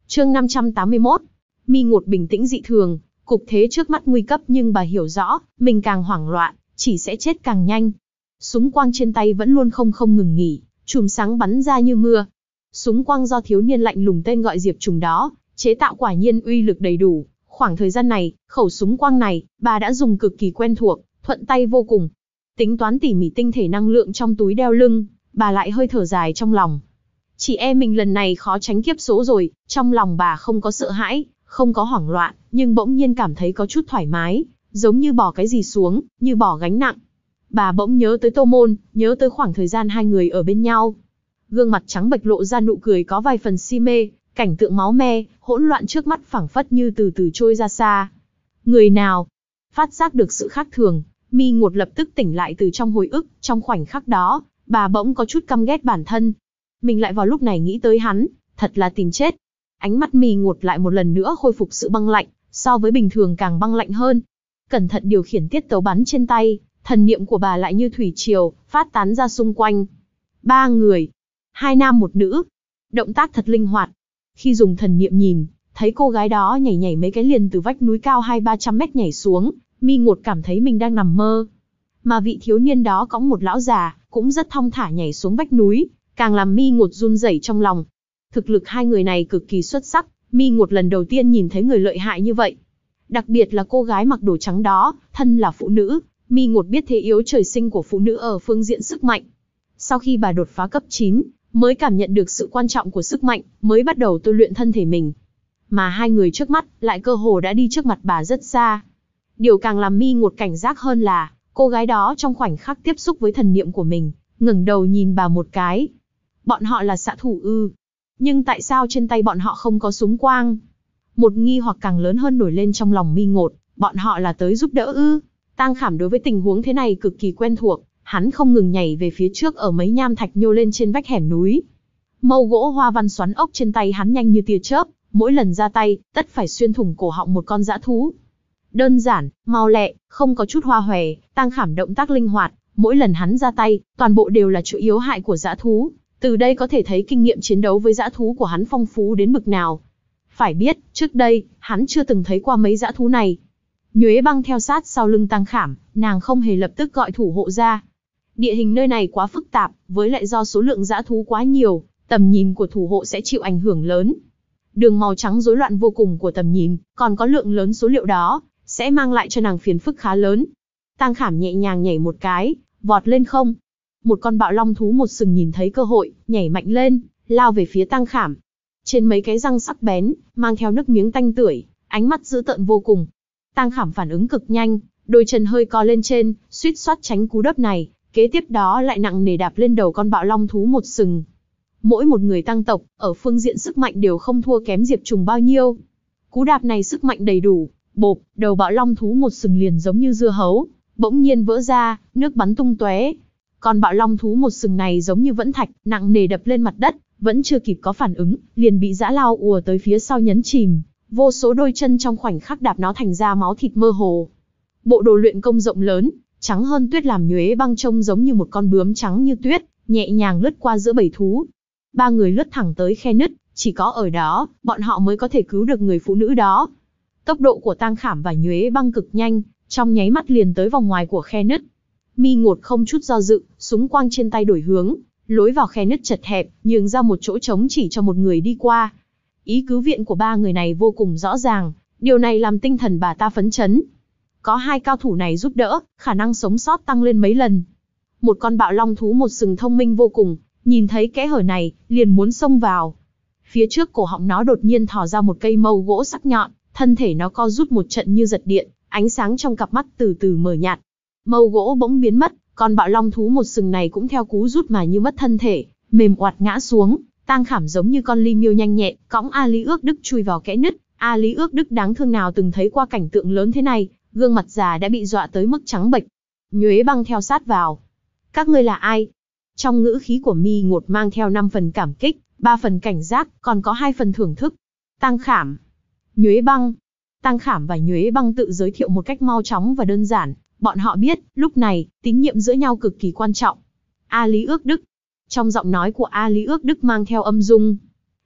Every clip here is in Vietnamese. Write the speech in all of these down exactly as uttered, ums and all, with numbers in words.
Chương năm trăm tám mươi mốt. Mi Ngột bình tĩnh dị thường, cục thế trước mắt nguy cấp nhưng bà hiểu rõ, mình càng hoảng loạn, chỉ sẽ chết càng nhanh. Súng quang trên tay vẫn luôn không không ngừng nghỉ, chùm sáng bắn ra như mưa. Súng quang do thiếu niên lạnh lùng tên gọi Diệp Trùng đó chế tạo quả nhiên uy lực đầy đủ. Khoảng thời gian này, khẩu súng quang này, bà đã dùng cực kỳ quen thuộc, thuận tay vô cùng. Tính toán tỉ mỉ tinh thể năng lượng trong túi đeo lưng, bà lại hơi thở dài trong lòng. Chị em mình lần này khó tránh kiếp số rồi, trong lòng bà không có sợ hãi, không có hoảng loạn, nhưng bỗng nhiên cảm thấy có chút thoải mái, giống như bỏ cái gì xuống, như bỏ gánh nặng. Bà bỗng nhớ tới Tô Môn, nhớ tới khoảng thời gian hai người ở bên nhau. Gương mặt trắng bệch lộ ra nụ cười có vài phần si mê, cảnh tượng máu me, hỗn loạn trước mắt phảng phất như từ từ trôi ra xa. Người nào? Phát giác được sự khác thường, Mi Ngột lập tức tỉnh lại từ trong hồi ức, trong khoảnh khắc đó, bà bỗng có chút căm ghét bản thân. Mình lại vào lúc này nghĩ tới hắn, thật là tìm chết. Ánh mắt Mi Ngột lại một lần nữa khôi phục sự băng lạnh, so với bình thường càng băng lạnh hơn. Cẩn thận điều khiển tiết tấu bắn trên tay, thần niệm của bà lại như thủy triều, phát tán ra xung quanh. Ba người, hai nam một nữ, động tác thật linh hoạt. Khi dùng thần niệm nhìn, thấy cô gái đó nhảy nhảy mấy cái liền từ vách núi cao hai ba trăm mét nhảy xuống, Mi Ngột cảm thấy mình đang nằm mơ. Mà vị thiếu niên đó cõng một lão già, cũng rất thong thả nhảy xuống vách núi, càng làm Mi Ngột run rẩy trong lòng. Thực lực hai người này cực kỳ xuất sắc, Mi Ngột lần đầu tiên nhìn thấy người lợi hại như vậy. Đặc biệt là cô gái mặc đồ trắng đó, thân là phụ nữ, Mi Ngột biết thế yếu trời sinh của phụ nữ ở phương diện sức mạnh. Sau khi bà đột phá cấp chín, mới cảm nhận được sự quan trọng của sức mạnh, mới bắt đầu tôi luyện thân thể mình. Mà hai người trước mắt, lại cơ hồ đã đi trước mặt bà rất xa. Điều càng làm Mi Ngột cảnh giác hơn là, cô gái đó trong khoảnh khắc tiếp xúc với thần niệm của mình, ngẩng đầu nhìn bà một cái. Bọn họ là xạ thủ ư? Nhưng tại sao trên tay bọn họ không có súng quang? Một nghi hoặc càng lớn hơn nổi lên trong lòng Mi Ngột, bọn họ là tới giúp đỡ ư? Tang Khảm đối với tình huống thế này cực kỳ quen thuộc, hắn không ngừng nhảy về phía trước ở mấy nham thạch nhô lên trên vách hẻm núi. Mâu gỗ hoa văn xoắn ốc trên tay hắn nhanh như tia chớp, mỗi lần ra tay, tất phải xuyên thủng cổ họng một con dã thú. Đơn giản, mau lẹ, không có chút hoa hòe, Tang Khảm động tác linh hoạt, mỗi lần hắn ra tay, toàn bộ đều là chỗ yếu hại của dã thú. Từ đây có thể thấy kinh nghiệm chiến đấu với dã thú của hắn phong phú đến bực nào. Phải biết, trước đây, hắn chưa từng thấy qua mấy dã thú này. Nhuế Băng theo sát sau lưng Tang Khảm, nàng không hề lập tức gọi thủ hộ ra. Địa hình nơi này quá phức tạp, với lại do số lượng dã thú quá nhiều, tầm nhìn của thủ hộ sẽ chịu ảnh hưởng lớn. Đường màu trắng rối loạn vô cùng của tầm nhìn, còn có lượng lớn số liệu đó, sẽ mang lại cho nàng phiền phức khá lớn. Tang Khảm nhẹ nhàng nhảy một cái, vọt lên không. Một con bạo long thú một sừng nhìn thấy cơ hội, nhảy mạnh lên, lao về phía Tang Khảm. Trên mấy cái răng sắc bén, mang theo nước miếng tanh tưởi, ánh mắt dữ tợn vô cùng. Tang Khảm phản ứng cực nhanh, đôi chân hơi co lên trên, suýt xoát tránh cú đập này, kế tiếp đó lại nặng nề đạp lên đầu con bạo long thú một sừng. Mỗi một người Tang tộc, ở phương diện sức mạnh đều không thua kém Diệp Trùng bao nhiêu. Cú đạp này sức mạnh đầy đủ, bộp, đầu bạo long thú một sừng liền giống như dưa hấu, bỗng nhiên vỡ ra, nước bắn tung tóe. Con bạo long thú một sừng này giống như vẫn thạch, nặng nề đập lên mặt đất, vẫn chưa kịp có phản ứng, liền bị dã lao ùa tới phía sau nhấn chìm. Vô số đôi chân trong khoảnh khắc đạp nó thành ra máu thịt mơ hồ. Bộ đồ luyện công rộng lớn, trắng hơn tuyết làm Nhuế Băng trông giống như một con bướm trắng như tuyết, nhẹ nhàng lướt qua giữa bầy thú. Ba người lướt thẳng tới khe nứt, chỉ có ở đó, bọn họ mới có thể cứu được người phụ nữ đó. Tốc độ của Tang Khảm và Nhuế Băng cực nhanh, trong nháy mắt liền tới vòng ngoài của khe nứt. Mi Ngột không chút do dự, súng quang trên tay đổi hướng, lối vào khe nứt chật hẹp, nhường ra một chỗ trống chỉ cho một người đi qua. Ý cứu viện của ba người này vô cùng rõ ràng, điều này làm tinh thần bà ta phấn chấn. Có hai cao thủ này giúp đỡ, khả năng sống sót tăng lên mấy lần. Một con bạo long thú một sừng thông minh vô cùng, nhìn thấy kẽ hở này, liền muốn xông vào. Phía trước cổ họng nó đột nhiên thò ra một cây mâu gỗ sắc nhọn, thân thể nó co rút một trận như giật điện, ánh sáng trong cặp mắt từ từ mờ nhạt. Mâu gỗ bỗng biến mất, con bạo long thú một sừng này cũng theo cú rút mà như mất thân thể, mềm oặt ngã xuống. Tang Khảm giống như con ly miêu nhanh nhẹn, cõng A Lý Ước Đức chui vào kẽ nứt. A Lý Ước Đức đáng thương nào từng thấy qua cảnh tượng lớn thế này, gương mặt già đã bị dọa tới mức trắng bệch. Nhuế Băng theo sát vào. Các ngươi là ai? Trong ngữ khí của Mi Ngột mang theo năm phần cảm kích, ba phần cảnh giác, còn có hai phần thưởng thức. Tang Khảm, Nhuế Băng. Tang Khảm và Nhuế Băng tự giới thiệu một cách mau chóng và đơn giản. Bọn họ biết, lúc này, tín nhiệm giữa nhau cực kỳ quan trọng. A Lý Ước Đức. Trong giọng nói của A Lý Ước Đức mang theo âm dung.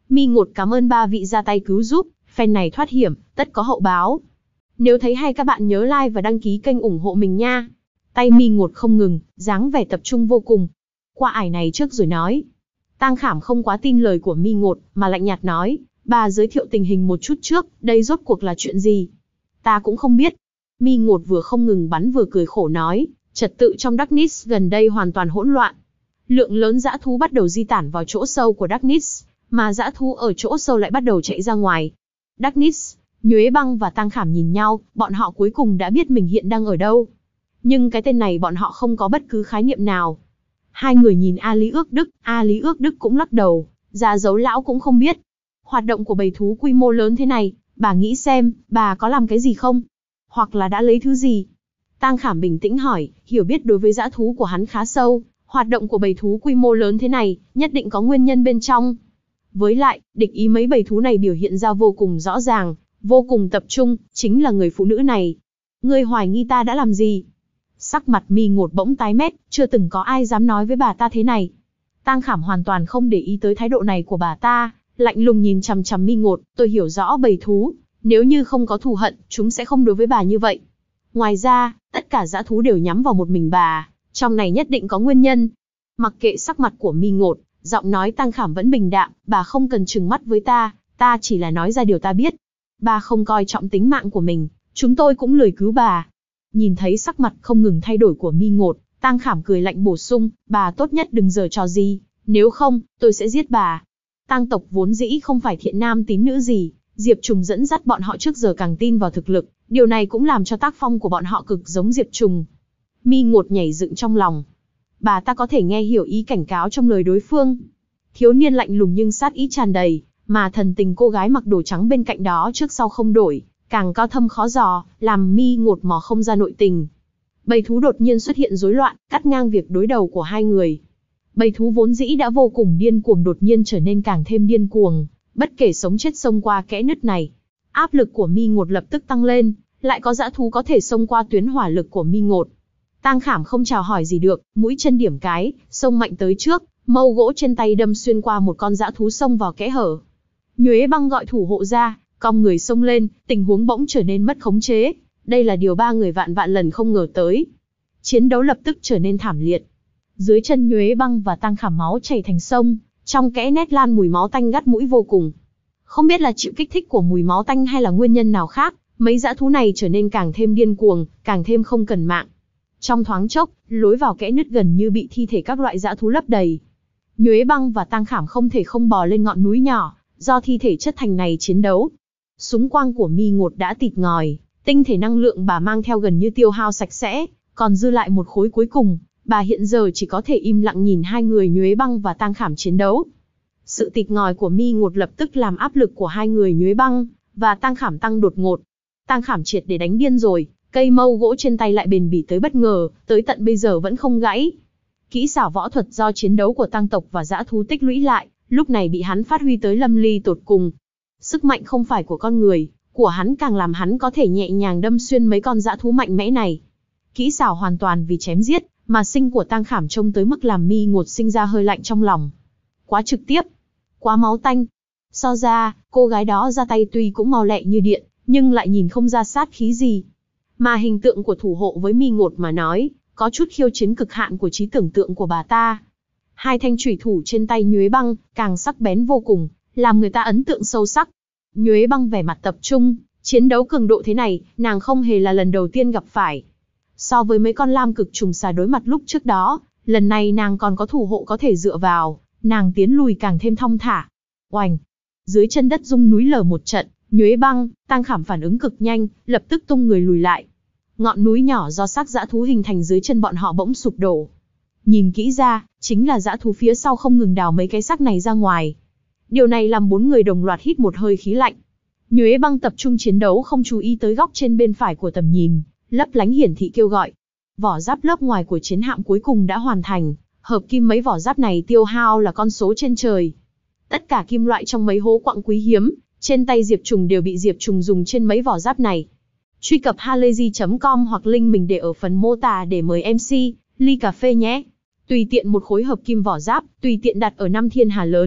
Mi Ngột cảm ơn ba vị ra tay cứu giúp, phen này thoát hiểm, tất có hậu báo. Nếu thấy hay các bạn nhớ like và đăng ký kênh ủng hộ mình nha. Tay Mi Ngột không ngừng, dáng vẻ tập trung vô cùng. Qua ải này trước rồi nói. Tang Khảm không quá tin lời của Mi Ngột, mà lạnh nhạt nói, bà giới thiệu tình hình một chút trước, đây rốt cuộc là chuyện gì? Ta cũng không biết. Mi Ngột vừa không ngừng bắn vừa cười khổ nói, trật tự trong Darkness gần đây hoàn toàn hỗn loạn. Lượng lớn dã thú bắt đầu di tản vào chỗ sâu của Darkness, mà dã thú ở chỗ sâu lại bắt đầu chạy ra ngoài. Darkness, Nhuế Băng và Tang Khảm nhìn nhau, bọn họ cuối cùng đã biết mình hiện đang ở đâu. Nhưng cái tên này bọn họ không có bất cứ khái niệm nào. Hai người nhìn A Lý Ước Đức, A Lý Ước Đức cũng lắc đầu, già dấu lão cũng không biết. Hoạt động của bầy thú quy mô lớn thế này, bà nghĩ xem, bà có làm cái gì không? Hoặc là đã lấy thứ gì? Tang Khảm bình tĩnh hỏi, hiểu biết đối với dã thú của hắn khá sâu, hoạt động của bầy thú quy mô lớn thế này, nhất định có nguyên nhân bên trong. Với lại, địch ý mấy bầy thú này biểu hiện ra vô cùng rõ ràng, vô cùng tập trung, chính là người phụ nữ này. Ngươi hoài nghi ta đã làm gì? Sắc mặt Mi Ngột bỗng tái mét, chưa từng có ai dám nói với bà ta thế này. Tang Khảm hoàn toàn không để ý tới thái độ này của bà ta, lạnh lùng nhìn chằm chằm Mi Ngột, tôi hiểu rõ bầy thú, nếu như không có thù hận, chúng sẽ không đối với bà như vậy. Ngoài ra, tất cả dã thú đều nhắm vào một mình bà, trong này nhất định có nguyên nhân. Mặc kệ sắc mặt của Mi Ngột, giọng nói Tang Khảm vẫn bình đạm, bà không cần trừng mắt với ta, ta chỉ là nói ra điều ta biết. Bà không coi trọng tính mạng của mình, chúng tôi cũng lười cứu bà. Nhìn thấy sắc mặt không ngừng thay đổi của Mi Ngột, Tang Khảm cười lạnh bổ sung, bà tốt nhất đừng giở trò gì, nếu không, tôi sẽ giết bà. Tang tộc vốn dĩ không phải thiện nam tín nữ gì, Diệp Trùng dẫn dắt bọn họ trước giờ càng tin vào thực lực, điều này cũng làm cho tác phong của bọn họ cực giống Diệp Trùng. Mi Ngột nhảy dựng trong lòng. Bà ta có thể nghe hiểu ý cảnh cáo trong lời đối phương. Thiếu niên lạnh lùng nhưng sát ý tràn đầy, mà thần tình cô gái mặc đồ trắng bên cạnh đó trước sau không đổi, càng cao thâm khó dò, làm Mi Ngột mò không ra nội tình. Bầy thú đột nhiên xuất hiện rối loạn, cắt ngang việc đối đầu của hai người. Bầy thú vốn dĩ đã vô cùng điên cuồng đột nhiên trở nên càng thêm điên cuồng, bất kể sống chết xông qua kẽ nứt này. Áp lực của Mi Ngột lập tức tăng lên, lại có dã thú có thể xông qua tuyến hỏa lực của Mi Ngột. Tang Khảm không chào hỏi gì được, mũi chân điểm cái, xông mạnh tới trước, mâu gỗ trên tay đâm xuyên qua một con dã thú xông vào kẽ hở. Nhuế Băng gọi thủ hộ ra, cong người xông lên, tình huống bỗng trở nên mất khống chế. Đây là điều ba người vạn vạn lần không ngờ tới. Chiến đấu lập tức trở nên thảm liệt. Dưới chân Nhuế Băng và Tang Khảm máu chảy thành sông, trong kẽ nét lan mùi máu tanh gắt mũi vô cùng. Không biết là chịu kích thích của mùi máu tanh hay là nguyên nhân nào khác, mấy dã thú này trở nên càng thêm điên cuồng, càng thêm không cần mạng. Trong thoáng chốc, lối vào kẽ nứt gần như bị thi thể các loại dã thú lấp đầy. Nhuế Băng và Tang Khảm không thể không bò lên ngọn núi nhỏ, do thi thể chất thành này chiến đấu. Súng quang của Mi Ngột đã tịt ngòi, tinh thể năng lượng bà mang theo gần như tiêu hao sạch sẽ, còn dư lại một khối cuối cùng, bà hiện giờ chỉ có thể im lặng nhìn hai người Nhuế Băng và Tang Khảm chiến đấu. Sự tịt ngòi của Mi Ngột lập tức làm áp lực của hai người Nhuế Băng và Tang Khảm tăng đột ngột. Tang Khảm triệt để đánh điên rồi, cây mâu gỗ trên tay lại bền bỉ tới bất ngờ, tới tận bây giờ vẫn không gãy. Kỹ xảo võ thuật do chiến đấu của Tang tộc và dã thú tích lũy lại, lúc này bị hắn phát huy tới lâm ly tột cùng. Sức mạnh không phải của con người, của hắn càng làm hắn có thể nhẹ nhàng đâm xuyên mấy con dã thú mạnh mẽ này. Kỹ xảo hoàn toàn vì chém giết, mà sinh của Tang Khảm trông tới mức làm Mi Ngột sinh ra hơi lạnh trong lòng. Quá trực tiếp, quá máu tanh. So ra, cô gái đó ra tay tuy cũng mau lẹ như điện, nhưng lại nhìn không ra sát khí gì. Mà hình tượng của thủ hộ với Mi Ngột mà nói, có chút khiêu chiến cực hạn của trí tưởng tượng của bà ta. Hai thanh chủy thủ trên tay Nhuế Băng, càng sắc bén vô cùng, làm người ta ấn tượng sâu sắc. Nhuế Băng vẻ mặt tập trung, chiến đấu cường độ thế này, nàng không hề là lần đầu tiên gặp phải. So với mấy con lam cực trùng xà đối mặt lúc trước đó, lần này nàng còn có thủ hộ có thể dựa vào, nàng tiến lùi càng thêm thong thả. Oành! Dưới chân đất rung núi lở một trận, Nhuế Băng, Tang Khảm phản ứng cực nhanh, lập tức tung người lùi lại. Ngọn núi nhỏ do xác dã thú hình thành dưới chân bọn họ bỗng sụp đổ. Nhìn kỹ ra, chính là dã thú phía sau không ngừng đào mấy cái xác này ra ngoài. Điều này làm bốn người đồng loạt hít một hơi khí lạnh. Nhuế Băng tập trung chiến đấu không chú ý tới góc trên bên phải của tầm nhìn, lấp lánh hiển thị kêu gọi. Vỏ giáp lớp ngoài của chiến hạm cuối cùng đã hoàn thành, hợp kim mấy vỏ giáp này tiêu hao là con số trên trời. Tất cả kim loại trong mấy hố quặng quý hiếm, trên tay Diệp Trùng đều bị Diệp Trùng dùng trên mấy vỏ giáp này. Truy cập halayzi chấm com hoặc link mình để ở phần mô tả để mời em xê, ly cà phê nhé. Tùy tiện một khối hợp kim vỏ giáp, tùy tiện đặt ở năm thiên hà lớn,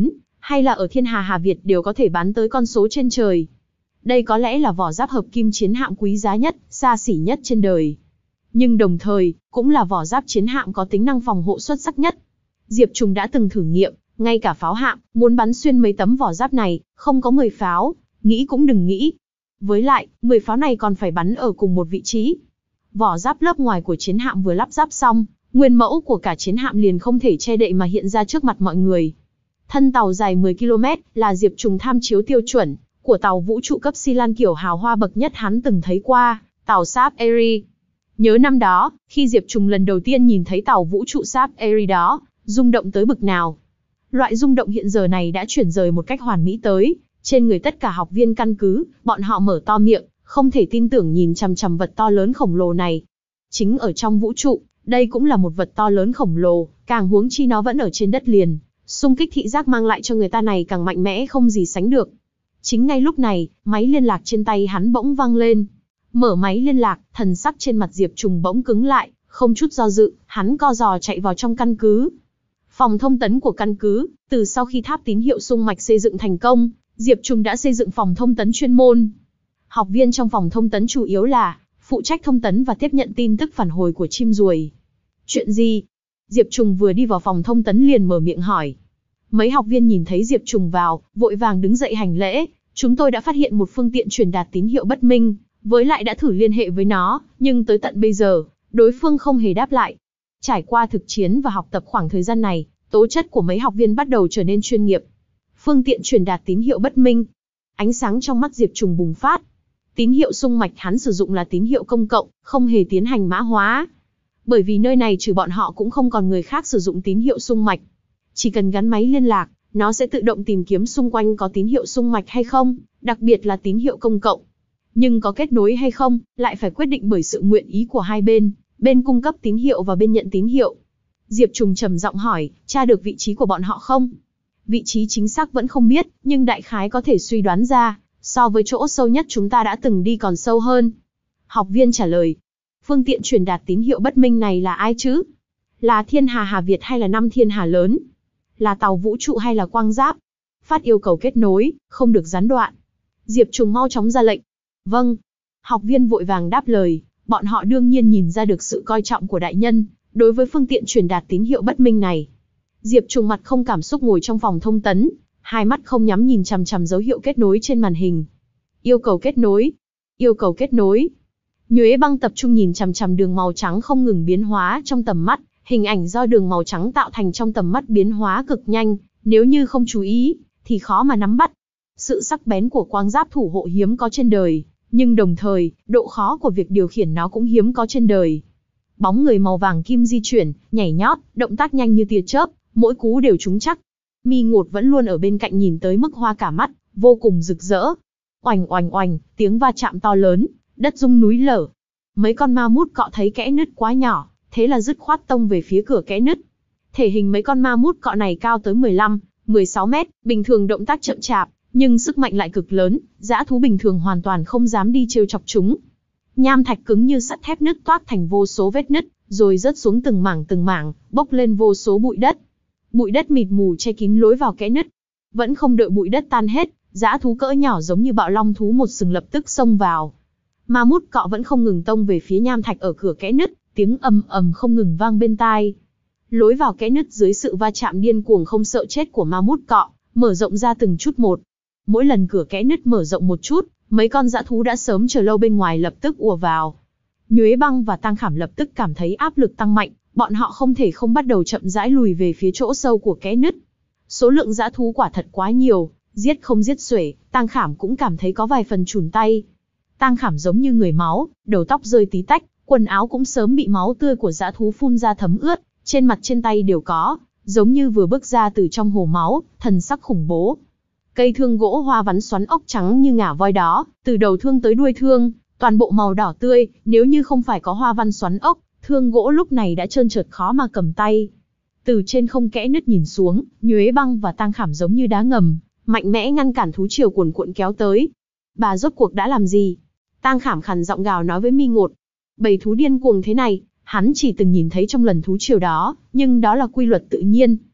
hay là ở thiên hà Hà Việt đều có thể bán tới con số trên trời. Đây có lẽ là vỏ giáp hợp kim chiến hạm quý giá nhất, xa xỉ nhất trên đời. Nhưng đồng thời, cũng là vỏ giáp chiến hạm có tính năng phòng hộ xuất sắc nhất. Diệp Trùng đã từng thử nghiệm, ngay cả pháo hạm, muốn bắn xuyên mấy tấm vỏ giáp này, không có mười pháo, nghĩ cũng đừng nghĩ. Với lại, mười pháo này còn phải bắn ở cùng một vị trí. Vỏ giáp lớp ngoài của chiến hạm vừa lắp ráp xong, nguyên mẫu của cả chiến hạm liền không thể che đậy mà hiện ra trước mặt mọi người. Thân tàu dài mười ki lô mét là Diệp Trùng tham chiếu tiêu chuẩn của tàu vũ trụ cấp Xi Lan kiểu hào hoa bậc nhất hắn từng thấy qua, tàu Sáp Eri. Nhớ năm đó, khi Diệp Trùng lần đầu tiên nhìn thấy tàu vũ trụ Sáp Eri đó, rung động tới bực nào. Loại rung động hiện giờ này đã chuyển rời một cách hoàn mỹ tới trên người tất cả học viên căn cứ, bọn họ mở to miệng, không thể tin tưởng nhìn chằm chằm vật to lớn khổng lồ này. Chính ở trong vũ trụ, đây cũng là một vật to lớn khổng lồ, càng huống chi nó vẫn ở trên đất liền, xung kích thị giác mang lại cho người ta này càng mạnh mẽ không gì sánh được. Chính ngay lúc này, máy liên lạc trên tay hắn bỗng vang lên. Mở máy liên lạc, thần sắc trên mặt Diệp Trùng bỗng cứng lại, không chút do dự, hắn co giò chạy vào trong căn cứ. Phòng thông tấn của căn cứ, từ sau khi tháp tín hiệu xung mạch xây dựng thành công, Diệp Trùng đã xây dựng phòng thông tấn chuyên môn. Học viên trong phòng thông tấn chủ yếu là phụ trách thông tấn và tiếp nhận tin tức phản hồi của chim ruồi. Chuyện gì? Diệp Trùng vừa đi vào phòng thông tấn liền mở miệng hỏi. Mấy học viên nhìn thấy Diệp Trùng vào, vội vàng đứng dậy hành lễ. Chúng tôi đã phát hiện một phương tiện truyền đạt tín hiệu bất minh, với lại đã thử liên hệ với nó, nhưng tới tận bây giờ, đối phương không hề đáp lại. Trải qua thực chiến và học tập khoảng thời gian này, tố chất của mấy học viên bắt đầu trở nên chuyên nghiệp. Phương tiện truyền đạt tín hiệu bất minh. Ánh sáng trong mắt Diệp Trùng bùng phát. Tín hiệu xung mạch hắn sử dụng là tín hiệu công cộng, không hề tiến hành mã hóa. Bởi vì nơi này trừ bọn họ cũng không còn người khác sử dụng tín hiệu xung mạch. Chỉ cần gắn máy liên lạc, nó sẽ tự động tìm kiếm xung quanh có tín hiệu xung mạch hay không, đặc biệt là tín hiệu công cộng. Nhưng có kết nối hay không, lại phải quyết định bởi sự nguyện ý của hai bên, bên cung cấp tín hiệu và bên nhận tín hiệu. Diệp Trùng trầm giọng hỏi, tra được vị trí của bọn họ không? Vị trí chính xác vẫn không biết, nhưng đại khái có thể suy đoán ra, so với chỗ sâu nhất chúng ta đã từng đi còn sâu hơn. Học viên trả lời, phương tiện truyền đạt tín hiệu bất minh này là ai chứ? Là thiên hà Hà Việt hay là năm thiên hà lớn? Là tàu vũ trụ hay là quang giáp? Phát yêu cầu kết nối, không được gián đoạn. Diệp Trùng mau chóng ra lệnh. Vâng. Học viên vội vàng đáp lời, bọn họ đương nhiên nhìn ra được sự coi trọng của đại nhân, đối với phương tiện truyền đạt tín hiệu bất minh này. Diệp Trùng mặt không cảm xúc ngồi trong phòng thông tấn, hai mắt không nhắm nhìn chằm chằm dấu hiệu kết nối trên màn hình. Yêu cầu kết nối. Yêu cầu kết nối. Nhuế Băng tập trung nhìn chằm chằm đường màu trắng không ngừng biến hóa trong tầm mắt, hình ảnh do đường màu trắng tạo thành trong tầm mắt biến hóa cực nhanh, nếu như không chú ý, thì khó mà nắm bắt. Sự sắc bén của quang giáp thủ hộ hiếm có trên đời, nhưng đồng thời, độ khó của việc điều khiển nó cũng hiếm có trên đời. Bóng người màu vàng kim di chuyển, nhảy nhót, động tác nhanh như tia chớp, mỗi cú đều trúng chắc. Mi Ngột vẫn luôn ở bên cạnh nhìn tới mức hoa cả mắt, vô cùng rực rỡ. Oành oành oành, tiếng va chạm to lớn, đất rung núi lở. Mấy con ma mút cọ thấy kẽ nứt quá nhỏ, thế là dứt khoát tông về phía cửa kẽ nứt. Thể hình mấy con ma mút cọ này cao tới mười lăm, mười sáu mét, bình thường động tác chậm chạp, nhưng sức mạnh lại cực lớn, dã thú bình thường hoàn toàn không dám đi trêu chọc chúng. Nham thạch cứng như sắt thép nứt toác thành vô số vết nứt, rồi rớt xuống từng mảng từng mảng, bốc lên vô số bụi đất. Bụi đất mịt mù che kín lối vào kẽ nứt. Vẫn không đợi bụi đất tan hết, dã thú cỡ nhỏ giống như bạo long thú một sừng lập tức xông vào. Ma mút cọ vẫn không ngừng tông về phía nham thạch ở cửa kẽ nứt, tiếng ầm ầm không ngừng vang bên tai. Lối vào kẽ nứt dưới sự va chạm điên cuồng không sợ chết của ma mút cọ, mở rộng ra từng chút một. Mỗi lần cửa kẽ nứt mở rộng một chút, mấy con dã thú đã sớm chờ lâu bên ngoài lập tức ùa vào. Nhuế Băng và Tang Khảm lập tức cảm thấy áp lực tăng mạnh, bọn họ không thể không bắt đầu chậm rãi lùi về phía chỗ sâu của kẽ nứt. Số lượng dã thú quả thật quá nhiều, giết không giết xuể, Tang Khảm cũng cảm thấy có vài phần chùn tay. Tang Khảm giống như người máu, đầu tóc rơi tí tách, quần áo cũng sớm bị máu tươi của dã thú phun ra thấm ướt, trên mặt trên tay đều có, giống như vừa bước ra từ trong hồ máu, thần sắc khủng bố. Cây thương gỗ hoa vắn xoắn ốc trắng như ngả voi đó, từ đầu thương tới đuôi thương, toàn bộ màu đỏ tươi, nếu như không phải có hoa văn xoắn ốc, thương gỗ lúc này đã trơn trượt khó mà cầm tay. Từ trên không kẽ nứt nhìn xuống, Nhuế Băng và Tang Khảm giống như đá ngầm, mạnh mẽ ngăn cản thú triều cuồn cuộn kéo tới. Bà rốt cuộc đã làm gì? Tang Khảm khàn giọng gào nói với Mi Ngột. Bầy thú điên cuồng thế này, hắn chỉ từng nhìn thấy trong lần thú triều đó, nhưng đó là quy luật tự nhiên.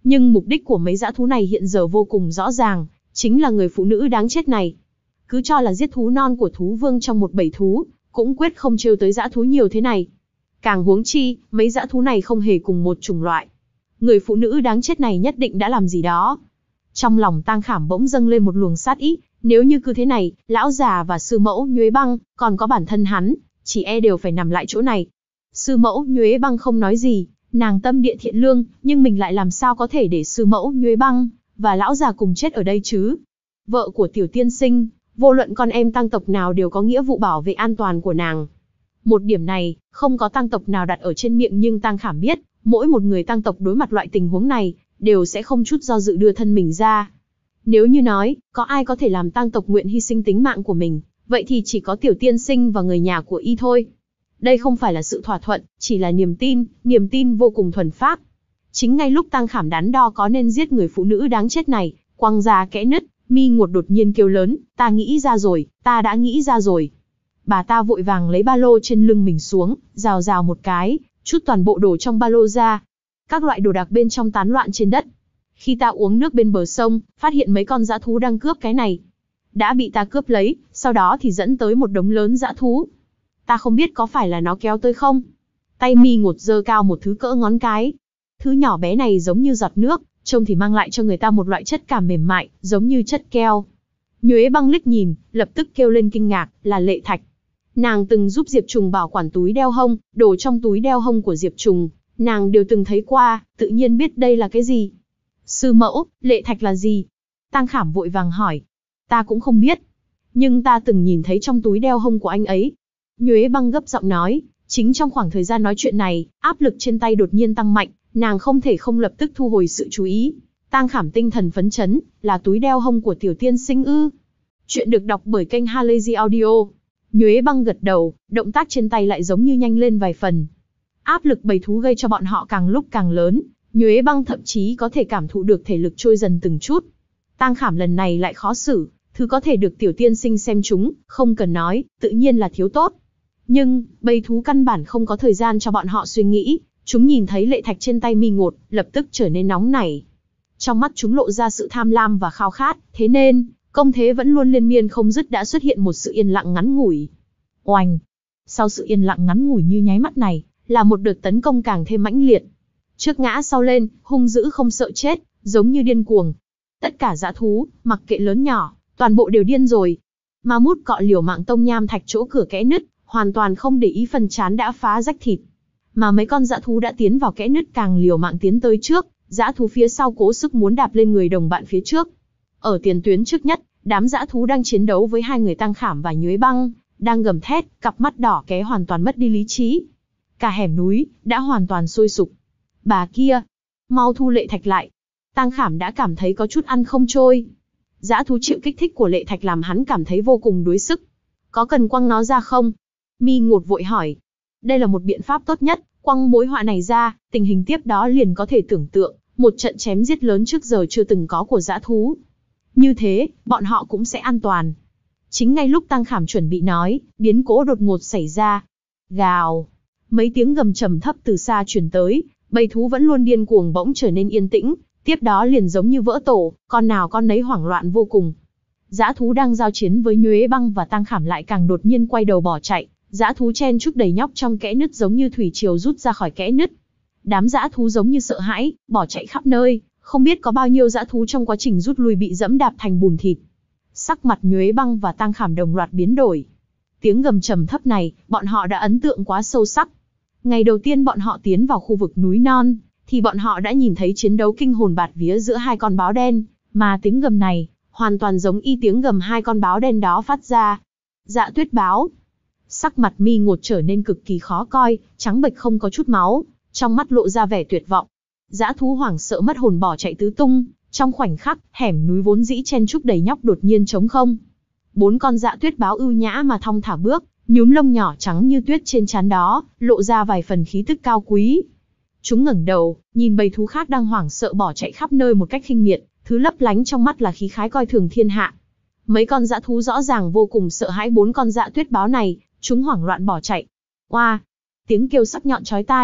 Nhưng mục đích của mấy dã thú này hiện giờ vô cùng rõ ràng, chính là người phụ nữ đáng chết này. Cứ cho là giết thú non của thú vương trong một bầy thú, cũng quyết không trêu tới dã thú nhiều thế này. Càng huống chi, mấy dã thú này không hề cùng một chủng loại. Người phụ nữ đáng chết này nhất định đã làm gì đó. Trong lòng Tang Khảm bỗng dâng lên một luồng sát ý, nếu như cứ thế này, lão già và sư mẫu Nhuế Băng, còn có bản thân hắn, chỉ e đều phải nằm lại chỗ này. Sư mẫu Nhuế Băng không nói gì, nàng tâm địa thiện lương, nhưng mình lại làm sao có thể để sư mẫu Nhuế Băng và lão già cùng chết ở đây chứ? Vợ của tiểu tiên sinh, vô luận con em Tang tộc nào đều có nghĩa vụ bảo vệ an toàn của nàng. Một điểm này, không có Tang tộc nào đặt ở trên miệng, nhưng Tang Khảm biết, mỗi một người Tang tộc đối mặt loại tình huống này, đều sẽ không chút do dự đưa thân mình ra. Nếu như nói, có ai có thể làm Tang tộc nguyện hy sinh tính mạng của mình, vậy thì chỉ có tiểu tiên sinh và người nhà của y thôi. Đây không phải là sự thỏa thuận, chỉ là niềm tin, niềm tin vô cùng thuần phác. Chính ngay lúc Tang Khảm đắn đo có nên giết người phụ nữ đáng chết này, quăng ra kẽ nứt, Mi Ngột đột nhiên kêu lớn, ta nghĩ ra rồi, ta đã nghĩ ra rồi. Bà ta vội vàng lấy ba lô trên lưng mình xuống, rào rào một cái, chút toàn bộ đồ trong ba lô ra. Các loại đồ đạc bên trong tán loạn trên đất. Khi ta uống nước bên bờ sông, phát hiện mấy con dã thú đang cướp cái này. Đã bị ta cướp lấy, sau đó thì dẫn tới một đống lớn dã thú. Ta không biết có phải là nó kéo tới không? Tay Mi Ngột giơ cao một thứ cỡ ngón cái. Thứ nhỏ bé này giống như giọt nước, trông thì mang lại cho người ta một loại chất cảm mềm mại, giống như chất keo. Nhuế Băng liếc nhìn, lập tức kêu lên kinh ngạc, là Lệ Thạch. Nàng từng giúp Diệp Trùng bảo quản túi đeo hông, đồ trong túi đeo hông của Diệp Trùng, nàng đều từng thấy qua, tự nhiên biết đây là cái gì. Sư mẫu, Lệ Thạch là gì? Tang Khảm vội vàng hỏi. Ta cũng không biết, nhưng ta từng nhìn thấy trong túi đeo hông của anh ấy. Nhuế Băng gấp giọng nói, chính trong khoảng thời gian nói chuyện này, áp lực trên tay đột nhiên tăng mạnh, nàng không thể không lập tức thu hồi sự chú ý. Tang Khảm tinh thần phấn chấn, là túi đeo hông của tiểu tiên sinh ư? Chuyện được đọc bởi kênh Halazy Audio. Nhuế Băng gật đầu, động tác trên tay lại giống như nhanh lên vài phần. Áp lực bầy thú gây cho bọn họ càng lúc càng lớn, Nhuế Băng thậm chí có thể cảm thụ được thể lực trôi dần từng chút. Tang Khảm lần này lại khó xử, thứ có thể được tiểu tiên sinh xem chúng, không cần nói, tự nhiên là thiếu tốt. Nhưng, bầy thú căn bản không có thời gian cho bọn họ suy nghĩ, chúng nhìn thấy Lệ Thạch trên tay Mi Ngột, lập tức trở nên nóng nảy. Trong mắt chúng lộ ra sự tham lam và khao khát, thế nên, công thế vẫn luôn liên miên không dứt đã xuất hiện một sự yên lặng ngắn ngủi. Oanh! Sau sự yên lặng ngắn ngủi như nháy mắt này, là một đợt tấn công càng thêm mãnh liệt. Trước ngã sau lên, hung dữ không sợ chết, giống như điên cuồng. Tất cả dã thú, mặc kệ lớn nhỏ, toàn bộ đều điên rồi. Ma Mút cọ liều mạng tông nham thạch chỗ cửa kẽ nứt, hoàn toàn không để ý phần trán đã phá rách thịt. Mà mấy con dã thú đã tiến vào kẽ nứt càng liều mạng tiến tới trước, dã thú phía sau cố sức muốn đạp lên người đồng bạn phía trước. Ở tiền tuyến trước nhất, đám dã thú đang chiến đấu với hai người Tang Khảm và Nhuế Băng, đang gầm thét, cặp mắt đỏ ké hoàn toàn mất đi lý trí. Cả hẻm núi đã hoàn toàn sôi sục. Bà kia, mau thu Lệ Thạch lại. Tang Khảm đã cảm thấy có chút ăn không trôi. Dã thú chịu kích thích của Lệ Thạch làm hắn cảm thấy vô cùng đuối sức. Có cần quăng nó ra không? Mi Ngột vội hỏi. Đây là một biện pháp tốt nhất, quăng mối họa này ra, tình hình tiếp đó liền có thể tưởng tượng, một trận chém giết lớn trước giờ chưa từng có của dã thú. Như thế, bọn họ cũng sẽ an toàn. Chính ngay lúc Tang Khảm chuẩn bị nói, biến cố đột ngột xảy ra. Gào! Mấy tiếng gầm trầm thấp từ xa truyền tới, bầy thú vẫn luôn điên cuồng bỗng trở nên yên tĩnh, tiếp đó liền giống như vỡ tổ, con nào con nấy hoảng loạn vô cùng. Dã thú đang giao chiến với Nhuế Băng và Tang Khảm lại càng đột nhiên quay đầu bỏ chạy, dã thú chen chúc đầy nhóc trong kẽ nứt giống như thủy triều rút ra khỏi kẽ nứt. Đám dã thú giống như sợ hãi, bỏ chạy khắp nơi, không biết có bao nhiêu dã thú trong quá trình rút lui bị dẫm đạp thành bùn thịt. Sắc mặt Nhuế Băng và Tang Khảm đồng loạt biến đổi. Tiếng gầm trầm thấp này, bọn họ đã ấn tượng quá sâu sắc. Ngày đầu tiên bọn họ tiến vào khu vực núi non, thì bọn họ đã nhìn thấy chiến đấu kinh hồn bạt vía giữa hai con báo đen, mà tiếng gầm này, hoàn toàn giống y tiếng gầm hai con báo đen đó phát ra. Dạ Tuyết báo. Sắc mặt Mi Ngột trở nên cực kỳ khó coi, trắng bệch không có chút máu, trong mắt lộ ra vẻ tuyệt vọng. Dã thú hoảng sợ mất hồn bỏ chạy tứ tung, trong khoảnh khắc, hẻm núi vốn dĩ chen chúc đầy nhóc đột nhiên trống không. Bốn con Dạ Tuyết báo ưu nhã mà thong thả bước, nhúm lông nhỏ trắng như tuyết trên trán đó, lộ ra vài phần khí tức cao quý. Chúng ngẩng đầu, nhìn bầy thú khác đang hoảng sợ bỏ chạy khắp nơi một cách khinh miệt, thứ lấp lánh trong mắt là khí khái coi thường thiên hạ. Mấy con dã thú rõ ràng vô cùng sợ hãi bốn con Dạ Tuyết báo này, chúng hoảng loạn bỏ chạy. Oa! Tiếng kêu sắc nhọn chói tai,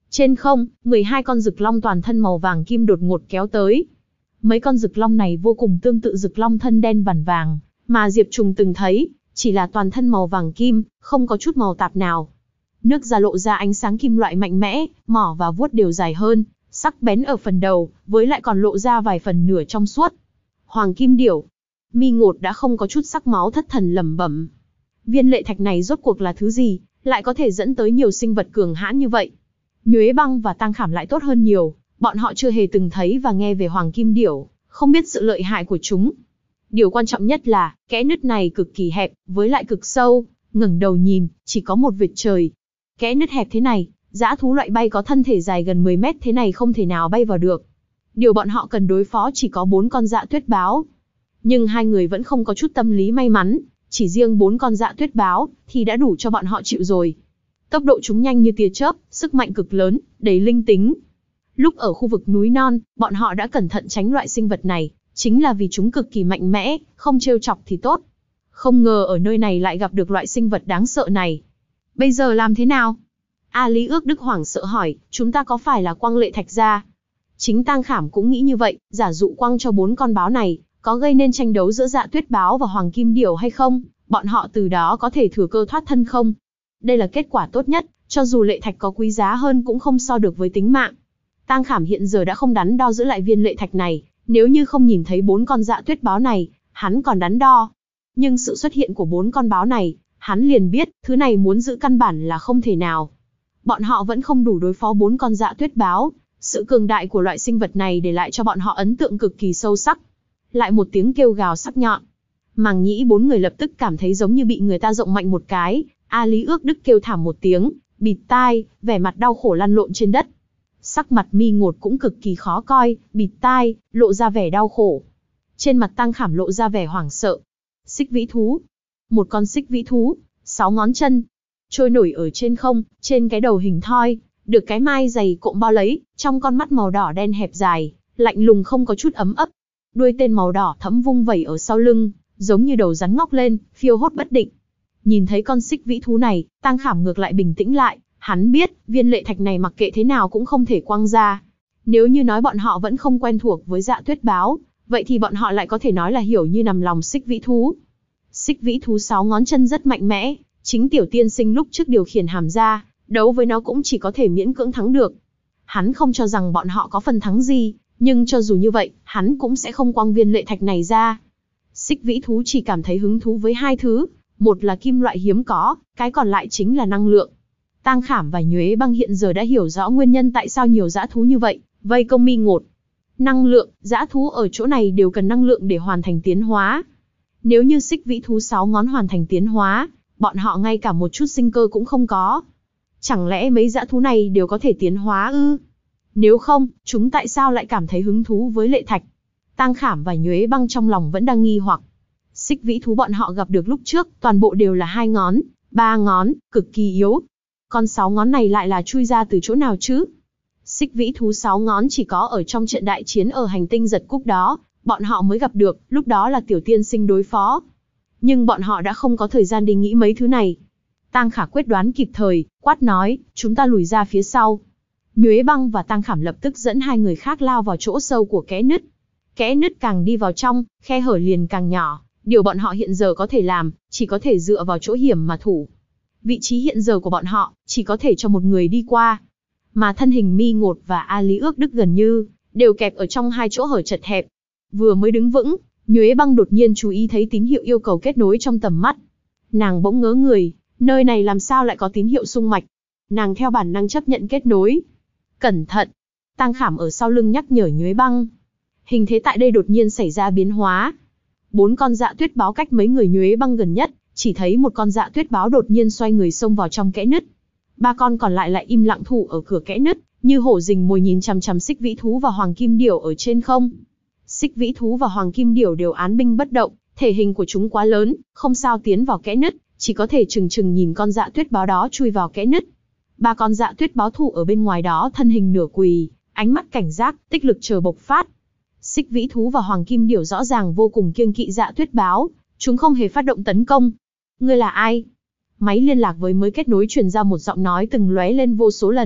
Trên không, mười hai con rực long toàn thân màu vàng kim đột ngột kéo tới. Mấy con rực long này vô cùng tương tự rực long thân đen vằn vàng, mà Diệp Trùng từng thấy, chỉ là toàn thân màu vàng kim, không có chút màu tạp nào. Nước da lộ ra ánh sáng kim loại mạnh mẽ, mỏ và vuốt đều dài hơn, sắc bén ở phần đầu, với lại còn lộ ra vài phần nửa trong suốt. Hoàng kim điểu. Mi Ngột đã không có chút sắc máu thất thần lẩm bẩm. Viên lệ thạch này rốt cuộc là thứ gì, lại có thể dẫn tới nhiều sinh vật cường hãn như vậy? Nhuế Băng và Tang Khảm lại tốt hơn nhiều, bọn họ chưa hề từng thấy và nghe về hoàng kim điểu, không biết sự lợi hại của chúng. Điều quan trọng nhất là, kẽ nứt này cực kỳ hẹp, với lại cực sâu, ngẩng đầu nhìn, chỉ có một vệt trời. Kẽ nứt hẹp thế này, dã thú loại bay có thân thể dài gần mười mét thế này không thể nào bay vào được. Điều bọn họ cần đối phó chỉ có bốn con dã tuyết báo. Nhưng hai người vẫn không có chút tâm lý may mắn, chỉ riêng bốn con dã tuyết báo thì đã đủ cho bọn họ chịu rồi. Tốc độ chúng nhanh như tia chớp, sức mạnh cực lớn, đầy linh tính. Lúc ở khu vực núi non, bọn họ đã cẩn thận tránh loại sinh vật này, chính là vì chúng cực kỳ mạnh mẽ, không trêu chọc thì tốt. Không ngờ ở nơi này lại gặp được loại sinh vật đáng sợ này. Bây giờ làm thế nào? A Lý Ước Đức hoảng sợ hỏi, chúng ta có phải là quăng lệ thạch ra? Chính Tang Khảm cũng nghĩ như vậy, giả dụ quăng cho bốn con báo này, có gây nên tranh đấu giữa Dạ Tuyết báo và Hoàng Kim điểu hay không? Bọn họ từ đó có thể thừa cơ thoát thân không? Đây là kết quả tốt nhất, cho dù lệ thạch có quý giá hơn cũng không so được với tính mạng. Tang Khảm hiện giờ đã không đắn đo giữ lại viên lệ thạch này, nếu như không nhìn thấy bốn con Dạ Tuyết báo này, hắn còn đắn đo. Nhưng sự xuất hiện của bốn con báo này, hắn liền biết, thứ này muốn giữ căn bản là không thể nào. Bọn họ vẫn không đủ đối phó bốn con Dạ Tuyết báo, sự cường đại của loại sinh vật này để lại cho bọn họ ấn tượng cực kỳ sâu sắc. Lại một tiếng kêu gào sắc nhọn. Màng nhĩ bốn người lập tức cảm thấy giống như bị người ta rộng mạnh một cái. A Lý Ước Đức kêu thảm một tiếng, bịt tai, vẻ mặt đau khổ lăn lộn trên đất. Sắc mặt Mi Ngột cũng cực kỳ khó coi, bịt tai, lộ ra vẻ đau khổ. Trên mặt Tang Khảm lộ ra vẻ hoảng sợ. Xích vĩ thú. Một con xích vĩ thú, sáu ngón chân, trôi nổi ở trên không, trên cái đầu hình thoi, được cái mai dày cộm bao lấy, trong con mắt màu đỏ đen hẹp dài, lạnh lùng không có chút ấm ấp. Đuôi tên màu đỏ thẫm vung vẩy ở sau lưng, giống như đầu rắn ngóc lên, phiêu hốt bất định. Nhìn thấy con xích vĩ thú này, Tang Khảm ngược lại bình tĩnh lại, hắn biết, viên lệ thạch này mặc kệ thế nào cũng không thể quăng ra. Nếu như nói bọn họ vẫn không quen thuộc với Dạ Tuyết báo, vậy thì bọn họ lại có thể nói là hiểu như nằm lòng xích vĩ thú. Xích vĩ thú sáu ngón chân rất mạnh mẽ, chính tiểu tiên sinh lúc trước điều khiển hàm ra, đấu với nó cũng chỉ có thể miễn cưỡng thắng được. Hắn không cho rằng bọn họ có phần thắng gì, nhưng cho dù như vậy, hắn cũng sẽ không quăng viên lệ thạch này ra. Xích vĩ thú chỉ cảm thấy hứng thú với hai thứ, một là kim loại hiếm có, cái còn lại chính là năng lượng. Tang Khảm và Nhuế Băng hiện giờ đã hiểu rõ nguyên nhân tại sao nhiều dã thú như vậy, vây công Mi Ngột. Năng lượng, dã thú ở chỗ này đều cần năng lượng để hoàn thành tiến hóa. Nếu như xích vĩ thú sáu ngón hoàn thành tiến hóa, bọn họ ngay cả một chút sinh cơ cũng không có. Chẳng lẽ mấy dã thú này đều có thể tiến hóa ư? Nếu không, chúng tại sao lại cảm thấy hứng thú với lệ thạch? Tang Khảm và Nhuế Băng trong lòng vẫn đang nghi hoặc. Xích vĩ thú bọn họ gặp được lúc trước, toàn bộ đều là hai ngón, ba ngón, cực kỳ yếu. Con sáu ngón này lại là chui ra từ chỗ nào chứ? Xích vĩ thú sáu ngón chỉ có ở trong trận đại chiến ở hành tinh giật cúc đó, bọn họ mới gặp được, lúc đó là tiểu tiên sinh đối phó. Nhưng bọn họ đã không có thời gian đi nghĩ mấy thứ này. Tang Khả quyết đoán kịp thời, quát nói, chúng ta lùi ra phía sau. Nhuế Băng và Tang Khảm lập tức dẫn hai người khác lao vào chỗ sâu của kẽ nứt. Kẽ nứt càng đi vào trong, khe hở liền càng nhỏ, điều bọn họ hiện giờ có thể làm, chỉ có thể dựa vào chỗ hiểm mà thủ. Vị trí hiện giờ của bọn họ, chỉ có thể cho một người đi qua. Mà thân hình Mi Ngột và A Lý Ước Đức gần như, đều kẹp ở trong hai chỗ hở chật hẹp. Vừa mới đứng vững, Nhuế Băng đột nhiên chú ý thấy tín hiệu yêu cầu kết nối trong tầm mắt. Nàng bỗng ngớ người, nơi này làm sao lại có tín hiệu xung mạch. Nàng theo bản năng chấp nhận kết nối. Cẩn thận! Tang Khảm ở sau lưng nhắc nhở Nhuế Băng. Hình thế tại đây đột nhiên xảy ra biến hóa. Bốn con Dạ Tuyết báo cách mấy người Nhuế Băng gần nhất, chỉ thấy một con Dạ Tuyết báo đột nhiên xoay người xông vào trong kẽ nứt. Ba con còn lại lại im lặng thủ ở cửa kẽ nứt, như hổ rình mồi nhìn chằm chằm xích vĩ thú và hoàng kim điểu ở trên không. Xích vĩ thú và hoàng kim điểu đều án binh bất động, thể hình của chúng quá lớn, không sao tiến vào kẽ nứt, chỉ có thể chừng chừng nhìn con Dạ Tuyết báo đó chui vào kẽ nứt. Ba con Dạ Tuyết báo thủ ở bên ngoài đó thân hình nửa quỳ, ánh mắt cảnh giác, tích lực chờ bộc phát. Xích vĩ thú và hoàng kim điểu rõ ràng vô cùng kiêng kỵ Dạ Tuyết báo, chúng không hề phát động tấn công. Ngươi là ai? Máy liên lạc với mới kết nối truyền ra một giọng nói từng lóe lên vô số lần,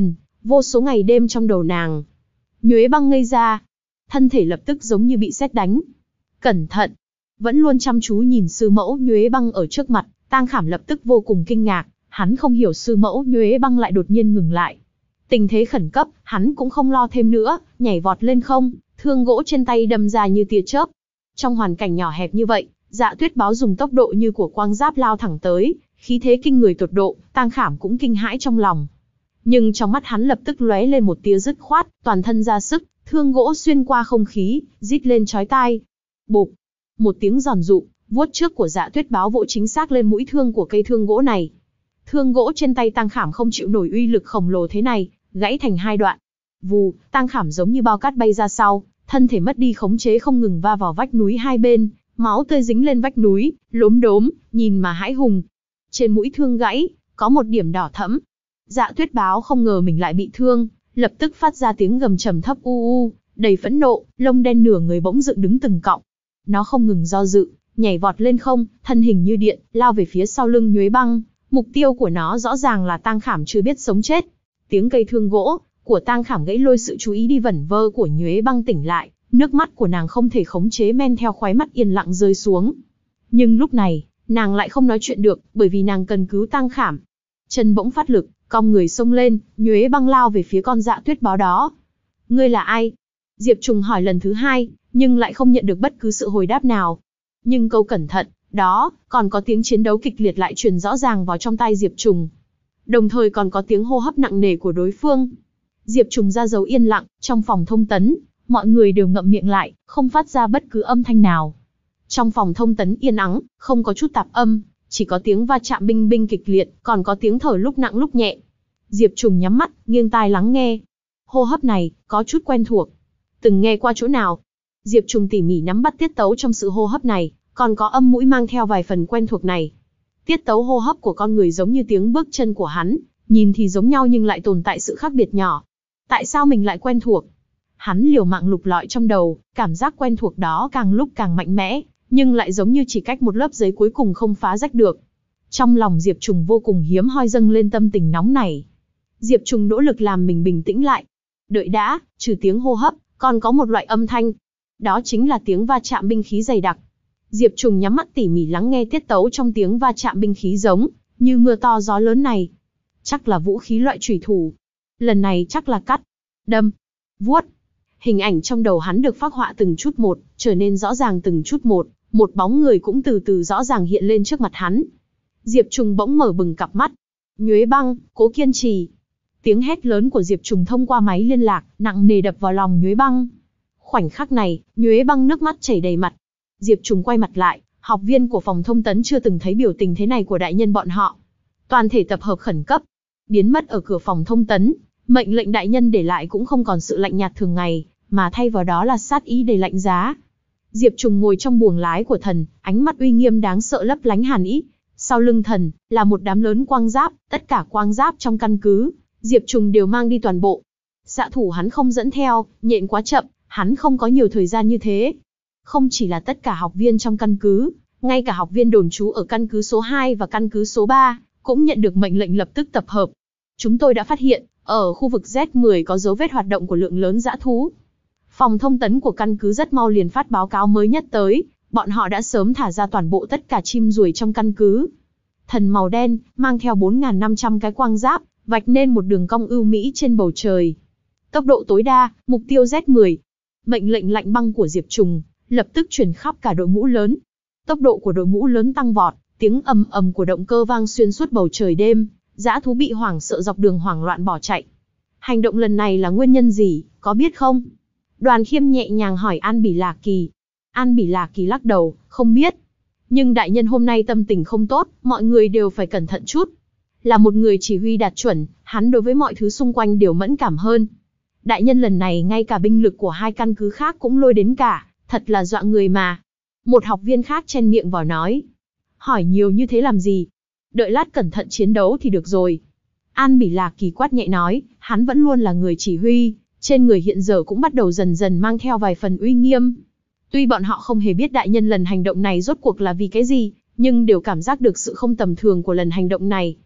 vô số ngày đêm trong đầu nàng. Nhuế Băng ngây ra, thân thể lập tức giống như bị sét đánh. Cẩn thận! Vẫn luôn chăm chú nhìn sư mẫu Nhuế Băng ở trước mặt, Tang Khảm lập tức vô cùng kinh ngạc, hắn không hiểu sư mẫu Nhuế Băng lại đột nhiên ngừng lại. Tình thế khẩn cấp, hắn cũng không lo thêm nữa, nhảy vọt lên không, thương gỗ trên tay đâm ra như tia chớp. Trong hoàn cảnh nhỏ hẹp như vậy, Dạ Tuyết Báo dùng tốc độ như của quang giáp lao thẳng tới, khí thế kinh người tột độ, Tang Khảm cũng kinh hãi trong lòng. Nhưng trong mắt hắn lập tức lóe lên một tia dứt khoát, toàn thân ra sức, thương gỗ xuyên qua không khí, rít lên chói tai. Bộp! Một tiếng giòn rụ, vuốt trước của Dạ Tuyết Báo vỗ chính xác lên mũi thương của cây thương gỗ này. Thương gỗ trên tay Tang Khảm không chịu nổi uy lực khổng lồ thế này, gãy thành hai đoạn. Vù, Tang Khảm giống như bao cát bay ra sau, thân thể mất đi khống chế không ngừng va vào vách núi hai bên, máu tươi dính lên vách núi, lốm đốm, nhìn mà hãi hùng. Trên mũi thương gãy, có một điểm đỏ thẫm. Dạ Tuyết Báo không ngờ mình lại bị thương, lập tức phát ra tiếng gầm trầm thấp u u, đầy phẫn nộ, lông đen nửa người bỗng dựng đứng từng cọng. Nó không ngừng do dự, nhảy vọt lên không, thân hình như điện, lao về phía sau lưng Nhuế Băng. Mục tiêu của nó rõ ràng là Tang Khảm chưa biết sống chết. Tiếng cây thương gỗ của Tang Khảm gãy lôi sự chú ý đi vẩn vơ của Nhuế Băng tỉnh lại, nước mắt của nàng không thể khống chế men theo khóe mắt yên lặng rơi xuống. Nhưng lúc này, nàng lại không nói chuyện được, bởi vì nàng cần cứu Tang Khảm. Chân bỗng phát lực, cong người xông lên, Nhuế Băng lao về phía con Dạ Tuyết Báo đó. Ngươi là ai? Diệp Trùng hỏi lần thứ hai, nhưng lại không nhận được bất cứ sự hồi đáp nào. Nhưng câu cẩn thận, đó, còn có tiếng chiến đấu kịch liệt lại truyền rõ ràng vào trong tai Diệp Trùng. Đồng thời còn có tiếng hô hấp nặng nề của đối phương. Diệp Trùng ra dấu yên lặng, trong phòng thông tấn, mọi người đều ngậm miệng lại, không phát ra bất cứ âm thanh nào. Trong phòng thông tấn yên ắng, không có chút tạp âm, chỉ có tiếng va chạm binh binh kịch liệt, còn có tiếng thở lúc nặng lúc nhẹ. Diệp Trùng nhắm mắt, nghiêng tai lắng nghe. Hô hấp này, có chút quen thuộc. Từng nghe qua chỗ nào? Diệp Trùng tỉ mỉ nắm bắt tiết tấu trong sự hô hấp này, còn có âm mũi mang theo vài phần quen thuộc này. Tiết tấu hô hấp của con người giống như tiếng bước chân của hắn, nhìn thì giống nhau nhưng lại tồn tại sự khác biệt nhỏ. Tại sao mình lại quen thuộc? Hắn liều mạng lục lọi trong đầu, cảm giác quen thuộc đó càng lúc càng mạnh mẽ, nhưng lại giống như chỉ cách một lớp giấy cuối cùng không phá rách được. Trong lòng Diệp Trùng vô cùng hiếm hoi dâng lên tâm tình nóng này. Diệp Trùng nỗ lực làm mình bình tĩnh lại. Đợi đã, trừ tiếng hô hấp, còn có một loại âm thanh. Đó chính là tiếng va chạm binh khí dày đặc. Diệp Trùng nhắm mắt tỉ mỉ lắng nghe tiết tấu trong tiếng va chạm binh khí giống như mưa to gió lớn này. Chắc là vũ khí loại chủy thủ. Lần này chắc là cắt, đâm, vuốt. Hình ảnh trong đầu hắn được phác họa từng chút một, trở nên rõ ràng từng chút một, một bóng người cũng từ từ rõ ràng hiện lên trước mặt hắn. Diệp Trùng bỗng mở bừng cặp mắt. Nhuế Băng, cố kiên trì. Tiếng hét lớn của Diệp Trùng thông qua máy liên lạc, nặng nề đập vào lòng Nhuế Băng. Khoảnh khắc này, Nhuế Băng nước mắt chảy đầy mặt. Diệp Trùng quay mặt lại, học viên của phòng thông tấn chưa từng thấy biểu tình thế này của đại nhân bọn họ. Toàn thể tập hợp khẩn cấp, biến mất ở cửa phòng thông tấn. Mệnh lệnh đại nhân để lại cũng không còn sự lạnh nhạt thường ngày, mà thay vào đó là sát ý đầy lạnh giá. Diệp Trùng ngồi trong buồng lái của thần, ánh mắt uy nghiêm đáng sợ lấp lánh hàn ý. Sau lưng thần, là một đám lớn quang giáp, tất cả quang giáp trong căn cứ, Diệp Trùng đều mang đi toàn bộ. Xạ thủ hắn không dẫn theo, nhện quá chậm, hắn không có nhiều thời gian như thế. Không chỉ là tất cả học viên trong căn cứ, ngay cả học viên đồn trú ở căn cứ số hai và căn cứ số ba, cũng nhận được mệnh lệnh lập tức tập hợp. Chúng tôi đã phát hiện, ở khu vực Z mười có dấu vết hoạt động của lượng lớn dã thú. Phòng thông tấn của căn cứ rất mau liền phát báo cáo mới nhất tới, bọn họ đã sớm thả ra toàn bộ tất cả chim ruồi trong căn cứ. Thần màu đen, mang theo bốn nghìn năm trăm cái quang giáp, vạch nên một đường cong ưu mỹ trên bầu trời. Tốc độ tối đa, mục tiêu Z mười. Mệnh lệnh lạnh băng của Diệp Trùng, lập tức truyền khắp cả đội ngũ lớn. Tốc độ của đội ngũ lớn tăng vọt, tiếng ầm ầm của động cơ vang xuyên suốt bầu trời đêm, dã thú bị hoảng sợ dọc đường hoảng loạn bỏ chạy. Hành động lần này là nguyên nhân gì, có biết không? Đoàn Khiêm nhẹ nhàng hỏi An Bỉ Lạc Kỳ. An Bỉ Lạc Kỳ lắc đầu, không biết. Nhưng đại nhân hôm nay tâm tình không tốt, mọi người đều phải cẩn thận chút. Là một người chỉ huy đạt chuẩn, hắn đối với mọi thứ xung quanh đều mẫn cảm hơn. Đại nhân lần này ngay cả binh lực của hai căn cứ khác cũng lôi đến cả, thật là dọa người mà. Một học viên khác chen miệng vào nói. Hỏi nhiều như thế làm gì? Đợi lát cẩn thận chiến đấu thì được rồi. An Bỉ Lạc Kỳ quát nhẹ nói, hắn vẫn luôn là người chỉ huy, trên người hiện giờ cũng bắt đầu dần dần mang theo vài phần uy nghiêm. Tuy bọn họ không hề biết đại nhân lần hành động này rốt cuộc là vì cái gì, nhưng đều cảm giác được sự không tầm thường của lần hành động này.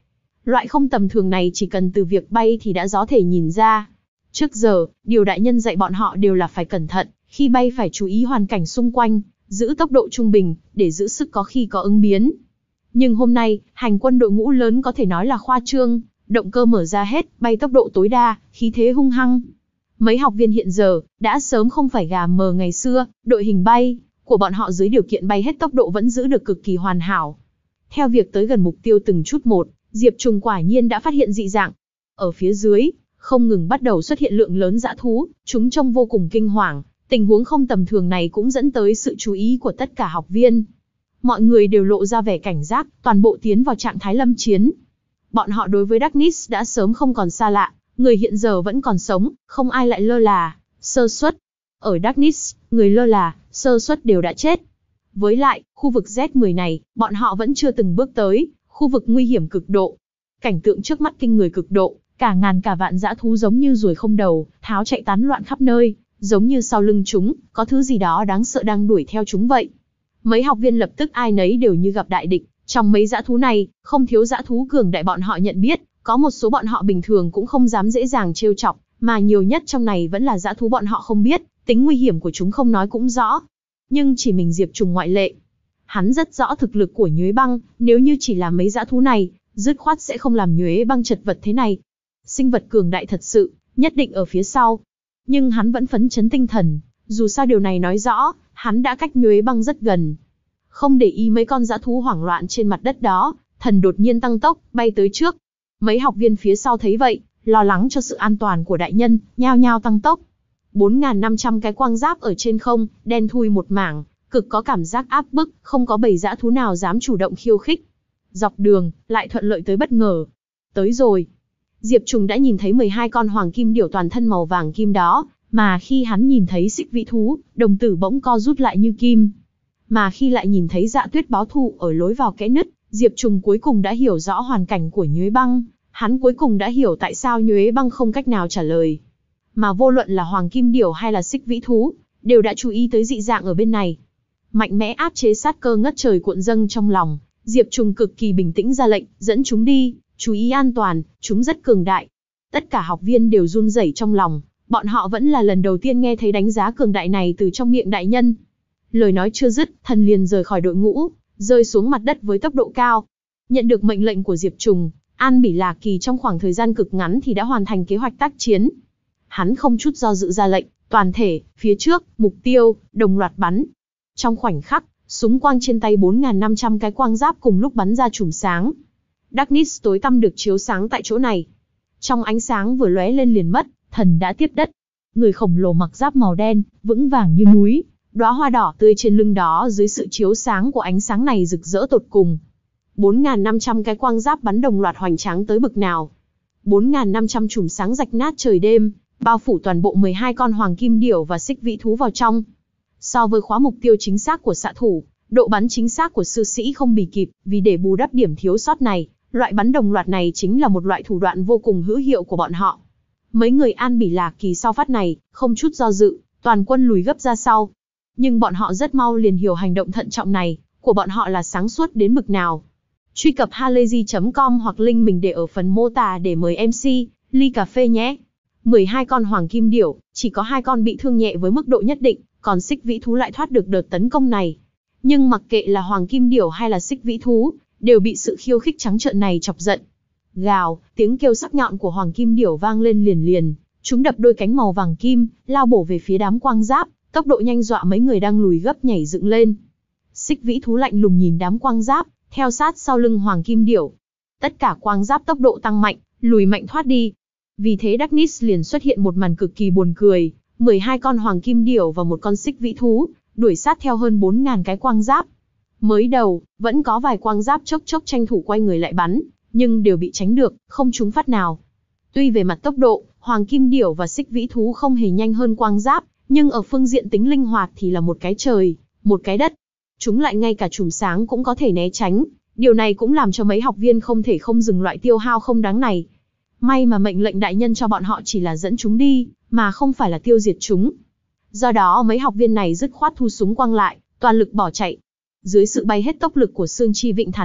Loại không tầm thường này chỉ cần từ việc bay thì đã có thể nhìn ra. Trước giờ, điều đại nhân dạy bọn họ đều là phải cẩn thận, khi bay phải chú ý hoàn cảnh xung quanh, giữ tốc độ trung bình, để giữ sức có khi có ứng biến. Nhưng hôm nay, hành quân đội ngũ lớn có thể nói là khoa trương, động cơ mở ra hết, bay tốc độ tối đa, khí thế hung hăng. Mấy học viên hiện giờ, đã sớm không phải gà mờ ngày xưa, đội hình bay của bọn họ dưới điều kiện bay hết tốc độ vẫn giữ được cực kỳ hoàn hảo. Theo việc tới gần mục tiêu từng chút một, Diệp Trùng quả nhiên đã phát hiện dị dạng. Ở phía dưới, không ngừng bắt đầu xuất hiện lượng lớn dã thú, chúng trông vô cùng kinh hoàng. Tình huống không tầm thường này cũng dẫn tới sự chú ý của tất cả học viên. Mọi người đều lộ ra vẻ cảnh giác, toàn bộ tiến vào trạng thái lâm chiến. Bọn họ đối với Darkness đã sớm không còn xa lạ, người hiện giờ vẫn còn sống, không ai lại lơ là, sơ suất. Ở Darkness, người lơ là, sơ suất đều đã chết. Với lại, khu vực Z mười này, bọn họ vẫn chưa từng bước tới, khu vực nguy hiểm cực độ. Cảnh tượng trước mắt kinh người cực độ, cả ngàn cả vạn dã thú giống như ruồi không đầu, tháo chạy tán loạn khắp nơi, giống như sau lưng chúng, có thứ gì đó đáng sợ đang đuổi theo chúng vậy. Mấy học viên lập tức ai nấy đều như gặp đại địch, trong mấy dã thú này, không thiếu dã thú cường đại bọn họ nhận biết, có một số bọn họ bình thường cũng không dám dễ dàng trêu chọc, mà nhiều nhất trong này vẫn là dã thú bọn họ không biết, tính nguy hiểm của chúng không nói cũng rõ. Nhưng chỉ mình Diệp Trùng ngoại lệ. Hắn rất rõ thực lực của Nhuế Băng, nếu như chỉ là mấy dã thú này, dứt khoát sẽ không làm Nhuế Băng chật vật thế này. Sinh vật cường đại thật sự, nhất định ở phía sau. Nhưng hắn vẫn phấn chấn tinh thần, dù sao điều này nói rõ, hắn đã cách Nhuế Băng rất gần. Không để ý mấy con dã thú hoảng loạn trên mặt đất đó, thần đột nhiên tăng tốc, bay tới trước. Mấy học viên phía sau thấy vậy, lo lắng cho sự an toàn của đại nhân, nhao nhao tăng tốc. bốn nghìn năm trăm cái quang giáp ở trên không, đen thui một mảng, cực có cảm giác áp bức, không có bầy dã thú nào dám chủ động khiêu khích. Dọc đường, lại thuận lợi tới bất ngờ. Tới rồi. Diệp Trùng đã nhìn thấy mười hai con hoàng kim điểu toàn thân màu vàng kim đó, mà khi hắn nhìn thấy xích vĩ thú, đồng tử bỗng co rút lại như kim. Mà khi lại nhìn thấy Dạ Tuyết báo thù ở lối vào kẽ nứt, Diệp Trùng cuối cùng đã hiểu rõ hoàn cảnh của Nhuế Băng, hắn cuối cùng đã hiểu tại sao Nhuế Băng không cách nào trả lời. Mà vô luận là hoàng kim điểu hay là xích vĩ thú, đều đã chú ý tới dị dạng ở bên này. Mạnh mẽ áp chế sát cơ ngất trời cuộn dâng trong lòng, Diệp Trùng cực kỳ bình tĩnh ra lệnh, dẫn chúng đi, chú ý an toàn, chúng rất cường đại. Tất cả học viên đều run rẩy trong lòng, bọn họ vẫn là lần đầu tiên nghe thấy đánh giá cường đại này từ trong miệng đại nhân. Lời nói chưa dứt, thần liền rời khỏi đội ngũ, rơi xuống mặt đất với tốc độ cao. Nhận được mệnh lệnh của Diệp Trùng, An Bỉ Lạc Kỳ trong khoảng thời gian cực ngắn thì đã hoàn thành kế hoạch tác chiến. Hắn không chút do dự ra lệnh, toàn thể, phía trước, mục tiêu, đồng loạt bắn. Trong khoảnh khắc, súng quang trên tay bốn nghìn năm trăm cái quang giáp cùng lúc bắn ra chùm sáng. Darkness tối tăm được chiếu sáng tại chỗ này. Trong ánh sáng vừa lóe lên liền mất, thần đã tiếp đất. Người khổng lồ mặc giáp màu đen, vững vàng như núi, đóa hoa đỏ tươi trên lưng đó dưới sự chiếu sáng của ánh sáng này rực rỡ tột cùng. bốn nghìn năm trăm cái quang giáp bắn đồng loạt hoành tráng tới bực nào. bốn nghìn năm trăm chùm sáng rạch nát trời đêm, bao phủ toàn bộ mười hai con hoàng kim điểu và xích vĩ thú vào trong. So với khóa mục tiêu chính xác của xạ thủ, độ bắn chính xác của sư sĩ không bì kịp, vì để bù đắp điểm thiếu sót này, loại bắn đồng loạt này chính là một loại thủ đoạn vô cùng hữu hiệu của bọn họ. Mấy người An Bỉ Lạc Kỳ sau phát này, không chút do dự, toàn quân lùi gấp ra sau. Nhưng bọn họ rất mau liền hiểu hành động thận trọng này của bọn họ là sáng suốt đến bực nào. Truy cập halayzi chấm com hoặc link mình để ở phần mô tả để mời em xê, ly cà phê nhé. mười hai con hoàng kim điểu, chỉ có hai con bị thương nhẹ với mức độ nhất định, còn xích vĩ thú lại thoát được đợt tấn công này. Nhưng mặc kệ là hoàng kim điểu hay là xích vĩ thú, đều bị sự khiêu khích trắng trợn này chọc giận. Gào, tiếng kêu sắc nhọn của hoàng kim điểu vang lên liền liền, chúng đập đôi cánh màu vàng kim, lao bổ về phía đám quang giáp, tốc độ nhanh dọa mấy người đang lùi gấp nhảy dựng lên. Xích vĩ thú lạnh lùng nhìn đám quang giáp, theo sát sau lưng hoàng kim điểu. Tất cả quang giáp tốc độ tăng mạnh, lùi mạnh thoát đi. Vì thế Darkness liền xuất hiện một màn cực kỳ buồn cười, mười hai con hoàng kim điểu và một con xích vĩ thú, đuổi sát theo hơn bốn nghìn cái quang giáp. Mới đầu, vẫn có vài quang giáp chốc chốc tranh thủ quay người lại bắn, nhưng đều bị tránh được, không trúng phát nào. Tuy về mặt tốc độ, hoàng kim điểu và xích vĩ thú không hề nhanh hơn quang giáp, nhưng ở phương diện tính linh hoạt thì là một cái trời, một cái đất. Chúng lại ngay cả chùm sáng cũng có thể né tránh, điều này cũng làm cho mấy học viên không thể không dừng loại tiêu hao không đáng này. May mà mệnh lệnh đại nhân cho bọn họ chỉ là dẫn chúng đi, mà không phải là tiêu diệt chúng. Do đó mấy học viên này dứt khoát thu súng quăng lại, toàn lực bỏ chạy. Dưới sự bay hết tốc lực của Sương Chi Vịnh Thán Điệu,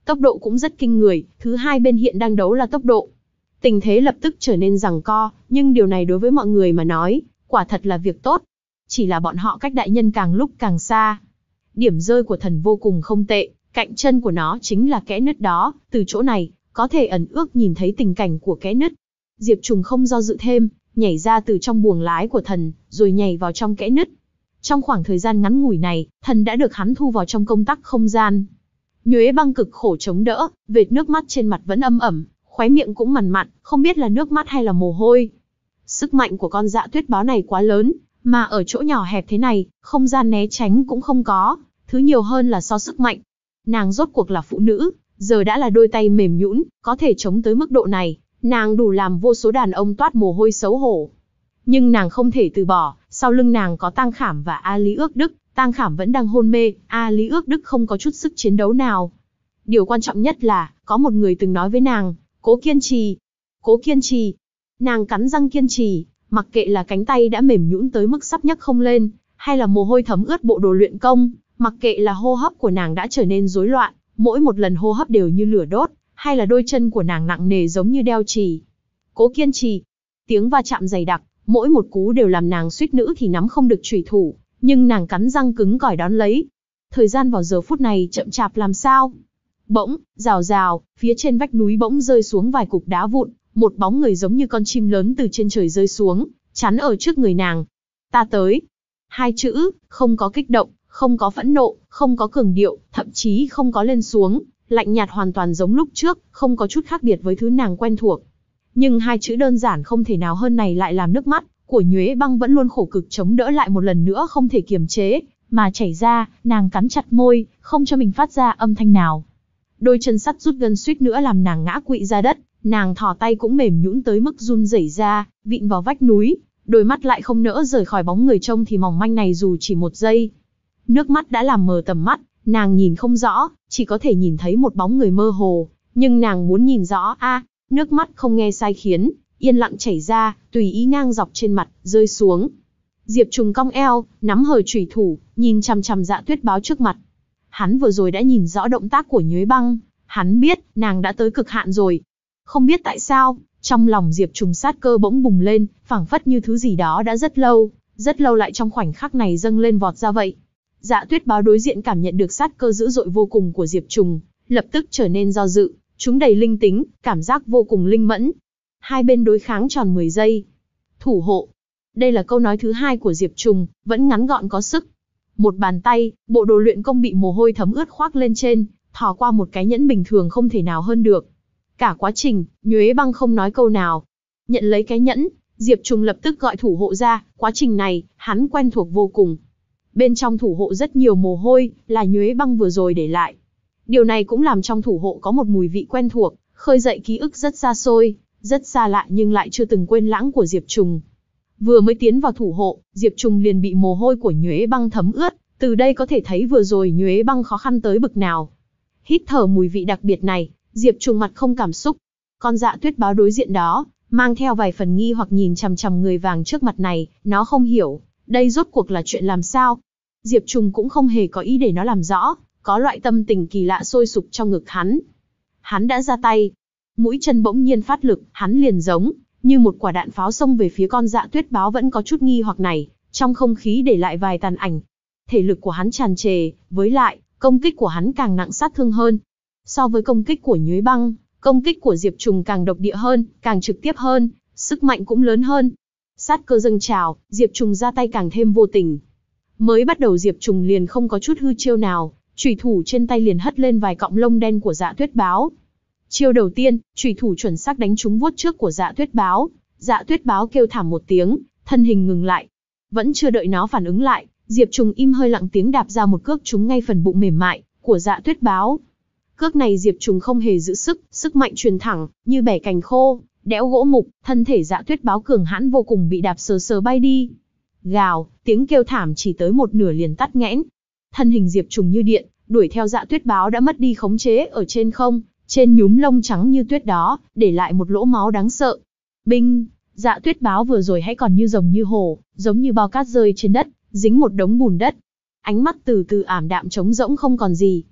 tốc độ cũng rất kinh người, thứ hai bên hiện đang đấu là tốc độ. Tình thế lập tức trở nên giằng co, nhưng điều này đối với mọi người mà nói, quả thật là việc tốt. Chỉ là bọn họ cách đại nhân càng lúc càng xa. Điểm rơi của thần vô cùng không tệ, cạnh chân của nó chính là kẽ nứt đó, từ chỗ này, có thể ẩn ước nhìn thấy tình cảnh của kẽ nứt. Diệp Trùng không do dự thêm, nhảy ra từ trong buồng lái của thần, rồi nhảy vào trong kẽ nứt. Trong khoảng thời gian ngắn ngủi này, thần đã được hắn thu vào trong công tắc không gian. Nhuế Băng cực khổ chống đỡ, vệt nước mắt trên mặt vẫn âm ẩm, khóe miệng cũng mằn mặn, không biết là nước mắt hay là mồ hôi. Sức mạnh của con Dạ Tuyết báo này quá lớn, mà ở chỗ nhỏ hẹp thế này, không gian né tránh cũng không có, thứ nhiều hơn là so sức mạnh. Nàng rốt cuộc là phụ nữ, giờ đã là đôi tay mềm nhũn, có thể chống tới mức độ này, nàng đủ làm vô số đàn ông toát mồ hôi xấu hổ. Nhưng nàng không thể từ bỏ, sau lưng nàng có Tang Khảm và A Lý Ước Đức, Tang Khảm vẫn đang hôn mê, A Lý Ước Đức không có chút sức chiến đấu nào. Điều quan trọng nhất là, có một người từng nói với nàng, cố kiên trì, cố kiên trì. Nàng cắn răng kiên trì, mặc kệ là cánh tay đã mềm nhũn tới mức sắp nhấc không lên, hay là mồ hôi thấm ướt bộ đồ luyện công, mặc kệ là hô hấp của nàng đã trở nên rối loạn, mỗi một lần hô hấp đều như lửa đốt, hay là đôi chân của nàng nặng nề giống như đeo chì. Cố kiên trì. Tiếng va chạm dày đặc, mỗi một cú đều làm nàng suýt nữa thì nắm không được chủy thủ, nhưng nàng cắn răng cứng cỏi đón lấy. Thời gian vào giờ phút này chậm chạp làm sao? Bỗng, rào rào, phía trên vách núi bỗng rơi xuống vài cục đá vụn, một bóng người giống như con chim lớn từ trên trời rơi xuống, chắn ở trước người nàng. Ta tới. Hai chữ, không có kích động, không có phẫn nộ, không có cường điệu, thậm chí không có lên xuống, lạnh nhạt hoàn toàn giống lúc trước, không có chút khác biệt với thứ nàng quen thuộc. Nhưng hai chữ đơn giản không thể nào hơn này lại làm nước mắt của Nhuế Băng vẫn luôn khổ cực chống đỡ lại một lần nữa không thể kiềm chế, mà chảy ra, nàng cắn chặt môi, không cho mình phát ra âm thanh nào. Đôi chân sắt rút gân suýt nữa làm nàng ngã quỵ ra đất, nàng thò tay cũng mềm nhũn tới mức run rẩy ra, vịn vào vách núi, đôi mắt lại không nỡ rời khỏi bóng người trông thì mỏng manh này dù chỉ một giây. Nước mắt đã làm mờ tầm mắt, nàng nhìn không rõ, chỉ có thể nhìn thấy một bóng người mơ hồ, nhưng nàng muốn nhìn rõ a, à, nước mắt không nghe sai khiến, yên lặng chảy ra, tùy ý ngang dọc trên mặt, rơi xuống. Diệp Trùng cong eo, nắm hời chủy thủ, nhìn chằm chằm Dạ Tuyết báo trước mặt. Hắn vừa rồi đã nhìn rõ động tác của Nhuế Băng, hắn biết, nàng đã tới cực hạn rồi. Không biết tại sao, trong lòng Diệp Trùng sát cơ bỗng bùng lên, phảng phất như thứ gì đó đã rất lâu, rất lâu lại trong khoảnh khắc này dâng lên vọt ra vậy. Dạ Tuyết báo đối diện cảm nhận được sát cơ dữ dội vô cùng của Diệp Trùng, lập tức trở nên do dự, chúng đầy linh tính, cảm giác vô cùng linh mẫn. Hai bên đối kháng tròn mười giây. Thủ hộ. Đây là câu nói thứ hai của Diệp Trùng, vẫn ngắn gọn có sức. Một bàn tay, bộ đồ luyện công bị mồ hôi thấm ướt khoác lên trên, thò qua một cái nhẫn bình thường không thể nào hơn được. Cả quá trình, Nhuế Băng không nói câu nào. Nhận lấy cái nhẫn, Diệp Trùng lập tức gọi thủ hộ ra, quá trình này, hắn quen thuộc vô cùng. Bên trong thủ hộ rất nhiều mồ hôi, là Nhuế Băng vừa rồi để lại. Điều này cũng làm trong thủ hộ có một mùi vị quen thuộc, khơi dậy ký ức rất xa xôi, rất xa lạ nhưng lại chưa từng quên lãng của Diệp Trùng. Vừa mới tiến vào thủ hộ, Diệp Trùng liền bị mồ hôi của Nhuế Băng thấm ướt, từ đây có thể thấy vừa rồi Nhuế Băng khó khăn tới bực nào. Hít thở mùi vị đặc biệt này, Diệp Trùng mặt không cảm xúc. Con Dạ Tuyết báo đối diện đó, mang theo vài phần nghi hoặc nhìn chằm chằm người vàng trước mặt này, nó không hiểu, đây rốt cuộc là chuyện làm sao. Diệp Trùng cũng không hề có ý để nó làm rõ, có loại tâm tình kỳ lạ sôi sục trong ngực hắn. Hắn đã ra tay, mũi chân bỗng nhiên phát lực, hắn liền giống như một quả đạn pháo xông về phía con Dạ Tuyết báo vẫn có chút nghi hoặc này, trong không khí để lại vài tàn ảnh. Thể lực của hắn tràn trề, với lại, công kích của hắn càng nặng sát thương hơn. So với công kích của Nhuế Băng, công kích của Diệp Trùng càng độc địa hơn, càng trực tiếp hơn, sức mạnh cũng lớn hơn. Sát cơ dâng trào, Diệp Trùng ra tay càng thêm vô tình. Mới bắt đầu Diệp Trùng liền không có chút hư chiêu nào, chủy thủ trên tay liền hất lên vài cọng lông đen của Dạ Tuyết báo. Chiêu đầu tiên, chủy thủ chuẩn xác đánh trúng vuốt trước của Dạ Tuyết báo. Dạ Tuyết báo kêu thảm một tiếng, thân hình ngừng lại. Vẫn chưa đợi nó phản ứng lại, Diệp Trùng im hơi lặng tiếng đạp ra một cước trúng ngay phần bụng mềm mại của Dạ Tuyết báo. Cước này Diệp Trùng không hề giữ sức, sức mạnh truyền thẳng, như bẻ cành khô, đẽo gỗ mục, thân thể Dạ Tuyết báo cường hãn vô cùng bị đạp sờ sờ bay đi. Gào, tiếng kêu thảm chỉ tới một nửa liền tắt nghẽn. Thân hình Diệp Trùng như điện, đuổi theo Dạ Tuyết báo đã mất đi khống chế ở trên không, trên nhúm lông trắng như tuyết đó, để lại một lỗ máu đáng sợ. Binh, Dạ Tuyết báo vừa rồi hãy còn như rồng như hổ, giống như bao cát rơi trên đất, dính một đống bùn đất. Ánh mắt từ từ ảm đạm trống rỗng không còn gì.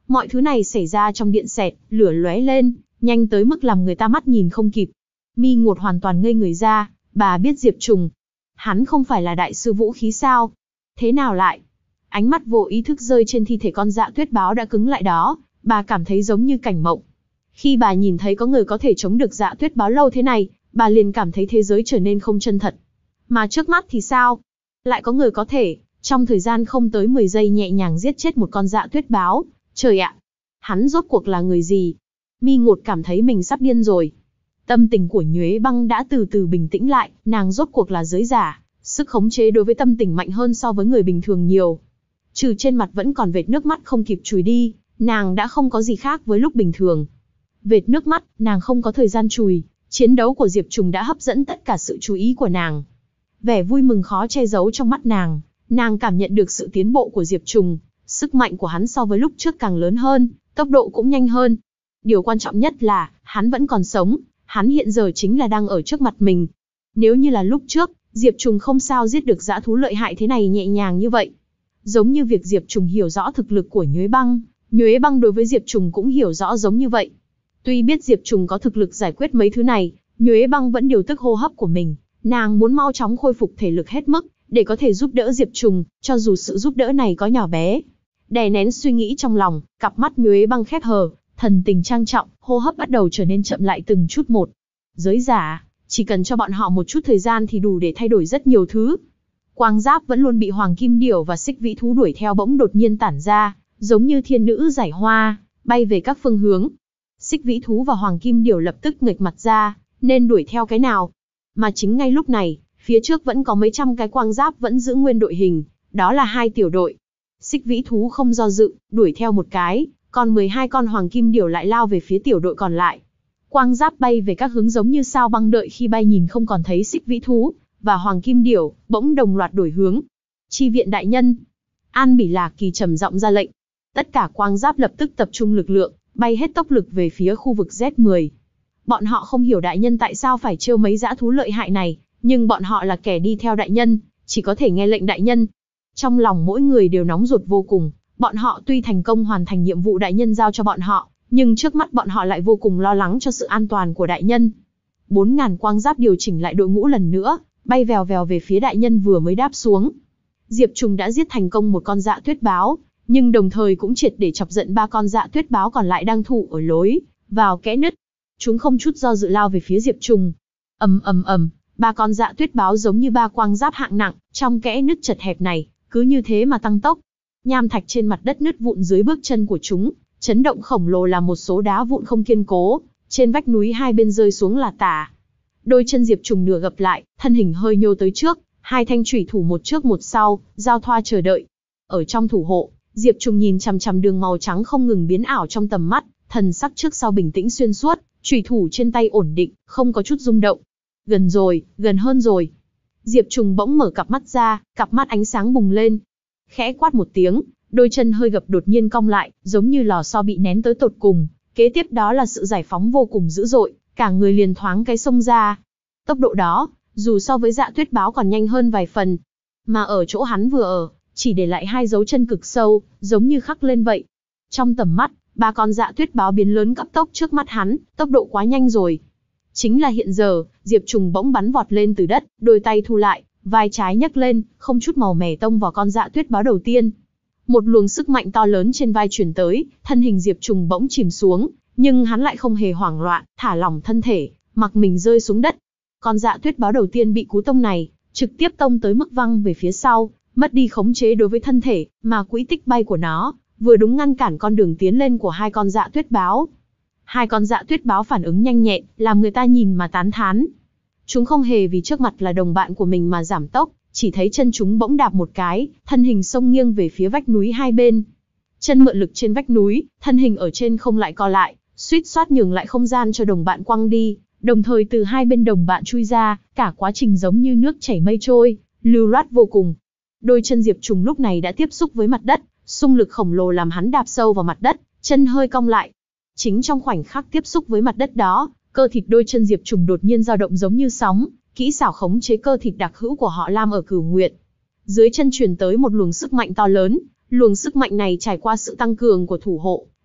Mọi thứ này xảy ra trong điện xẹt, lửa lóe lên, nhanh tới mức làm người ta mắt nhìn không kịp. Mi Ngột hoàn toàn ngây người ra, bà biết Diệp Trùng. Hắn không phải là đại sư vũ khí sao? Thế nào lại? Ánh mắt vô ý thức rơi trên thi thể con Dạ Tuyết Báo đã cứng lại đó, bà cảm thấy giống như cảnh mộng. Khi bà nhìn thấy có người có thể chống được Dạ Tuyết Báo lâu thế này, bà liền cảm thấy thế giới trở nên không chân thật. Mà trước mắt thì sao? Lại có người có thể, trong thời gian không tới mười giây nhẹ nhàng giết chết một con Dạ Tuyết Báo. Trời ạ! Hắn rốt cuộc là người gì? Mi Ngột cảm thấy mình sắp điên rồi. Tâm tình của Nhuế Băng đã từ từ bình tĩnh lại, nàng rốt cuộc là giới giả, sức khống chế đối với tâm tình mạnh hơn so với người bình thường nhiều. Trừ trên mặt vẫn còn vệt nước mắt không kịp chùi đi, nàng đã không có gì khác với lúc bình thường. Vệt nước mắt, nàng không có thời gian chùi, chiến đấu của Diệp Trùng đã hấp dẫn tất cả sự chú ý của nàng. Vẻ vui mừng khó che giấu trong mắt nàng, nàng cảm nhận được sự tiến bộ của Diệp Trùng, sức mạnh của hắn so với lúc trước càng lớn hơn, tốc độ cũng nhanh hơn. Điều quan trọng nhất là, hắn vẫn còn sống, hắn hiện giờ chính là đang ở trước mặt mình. Nếu như là lúc trước, Diệp Trùng không sao giết được dã thú lợi hại thế này nhẹ nhàng như vậy. Giống như việc Diệp Trùng hiểu rõ thực lực của Nhuế Băng, Nhuế Băng đối với Diệp Trùng cũng hiểu rõ giống như vậy. Tuy biết Diệp Trùng có thực lực giải quyết mấy thứ này, Nhuế Băng vẫn điều tức hô hấp của mình, nàng muốn mau chóng khôi phục thể lực hết mức, để có thể giúp đỡ Diệp Trùng, cho dù sự giúp đỡ này có nhỏ bé. Đè nén suy nghĩ trong lòng, cặp mắt Nhuế Băng khép hờ, thần tình trang trọng, hô hấp bắt đầu trở nên chậm lại từng chút một. Giới giả, chỉ cần cho bọn họ một chút thời gian thì đủ để thay đổi rất nhiều thứ. Quang giáp vẫn luôn bị Hoàng Kim Điểu và Xích Vĩ Thú đuổi theo bỗng đột nhiên tản ra, giống như thiên nữ giải hoa, bay về các phương hướng. Xích Vĩ Thú và Hoàng Kim Điểu lập tức nghịch mặt ra, nên đuổi theo cái nào. Mà chính ngay lúc này, phía trước vẫn có mấy trăm cái quang giáp vẫn giữ nguyên đội hình, đó là hai tiểu đội. Xích Vĩ Thú không do dự, đuổi theo một cái, còn mười hai con Hoàng Kim Điểu lại lao về phía tiểu đội còn lại. Quang giáp bay về các hướng giống như sao băng, đợi khi bay nhìn không còn thấy Xích Vĩ Thú và Hoàng Kim Điểu, bỗng đồng loạt đổi hướng. Chi viện đại nhân. An Bỉ Lạc Kỳ trầm giọng ra lệnh. Tất cả quang giáp lập tức tập trung lực lượng, bay hết tốc lực về phía khu vực Z mười. Bọn họ không hiểu đại nhân tại sao phải trêu mấy dã thú lợi hại này, nhưng bọn họ là kẻ đi theo đại nhân, chỉ có thể nghe lệnh đại nhân. Trong lòng mỗi người đều nóng ruột vô cùng, bọn họ tuy thành công hoàn thành nhiệm vụ đại nhân giao cho bọn họ, nhưng trước mắt bọn họ lại vô cùng lo lắng cho sự an toàn của đại nhân. Bốn ngàn quang giáp điều chỉnh lại đội ngũ lần nữa, bay vèo vèo về phía đại nhân vừa mới đáp xuống. Diệp Trùng đã giết thành công một con Dạ Tuyết Báo, nhưng đồng thời cũng triệt để chọc giận ba con Dạ Tuyết Báo còn lại đang thủ ở lối vào kẽ nứt. Chúng không chút do dự lao về phía Diệp Trùng. Ầm ầm ầm, ba con Dạ Tuyết Báo giống như ba quang giáp hạng nặng, trong kẽ nứt chật hẹp này, cứ như thế mà tăng tốc. Nham thạch trên mặt đất nứt vụn dưới bước chân của chúng, chấn động khổng lồ làm một số đá vụn không kiên cố, trên vách núi hai bên rơi xuống là tả. Đôi chân Diệp Trùng nửa gập lại, thân hình hơi nhô tới trước, hai thanh chủy thủ một trước một sau, giao thoa chờ đợi. Ở trong thủ hộ, Diệp Trùng nhìn chằm chằm đường màu trắng không ngừng biến ảo trong tầm mắt, thần sắc trước sau bình tĩnh xuyên suốt, chủy thủ trên tay ổn định, không có chút rung động. Gần rồi, gần hơn rồi. Diệp Trùng bỗng mở cặp mắt ra, cặp mắt ánh sáng bùng lên. Khẽ quát một tiếng, đôi chân hơi gập đột nhiên cong lại, giống như lò xo bị nén tới tột cùng. Kế tiếp đó là sự giải phóng vô cùng dữ dội, cả người liền thoáng cái xông ra. Tốc độ đó, dù so với Dạ Tuyết Báo còn nhanh hơn vài phần. Mà ở chỗ hắn vừa ở, chỉ để lại hai dấu chân cực sâu, giống như khắc lên vậy. Trong tầm mắt, ba con Dạ Tuyết Báo biến lớn cấp tốc trước mắt hắn, tốc độ quá nhanh rồi. Chính là hiện giờ, Diệp Trùng bỗng bắn vọt lên từ đất, đôi tay thu lại, vai trái nhấc lên, không chút màu mè tông vào con Dạ Tuyết Báo đầu tiên. Một luồng sức mạnh to lớn trên vai truyền tới, thân hình Diệp Trùng bỗng chìm xuống, nhưng hắn lại không hề hoảng loạn, thả lỏng thân thể, mặc mình rơi xuống đất. Con Dạ Tuyết Báo đầu tiên bị cú tông này, trực tiếp tông tới mức văng về phía sau, mất đi khống chế đối với thân thể, mà quỹ tích bay của nó, vừa đúng ngăn cản con đường tiến lên của hai con Dạ Tuyết Báo. Hai con Dạ Tuyết Báo phản ứng nhanh nhẹn, làm người ta nhìn mà tán thán. Chúng không hề vì trước mặt là đồng bạn của mình mà giảm tốc, chỉ thấy chân chúng bỗng đạp một cái, thân hình xông nghiêng về phía vách núi hai bên. Chân mượn lực trên vách núi, thân hình ở trên không lại co lại, suýt soát nhường lại không gian cho đồng bạn quăng đi, đồng thời từ hai bên đồng bạn chui ra, cả quá trình giống như nước chảy mây trôi, lưu loát vô cùng. Đôi chân Diệp Trùng lúc này đã tiếp xúc với mặt đất, xung lực khổng lồ làm hắn đạp sâu vào mặt đất, chân hơi cong lại. Chính trong khoảnh khắc tiếp xúc với mặt đất đó, cơ thịt đôi chân Diệp Trùng đột nhiên dao động giống như sóng, kỹ xảo khống chế cơ thịt đặc hữu của họ Lam ở Cửu Nguyệt. Dưới chân truyền tới một luồng sức mạnh to lớn, luồng sức mạnh này trải qua sự tăng cường của thủ hộ,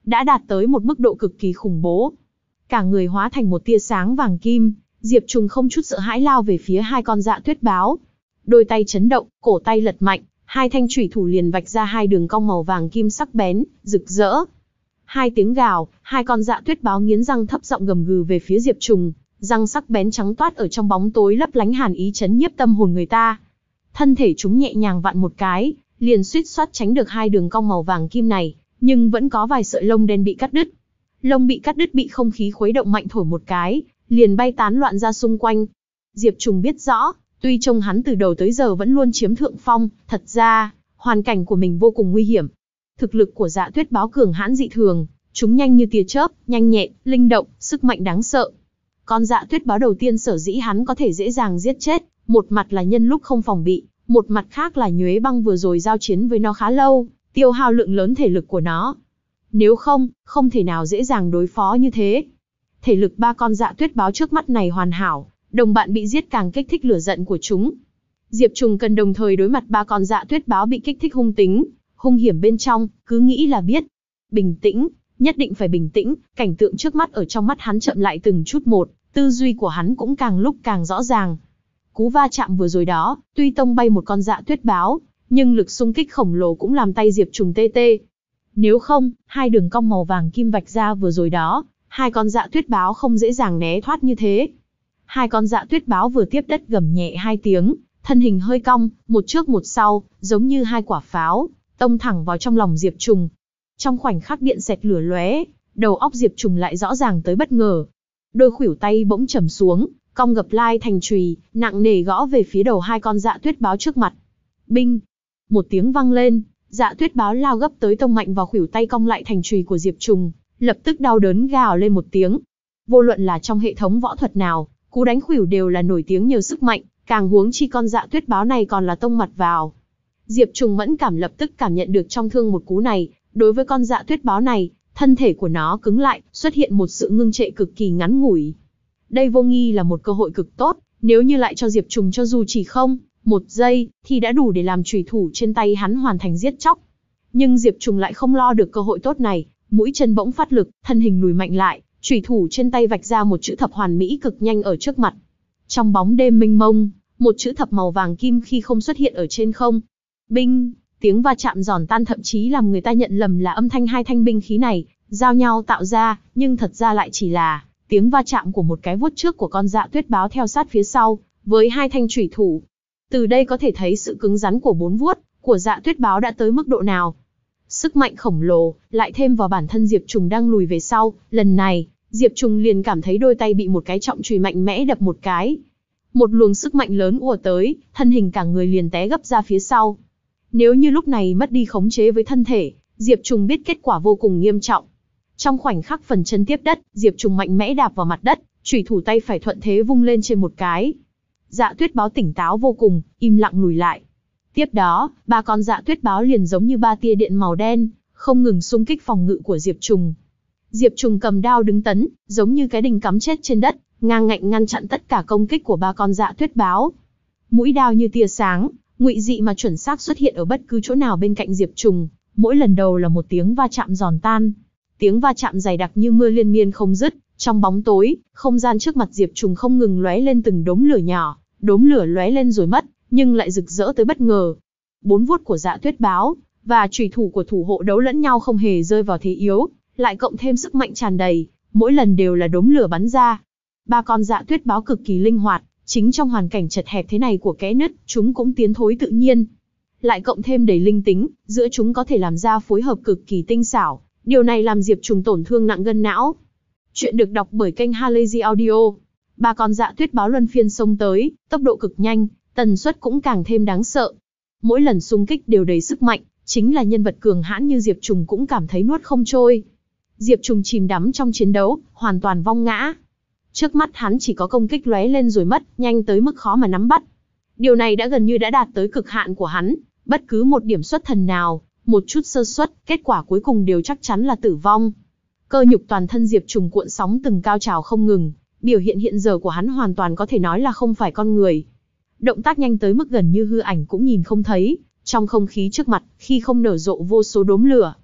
đã đạt tới một mức độ cực kỳ khủng bố. Cả người hóa thành một tia sáng vàng kim, Diệp Trùng không chút sợ hãi lao về phía hai con dạ tuyết báo. Đôi tay chấn động, cổ tay lật mạnh, hai thanh chủy thủ liền vạch ra hai đường cong màu vàng kim sắc bén, rực rỡ. Hai tiếng gào, hai con dạ tuyết báo nghiến răng thấp giọng gầm gừ về phía Diệp Trùng, răng sắc bén trắng toát ở trong bóng tối lấp lánh hàn ý chấn nhiếp tâm hồn người ta. Thân thể chúng nhẹ nhàng vặn một cái, liền suýt soát tránh được hai đường cong màu vàng kim này, nhưng vẫn có vài sợi lông đen bị cắt đứt. Lông bị cắt đứt bị không khí khuấy động mạnh thổi một cái, liền bay tán loạn ra xung quanh. Diệp Trùng biết rõ, tuy trông hắn từ đầu tới giờ vẫn luôn chiếm thượng phong, thật ra, hoàn cảnh của mình vô cùng nguy hiểm. Thực lực của dạ tuyết báo cường hãn dị thường, chúng nhanh như tia chớp, nhanh nhẹn, linh động, sức mạnh đáng sợ. Con dạ tuyết báo đầu tiên sở dĩ hắn có thể dễ dàng giết chết, một mặt là nhân lúc không phòng bị, một mặt khác là Nhuế Băng vừa rồi giao chiến với nó khá lâu, tiêu hao lượng lớn thể lực của nó. Nếu không, không thể nào dễ dàng đối phó như thế. Thể lực ba con dạ tuyết báo trước mắt này hoàn hảo, đồng bạn bị giết càng kích thích lửa giận của chúng. Diệp Trùng cần đồng thời đối mặt ba con dạ tuyết báo bị kích thích hung tính, hung hiểm bên trong, cứ nghĩ là biết. Bình tĩnh, nhất định phải bình tĩnh, cảnh tượng trước mắt ở trong mắt hắn chậm lại từng chút một, tư duy của hắn cũng càng lúc càng rõ ràng. Cú va chạm vừa rồi đó, tuy tông bay một con dạ tuyết báo, nhưng lực xung kích khổng lồ cũng làm tay Diệp Trùng tê tê. Nếu không, hai đường cong màu vàng kim vạch ra vừa rồi đó, hai con dạ tuyết báo không dễ dàng né thoát như thế. Hai con dạ tuyết báo vừa tiếp đất gầm nhẹ hai tiếng, thân hình hơi cong, một trước một sau, giống như hai quả pháo, tông thẳng vào trong lòng Diệp Trùng. Trong khoảnh khắc điện xẹt lửa lóe, đầu óc Diệp Trùng lại rõ ràng tới bất ngờ. Đôi khuỷu tay bỗng trầm xuống, cong gập lai thành chùy, nặng nề gõ về phía đầu hai con dạ tuyết báo trước mặt. Binh! Một tiếng vang lên, dạ tuyết báo lao gấp tới tông mạnh vào khuỷu tay cong lại thành chùy của Diệp Trùng, lập tức đau đớn gào lên một tiếng. Vô luận là trong hệ thống võ thuật nào, cú đánh khuỷu đều là nổi tiếng nhờ sức mạnh, càng huống chi con dạ tuyết báo này còn là tông mặt vào. Diệp Trùng mẫn cảm lập tức cảm nhận được trong thương một cú này, đối với con dạ tuyết báo này, thân thể của nó cứng lại, xuất hiện một sự ngưng trệ cực kỳ ngắn ngủi. Đây vô nghi là một cơ hội cực tốt, nếu như lại cho Diệp Trùng cho dù chỉ không, một giây, thì đã đủ để làm chủy thủ trên tay hắn hoàn thành giết chóc. Nhưng Diệp Trùng lại không lo được cơ hội tốt này, mũi chân bỗng phát lực, thân hình lùi mạnh lại, chủy thủ trên tay vạch ra một chữ thập hoàn mỹ cực nhanh ở trước mặt. Trong bóng đêm mênh mông, một chữ thập màu vàng kim khi không xuất hiện ở trên không. Binh! Tiếng va chạm giòn tan thậm chí làm người ta nhận lầm là âm thanh hai thanh binh khí này giao nhau tạo ra, nhưng thật ra lại chỉ là tiếng va chạm của một cái vuốt trước của con dạ tuyết báo theo sát phía sau, với hai thanh chủy thủ. Từ đây có thể thấy sự cứng rắn của bốn vuốt của dạ tuyết báo đã tới mức độ nào. Sức mạnh khổng lồ, lại thêm vào bản thân Diệp Trùng đang lùi về sau, lần này, Diệp Trùng liền cảm thấy đôi tay bị một cái trọng chùy mạnh mẽ đập một cái. Một luồng sức mạnh lớn ùa tới, thân hình cả người liền té gấp ra phía sau. Nếu như lúc này mất đi khống chế với thân thể, Diệp Trùng biết kết quả vô cùng nghiêm trọng. Trong khoảnh khắc phần chân tiếp đất, Diệp Trùng mạnh mẽ đạp vào mặt đất, chủy thủ tay phải thuận thế vung lên trên một cái. Dạ tuyết báo tỉnh táo vô cùng, im lặng lùi lại. Tiếp đó, ba con dạ tuyết báo liền giống như ba tia điện màu đen, không ngừng xung kích phòng ngự của Diệp Trùng. Diệp Trùng cầm đao đứng tấn, giống như cái đinh cắm chết trên đất, ngang ngạnh ngăn chặn tất cả công kích của ba con dạ tuyết báo. Mũi đao như tia sáng, ngụy dị mà chuẩn xác xuất hiện ở bất cứ chỗ nào bên cạnh Diệp Trùng, mỗi lần đầu là một tiếng va chạm giòn tan. Tiếng va chạm dày đặc như mưa liên miên không dứt, trong bóng tối, không gian trước mặt Diệp Trùng không ngừng lóe lên từng đốm lửa nhỏ, đốm lửa lóe lên rồi mất, nhưng lại rực rỡ tới bất ngờ. Bốn vuốt của dạ tuyết báo và chủy thủ của thủ hộ đấu lẫn nhau không hề rơi vào thế yếu, lại cộng thêm sức mạnh tràn đầy, mỗi lần đều là đốm lửa bắn ra. Ba con dạ tuyết báo cực kỳ linh hoạt, chính trong hoàn cảnh chật hẹp thế này của kẽ nứt, chúng cũng tiến thối tự nhiên. Lại cộng thêm đầy linh tính, giữa chúng có thể làm ra phối hợp cực kỳ tinh xảo, điều này làm Diệp Trùng tổn thương nặng gân não. Chuyện được đọc bởi kênh Halazy Audio. Ba con dạ tuyết báo luân phiên xông tới, tốc độ cực nhanh, tần suất cũng càng thêm đáng sợ. Mỗi lần xung kích đều đầy sức mạnh, chính là nhân vật cường hãn như Diệp Trùng cũng cảm thấy nuốt không trôi. Diệp Trùng chìm đắm trong chiến đấu, hoàn toàn vong ngã. Trước mắt hắn chỉ có công kích lóe lên rồi mất, nhanh tới mức khó mà nắm bắt. Điều này đã gần như đã đạt tới cực hạn của hắn, bất cứ một điểm xuất thần nào, một chút sơ suất, kết quả cuối cùng đều chắc chắn là tử vong. Cơ nhục toàn thân Diệp Trùng cuộn sóng từng cao trào không ngừng, biểu hiện hiện giờ của hắn hoàn toàn có thể nói là không phải con người. Động tác nhanh tới mức gần như hư ảnh cũng nhìn không thấy, trong không khí trước mặt, khi không nở rộ vô số đốm lửa.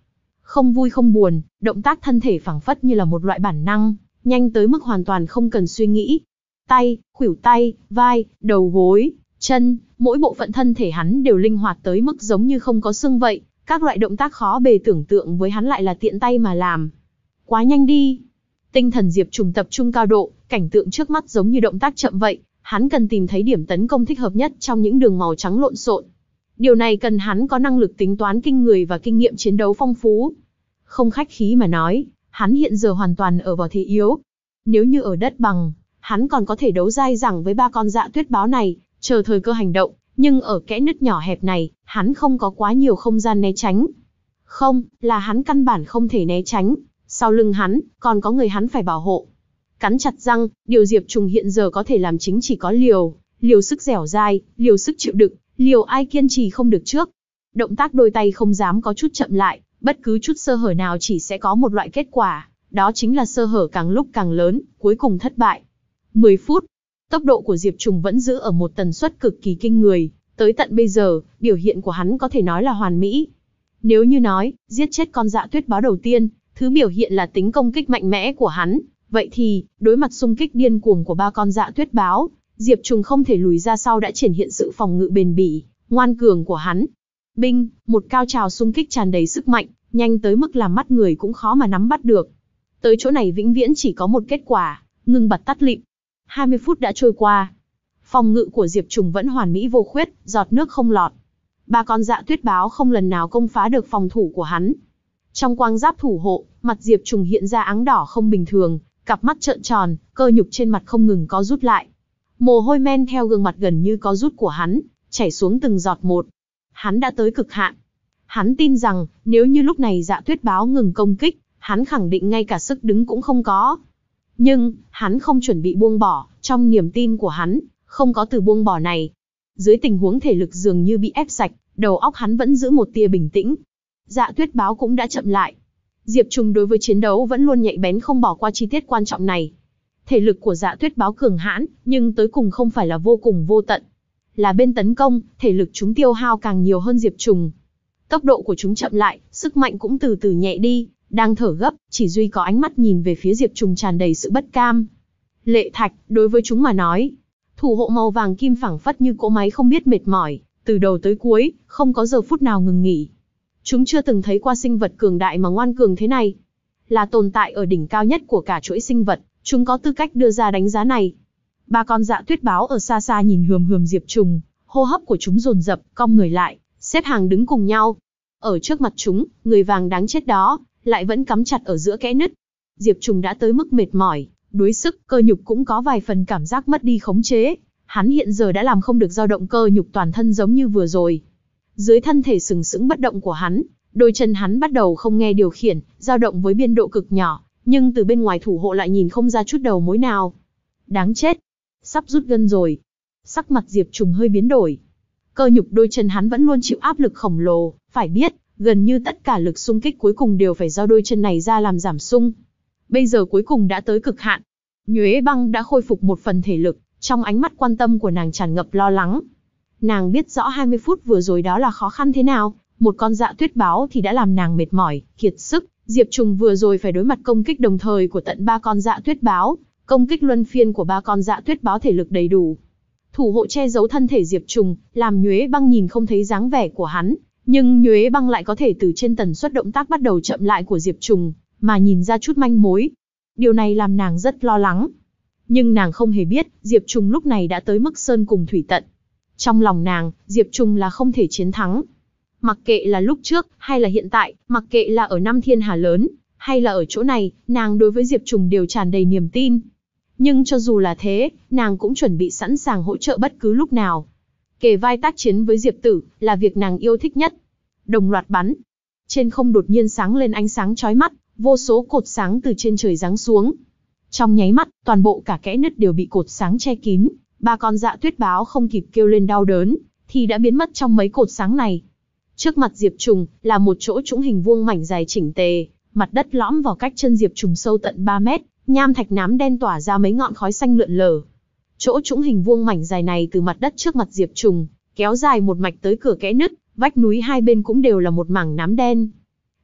Không vui không buồn, động tác thân thể phảng phất như là một loại bản năng, nhanh tới mức hoàn toàn không cần suy nghĩ. Tay, khuỷu tay, vai, đầu gối, chân, mỗi bộ phận thân thể hắn đều linh hoạt tới mức giống như không có xương vậy. Các loại động tác khó bề tưởng tượng với hắn lại là tiện tay mà làm. Quá nhanh đi. Tinh thần Diệp Trùng tập trung cao độ, cảnh tượng trước mắt giống như động tác chậm vậy. Hắn cần tìm thấy điểm tấn công thích hợp nhất trong những đường màu trắng lộn xộn. Điều này cần hắn có năng lực tính toán kinh người và kinh nghiệm chiến đấu phong phú. Không khách khí mà nói, hắn hiện giờ hoàn toàn ở vào thế yếu. Nếu như ở đất bằng, hắn còn có thể đấu dai dẳng với ba con dạ tuyết báo này, chờ thời cơ hành động. Nhưng ở kẽ nứt nhỏ hẹp này, hắn không có quá nhiều không gian né tránh. Không, là hắn căn bản không thể né tránh. Sau lưng hắn, còn có người hắn phải bảo hộ. Cắn chặt răng, điều Diệp Trùng hiện giờ có thể làm chính chỉ có liều, liều sức dẻo dai, liều sức chịu đựng, liều ai kiên trì không được trước. Động tác đôi tay không dám có chút chậm lại, bất cứ chút sơ hở nào chỉ sẽ có một loại kết quả, đó chính là sơ hở càng lúc càng lớn, cuối cùng thất bại. mười phút, tốc độ của Diệp Trùng vẫn giữ ở một tần suất cực kỳ kinh người, tới tận bây giờ, biểu hiện của hắn có thể nói là hoàn mỹ. Nếu như nói, giết chết con dạ tuyết báo đầu tiên, thứ biểu hiện là tính công kích mạnh mẽ của hắn, vậy thì, đối mặt xung kích điên cuồng của ba con dạ tuyết báo, Diệp Trùng không thể lùi ra sau đã triển hiện sự phòng ngự bền bỉ, ngoan cường của hắn. Binh, một cao trào xung kích tràn đầy sức mạnh, nhanh tới mức làm mắt người cũng khó mà nắm bắt được. Tới chỗ này vĩnh viễn chỉ có một kết quả, ngưng bặt tắt lịm. hai mươi phút đã trôi qua. Phòng ngự của Diệp Trùng vẫn hoàn mỹ vô khuyết, giọt nước không lọt. Ba con dạ tuyết báo không lần nào công phá được phòng thủ của hắn. Trong quang giáp thủ hộ, mặt Diệp Trùng hiện ra áng đỏ không bình thường, cặp mắt trợn tròn, cơ nhục trên mặt không ngừng có rút lại. Mồ hôi men theo gương mặt gần như có rút của hắn, chảy xuống từng giọt một. Hắn đã tới cực hạn. Hắn tin rằng, nếu như lúc này dạ tuyết báo ngừng công kích, hắn khẳng định ngay cả sức đứng cũng không có. Nhưng, hắn không chuẩn bị buông bỏ, trong niềm tin của hắn, không có từ buông bỏ này. Dưới tình huống thể lực dường như bị ép sạch, đầu óc hắn vẫn giữ một tia bình tĩnh. Dạ tuyết báo cũng đã chậm lại. Diệp Trùng đối với chiến đấu vẫn luôn nhạy bén không bỏ qua chi tiết quan trọng này. Thể lực của dạ tuyết báo cường hãn, nhưng tới cùng không phải là vô cùng vô tận. Là bên tấn công, thể lực chúng tiêu hao càng nhiều hơn Diệp Trùng. Tốc độ của chúng chậm lại, sức mạnh cũng từ từ nhẹ đi, đang thở gấp, chỉ duy có ánh mắt nhìn về phía Diệp Trùng tràn đầy sự bất cam. Lệ thạch, đối với chúng mà nói, thủ hộ màu vàng kim phảng phất như cỗ máy không biết mệt mỏi, từ đầu tới cuối, không có giờ phút nào ngừng nghỉ. Chúng chưa từng thấy qua sinh vật cường đại mà ngoan cường thế này. Là tồn tại ở đỉnh cao nhất của cả chuỗi sinh vật, chúng có tư cách đưa ra đánh giá này. Ba con dạ tuyết báo ở xa xa nhìn hườm hườm Diệp Trùng, hô hấp của chúng dồn dập, cong người lại, xếp hàng đứng cùng nhau. Ở trước mặt chúng, người vàng đáng chết đó, lại vẫn cắm chặt ở giữa kẽ nứt. Diệp Trùng đã tới mức mệt mỏi, đuối sức, cơ nhục cũng có vài phần cảm giác mất đi khống chế. Hắn hiện giờ đã làm không được dao động cơ nhục toàn thân giống như vừa rồi. Dưới thân thể sừng sững bất động của hắn, đôi chân hắn bắt đầu không nghe điều khiển, dao động với biên độ cực nhỏ, nhưng từ bên ngoài thủ hộ lại nhìn không ra chút đầu mối nào. Đáng chết, sắp rút gân rồi. Sắc mặt Diệp Trùng hơi biến đổi. Cơ nhục đôi chân hắn vẫn luôn chịu áp lực khổng lồ, phải biết, gần như tất cả lực xung kích cuối cùng đều phải do đôi chân này ra làm giảm xung. Bây giờ cuối cùng đã tới cực hạn. Nhuế Băng đã khôi phục một phần thể lực, trong ánh mắt quan tâm của nàng tràn ngập lo lắng. Nàng biết rõ hai mươi phút vừa rồi đó là khó khăn thế nào, một con dạ tuyết báo thì đã làm nàng mệt mỏi, kiệt sức. Diệp Trùng vừa rồi phải đối mặt công kích đồng thời của tận ba con dạ tuyết báo, công kích luân phiên của ba con dạ tuyết báo thể lực đầy đủ. Thủ hộ che giấu thân thể Diệp Trùng, làm Nhuế Băng nhìn không thấy dáng vẻ của hắn, nhưng Nhuế Băng lại có thể từ trên tần suất động tác bắt đầu chậm lại của Diệp Trùng, mà nhìn ra chút manh mối. Điều này làm nàng rất lo lắng. Nhưng nàng không hề biết, Diệp Trùng lúc này đã tới mức sơn cùng thủy tận. Trong lòng nàng, Diệp Trùng là không thể chiến thắng. Mặc kệ là lúc trước, hay là hiện tại, mặc kệ là ở năm thiên hà lớn, hay là ở chỗ này, nàng đối với Diệp Trùng đều tràn đầy niềm tin. Nhưng cho dù là thế, nàng cũng chuẩn bị sẵn sàng hỗ trợ bất cứ lúc nào. Kề vai tác chiến với Diệp Tử, là việc nàng yêu thích nhất. Đồng loạt bắn. Trên không đột nhiên sáng lên ánh sáng chói mắt, vô số cột sáng từ trên trời giáng xuống. Trong nháy mắt, toàn bộ cả kẽ nứt đều bị cột sáng che kín. Ba con dạ tuyết báo không kịp kêu lên đau đớn, thì đã biến mất trong mấy cột sáng này. Trước mặt Diệp Trùng, là một chỗ trũng hình vuông mảnh dài chỉnh tề, mặt đất lõm vào cách chân Diệp Trùng sâu tận ba mét, nham thạch nám đen tỏa ra mấy ngọn khói xanh lượn lờ. Chỗ trũng hình vuông mảnh dài này từ mặt đất trước mặt Diệp Trùng, kéo dài một mạch tới cửa kẽ nứt, vách núi hai bên cũng đều là một mảng nám đen.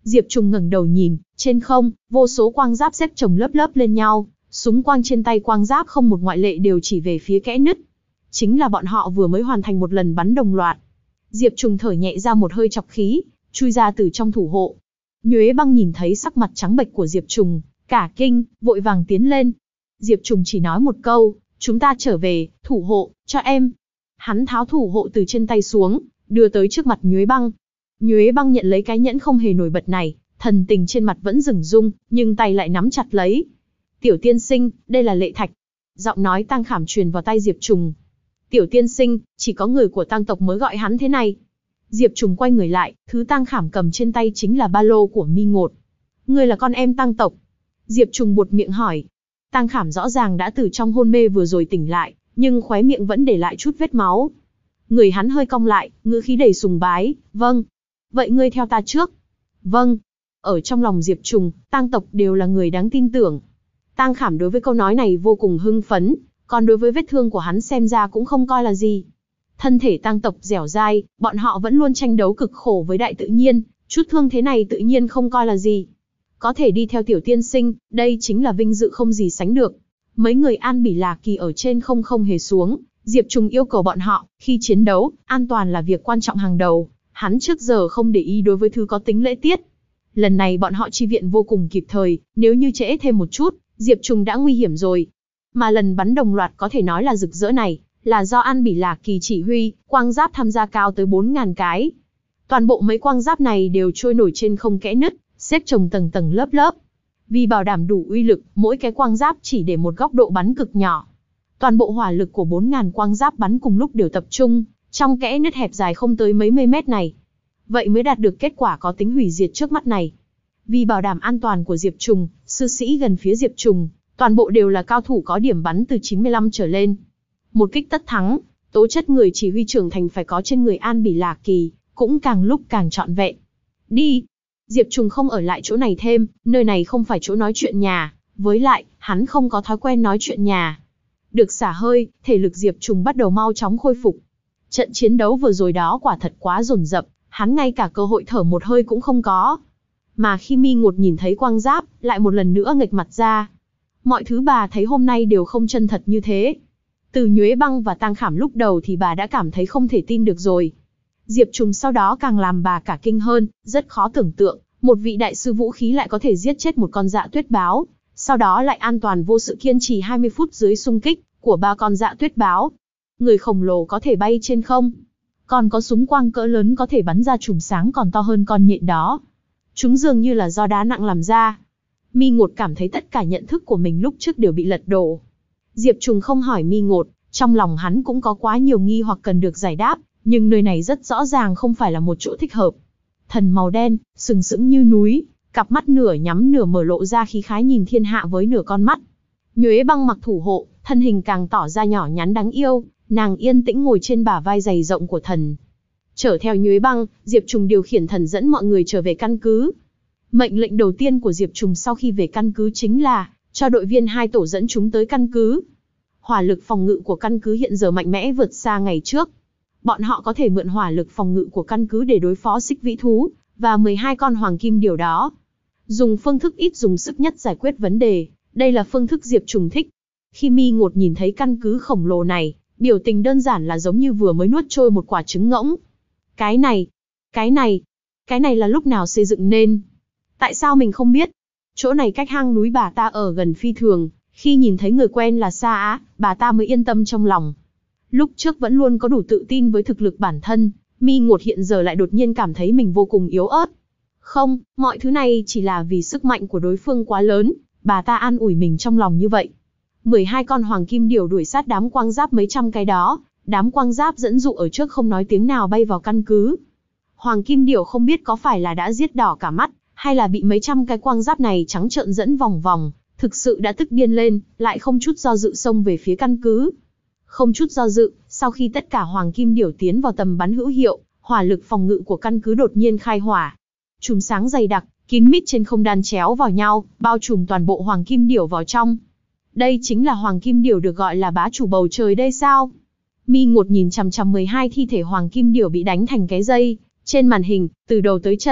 Diệp Trùng ngẩng đầu nhìn, trên không, vô số quang giáp xếp chồng lớp lớp lên nhau, súng quang trên tay quang giáp không một ngoại lệ đều chỉ về phía kẽ nứt. Chính là bọn họ vừa mới hoàn thành một lần bắn đồng loạt. Diệp Trùng thở nhẹ ra một hơi chọc khí, chui ra từ trong thủ hộ. Nhuế Băng nhìn thấy sắc mặt trắng bệch của Diệp Trùng, cả kinh, vội vàng tiến lên. Diệp Trùng chỉ nói một câu, chúng ta trở về, thủ hộ, cho em. Hắn tháo thủ hộ từ trên tay xuống, đưa tới trước mặt Nhuế Băng. Nhuế Băng nhận lấy cái nhẫn không hề nổi bật này, thần tình trên mặt vẫn dửng rung, nhưng tay lại nắm chặt lấy. Tiểu tiên sinh, đây là lệ thạch. Giọng nói Tang Khảm truyền vào tay Diệp Trùng. Tiểu tiên sinh, chỉ có người của Tang tộc mới gọi hắn thế này. Diệp Trùng quay người lại, thứ Tang Khảm cầm trên tay chính là ba lô của Mi Ngột. Ngươi là con em Tang tộc? Diệp Trùng buột miệng hỏi. Tang Khảm rõ ràng đã từ trong hôn mê vừa rồi tỉnh lại, nhưng khóe miệng vẫn để lại chút vết máu. Người hắn hơi cong lại, ngữ khí đầy sùng bái, vâng. Vậy ngươi theo ta trước. Vâng. Ở trong lòng Diệp Trùng, Tang tộc đều là người đáng tin tưởng. Tang Khảm đối với câu nói này vô cùng hưng phấn, còn đối với vết thương của hắn xem ra cũng không coi là gì. Thân thể Tang tộc dẻo dai, bọn họ vẫn luôn tranh đấu cực khổ với đại tự nhiên, chút thương thế này tự nhiên không coi là gì. Có thể đi theo tiểu tiên sinh, đây chính là vinh dự không gì sánh được. Mấy người An Bỉ Lạc Kỳ ở trên không không hề xuống, Diệp Trùng yêu cầu bọn họ, khi chiến đấu, an toàn là việc quan trọng hàng đầu. Hắn trước giờ không để ý đối với thứ có tính lễ tiết. Lần này bọn họ chi viện vô cùng kịp thời, nếu như trễ thêm một chút, Diệp Trùng đã nguy hiểm rồi. Mà lần bắn đồng loạt có thể nói là rực rỡ này, là do An Bỉ Lạc Kỳ chỉ huy, quang giáp tham gia cao tới bốn nghìn cái. Toàn bộ mấy quang giáp này đều trôi nổi trên không kẽ nứt, xếp chồng tầng tầng lớp lớp. Vì bảo đảm đủ uy lực, mỗi cái quang giáp chỉ để một góc độ bắn cực nhỏ. Toàn bộ hỏa lực của bốn nghìn quang giáp bắn cùng lúc đều tập trung trong kẽ nứt hẹp dài không tới mấy mươi mét này. Vậy mới đạt được kết quả có tính hủy diệt trước mắt này. Vì bảo đảm an toàn của Diệp Trùng, sư sĩ gần phía Diệp Trùng, toàn bộ đều là cao thủ có điểm bắn từ chín mươi lăm trở lên. Một kích tất thắng, tố chất người chỉ huy trưởng thành phải có trên người An Bỉ Lạc Kỳ, cũng càng lúc càng trọn vẹn. Đi! Diệp Trùng không ở lại chỗ này thêm, nơi này không phải chỗ nói chuyện nhà, với lại, hắn không có thói quen nói chuyện nhà. Được xả hơi, thể lực Diệp Trùng bắt đầu mau chóng khôi phục. Trận chiến đấu vừa rồi đó quả thật quá dồn dập, hắn ngay cả cơ hội thở một hơi cũng không có. Mà khi Mi Ngột nhìn thấy quang giáp, lại một lần nữa nghệch mặt ra. Mọi thứ bà thấy hôm nay đều không chân thật như thế. Từ Nhuế Băng và Tang Khảm lúc đầu thì bà đã cảm thấy không thể tin được rồi. Diệp Trùng sau đó càng làm bà cả kinh hơn, rất khó tưởng tượng, một vị đại sư vũ khí lại có thể giết chết một con dạ tuyết báo, sau đó lại an toàn vô sự kiên trì hai mươi phút dưới xung kích của ba con dạ tuyết báo. Người khổng lồ có thể bay trên không, còn có súng quang cỡ lớn có thể bắn ra chùm sáng còn to hơn con nhện đó. Chúng dường như là do đá nặng làm ra. Mi Ngột cảm thấy tất cả nhận thức của mình lúc trước đều bị lật đổ. Diệp Trùng không hỏi Mi Ngột, trong lòng hắn cũng có quá nhiều nghi hoặc cần được giải đáp, nhưng nơi này rất rõ ràng không phải là một chỗ thích hợp. Thần màu đen, sừng sững như núi, cặp mắt nửa nhắm nửa mở lộ ra khí khái nhìn thiên hạ với nửa con mắt. Nhuế Băng mặc thủ hộ, thân hình càng tỏ ra nhỏ nhắn đáng yêu, nàng yên tĩnh ngồi trên bả vai dày rộng của thần. Chở theo Nhuế Băng, Diệp Trùng điều khiển thần dẫn mọi người trở về căn cứ. Mệnh lệnh đầu tiên của Diệp Trùng sau khi về căn cứ chính là cho đội viên hai tổ dẫn chúng tới căn cứ. Hỏa lực phòng ngự của căn cứ hiện giờ mạnh mẽ vượt xa ngày trước. Bọn họ có thể mượn hỏa lực phòng ngự của căn cứ để đối phó xích vĩ thú và mười hai con hoàng kim điểu đó. Dùng phương thức ít dùng sức nhất giải quyết vấn đề, đây là phương thức Diệp Trùng thích. Khi Mi Ngột nhìn thấy căn cứ khổng lồ này, biểu tình đơn giản là giống như vừa mới nuốt trôi một quả trứng ngỗng. Cái này, cái này, cái này là lúc nào xây dựng nên? Tại sao mình không biết? Chỗ này cách hang núi bà ta ở gần phi thường, khi nhìn thấy người quen là Sa Á, bà ta mới yên tâm trong lòng. Lúc trước vẫn luôn có đủ tự tin với thực lực bản thân, Mi Ngột hiện giờ lại đột nhiên cảm thấy mình vô cùng yếu ớt. Không, mọi thứ này chỉ là vì sức mạnh của đối phương quá lớn, bà ta an ủi mình trong lòng như vậy. mười hai con hoàng kim điểu đuổi sát đám quang giáp mấy trăm cái đó, đám quang giáp dẫn dụ ở trước không nói tiếng nào bay vào căn cứ. Hoàng kim điểu không biết có phải là đã giết đỏ cả mắt, hay là bị mấy trăm cái quang giáp này trắng trợn dẫn vòng vòng, thực sự đã tức điên lên, lại không chút do dự xông về phía căn cứ. Không chút do dự, sau khi tất cả hoàng kim điểu tiến vào tầm bắn hữu hiệu, hỏa lực phòng ngự của căn cứ đột nhiên khai hỏa. Chùm sáng dày đặc, kín mít trên không đan chéo vào nhau, bao trùm toàn bộ hoàng kim điểu vào trong. Đây chính là hoàng kim điểu được gọi là bá chủ bầu trời đây sao? Mi Ngột nhìn chằm chằm mười hai thi thể hoàng kim điểu bị đánh thành cái dây, trên màn hình, từ đầu tới chân,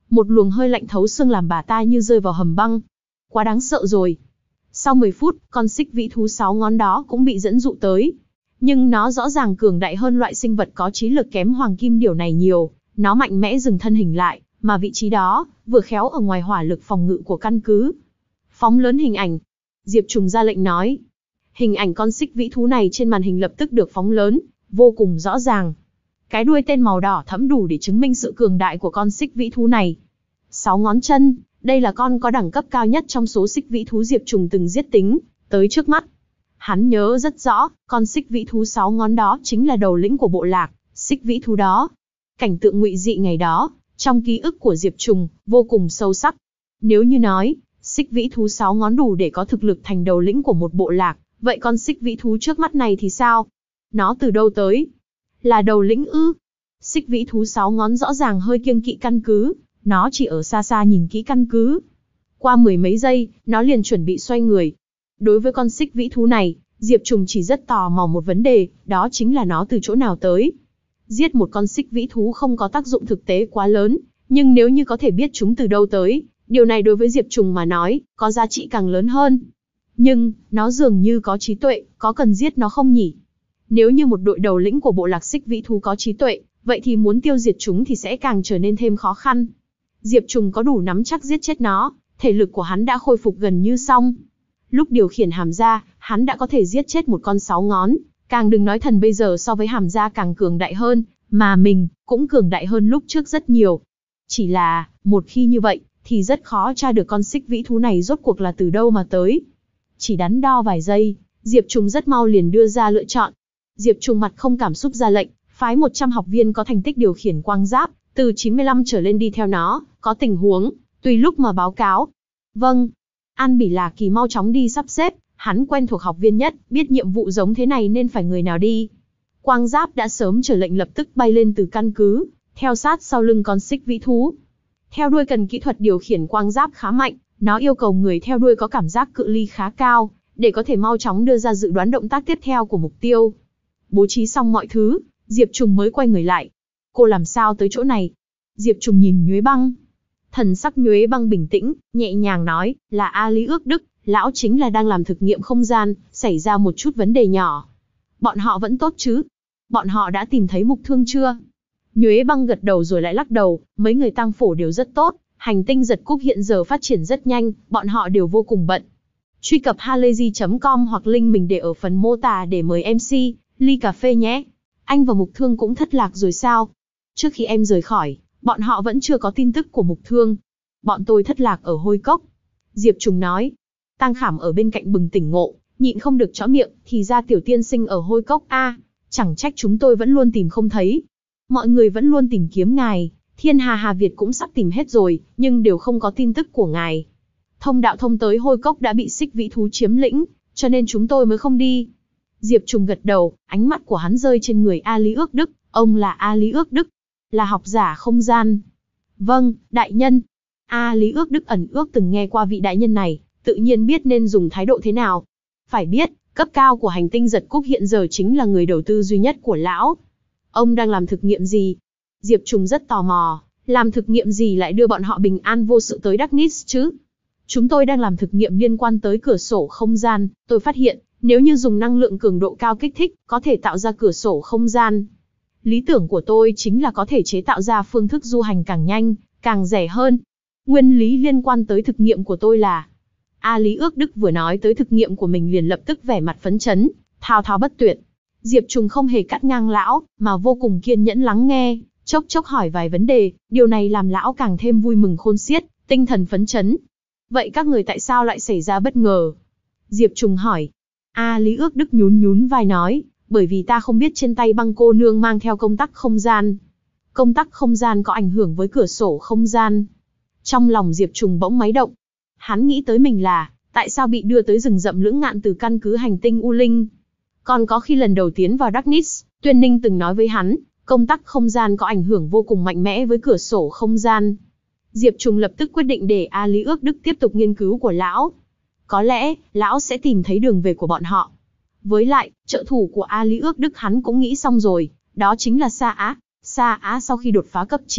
Một luồng hơi lạnh thấu xương làm bà ta như rơi vào hầm băng. Quá đáng sợ rồi. Sau mười phút, con xích vĩ thú sáu ngón đó cũng bị dẫn dụ tới. Nhưng nó rõ ràng cường đại hơn loại sinh vật có trí lực kém hoàng kim điểu này nhiều. Nó mạnh mẽ dừng thân hình lại, mà vị trí đó, vừa khéo ở ngoài hỏa lực phòng ngự của căn cứ. Phóng lớn hình ảnh. Diệp Trùng ra lệnh nói. Hình ảnh con xích vĩ thú này trên màn hình lập tức được phóng lớn, vô cùng rõ ràng. Cái đuôi tên màu đỏ thẫm đủ để chứng minh sự cường đại của con xích vĩ thú này. Sáu ngón chân, đây là con có đẳng cấp cao nhất trong số xích vĩ thú Diệp Trùng từng giết tính tới trước mắt. Hắn nhớ rất rõ, con xích vĩ thú sáu ngón đó chính là đầu lĩnh của bộ lạc xích vĩ thú đó. Cảnh tượng ngụy dị ngày đó, trong ký ức của Diệp Trùng, vô cùng sâu sắc. Nếu như nói, xích vĩ thú sáu ngón đủ để có thực lực thành đầu lĩnh của một bộ lạc, vậy con xích vĩ thú trước mắt này thì sao? Nó từ đâu tới? Là đầu lĩnh ư? Xích vĩ thú sáu ngón rõ ràng hơi kiêng kỵ căn cứ, nó chỉ ở xa xa nhìn kỹ căn cứ. Qua mười mấy giây, nó liền chuẩn bị xoay người. Đối với con xích vĩ thú này, Diệp Trùng chỉ rất tò mò một vấn đề, đó chính là nó từ chỗ nào tới. Giết một con xích vĩ thú không có tác dụng thực tế quá lớn, nhưng nếu như có thể biết chúng từ đâu tới, điều này đối với Diệp Trùng mà nói, có giá trị càng lớn hơn. Nhưng, nó dường như có trí tuệ, có cần giết nó không nhỉ? Nếu như một đội đầu lĩnh của bộ lạc xích vĩ thú có trí tuệ, vậy thì muốn tiêu diệt chúng thì sẽ càng trở nên thêm khó khăn. Diệp Trùng có đủ nắm chắc giết chết nó, thể lực của hắn đã khôi phục gần như xong. Lúc điều khiển hàm gia, hắn đã có thể giết chết một con sáu ngón, càng đừng nói thần bây giờ so với hàm gia càng cường đại hơn, mà mình cũng cường đại hơn lúc trước rất nhiều. Chỉ là, một khi như vậy, thì rất khó tra được con xích vĩ thú này rốt cuộc là từ đâu mà tới. Chỉ đắn đo vài giây, Diệp Trùng rất mau liền đưa ra lựa chọn. Diệp Trùng mặt không cảm xúc ra lệnh, phái một trăm học viên có thành tích điều khiển quang giáp, từ chín mươi lăm trở lên đi theo nó, có tình huống, tùy lúc mà báo cáo. Vâng. An Bỉ Là Kỳ mau chóng đi sắp xếp, hắn quen thuộc học viên nhất, biết nhiệm vụ giống thế này nên phải người nào đi. Quang giáp đã sớm chờ lệnh lập tức bay lên từ căn cứ, theo sát sau lưng con xích vĩ thú. Theo đuôi cần kỹ thuật điều khiển quang giáp khá mạnh, nó yêu cầu người theo đuôi có cảm giác cự ly khá cao, để có thể mau chóng đưa ra dự đoán động tác tiếp theo của mục tiêu. Bố trí xong mọi thứ, Diệp Trùng mới quay người lại. Cô làm sao tới chỗ này? Diệp Trùng nhìn Nhuế Băng. Thần sắc Nhuế Băng bình tĩnh, nhẹ nhàng nói, là A Lý Ước Đức, lão chính là đang làm thực nghiệm không gian, xảy ra một chút vấn đề nhỏ. Bọn họ vẫn tốt chứ? Bọn họ đã tìm thấy mục thương chưa? Nhuế Băng gật đầu rồi lại lắc đầu, mấy người tang phổ đều rất tốt, hành tinh giật cúc hiện giờ phát triển rất nhanh, bọn họ đều vô cùng bận. Truy cập halayzi chấm com hoặc link mình để ở phần mô tả để mời em xê, ly cà phê nhé. Anh và Mục Thương cũng thất lạc rồi sao? Trước khi em rời khỏi, bọn họ vẫn chưa có tin tức của Mục Thương. Bọn tôi thất lạc ở Hôi Cốc. Diệp Trùng nói. Tang Khảm ở bên cạnh bừng tỉnh ngộ, nhịn không được chõ miệng, thì ra Tiểu Tiên Sinh ở Hôi Cốc a, à, chẳng trách chúng tôi vẫn luôn tìm không thấy. Mọi người vẫn luôn tìm kiếm ngài, Thiên Hà Hà Việt cũng sắp tìm hết rồi, nhưng đều không có tin tức của ngài. Thông đạo thông tới Hôi Cốc đã bị xích vĩ thú chiếm lĩnh, cho nên chúng tôi mới không đi. Diệp Trùng gật đầu, ánh mắt của hắn rơi trên người A Lý Ước Đức, ông là A Lý Ước Đức, là học giả không gian. Vâng, đại nhân. A Lý Ước Đức ẩn ước từng nghe qua vị đại nhân này, tự nhiên biết nên dùng thái độ thế nào. Phải biết, cấp cao của hành tinh giật cúc hiện giờ chính là người đầu tư duy nhất của lão. Ông đang làm thực nghiệm gì? Diệp Trùng rất tò mò, làm thực nghiệm gì lại đưa bọn họ bình an vô sự tới Darkness chứ? Chúng tôi đang làm thực nghiệm liên quan tới cửa sổ không gian, tôi phát hiện, nếu như dùng năng lượng cường độ cao kích thích, có thể tạo ra cửa sổ không gian. Lý tưởng của tôi chính là có thể chế tạo ra phương thức du hành càng nhanh, càng rẻ hơn. Nguyên lý liên quan tới thực nghiệm của tôi là... A Lý Ước Đức vừa nói tới thực nghiệm của mình liền lập tức vẻ mặt phấn chấn, thao thao bất tuyệt. Diệp Trùng không hề cắt ngang lão, mà vô cùng kiên nhẫn lắng nghe, chốc chốc hỏi vài vấn đề, điều này làm lão càng thêm vui mừng khôn xiết, tinh thần phấn chấn. Vậy các người tại sao lại xảy ra bất ngờ? Diệp Trùng hỏi. A Lý Ước Đức nhún nhún vai nói, bởi vì ta không biết trên tay Băng cô nương mang theo công tắc không gian. Công tắc không gian có ảnh hưởng với cửa sổ không gian. Trong lòng Diệp Trùng bỗng máy động. Hắn nghĩ tới mình là, tại sao bị đưa tới rừng rậm lưỡng ngạn từ căn cứ hành tinh U Linh. Còn có khi lần đầu tiến vào Darkness, Tuyên Ninh từng nói với hắn, công tắc không gian có ảnh hưởng vô cùng mạnh mẽ với cửa sổ không gian. Diệp Trùng lập tức quyết định để A Lý Ước Đức tiếp tục nghiên cứu của lão. Có lẽ, lão sẽ tìm thấy đường về của bọn họ. Với lại, trợ thủ của A Lý Ước Đức hắn cũng nghĩ xong rồi, đó chính là Sa Á. Sa Á sau khi đột phá cấp chín,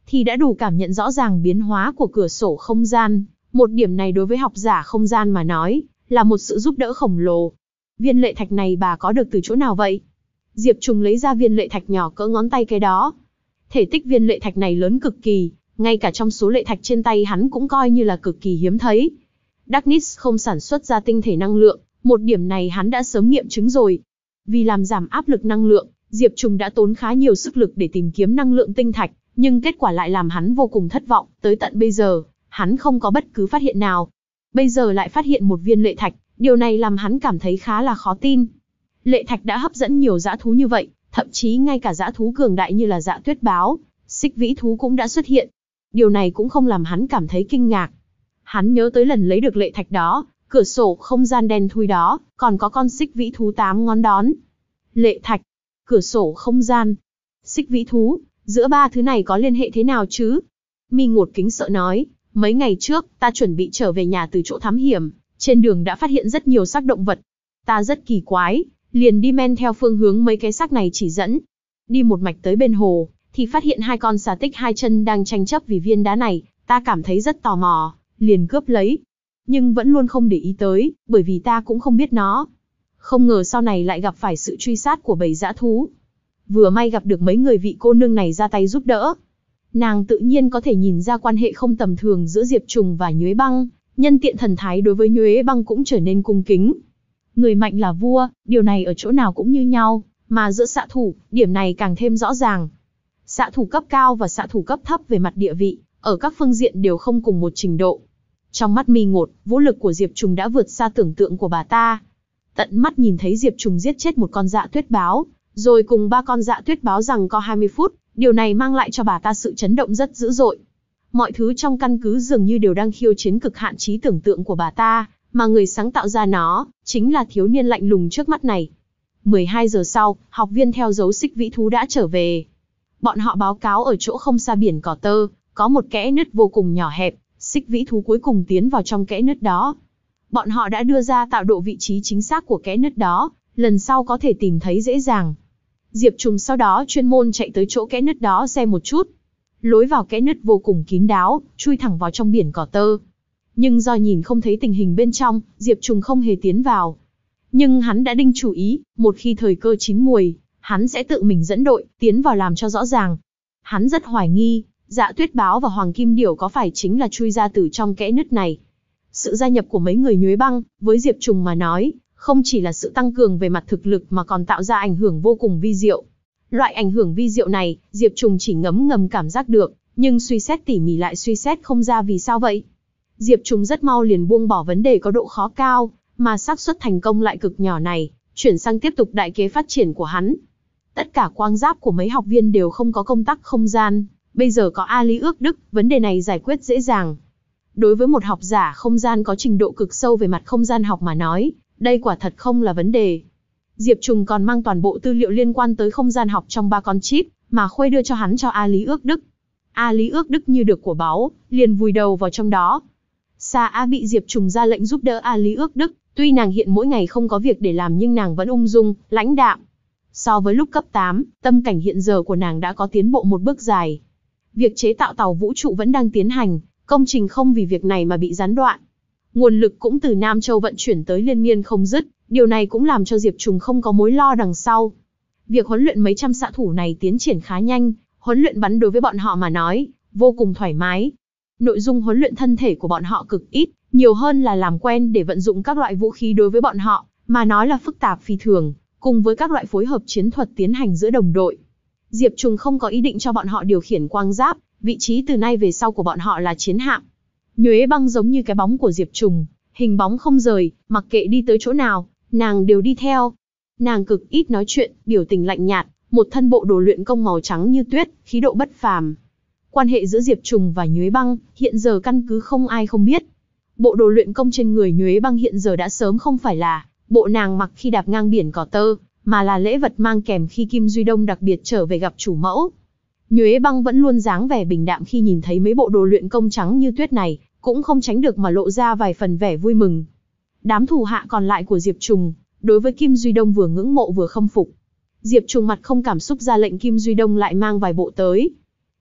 thì đã đủ cảm nhận rõ ràng biến hóa của cửa sổ không gian. Một điểm này đối với học giả không gian mà nói, là một sự giúp đỡ khổng lồ. Viên lệ thạch này bà có được từ chỗ nào vậy? Diệp Trùng lấy ra viên lệ thạch nhỏ cỡ ngón tay cái đó. Thể tích viên lệ thạch này lớn cực kỳ, ngay cả trong số lệ thạch trên tay hắn cũng coi như là cực kỳ hiếm thấy. Darkness không sản xuất ra tinh thể năng lượng, một điểm này hắn đã sớm nghiệm chứng rồi. Vì làm giảm áp lực năng lượng, Diệp Trùng đã tốn khá nhiều sức lực để tìm kiếm năng lượng tinh thạch, nhưng kết quả lại làm hắn vô cùng thất vọng, tới tận bây giờ, hắn không có bất cứ phát hiện nào. Bây giờ lại phát hiện một viên lệ thạch, điều này làm hắn cảm thấy khá là khó tin. Lệ thạch đã hấp dẫn nhiều dã thú như vậy, thậm chí ngay cả dã thú cường đại như là Dạ Tuyết báo, Xích Vĩ thú cũng đã xuất hiện. Điều này cũng không làm hắn cảm thấy kinh ngạc. Hắn nhớ tới lần lấy được lệ thạch đó, cửa sổ không gian đen thui đó, còn có con Xích Vĩ thú tám ngón đón. Lệ thạch, cửa sổ không gian, Xích Vĩ thú, giữa ba thứ này có liên hệ thế nào chứ? Mi Ngột kính sợ nói, mấy ngày trước, ta chuẩn bị trở về nhà từ chỗ thám hiểm, trên đường đã phát hiện rất nhiều xác động vật. Ta rất kỳ quái, liền đi men theo phương hướng mấy cái xác này chỉ dẫn. Đi một mạch tới bên hồ, thì phát hiện hai con xà tích hai chân đang tranh chấp vì viên đá này, ta cảm thấy rất tò mò, liền cướp lấy. Nhưng vẫn luôn không để ý tới, bởi vì ta cũng không biết nó. Không ngờ sau này lại gặp phải sự truy sát của bầy dã thú. Vừa may gặp được mấy người vị cô nương này ra tay giúp đỡ. Nàng tự nhiên có thể nhìn ra quan hệ không tầm thường giữa Diệp Trùng và Nhuế Băng, nhân tiện thần thái đối với Nhuế Băng cũng trở nên cung kính. Người mạnh là vua, điều này ở chỗ nào cũng như nhau, mà giữa xạ thủ, điểm này càng thêm rõ ràng. Xạ thủ cấp cao và xạ thủ cấp thấp về mặt địa vị, ở các phương diện đều không cùng một trình độ. Trong mắt Mi Ngột, vũ lực của Diệp Trùng đã vượt xa tưởng tượng của bà ta. Tận mắt nhìn thấy Diệp Trùng giết chết một con Dạ Tuyết báo, rồi cùng ba con Dạ Tuyết báo giằng co hai mươi phút, điều này mang lại cho bà ta sự chấn động rất dữ dội. Mọi thứ trong căn cứ dường như đều đang khiêu chiến cực hạn trí tưởng tượng của bà ta, mà người sáng tạo ra nó, chính là thiếu niên lạnh lùng trước mắt này. mười hai giờ sau, học viên theo dấu Xích Vĩ thú đã trở về. Bọn họ báo cáo ở chỗ không xa biển cỏ tơ, có một kẽ nứt vô cùng nhỏ hẹp, Xích Vĩ thú cuối cùng tiến vào trong kẽ nứt đó. Bọn họ đã đưa ra tạo độ vị trí chính xác của kẽ nứt đó, lần sau có thể tìm thấy dễ dàng. Diệp Trùng sau đó chuyên môn chạy tới chỗ kẽ nứt đó xem một chút. Lối vào kẽ nứt vô cùng kín đáo, chui thẳng vào trong biển cỏ tơ. Nhưng do nhìn không thấy tình hình bên trong, Diệp Trùng không hề tiến vào. Nhưng hắn đã đinh chủ ý, một khi thời cơ chín muồi, hắn sẽ tự mình dẫn đội, tiến vào làm cho rõ ràng. Hắn rất hoài nghi, Dạ Tuyết báo và Hoàng Kim Điểu có phải chính là chui ra từ trong kẽ nứt này. Sự gia nhập của mấy người Nhuế Băng, với Diệp Trùng mà nói, không chỉ là sự tăng cường về mặt thực lực mà còn tạo ra ảnh hưởng vô cùng vi diệu. Loại ảnh hưởng vi diệu này, Diệp Trùng chỉ ngấm ngầm cảm giác được, nhưng suy xét tỉ mỉ lại suy xét không ra vì sao vậy. Diệp Trùng rất mau liền buông bỏ vấn đề có độ khó cao, mà xác suất thành công lại cực nhỏ này, chuyển sang tiếp tục đại kế phát triển của hắn. Tất cả quang giáp của mấy học viên đều không có công tắc không gian, bây giờ có A Lý ước đức, vấn đề này giải quyết dễ dàng. Đối với một học giả không gian có trình độ cực sâu về mặt không gian học mà nói, đây quả thật không là vấn đề. Diệp Trùng còn mang toàn bộ tư liệu liên quan tới không gian học trong ba con chip, mà Khuê đưa cho hắn cho A Lý ước đức. A Lý ước đức như được của báu, liền vùi đầu vào trong đó. Sa A bị Diệp Trùng ra lệnh giúp đỡ A Lý ước đức, tuy nàng hiện mỗi ngày không có việc để làm nhưng nàng vẫn ung dung, lãnh đạm. So với lúc cấp tám, tâm cảnh hiện giờ của nàng đã có tiến bộ một bước dài. Việc chế tạo tàu vũ trụ vẫn đang tiến hành, công trình không vì việc này mà bị gián đoạn. Nguồn lực cũng từ Nam Châu vận chuyển tới liên miên không dứt, điều này cũng làm cho Diệp Trùng không có mối lo đằng sau. Việc huấn luyện mấy trăm xạ thủ này tiến triển khá nhanh, huấn luyện bắn đối với bọn họ mà nói, vô cùng thoải mái. Nội dung huấn luyện thân thể của bọn họ cực ít, nhiều hơn là làm quen để vận dụng các loại vũ khí đối với bọn họ, mà nói là phức tạp phi thường, cùng với các loại phối hợp chiến thuật tiến hành giữa đồng đội. Diệp Trùng không có ý định cho bọn họ điều khiển quang giáp, vị trí từ nay về sau của bọn họ là chiến hạm. Nhuế Băng giống như cái bóng của Diệp Trùng, hình bóng không rời, mặc kệ đi tới chỗ nào, nàng đều đi theo. Nàng cực ít nói chuyện, biểu tình lạnh nhạt, một thân bộ đồ luyện công màu trắng như tuyết, khí độ bất phàm. Quan hệ giữa Diệp Trùng và Nhuế Băng, hiện giờ căn cứ không ai không biết. Bộ đồ luyện công trên người Nhuế Băng hiện giờ đã sớm không phải là bộ nàng mặc khi đạp ngang biển cỏ tơ, mà là lễ vật mang kèm khi Kim Duy Đông đặc biệt trở về gặp chủ mẫu. Nhuế Băng vẫn luôn dáng vẻ bình đạm khi nhìn thấy mấy bộ đồ luyện công trắng như tuyết này, cũng không tránh được mà lộ ra vài phần vẻ vui mừng. Đám thủ hạ còn lại của Diệp Trùng, đối với Kim Duy Đông vừa ngưỡng mộ vừa khâm phục. Diệp Trùng mặt không cảm xúc ra lệnh Kim Duy Đông lại mang vài bộ tới.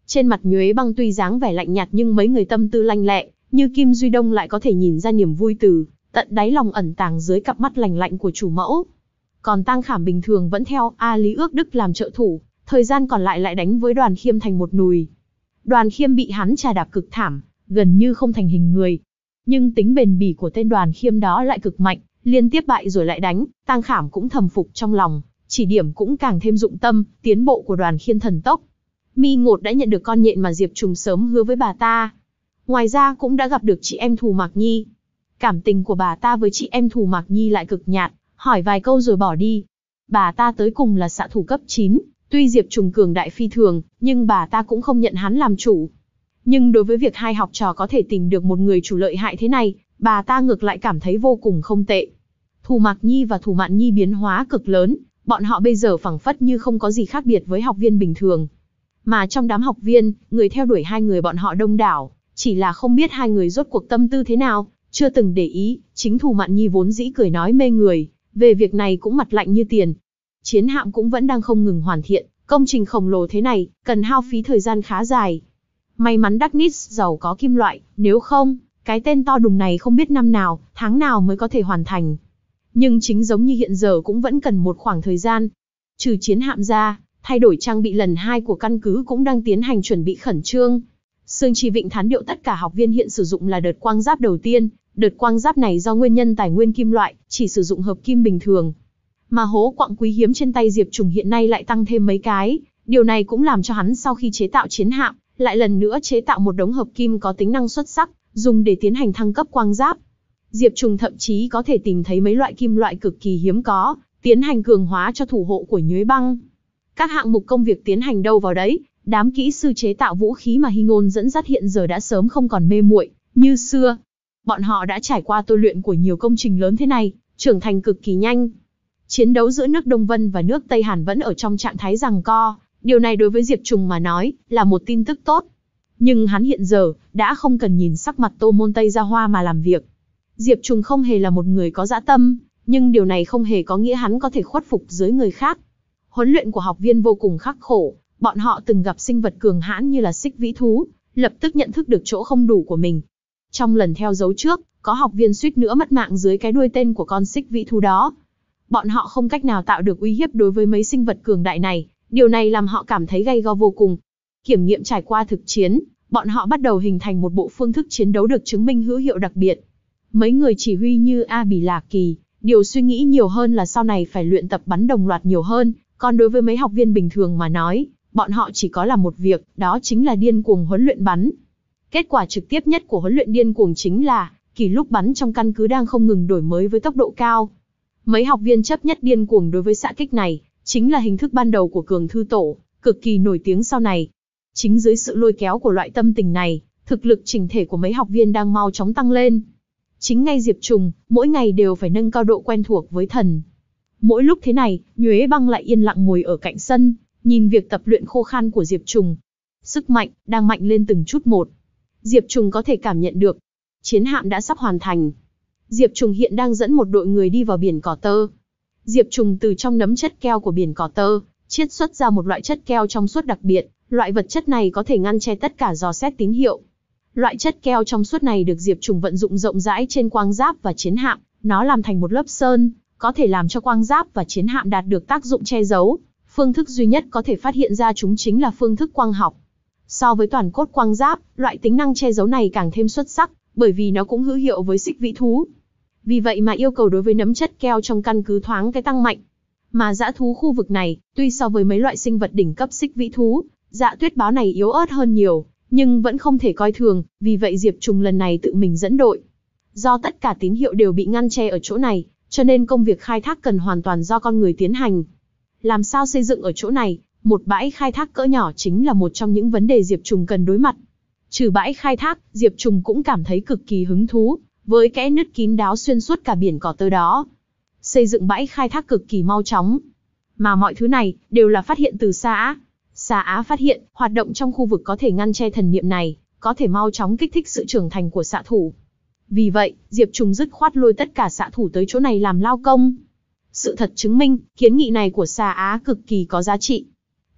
Trên mặt Nhuế Băng tuy dáng vẻ lạnh nhạt nhưng mấy người tâm tư lanh lẹ, như Kim Duy Đông lại có thể nhìn ra niềm vui từ tận đáy lòng ẩn tàng dưới cặp mắt lành lạnh của chủ mẫu. Còn Tang Khảm bình thường vẫn theo A Lý Ước Đức làm trợ thủ, thời gian còn lại lại đánh với Đoàn Khiêm thành một nùi. Đoàn Khiêm bị hắn trà đạp cực thảm, gần như không thành hình người. Nhưng tính bền bỉ của tên Đoàn Khiêm đó lại cực mạnh, liên tiếp bại rồi lại đánh, Tang Khảm cũng thầm phục trong lòng, chỉ điểm cũng càng thêm dụng tâm, tiến bộ của Đoàn Khiêm thần tốc. Mi Ngột đã nhận được con nhện mà Diệp Trùng sớm hứa với bà ta. Ngoài ra cũng đã gặp được chị em Thù Mạc Nhi. Cảm tình của bà ta với chị em Thù Mạc Nhi lại cực nhạt, hỏi vài câu rồi bỏ đi. Bà ta tới cùng là xạ thủ cấp chín, tuy Diệp Trùng cường đại phi thường, nhưng bà ta cũng không nhận hắn làm chủ. Nhưng đối với việc hai học trò có thể tìm được một người chủ lợi hại thế này, bà ta ngược lại cảm thấy vô cùng không tệ. Thù Mạc Nhi và Thù Mạn Nhi biến hóa cực lớn, bọn họ bây giờ phảng phất như không có gì khác biệt với học viên bình thường. Mà trong đám học viên, người theo đuổi hai người bọn họ đông đảo, chỉ là không biết hai người rốt cuộc tâm tư thế nào, chưa từng để ý, chính Thù Mạn Nhi vốn dĩ cười nói mê người, về việc này cũng mặt lạnh như tiền. Chiến hạm cũng vẫn đang không ngừng hoàn thiện, công trình khổng lồ thế này, cần hao phí thời gian khá dài. May mắn Darkness giàu có kim loại, nếu không, cái tên to đùng này không biết năm nào, tháng nào mới có thể hoàn thành. Nhưng chính giống như hiện giờ cũng vẫn cần một khoảng thời gian. Trừ chiến hạm ra, thay đổi trang bị lần hai của căn cứ cũng đang tiến hành chuẩn bị khẩn trương. Sương Trì Vịnh Thán Điệu tất cả học viên hiện sử dụng là đợt quang giáp đầu tiên, đợt quang giáp này do nguyên nhân tài nguyên kim loại, chỉ sử dụng hợp kim bình thường. Mà hố quặng quý hiếm trên tay Diệp Trùng hiện nay lại tăng thêm mấy cái, điều này cũng làm cho hắn sau khi chế tạo chiến hạm, lại lần nữa chế tạo một đống hợp kim có tính năng xuất sắc, dùng để tiến hành thăng cấp quang giáp. Diệp Trùng thậm chí có thể tìm thấy mấy loại kim loại cực kỳ hiếm có, tiến hành cường hóa cho thủ hộ của Nhuế Băng. Các hạng mục công việc tiến hành đâu vào đấy, đám kỹ sư chế tạo vũ khí mà Hy Ngôn dẫn dắt hiện giờ đã sớm không còn mê muội như xưa. Bọn họ đã trải qua tôi luyện của nhiều công trình lớn thế này, trưởng thành cực kỳ nhanh. Chiến đấu giữa nước Đông Vân và nước Tây Hàn vẫn ở trong trạng thái giằng co, điều này đối với Diệp Trùng mà nói, là một tin tức tốt. Nhưng hắn hiện giờ, đã không cần nhìn sắc mặt Tô Môn Tây Gia Hoa mà làm việc. Diệp Trùng không hề là một người có dã tâm, nhưng điều này không hề có nghĩa hắn có thể khuất phục dưới người khác. Huấn luyện của học viên vô cùng khắc khổ, bọn họ từng gặp sinh vật cường hãn như là xích vĩ thú, lập tức nhận thức được chỗ không đủ của mình. Trong lần theo dấu trước, có học viên suýt nữa mất mạng dưới cái đuôi tên của con xích vĩ thú đó. Bọn họ không cách nào tạo được uy hiếp đối với mấy sinh vật cường đại này, điều này làm họ cảm thấy gay go vô cùng. Kiểm nghiệm trải qua thực chiến, bọn họ bắt đầu hình thành một bộ phương thức chiến đấu được chứng minh hữu hiệu đặc biệt. Mấy người chỉ huy như A Bỉ Lạc Kỳ, điều suy nghĩ nhiều hơn là sau này phải luyện tập bắn đồng loạt nhiều hơn, còn đối với mấy học viên bình thường mà nói, bọn họ chỉ có làm một việc, đó chính là điên cuồng huấn luyện bắn. Kết quả trực tiếp nhất của huấn luyện điên cuồng chính là, kỷ lục bắn trong căn cứ đang không ngừng đổi mới với tốc độ cao. Mấy học viên chấp nhất điên cuồng đối với xạ kích này, chính là hình thức ban đầu của Cường Thư Tổ, cực kỳ nổi tiếng sau này. Chính dưới sự lôi kéo của loại tâm tình này, thực lực chỉnh thể của mấy học viên đang mau chóng tăng lên. Chính ngay Diệp Trùng, mỗi ngày đều phải nâng cao độ quen thuộc với thần. Mỗi lúc thế này, Nhuế Băng lại yên lặng ngồi ở cạnh sân, nhìn việc tập luyện khô khan của Diệp Trùng. Sức mạnh, đang mạnh lên từng chút một. Diệp Trùng có thể cảm nhận được. Chiến hạm đã sắp hoàn thành. Diệp Trùng hiện đang dẫn một đội người đi vào biển cỏ tơ. Diệp Trùng từ trong nấm chất keo của biển cỏ tơ, chiết xuất ra một loại chất keo trong suốt đặc biệt. Loại vật chất này có thể ngăn che tất cả dò xét tín hiệu. Loại chất keo trong suốt này được Diệp Trùng vận dụng rộng rãi trên quang giáp và chiến hạm. Nó làm thành một lớp sơn, có thể làm cho quang giáp và chiến hạm đạt được tác dụng che giấu. Phương thức duy nhất có thể phát hiện ra chúng chính là phương thức quang học. So với toàn cốt quang giáp, loại tính năng che giấu này càng thêm xuất sắc, bởi vì nó cũng hữu hiệu với xích vĩ thú. Vì vậy mà yêu cầu đối với nấm chất keo trong căn cứ thoáng cái tăng mạnh. Mà dã thú khu vực này, tuy so với mấy loại sinh vật đỉnh cấp xích vĩ thú, Dạ Tuyết báo này yếu ớt hơn nhiều, nhưng vẫn không thể coi thường, vì vậy Diệp Trùng lần này tự mình dẫn đội. Do tất cả tín hiệu đều bị ngăn che ở chỗ này, cho nên công việc khai thác cần hoàn toàn do con người tiến hành. Làm sao xây dựng ở chỗ này, một bãi khai thác cỡ nhỏ chính là một trong những vấn đề Diệp Trùng cần đối mặt. Trừ bãi khai thác, Diệp Trùng cũng cảm thấy cực kỳ hứng thú, với kẽ nứt kín đáo xuyên suốt cả biển cỏ tơ đó. Xây dựng bãi khai thác cực kỳ mau chóng. Mà mọi thứ này, đều là phát hiện từ Sa Á. Sa Á phát hiện, hoạt động trong khu vực có thể ngăn che thần niệm này, có thể mau chóng kích thích sự trưởng thành của xạ thủ. Vì vậy, Diệp Trùng dứt khoát lôi tất cả xạ thủ tới chỗ này làm lao công. Sự thật chứng minh, kiến nghị này của Sa Á cực kỳ có giá trị.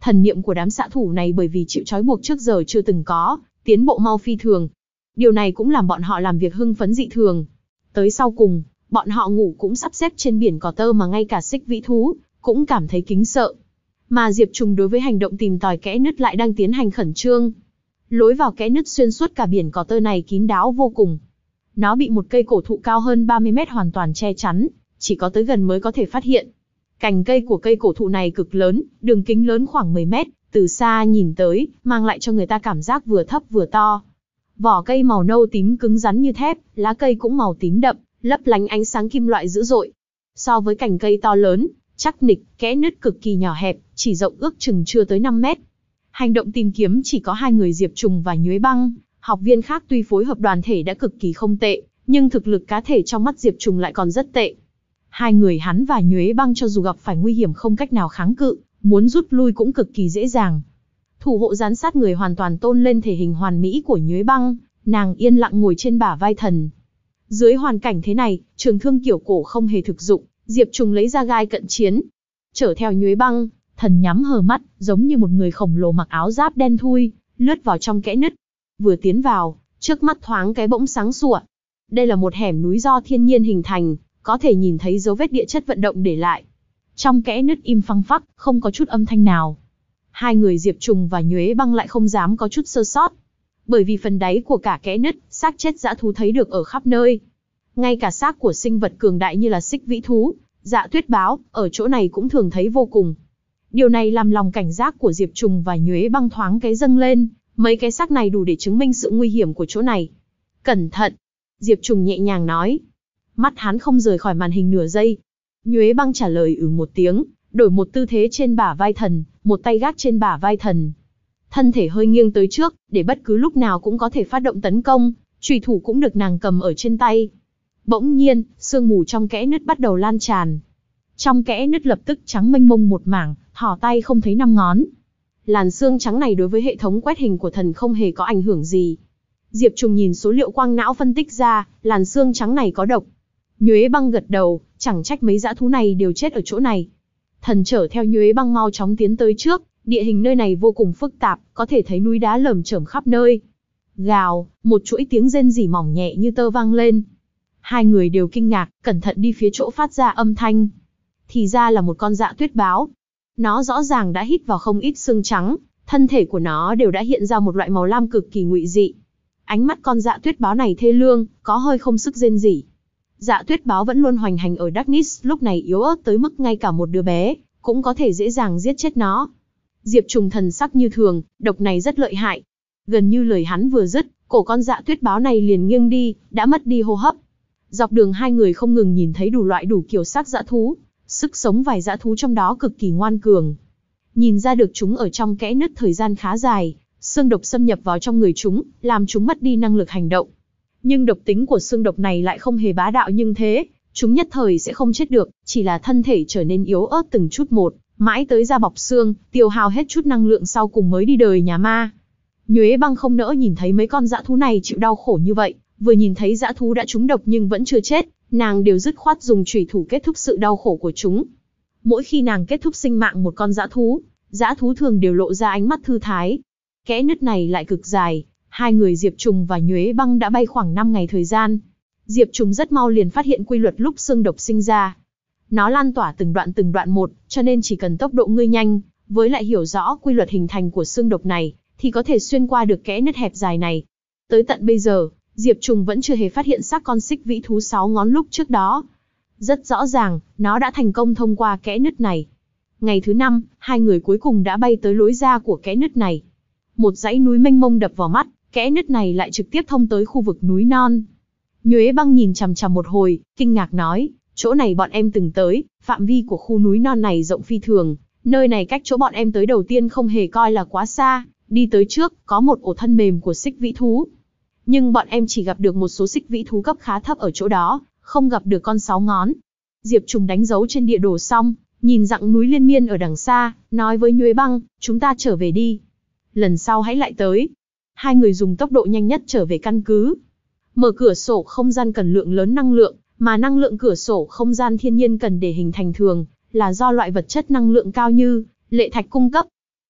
Thần niệm của đám xạ thủ này bởi vì chịu trói buộc trước giờ chưa từng có, tiến bộ mau phi thường. Điều này cũng làm bọn họ làm việc hưng phấn dị thường. Tới sau cùng, bọn họ ngủ cũng sắp xếp trên biển cỏ tơ mà ngay cả xích vĩ thú cũng cảm thấy kính sợ. Mà Diệp Trùng đối với hành động tìm tòi kẽ nứt lại đang tiến hành khẩn trương. Lối vào kẽ nứt xuyên suốt cả biển cỏ tơ này kín đáo vô cùng. Nó bị một cây cổ thụ cao hơn ba mươi mét hoàn toàn che chắn, chỉ có tới gần mới có thể phát hiện. Cành cây của cây cổ thụ này cực lớn, đường kính lớn khoảng mười mét, từ xa nhìn tới, mang lại cho người ta cảm giác vừa thấp vừa to. Vỏ cây màu nâu tím cứng rắn như thép, lá cây cũng màu tím đậm, lấp lánh ánh sáng kim loại dữ dội. So với cành cây to lớn, chắc nịch, kẽ nứt cực kỳ nhỏ hẹp, chỉ rộng ước chừng chưa tới năm mét. Hành động tìm kiếm chỉ có hai người Diệp Trùng và Nhuế Băng, học viên khác tuy phối hợp đoàn thể đã cực kỳ không tệ, nhưng thực lực cá thể trong mắt Diệp Trùng lại còn rất tệ. Hai người hắn và Nhuế Băng cho dù gặp phải nguy hiểm không cách nào kháng cự, muốn rút lui cũng cực kỳ dễ dàng. Thủ hộ giám sát người hoàn toàn tôn lên thể hình hoàn mỹ của Nhuế Băng, nàng yên lặng ngồi trên bả vai thần. Dưới hoàn cảnh thế này, trường thương kiểu cổ không hề thực dụng, Diệp Trùng lấy ra gai cận chiến. Chở theo Nhuế Băng, thần nhắm hờ mắt, giống như một người khổng lồ mặc áo giáp đen thui, lướt vào trong kẽ nứt. Vừa tiến vào, trước mắt thoáng cái bỗng sáng sủa. Đây là một hẻm núi do thiên nhiên hình thành, có thể nhìn thấy dấu vết địa chất vận động để lại. Trong kẽ nứt im phăng phắc, không có chút âm thanh nào. Hai người Diệp Trùng và Nhuế Băng lại không dám có chút sơ sót. Bởi vì phần đáy của cả kẽ nứt, xác chết dã thú thấy được ở khắp nơi. Ngay cả xác của sinh vật cường đại như là xích vĩ thú, dạ tuyết báo, ở chỗ này cũng thường thấy vô cùng. Điều này làm lòng cảnh giác của Diệp Trùng và Nhuế Băng thoáng cái dâng lên, mấy cái xác này đủ để chứng minh sự nguy hiểm của chỗ này. Cẩn thận, Diệp Trùng nhẹ nhàng nói. Mắt hắn không rời khỏi màn hình nửa giây. Nhuế Băng trả lời ừ một tiếng, đổi một tư thế trên bả vai thần, một tay gác trên bả vai thần. Thân thể hơi nghiêng tới trước, để bất cứ lúc nào cũng có thể phát động tấn công, chùy thủ cũng được nàng cầm ở trên tay. Bỗng nhiên, sương mù trong kẽ nứt bắt đầu lan tràn. Trong kẽ nứt lập tức trắng mênh mông một mảng, thò tay không thấy năm ngón. Làn xương trắng này đối với hệ thống quét hình của thần không hề có ảnh hưởng gì. Diệp Trùng nhìn số liệu quang não phân tích ra, làn xương trắng này có độc. Nhuế Băng gật đầu, chẳng trách mấy dã thú này đều chết ở chỗ này. Thần chở theo Nhuế Băng mau chóng tiến tới trước, địa hình nơi này vô cùng phức tạp, có thể thấy núi đá lởm chởm khắp nơi. Gào, một chuỗi tiếng rên rỉ mỏng nhẹ như tơ vang lên. Hai người đều kinh ngạc, cẩn thận đi phía chỗ phát ra âm thanh. Thì ra là một con dạ tuyết báo. Nó rõ ràng đã hít vào không ít xương trắng, thân thể của nó đều đã hiện ra một loại màu lam cực kỳ ngụy dị. Ánh mắt con dạ tuyết báo này thê lương, có hơi không sức rên rỉ. Dạ tuyết báo vẫn luôn hoành hành ở Darkness, lúc này yếu ớt tới mức ngay cả một đứa bé cũng có thể dễ dàng giết chết nó. Diệp Trùng thần sắc như thường, độc này rất lợi hại. Gần như lời hắn vừa dứt, cổ con dạ tuyết báo này liền nghiêng đi, đã mất đi hô hấp. Dọc đường hai người không ngừng nhìn thấy đủ loại đủ kiểu xác dã thú, sức sống vài dã thú trong đó cực kỳ ngoan cường. Nhìn ra được chúng ở trong kẽ nứt thời gian khá dài, xương độc xâm nhập vào trong người chúng, làm chúng mất đi năng lực hành động. Nhưng độc tính của xương độc này lại không hề bá đạo như thế, chúng nhất thời sẽ không chết được, chỉ là thân thể trở nên yếu ớt từng chút một, mãi tới da bọc xương, tiêu hao hết chút năng lượng sau cùng mới đi đời nhà ma. Nhuế Băng không nỡ nhìn thấy mấy con dã thú này chịu đau khổ như vậy, vừa nhìn thấy dã thú đã trúng độc nhưng vẫn chưa chết, nàng đều dứt khoát dùng chủy thủ kết thúc sự đau khổ của chúng. Mỗi khi nàng kết thúc sinh mạng một con dã thú, dã thú thường đều lộ ra ánh mắt thư thái. Kẽ nứt này lại cực dài, hai người Diệp Trùng và Nhuế Băng đã bay khoảng năm ngày thời gian. Diệp Trùng rất mau liền phát hiện quy luật lúc xương độc sinh ra. Nó lan tỏa từng đoạn từng đoạn một, cho nên chỉ cần tốc độ ngươi nhanh, với lại hiểu rõ quy luật hình thành của xương độc này, thì có thể xuyên qua được kẽ nứt hẹp dài này. Tới tận bây giờ, Diệp Trùng vẫn chưa hề phát hiện xác con xích vĩ thú sáu ngón lúc trước đó. Rất rõ ràng, nó đã thành công thông qua kẽ nứt này. Ngày thứ năm, hai người cuối cùng đã bay tới lối ra của kẽ nứt này. Một dãy núi mênh mông đập vào mắt, kẽ nứt này lại trực tiếp thông tới khu vực núi non. Nhuế Băng nhìn chằm chằm một hồi, kinh ngạc nói, chỗ này bọn em từng tới, phạm vi của khu núi non này rộng phi thường, nơi này cách chỗ bọn em tới đầu tiên không hề coi là quá xa, đi tới trước, có một ổ thân mềm của xích vĩ thú. Nhưng bọn em chỉ gặp được một số xích vĩ thú cấp khá thấp ở chỗ đó, không gặp được con sáu ngón. Diệp Trùng đánh dấu trên địa đồ xong, nhìn dặng núi liên miên ở đằng xa, nói với Nhuế Băng, chúng ta trở về đi. Lần sau hãy lại tới. Hai người dùng tốc độ nhanh nhất trở về căn cứ. Mở cửa sổ không gian cần lượng lớn năng lượng, mà năng lượng cửa sổ không gian thiên nhiên cần để hình thành thường, là do loại vật chất năng lượng cao như lệ thạch cung cấp.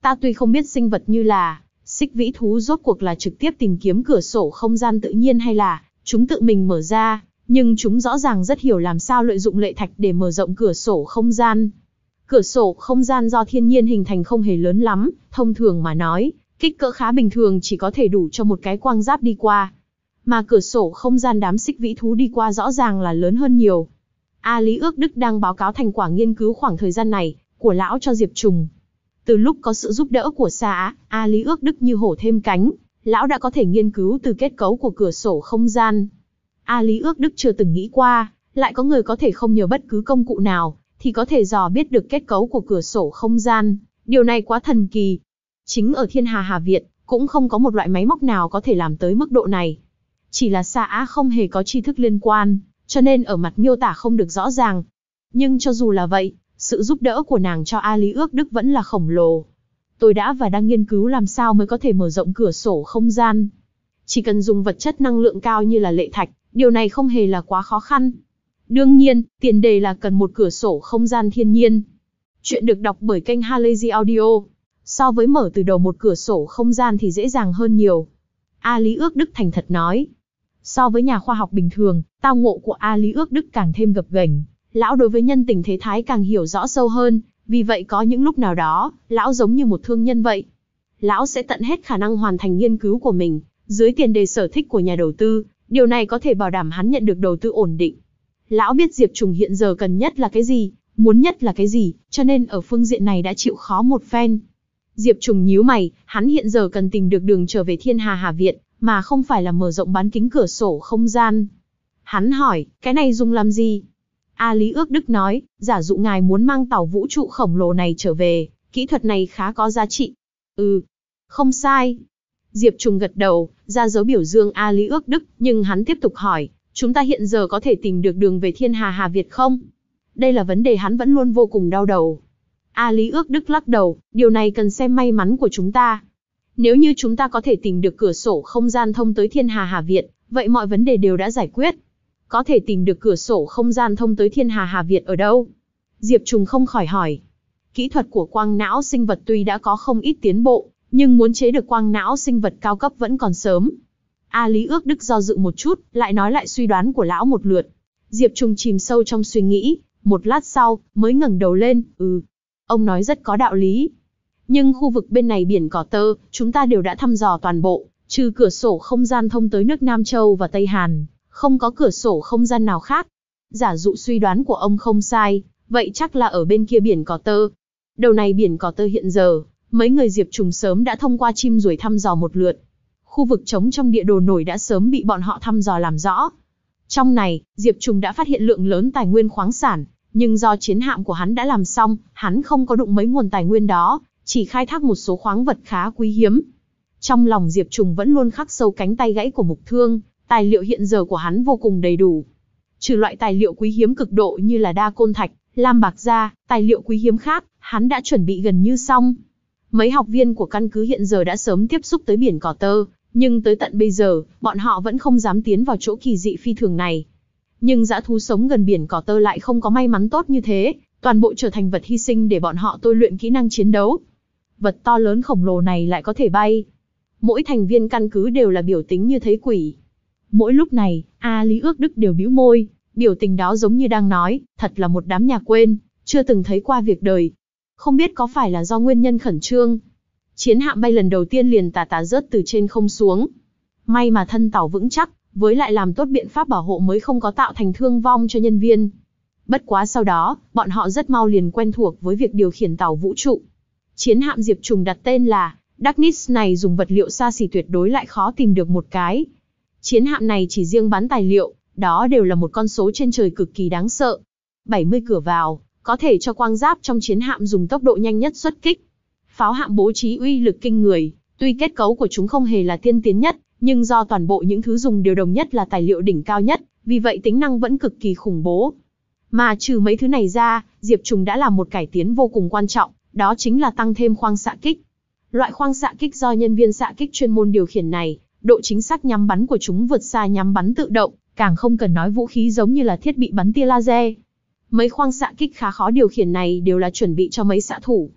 Ta tuy không biết sinh vật như là xích vĩ thú rốt cuộc là trực tiếp tìm kiếm cửa sổ không gian tự nhiên hay là chúng tự mình mở ra, nhưng chúng rõ ràng rất hiểu làm sao lợi dụng lệ thạch để mở rộng cửa sổ không gian. Cửa sổ không gian do thiên nhiên hình thành không hề lớn lắm, thông thường mà nói, kích cỡ khá bình thường chỉ có thể đủ cho một cái quang giáp đi qua. Mà cửa sổ không gian đám xích vĩ thú đi qua rõ ràng là lớn hơn nhiều. A Lý Ước Đức đang báo cáo thành quả nghiên cứu khoảng thời gian này của lão cho Diệp Trùng. Từ lúc có sự giúp đỡ của Sa Á, A Lý Ước Đức như hổ thêm cánh, lão đã có thể nghiên cứu từ kết cấu của cửa sổ không gian. A Lý Ước Đức chưa từng nghĩ qua, lại có người có thể không nhờ bất cứ công cụ nào, thì có thể dò biết được kết cấu của cửa sổ không gian. Điều này quá thần kỳ. Chính ở Thiên Hà Hà Việt, cũng không có một loại máy móc nào có thể làm tới mức độ này. Chỉ là Sa Á không hề có tri thức liên quan, cho nên ở mặt miêu tả không được rõ ràng. Nhưng cho dù là vậy, sự giúp đỡ của nàng cho A Lý Ước Đức vẫn là khổng lồ. Tôi đã và đang nghiên cứu làm sao mới có thể mở rộng cửa sổ không gian. Chỉ cần dùng vật chất năng lượng cao như là lệ thạch, điều này không hề là quá khó khăn. Đương nhiên, tiền đề là cần một cửa sổ không gian thiên nhiên. Chuyện được đọc bởi kênh Halazy Audio. So với mở từ đầu một cửa sổ không gian thì dễ dàng hơn nhiều. A Lý Ước Đức thành thật nói. So với nhà khoa học bình thường, tao ngộ của A Lý Ước Đức càng thêm gập ghềnh. Lão đối với nhân tình thế thái càng hiểu rõ sâu hơn, vì vậy có những lúc nào đó, lão giống như một thương nhân vậy. Lão sẽ tận hết khả năng hoàn thành nghiên cứu của mình, dưới tiền đề sở thích của nhà đầu tư, điều này có thể bảo đảm hắn nhận được đầu tư ổn định. Lão biết Diệp Trùng hiện giờ cần nhất là cái gì, muốn nhất là cái gì, cho nên ở phương diện này đã chịu khó một phen. Diệp Trùng nhíu mày, hắn hiện giờ cần tìm được đường trở về Thiên Hà Hà Việt, mà không phải là mở rộng bán kính cửa sổ không gian. Hắn hỏi, cái này dùng làm gì? A Lý Ước Đức nói, giả dụ ngài muốn mang tàu vũ trụ khổng lồ này trở về, kỹ thuật này khá có giá trị. Ừ, không sai. Diệp Trùng gật đầu, ra dấu biểu dương A Lý Ước Đức, nhưng hắn tiếp tục hỏi, chúng ta hiện giờ có thể tìm được đường về Thiên Hà Hà Việt không? Đây là vấn đề hắn vẫn luôn vô cùng đau đầu. A Lý Ước Đức lắc đầu, điều này cần xem may mắn của chúng ta. Nếu như chúng ta có thể tìm được cửa sổ không gian thông tới Thiên Hà Hà Việt, vậy mọi vấn đề đều đã giải quyết. Có thể tìm được cửa sổ không gian thông tới Thiên Hà Hà Việt ở đâu? Diệp Trùng không khỏi hỏi. Kỹ thuật của quang não sinh vật tuy đã có không ít tiến bộ, nhưng muốn chế được quang não sinh vật cao cấp vẫn còn sớm. A Lý Ước Đức do dự một chút, lại nói lại suy đoán của lão một lượt. Diệp Trùng chìm sâu trong suy nghĩ, một lát sau, mới ngẩng đầu lên, ừ. Ông nói rất có đạo lý. Nhưng khu vực bên này biển cỏ tơ, chúng ta đều đã thăm dò toàn bộ, trừ cửa sổ không gian thông tới nước Nam Châu và Tây Hàn, không có cửa sổ không gian nào khác. Giả dụ suy đoán của ông không sai, vậy chắc là ở bên kia biển cỏ tơ. Đầu này biển cỏ tơ hiện giờ, mấy người Diệp Trùng sớm đã thông qua chim ruồi thăm dò một lượt. Khu vực trống trong địa đồ nổi đã sớm bị bọn họ thăm dò làm rõ. Trong này, Diệp Trùng đã phát hiện lượng lớn tài nguyên khoáng sản, nhưng do chiến hạm của hắn đã làm xong, hắn không có đụng mấy nguồn tài nguyên đó, chỉ khai thác một số khoáng vật khá quý hiếm. Trong lòng Diệp Trùng vẫn luôn khắc sâu cánh tay gãy của Mục Thương, tài liệu hiện giờ của hắn vô cùng đầy đủ. Trừ loại tài liệu quý hiếm cực độ như là đa côn thạch, lam bạc ra, tài liệu quý hiếm khác, hắn đã chuẩn bị gần như xong. Mấy học viên của căn cứ hiện giờ đã sớm tiếp xúc tới biển cỏ tơ, nhưng tới tận bây giờ, bọn họ vẫn không dám tiến vào chỗ kỳ dị phi thường này. Nhưng dã thú sống gần biển cỏ tơ lại không có may mắn tốt như thế, toàn bộ trở thành vật hy sinh để bọn họ tôi luyện kỹ năng chiến đấu. Vật to lớn khổng lồ này lại có thể bay. Mỗi thành viên căn cứ đều là biểu tính như thấy quỷ. Mỗi lúc này, A Lý Ước Đức đều bĩu môi, biểu tình đó giống như đang nói, thật là một đám nhà quên, chưa từng thấy qua việc đời. Không biết có phải là do nguyên nhân khẩn trương. Chiến hạm bay lần đầu tiên liền tà tà rớt từ trên không xuống. May mà thân tàu vững chắc, với lại làm tốt biện pháp bảo hộ mới không có tạo thành thương vong cho nhân viên. Bất quá sau đó, bọn họ rất mau liền quen thuộc với việc điều khiển tàu vũ trụ. Chiến hạm Diệp Trùng đặt tên là Darkness này dùng vật liệu xa xỉ tuyệt đối lại khó tìm được một cái. Chiến hạm này chỉ riêng bán tài liệu, đó đều là một con số trên trời cực kỳ đáng sợ. bảy mươi cửa vào, có thể cho quang giáp trong chiến hạm dùng tốc độ nhanh nhất xuất kích. Pháo hạm bố trí uy lực kinh người, tuy kết cấu của chúng không hề là tiên tiến nhất, nhưng do toàn bộ những thứ dùng đều đồng nhất là tài liệu đỉnh cao nhất, vì vậy tính năng vẫn cực kỳ khủng bố. Mà trừ mấy thứ này ra, Diệp Trùng đã làm một cải tiến vô cùng quan trọng, đó chính là tăng thêm khoang xạ kích. Loại khoang xạ kích do nhân viên xạ kích chuyên môn điều khiển này, độ chính xác nhắm bắn của chúng vượt xa nhắm bắn tự động, càng không cần nói vũ khí giống như là thiết bị bắn tia laser. Mấy khoang xạ kích khá khó điều khiển này đều là chuẩn bị cho mấy xạ thủ.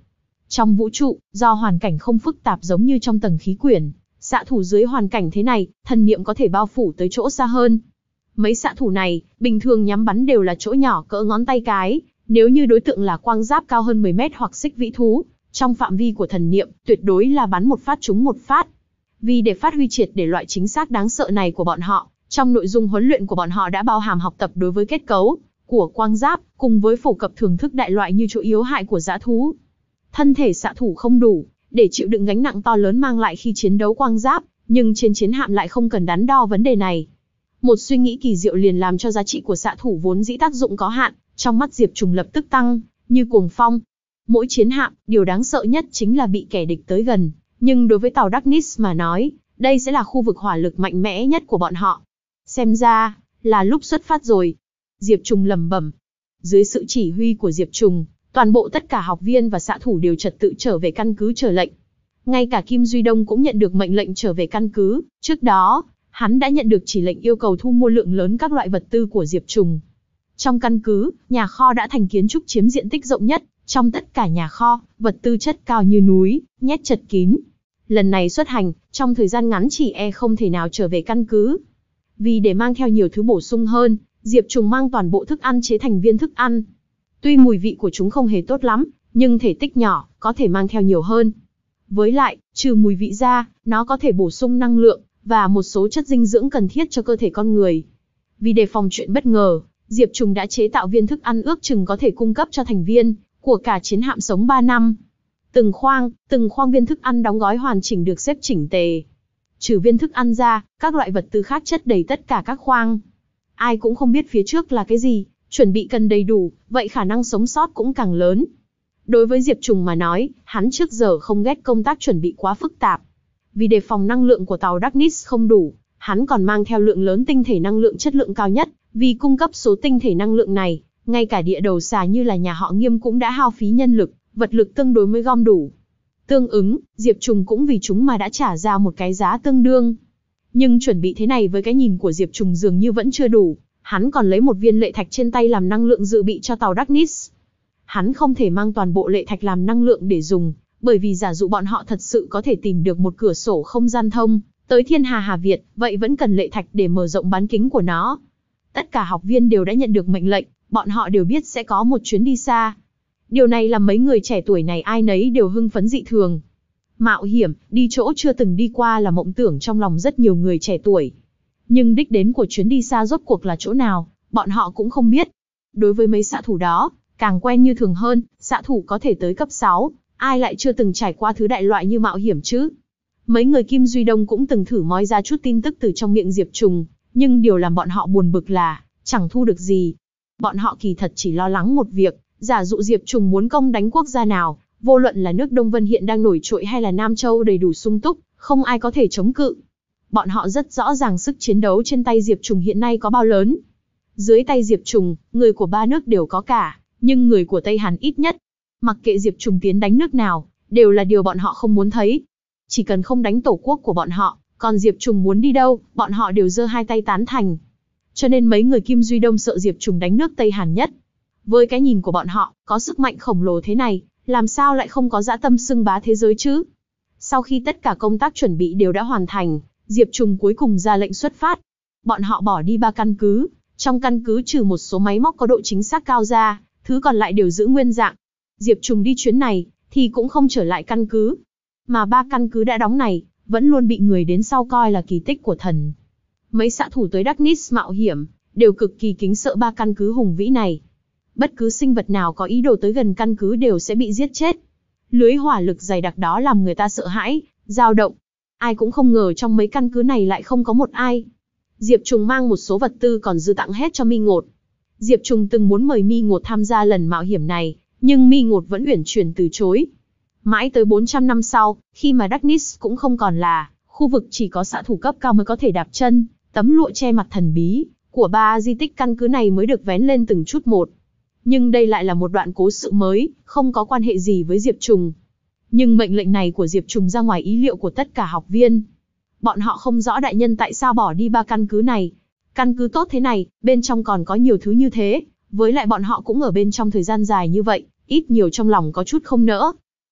Trong vũ trụ, do hoàn cảnh không phức tạp giống như trong tầng khí quyển, xạ thủ dưới hoàn cảnh thế này, thần niệm có thể bao phủ tới chỗ xa hơn. Mấy xạ thủ này, bình thường nhắm bắn đều là chỗ nhỏ cỡ ngón tay cái, nếu như đối tượng là quang giáp cao hơn mười mét hoặc xích vĩ thú, trong phạm vi của thần niệm, tuyệt đối là bắn một phát trúng một phát. Vì để phát huy triệt để loại chính xác đáng sợ này của bọn họ, trong nội dung huấn luyện của bọn họ đã bao hàm học tập đối với kết cấu của quang giáp, cùng với phổ cập thưởng thức đại loại như chỗ yếu hại của dã thú. Thân thể xạ thủ không đủ để chịu đựng gánh nặng to lớn mang lại khi chiến đấu quang giáp, nhưng trên chiến hạm lại không cần đắn đo vấn đề này. Một suy nghĩ kỳ diệu liền làm cho giá trị của xạ thủ vốn dĩ tác dụng có hạn, trong mắt Diệp Trùng lập tức tăng, như cuồng phong. Mỗi chiến hạm, điều đáng sợ nhất chính là bị kẻ địch tới gần, nhưng đối với tàu Darkness mà nói, đây sẽ là khu vực hỏa lực mạnh mẽ nhất của bọn họ. Xem ra, là lúc xuất phát rồi. Diệp Trùng lẩm bẩm. Dưới sự chỉ huy của Diệp Trùng, toàn bộ tất cả học viên và xạ thủ đều trật tự trở về căn cứ chờ lệnh. Ngay cả Kim Duy Đông cũng nhận được mệnh lệnh trở về căn cứ, trước đó, hắn đã nhận được chỉ lệnh yêu cầu thu mua lượng lớn các loại vật tư của Diệp Trùng. Trong căn cứ, nhà kho đã thành kiến trúc chiếm diện tích rộng nhất, trong tất cả nhà kho, vật tư chất cao như núi, nhét chật kín. Lần này xuất hành, trong thời gian ngắn chỉ e không thể nào trở về căn cứ. Vì để mang theo nhiều thứ bổ sung hơn, Diệp Trùng mang toàn bộ thức ăn chế thành viên thức ăn. Tuy mùi vị của chúng không hề tốt lắm, nhưng thể tích nhỏ, có thể mang theo nhiều hơn. Với lại, trừ mùi vị ra, nó có thể bổ sung năng lượng, và một số chất dinh dưỡng cần thiết cho cơ thể con người. Vì đề phòng chuyện bất ngờ, Diệp Trùng đã chế tạo viên thức ăn ước chừng có thể cung cấp cho thành viên của cả chiến hạm sống ba năm. Từng khoang, từng khoang viên thức ăn đóng gói hoàn chỉnh được xếp chỉnh tề. Trừ viên thức ăn ra, các loại vật tư khác chất đầy tất cả các khoang. Ai cũng không biết phía trước là cái gì, chuẩn bị cần đầy đủ, vậy khả năng sống sót cũng càng lớn. Đối với Diệp Trùng mà nói, hắn trước giờ không ghét công tác chuẩn bị quá phức tạp. Vì đề phòng năng lượng của tàu Darkness không đủ, hắn còn mang theo lượng lớn tinh thể năng lượng chất lượng cao nhất. Vì cung cấp số tinh thể năng lượng này, ngay cả địa đầu xà như là nhà họ Nghiêm cũng đã hao phí nhân lực, vật lực tương đối mới gom đủ. Tương ứng, Diệp Trùng cũng vì chúng mà đã trả ra một cái giá tương đương. Nhưng chuẩn bị thế này với cái nhìn của Diệp Trùng dường như vẫn chưa đủ, hắn còn lấy một viên lệ thạch trên tay làm năng lượng dự bị cho tàu Darkness. Hắn không thể mang toàn bộ lệ thạch làm năng lượng để dùng, bởi vì giả dụ bọn họ thật sự có thể tìm được một cửa sổ không gian thông tới Thiên Hà Hà Việt, vậy vẫn cần lệ thạch để mở rộng bán kính của nó. Tất cả học viên đều đã nhận được mệnh lệnh, bọn họ đều biết sẽ có một chuyến đi xa. Điều này làm mấy người trẻ tuổi này ai nấy đều hưng phấn dị thường. Mạo hiểm, đi chỗ chưa từng đi qua là mộng tưởng trong lòng rất nhiều người trẻ tuổi. Nhưng đích đến của chuyến đi xa rốt cuộc là chỗ nào, bọn họ cũng không biết. Đối với mấy xạ thủ đó, càng quen như thường hơn, xạ thủ có thể tới cấp sáu, ai lại chưa từng trải qua thứ đại loại như mạo hiểm chứ? Mấy người Kim Duy Đông cũng từng thử moi ra chút tin tức từ trong miệng Diệp Trùng, nhưng điều làm bọn họ buồn bực là, chẳng thu được gì. Bọn họ kỳ thật chỉ lo lắng một việc, giả dụ Diệp Trùng muốn công đánh quốc gia nào, vô luận là nước Đông Vân hiện đang nổi trội hay là Nam Châu đầy đủ sung túc, không ai có thể chống cự. Bọn họ rất rõ ràng sức chiến đấu trên tay Diệp Trùng hiện nay có bao lớn. Dưới tay Diệp Trùng, người của ba nước đều có cả, nhưng người của Tây Hàn ít nhất. Mặc kệ Diệp Trùng tiến đánh nước nào, đều là điều bọn họ không muốn thấy. Chỉ cần không đánh tổ quốc của bọn họ, còn Diệp Trùng muốn đi đâu, bọn họ đều giơ hai tay tán thành. Cho nên mấy người Kim Duy Đông sợ Diệp Trùng đánh nước Tây Hàn nhất. Với cái nhìn của bọn họ, có sức mạnh khổng lồ thế này, làm sao lại không có dã tâm xưng bá thế giới chứ? Sau khi tất cả công tác chuẩn bị đều đã hoàn thành, Diệp Trùng cuối cùng ra lệnh xuất phát. Bọn họ bỏ đi ba căn cứ, trong căn cứ trừ một số máy móc có độ chính xác cao ra, thứ còn lại đều giữ nguyên dạng. Diệp Trùng đi chuyến này, thì cũng không trở lại căn cứ. Mà ba căn cứ đã đóng này, vẫn luôn bị người đến sau coi là kỳ tích của thần. Mấy xạ thủ tới Darkness mạo hiểm, đều cực kỳ kính sợ ba căn cứ hùng vĩ này. Bất cứ sinh vật nào có ý đồ tới gần căn cứ đều sẽ bị giết chết. Lưới hỏa lực dày đặc đó làm người ta sợ hãi, dao động. Ai cũng không ngờ trong mấy căn cứ này lại không có một ai. Diệp Trùng mang một số vật tư còn dư tặng hết cho Mi Ngột. Diệp Trùng từng muốn mời Mi Ngột tham gia lần mạo hiểm này, nhưng Mi Ngột vẫn uyển chuyển từ chối. Mãi tới bốn trăm năm sau, khi mà Darkness cũng không còn là khu vực chỉ có xạ thủ cấp cao mới có thể đạp chân, tấm lụa che mặt thần bí của ba di tích căn cứ này mới được vén lên từng chút một. Nhưng đây lại là một đoạn cố sự mới, không có quan hệ gì với Diệp Trùng. Nhưng mệnh lệnh này của Diệp Trùng ra ngoài ý liệu của tất cả học viên. Bọn họ không rõ đại nhân tại sao bỏ đi ba căn cứ này. Căn cứ tốt thế này, bên trong còn có nhiều thứ như thế, với lại bọn họ cũng ở bên trong thời gian dài như vậy, ít nhiều trong lòng có chút không nỡ.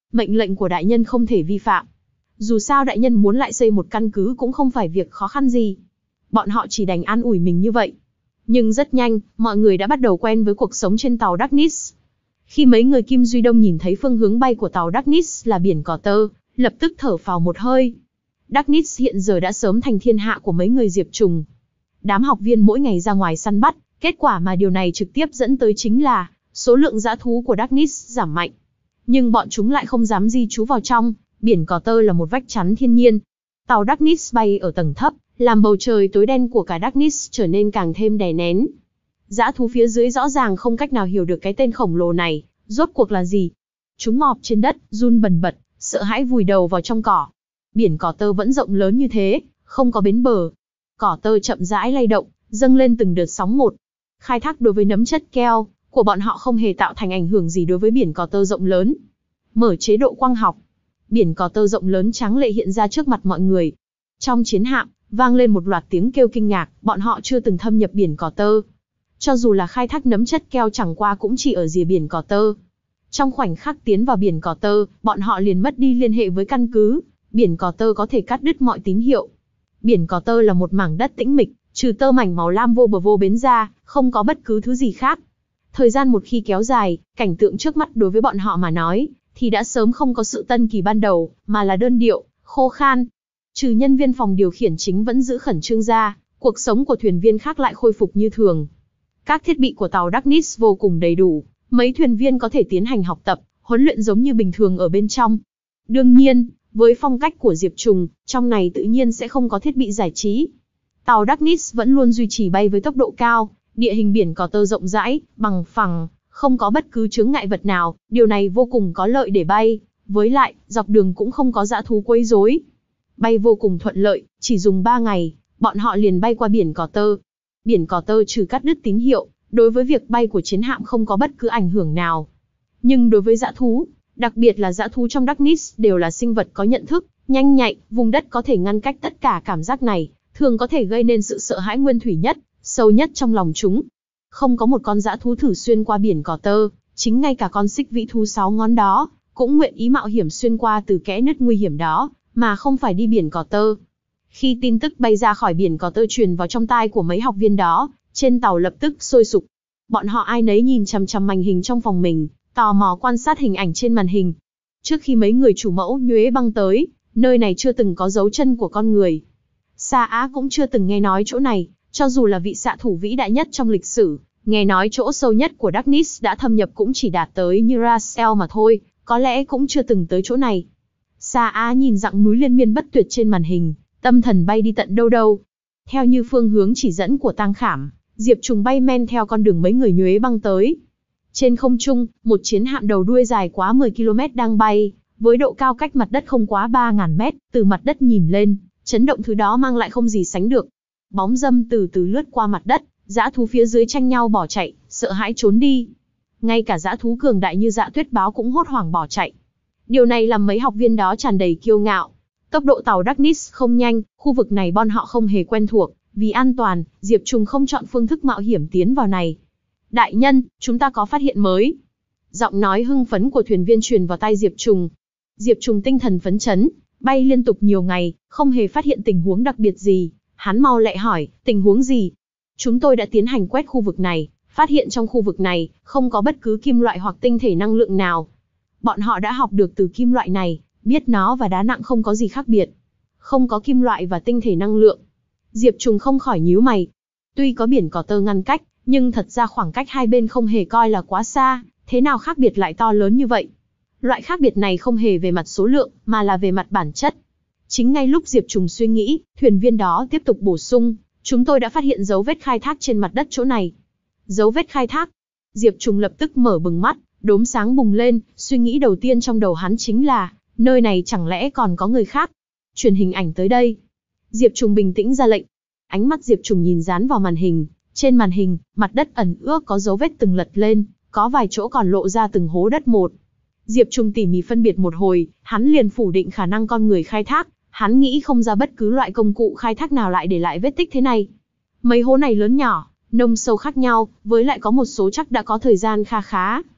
Mệnh lệnh của đại nhân không thể vi phạm. Dù sao đại nhân muốn lại xây một căn cứ cũng không phải việc khó khăn gì. Bọn họ chỉ đành an ủi mình như vậy. Nhưng rất nhanh, mọi người đã bắt đầu quen với cuộc sống trên tàu Darkness. Khi mấy người Kim Duy Đông nhìn thấy phương hướng bay của tàu Darkness là biển Cỏ Tơ, lập tức thở phào một hơi. Darkness hiện giờ đã sớm thành thiên hạ của mấy người Diệp Trùng. Đám học viên mỗi ngày ra ngoài săn bắt, kết quả mà điều này trực tiếp dẫn tới chính là số lượng dã thú của Darkness giảm mạnh. Nhưng bọn chúng lại không dám di trú vào trong, biển Cỏ Tơ là một vách chắn thiên nhiên. Tàu Darkness bay ở tầng thấp, làm bầu trời tối đen của cả Darkness trở nên càng thêm đè nén. Dã thú phía dưới rõ ràng không cách nào hiểu được cái tên khổng lồ này, rốt cuộc là gì. Chúng mọp trên đất, run bần bật, sợ hãi vùi đầu vào trong cỏ. Biển Cỏ Tơ vẫn rộng lớn như thế, không có bến bờ. Cỏ tơ chậm rãi lay động, dâng lên từng đợt sóng một. Khai thác đối với nấm chất keo của bọn họ không hề tạo thành ảnh hưởng gì đối với biển Cỏ Tơ rộng lớn. Mở chế độ quang học, biển Cỏ Tơ rộng lớn tráng lệ hiện ra trước mặt mọi người. Trong chiến hạm, vang lên một loạt tiếng kêu kinh ngạc, bọn họ chưa từng thâm nhập biển Cỏ Tơ. Cho dù là khai thác nấm chất keo chẳng qua cũng chỉ ở rìa biển Cỏ Tơ. Trong khoảnh khắc tiến vào biển Cỏ Tơ, bọn họ liền mất đi liên hệ với căn cứ. Biển Cỏ Tơ có thể cắt đứt mọi tín hiệu. Biển Cỏ Tơ là một mảng đất tĩnh mịch, trừ tơ mảnh màu lam vô bờ vô bến ra, không có bất cứ thứ gì khác. Thời gian một khi kéo dài, cảnh tượng trước mắt đối với bọn họ mà nói, thì đã sớm không có sự tân kỳ ban đầu, mà là đơn điệu, khô khan. Trừ nhân viên phòng điều khiển chính vẫn giữ khẩn trương ra, cuộc sống của thuyền viên khác lại khôi phục như thường. Các thiết bị của tàu Darkness vô cùng đầy đủ, mấy thuyền viên có thể tiến hành học tập, huấn luyện giống như bình thường ở bên trong. Đương nhiên, với phong cách của Diệp Trùng, trong này tự nhiên sẽ không có thiết bị giải trí. Tàu Darkness vẫn luôn duy trì bay với tốc độ cao, địa hình biển Cỏ Tơ rộng rãi, bằng phẳng, không có bất cứ chướng ngại vật nào, điều này vô cùng có lợi để bay, với lại, dọc đường cũng không có dã thú quấy rối. Bay vô cùng thuận lợi, chỉ dùng ba ngày, bọn họ liền bay qua biển Cỏ Tơ. Biển Cỏ Tơ trừ cắt đứt tín hiệu, đối với việc bay của chiến hạm không có bất cứ ảnh hưởng nào. Nhưng đối với dã thú, đặc biệt là dã thú trong Darkness đều là sinh vật có nhận thức, nhanh nhạy, vùng đất có thể ngăn cách tất cả cảm giác này, thường có thể gây nên sự sợ hãi nguyên thủy nhất, sâu nhất trong lòng chúng. Không có một con dã thú thử xuyên qua biển Cỏ Tơ, chính ngay cả con xích vĩ thú sáu ngón đó, cũng nguyện ý mạo hiểm xuyên qua từ kẽ nứt nguy hiểm đó, mà không phải đi biển Cỏ Tơ. Khi tin tức bay ra khỏi biển Cỏ Tơ truyền vào trong tai của mấy học viên đó, trên tàu lập tức sôi sục. Bọn họ ai nấy nhìn chằm chằm màn hình trong phòng mình, tò mò quan sát hình ảnh trên màn hình. Trước khi mấy người chủ mẫu nhuế băng tới, nơi này chưa từng có dấu chân của con người. Sa Á cũng chưa từng nghe nói chỗ này, cho dù là vị xạ thủ vĩ đại nhất trong lịch sử, nghe nói chỗ sâu nhất của Darkness đã thâm nhập cũng chỉ đạt tới như Rasel mà thôi, có lẽ cũng chưa từng tới chỗ này. Sa Á nhìn dặng núi liên miên bất tuyệt trên màn hình, tâm thần bay đi tận đâu đâu. Theo như phương hướng chỉ dẫn của Tang Khảm, Diệp Trùng bay men theo con đường mấy người nhuế băng tới. Trên không trung, một chiến hạm đầu đuôi dài quá mười ki lô mét đang bay, với độ cao cách mặt đất không quá ba nghìn mét, từ mặt đất nhìn lên, chấn động thứ đó mang lại không gì sánh được. Bóng dâm từ từ lướt qua mặt đất, dã thú phía dưới tranh nhau bỏ chạy, sợ hãi trốn đi. Ngay cả dã thú cường đại như Dạ Tuyết Báo cũng hốt hoảng bỏ chạy. Điều này làm mấy học viên đó tràn đầy kiêu ngạo. Tốc độ tàu Darkness không nhanh, khu vực này bọn họ không hề quen thuộc, vì an toàn, Diệp Trùng không chọn phương thức mạo hiểm tiến vào này. Đại nhân, chúng ta có phát hiện mới. Giọng nói hưng phấn của thuyền viên truyền vào tai Diệp Trùng. Diệp Trùng tinh thần phấn chấn, bay liên tục nhiều ngày, không hề phát hiện tình huống đặc biệt gì. Hắn mau lẹ hỏi, tình huống gì? Chúng tôi đã tiến hành quét khu vực này, phát hiện trong khu vực này, không có bất cứ kim loại hoặc tinh thể năng lượng nào. Bọn họ đã học được từ kim loại này, biết nó và đá nặng không có gì khác biệt. Không có kim loại và tinh thể năng lượng. Diệp Trùng không khỏi nhíu mày. Tuy có biển Cỏ Tơ ngăn cách, nhưng thật ra khoảng cách hai bên không hề coi là quá xa, thế nào khác biệt lại to lớn như vậy? Loại khác biệt này không hề về mặt số lượng, mà là về mặt bản chất. Chính ngay lúc Diệp Trùng suy nghĩ, thuyền viên đó tiếp tục bổ sung, chúng tôi đã phát hiện dấu vết khai thác trên mặt đất chỗ này. Dấu vết khai thác? Diệp Trùng lập tức mở bừng mắt, đốm sáng bùng lên, suy nghĩ đầu tiên trong đầu hắn chính là, nơi này chẳng lẽ còn có người khác? Truyền hình ảnh tới đây. Diệp Trùng bình tĩnh ra lệnh. Ánh mắt Diệp Trùng nhìn dán vào màn hình, trên màn hình, mặt đất ẩn ước có dấu vết từng lật lên, có vài chỗ còn lộ ra từng hố đất một. Diệp Trùng tỉ mỉ phân biệt một hồi, hắn liền phủ định khả năng con người khai thác, hắn nghĩ không ra bất cứ loại công cụ khai thác nào lại để lại vết tích thế này. Mấy hố này lớn nhỏ, nông sâu khác nhau, với lại có một số chắc đã có thời gian kha khá.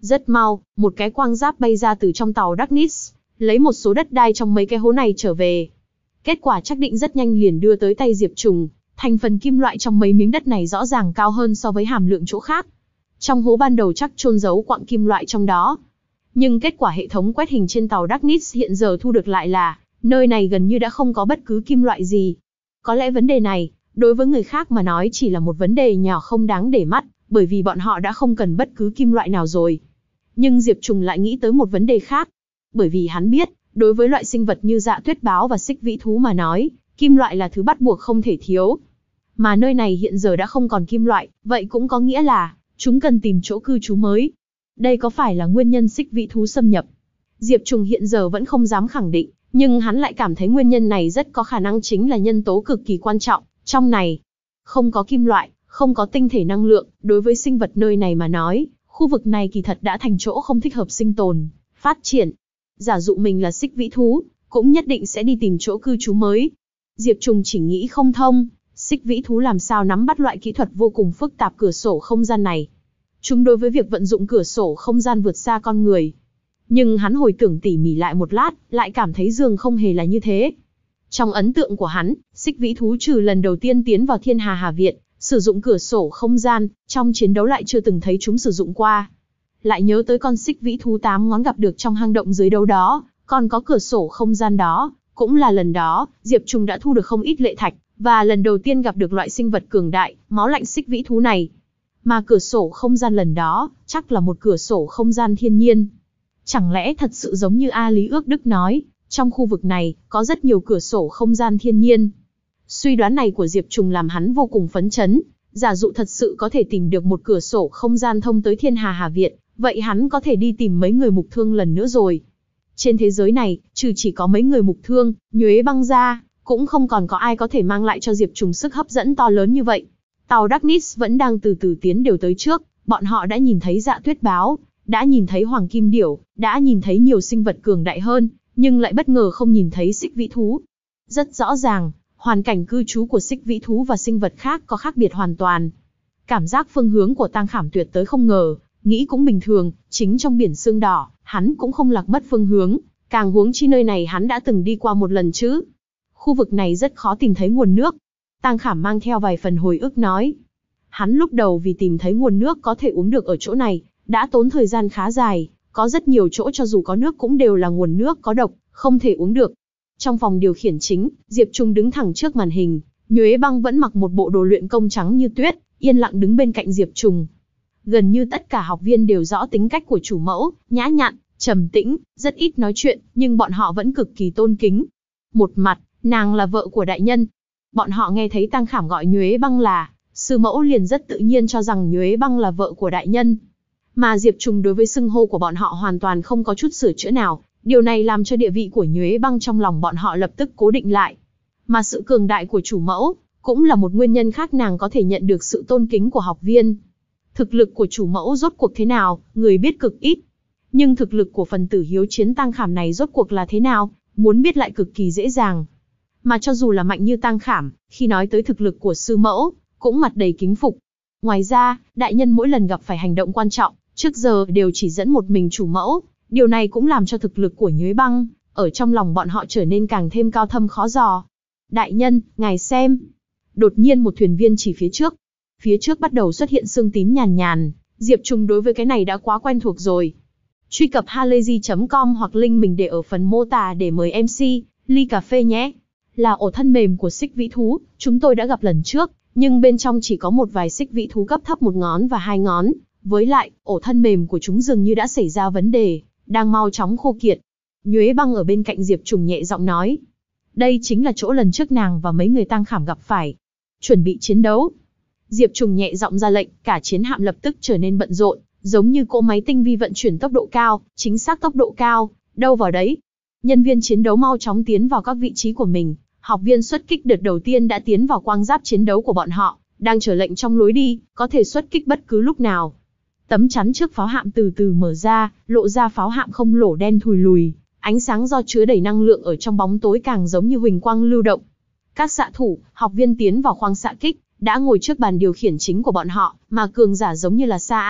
Rất mau, một cái quang giáp bay ra từ trong tàu Darkness, lấy một số đất đai trong mấy cái hố này trở về. Kết quả chắc định rất nhanh liền đưa tới tay Diệp Trùng, thành phần kim loại trong mấy miếng đất này rõ ràng cao hơn so với hàm lượng chỗ khác. Trong hố ban đầu chắc chôn giấu quặng kim loại trong đó. Nhưng kết quả hệ thống quét hình trên tàu Darkness hiện giờ thu được lại là, nơi này gần như đã không có bất cứ kim loại gì. Có lẽ vấn đề này, đối với người khác mà nói chỉ là một vấn đề nhỏ không đáng để mắt, bởi vì bọn họ đã không cần bất cứ kim loại nào rồi. Nhưng Diệp Trùng lại nghĩ tới một vấn đề khác. Bởi vì hắn biết, đối với loại sinh vật như Dạ Tuyết Báo và Xích Vĩ Thú mà nói, kim loại là thứ bắt buộc không thể thiếu. Mà nơi này hiện giờ đã không còn kim loại, vậy cũng có nghĩa là, chúng cần tìm chỗ cư trú mới. Đây có phải là nguyên nhân Xích Vĩ Thú xâm nhập? Diệp Trùng hiện giờ vẫn không dám khẳng định, nhưng hắn lại cảm thấy nguyên nhân này rất có khả năng chính là nhân tố cực kỳ quan trọng. Trong này, không có kim loại, không có tinh thể năng lượng, đối với sinh vật nơi này mà nói, khu vực này kỳ thật đã thành chỗ không thích hợp sinh tồn, phát triển. Giả dụ mình là Xích Vĩ Thú, cũng nhất định sẽ đi tìm chỗ cư trú mới. Diệp Trùng chỉ nghĩ không thông, Xích Vĩ Thú làm sao nắm bắt loại kỹ thuật vô cùng phức tạp cửa sổ không gian này. Chúng đối với việc vận dụng cửa sổ không gian vượt xa con người. Nhưng hắn hồi tưởng tỉ mỉ lại một lát, lại cảm thấy dường không hề là như thế. Trong ấn tượng của hắn, Xích Vĩ Thú trừ lần đầu tiên tiến vào Thiên Hà Hà Viện, sử dụng cửa sổ không gian, trong chiến đấu lại chưa từng thấy chúng sử dụng qua. Lại nhớ tới con Xích Vĩ Thú tám ngón gặp được trong hang động dưới đấu đó, còn có cửa sổ không gian đó, cũng là lần đó, Diệp Trùng đã thu được không ít lệ thạch, và lần đầu tiên gặp được loại sinh vật cường đại, máu lạnh Xích Vĩ Thú này. Mà cửa sổ không gian lần đó, chắc là một cửa sổ không gian thiên nhiên. Chẳng lẽ thật sự giống như A Lý Ước Đức nói, trong khu vực này, có rất nhiều cửa sổ không gian thiên nhiên. Suy đoán này của Diệp Trùng làm hắn vô cùng phấn chấn, giả dụ thật sự có thể tìm được một cửa sổ không gian thông tới Thiên Hà Hà Viện, vậy hắn có thể đi tìm mấy người mục thương lần nữa rồi. Trên thế giới này, trừ chỉ có mấy người mục thương, Nhuế Băng ra, cũng không còn có ai có thể mang lại cho Diệp Trùng sức hấp dẫn to lớn như vậy. Tàu Darkness vẫn đang từ từ tiến đều tới trước, bọn họ đã nhìn thấy Dạ Tuyết Báo, đã nhìn thấy Hoàng Kim Điểu, đã nhìn thấy nhiều sinh vật cường đại hơn, nhưng lại bất ngờ không nhìn thấy Xích Vĩ Thú. Rất rõ ràng, hoàn cảnh cư trú của Xích Vĩ Thú và sinh vật khác có khác biệt hoàn toàn. Cảm giác phương hướng của Tang Khảm tuyệt tới không ngờ, nghĩ cũng bình thường, chính trong biển sương đỏ, hắn cũng không lạc mất phương hướng, càng huống chi nơi này hắn đã từng đi qua một lần chứ. Khu vực này rất khó tìm thấy nguồn nước. Tang Khảm mang theo vài phần hồi ức nói. Hắn lúc đầu vì tìm thấy nguồn nước có thể uống được ở chỗ này, đã tốn thời gian khá dài, có rất nhiều chỗ cho dù có nước cũng đều là nguồn nước có độc, không thể uống được. Trong phòng điều khiển chính, Diệp Trùng đứng thẳng trước màn hình, Nhuế Băng vẫn mặc một bộ đồ luyện công trắng như tuyết, yên lặng đứng bên cạnh Diệp Trùng. Gần như tất cả học viên đều rõ tính cách của chủ mẫu, nhã nhặn, trầm tĩnh, rất ít nói chuyện, nhưng bọn họ vẫn cực kỳ tôn kính. Một mặt, nàng là vợ của đại nhân. Bọn họ nghe thấy Tang Khảm gọi Nhuế Băng là sư mẫu liền rất tự nhiên cho rằng Nhuế Băng là vợ của đại nhân. Mà Diệp Trùng đối với xưng hô của bọn họ hoàn toàn không có chút sửa chữa nào, điều này làm cho địa vị của Nhuế Băng trong lòng bọn họ lập tức cố định lại. Mà sự cường đại của chủ mẫu, cũng là một nguyên nhân khác nàng có thể nhận được sự tôn kính của học viên. Thực lực của chủ mẫu rốt cuộc thế nào, người biết cực ít. Nhưng thực lực của phần tử hiếu chiến Tang Khảm này rốt cuộc là thế nào, muốn biết lại cực kỳ dễ dàng. Mà cho dù là mạnh như Tang Khảm, khi nói tới thực lực của sư mẫu, cũng mặt đầy kính phục. Ngoài ra, đại nhân mỗi lần gặp phải hành động quan trọng, trước giờ đều chỉ dẫn một mình chủ mẫu, điều này cũng làm cho thực lực của Nhuế Băng, ở trong lòng bọn họ trở nên càng thêm cao thâm khó dò. Đại nhân, ngài xem. Đột nhiên một thuyền viên chỉ phía trước. Phía trước bắt đầu xuất hiện sương tím nhàn nhàn, Diệp Trùng đối với cái này đã quá quen thuộc rồi. Truy cập halayzi chấm com hoặc link mình để ở phần mô tả để mời em xê, ly cà phê nhé. Là ổ thân mềm của Xích Vĩ Thú, chúng tôi đã gặp lần trước, nhưng bên trong chỉ có một vài Xích Vĩ Thú cấp thấp một ngón và hai ngón. Với lại, ổ thân mềm của chúng dường như đã xảy ra vấn đề, đang mau chóng khô kiệt. Nhuế Băng ở bên cạnh Diệp Trùng nhẹ giọng nói. Đây chính là chỗ lần trước nàng và mấy người Tang Khảm gặp phải. Chuẩn bị chiến đấu. Diệp Trùng nhẹ giọng ra lệnh, cả chiến hạm lập tức trở nên bận rộn, giống như cỗ máy tinh vi vận chuyển tốc độ cao, chính xác tốc độ cao, đâu vào đấy. Nhân viên chiến đấu mau chóng tiến vào các vị trí của mình, học viên xuất kích đợt đầu tiên đã tiến vào quang giáp chiến đấu của bọn họ, đang chờ lệnh trong lối đi, có thể xuất kích bất cứ lúc nào. Tấm chắn trước pháo hạm từ từ mở ra, lộ ra pháo hạm không lỗ đen thùi lùi, ánh sáng do chứa đầy năng lượng ở trong bóng tối càng giống như huỳnh quang lưu động. Các xạ thủ, học viên tiến vào khoang xạ kích, đã ngồi trước bàn điều khiển chính của bọn họ, mà cường giả giống như là xã,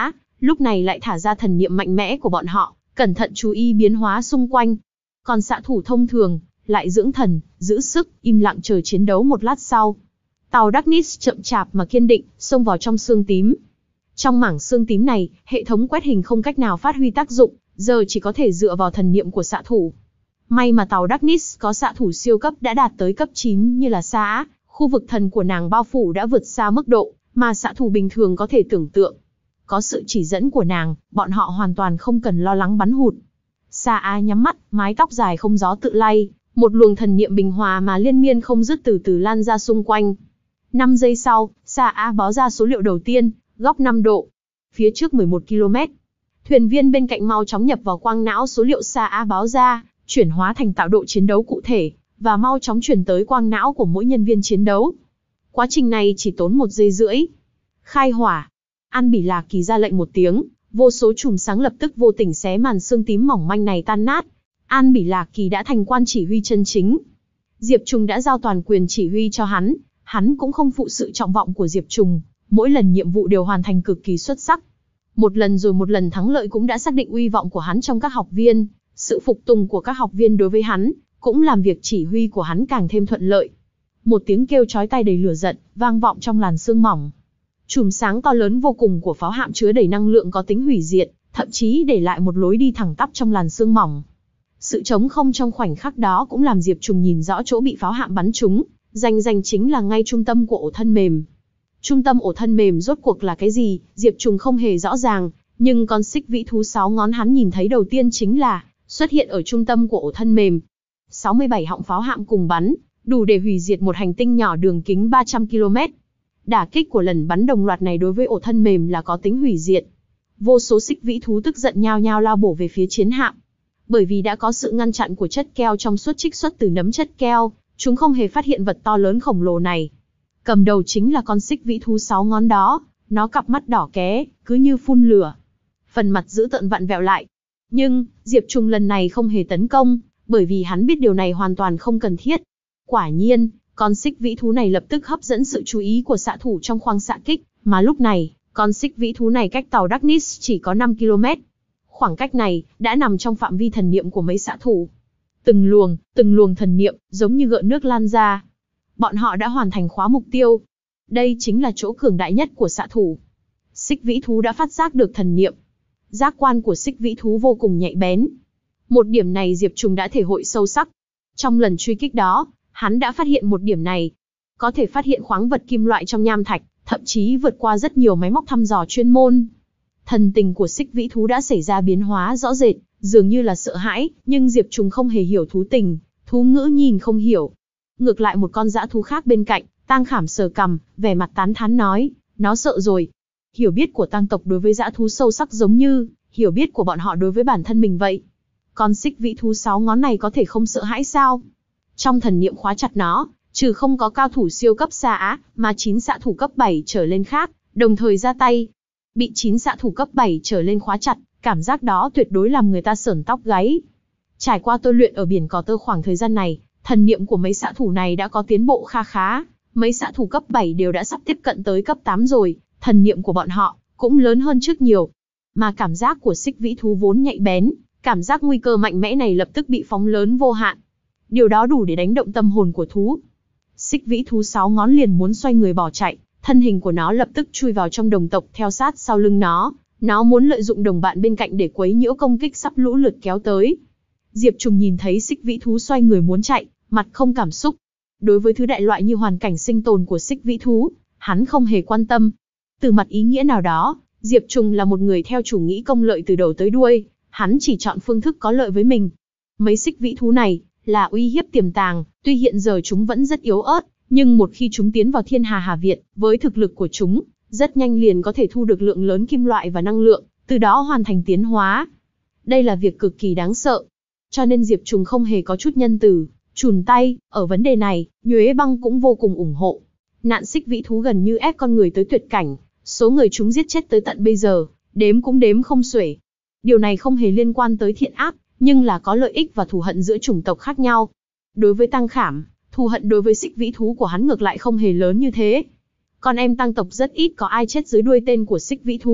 lúc này lại thả ra thần niệm mạnh mẽ của bọn họ, cẩn thận chú ý biến hóa xung quanh. Còn xạ thủ thông thường, lại dưỡng thần, giữ sức, im lặng chờ chiến đấu một lát sau. Tàu Darkness chậm chạp mà kiên định, xông vào trong xương tím. Trong mảng xương tím này, hệ thống quét hình không cách nào phát huy tác dụng, giờ chỉ có thể dựa vào thần niệm của xạ thủ. May mà tàu Darkness có xạ thủ siêu cấp đã đạt tới cấp chín như là Sa Á, khu vực thần của nàng bao phủ đã vượt xa mức độ mà xạ thủ bình thường có thể tưởng tượng. Có sự chỉ dẫn của nàng, bọn họ hoàn toàn không cần lo lắng bắn hụt. Sa Á nhắm mắt, mái tóc dài không gió tự lay, một luồng thần niệm bình hòa mà liên miên không dứt từ từ lan ra xung quanh. năm giây sau, Sa Á báo ra số liệu đầu tiên, góc năm độ. Phía trước mười một ki lô mét. Thuyền viên bên cạnh mau chóng nhập vào quang não số liệu Sa Á báo ra, chuyển hóa thành tạo độ chiến đấu cụ thể, và mau chóng chuyển tới quang não của mỗi nhân viên chiến đấu. Quá trình này chỉ tốn một giây rưỡi. Khai hỏa. An Bỉ Lạc Kỳ ra lệnh một tiếng, vô số chùm sáng lập tức vô tình xé màn xương tím mỏng manh này tan nát. An Bỉ Lạc Kỳ đã thành quan chỉ huy chân chính. Diệp Trùng đã giao toàn quyền chỉ huy cho hắn, hắn cũng không phụ sự trọng vọng của Diệp Trùng, mỗi lần nhiệm vụ đều hoàn thành cực kỳ xuất sắc. Một lần rồi một lần thắng lợi cũng đã xác định uy vọng của hắn trong các học viên, sự phục tùng của các học viên đối với hắn, cũng làm việc chỉ huy của hắn càng thêm thuận lợi. Một tiếng kêu chói tai đầy lửa giận, vang vọng trong làn sương mỏng. Chùm sáng to lớn vô cùng của pháo hạm chứa đầy năng lượng có tính hủy diệt, thậm chí để lại một lối đi thẳng tắp trong làn sương mỏng. Sự trống không trong khoảnh khắc đó cũng làm Diệp Trùng nhìn rõ chỗ bị pháo hạm bắn trúng, rành rành chính là ngay trung tâm của ổ thân mềm. Trung tâm ổ thân mềm rốt cuộc là cái gì, Diệp Trùng không hề rõ ràng, nhưng con xích vĩ thú sáu ngón hắn nhìn thấy đầu tiên chính là xuất hiện ở trung tâm của ổ thân mềm. sáu mươi bảy họng pháo hạm cùng bắn, đủ để hủy diệt một hành tinh nhỏ đường kính ba trăm ki lô mét. Đả kích của lần bắn đồng loạt này đối với ổ thân mềm là có tính hủy diệt. Vô số xích vĩ thú tức giận nhao nhao lao bổ về phía chiến hạm. Bởi vì đã có sự ngăn chặn của chất keo trong suốt trích xuất từ nấm chất keo, chúng không hề phát hiện vật to lớn khổng lồ này. Cầm đầu chính là con xích vĩ thú sáu ngón đó, nó cặp mắt đỏ ké, cứ như phun lửa. Phần mặt dữ tợn vặn vẹo lại. Nhưng, Diệp Trùng lần này không hề tấn công, bởi vì hắn biết điều này hoàn toàn không cần thiết. Quả nhiên, con xích vĩ thú này lập tức hấp dẫn sự chú ý của xạ thủ trong khoang xạ kích, mà lúc này, con xích vĩ thú này cách tàu Darkness chỉ có năm ki lô mét. Khoảng cách này, đã nằm trong phạm vi thần niệm của mấy xạ thủ. Từng luồng, từng luồng thần niệm, giống như gợn nước lan ra. Bọn họ đã hoàn thành khóa mục tiêu. Đây chính là chỗ cường đại nhất của xạ thủ. Xích vĩ thú đã phát giác được thần niệm. Giác quan của xích vĩ thú vô cùng nhạy bén. Một điểm này Diệp Trùng đã thể hội sâu sắc. Trong lần truy kích đó, hắn đã phát hiện một điểm này. Có thể phát hiện khoáng vật kim loại trong nham thạch, thậm chí vượt qua rất nhiều máy móc thăm dò chuyên môn. Thần tình của xích vĩ thú đã xảy ra biến hóa rõ rệt, dường như là sợ hãi, nhưng Diệp Trùng không hề hiểu thú tình, thú ngữ nhìn không hiểu. Ngược lại một con dã thú khác bên cạnh, Tang Khảm sờ cằm, vẻ mặt tán thán nói, nó sợ rồi. Hiểu biết của tang tộc đối với dã thú sâu sắc giống như hiểu biết của bọn họ đối với bản thân mình vậy. Con xích vĩ thú sáu ngón này có thể không sợ hãi sao? Trong thần niệm khóa chặt nó, trừ không có cao thủ siêu cấp Sa Á, mà chín xạ thủ cấp bảy trở lên khác, đồng thời ra tay. Bị chín xạ thủ cấp bảy trở lên khóa chặt, cảm giác đó tuyệt đối làm người ta sởn tóc gáy. Trải qua tôi luyện ở biển Cỏ Tơ khoảng thời gian này, thần niệm của mấy xạ thủ này đã có tiến bộ kha khá. Mấy xạ thủ cấp bảy đều đã sắp tiếp cận tới cấp tám rồi, thần niệm của bọn họ cũng lớn hơn trước nhiều. Mà cảm giác của xích vĩ thú vốn nhạy bén, cảm giác nguy cơ mạnh mẽ này lập tức bị phóng lớn vô hạn. Điều đó đủ để đánh động tâm hồn của thú. Xích vĩ thú sáu ngón liền muốn xoay người bỏ chạy, thân hình của nó lập tức chui vào trong đồng tộc theo sát sau lưng nó. Nó muốn lợi dụng đồng bạn bên cạnh để quấy nhiễu công kích sắp lũ lượt kéo tới. Diệp Trùng nhìn thấy xích vĩ thú xoay người muốn chạy, mặt không cảm xúc. Đối với thứ đại loại như hoàn cảnh sinh tồn của xích vĩ thú, hắn không hề quan tâm. Từ mặt ý nghĩa nào đó, Diệp Trùng là một người theo chủ nghĩa công lợi từ đầu tới đuôi, hắn chỉ chọn phương thức có lợi với mình. Mấy xích vĩ thú này là uy hiếp tiềm tàng, tuy hiện giờ chúng vẫn rất yếu ớt, nhưng một khi chúng tiến vào Thiên Hà Hà Việt, với thực lực của chúng, rất nhanh liền có thể thu được lượng lớn kim loại và năng lượng, từ đó hoàn thành tiến hóa. Đây là việc cực kỳ đáng sợ. Cho nên Diệp Trùng không hề có chút nhân từ, chùn tay, ở vấn đề này, Nhuế Băng cũng vô cùng ủng hộ. Nạn xích vĩ thú gần như ép con người tới tuyệt cảnh, số người chúng giết chết tới tận bây giờ, đếm cũng đếm không xuể. Điều này không hề liên quan tới thiện ác, nhưng là có lợi ích và thù hận giữa chủng tộc khác nhau. Đối với Tang Khảm, thù hận đối với xích vĩ thú của hắn ngược lại không hề lớn như thế. Con em Tang tộc rất ít có ai chết dưới đuôi tên của xích vĩ thú,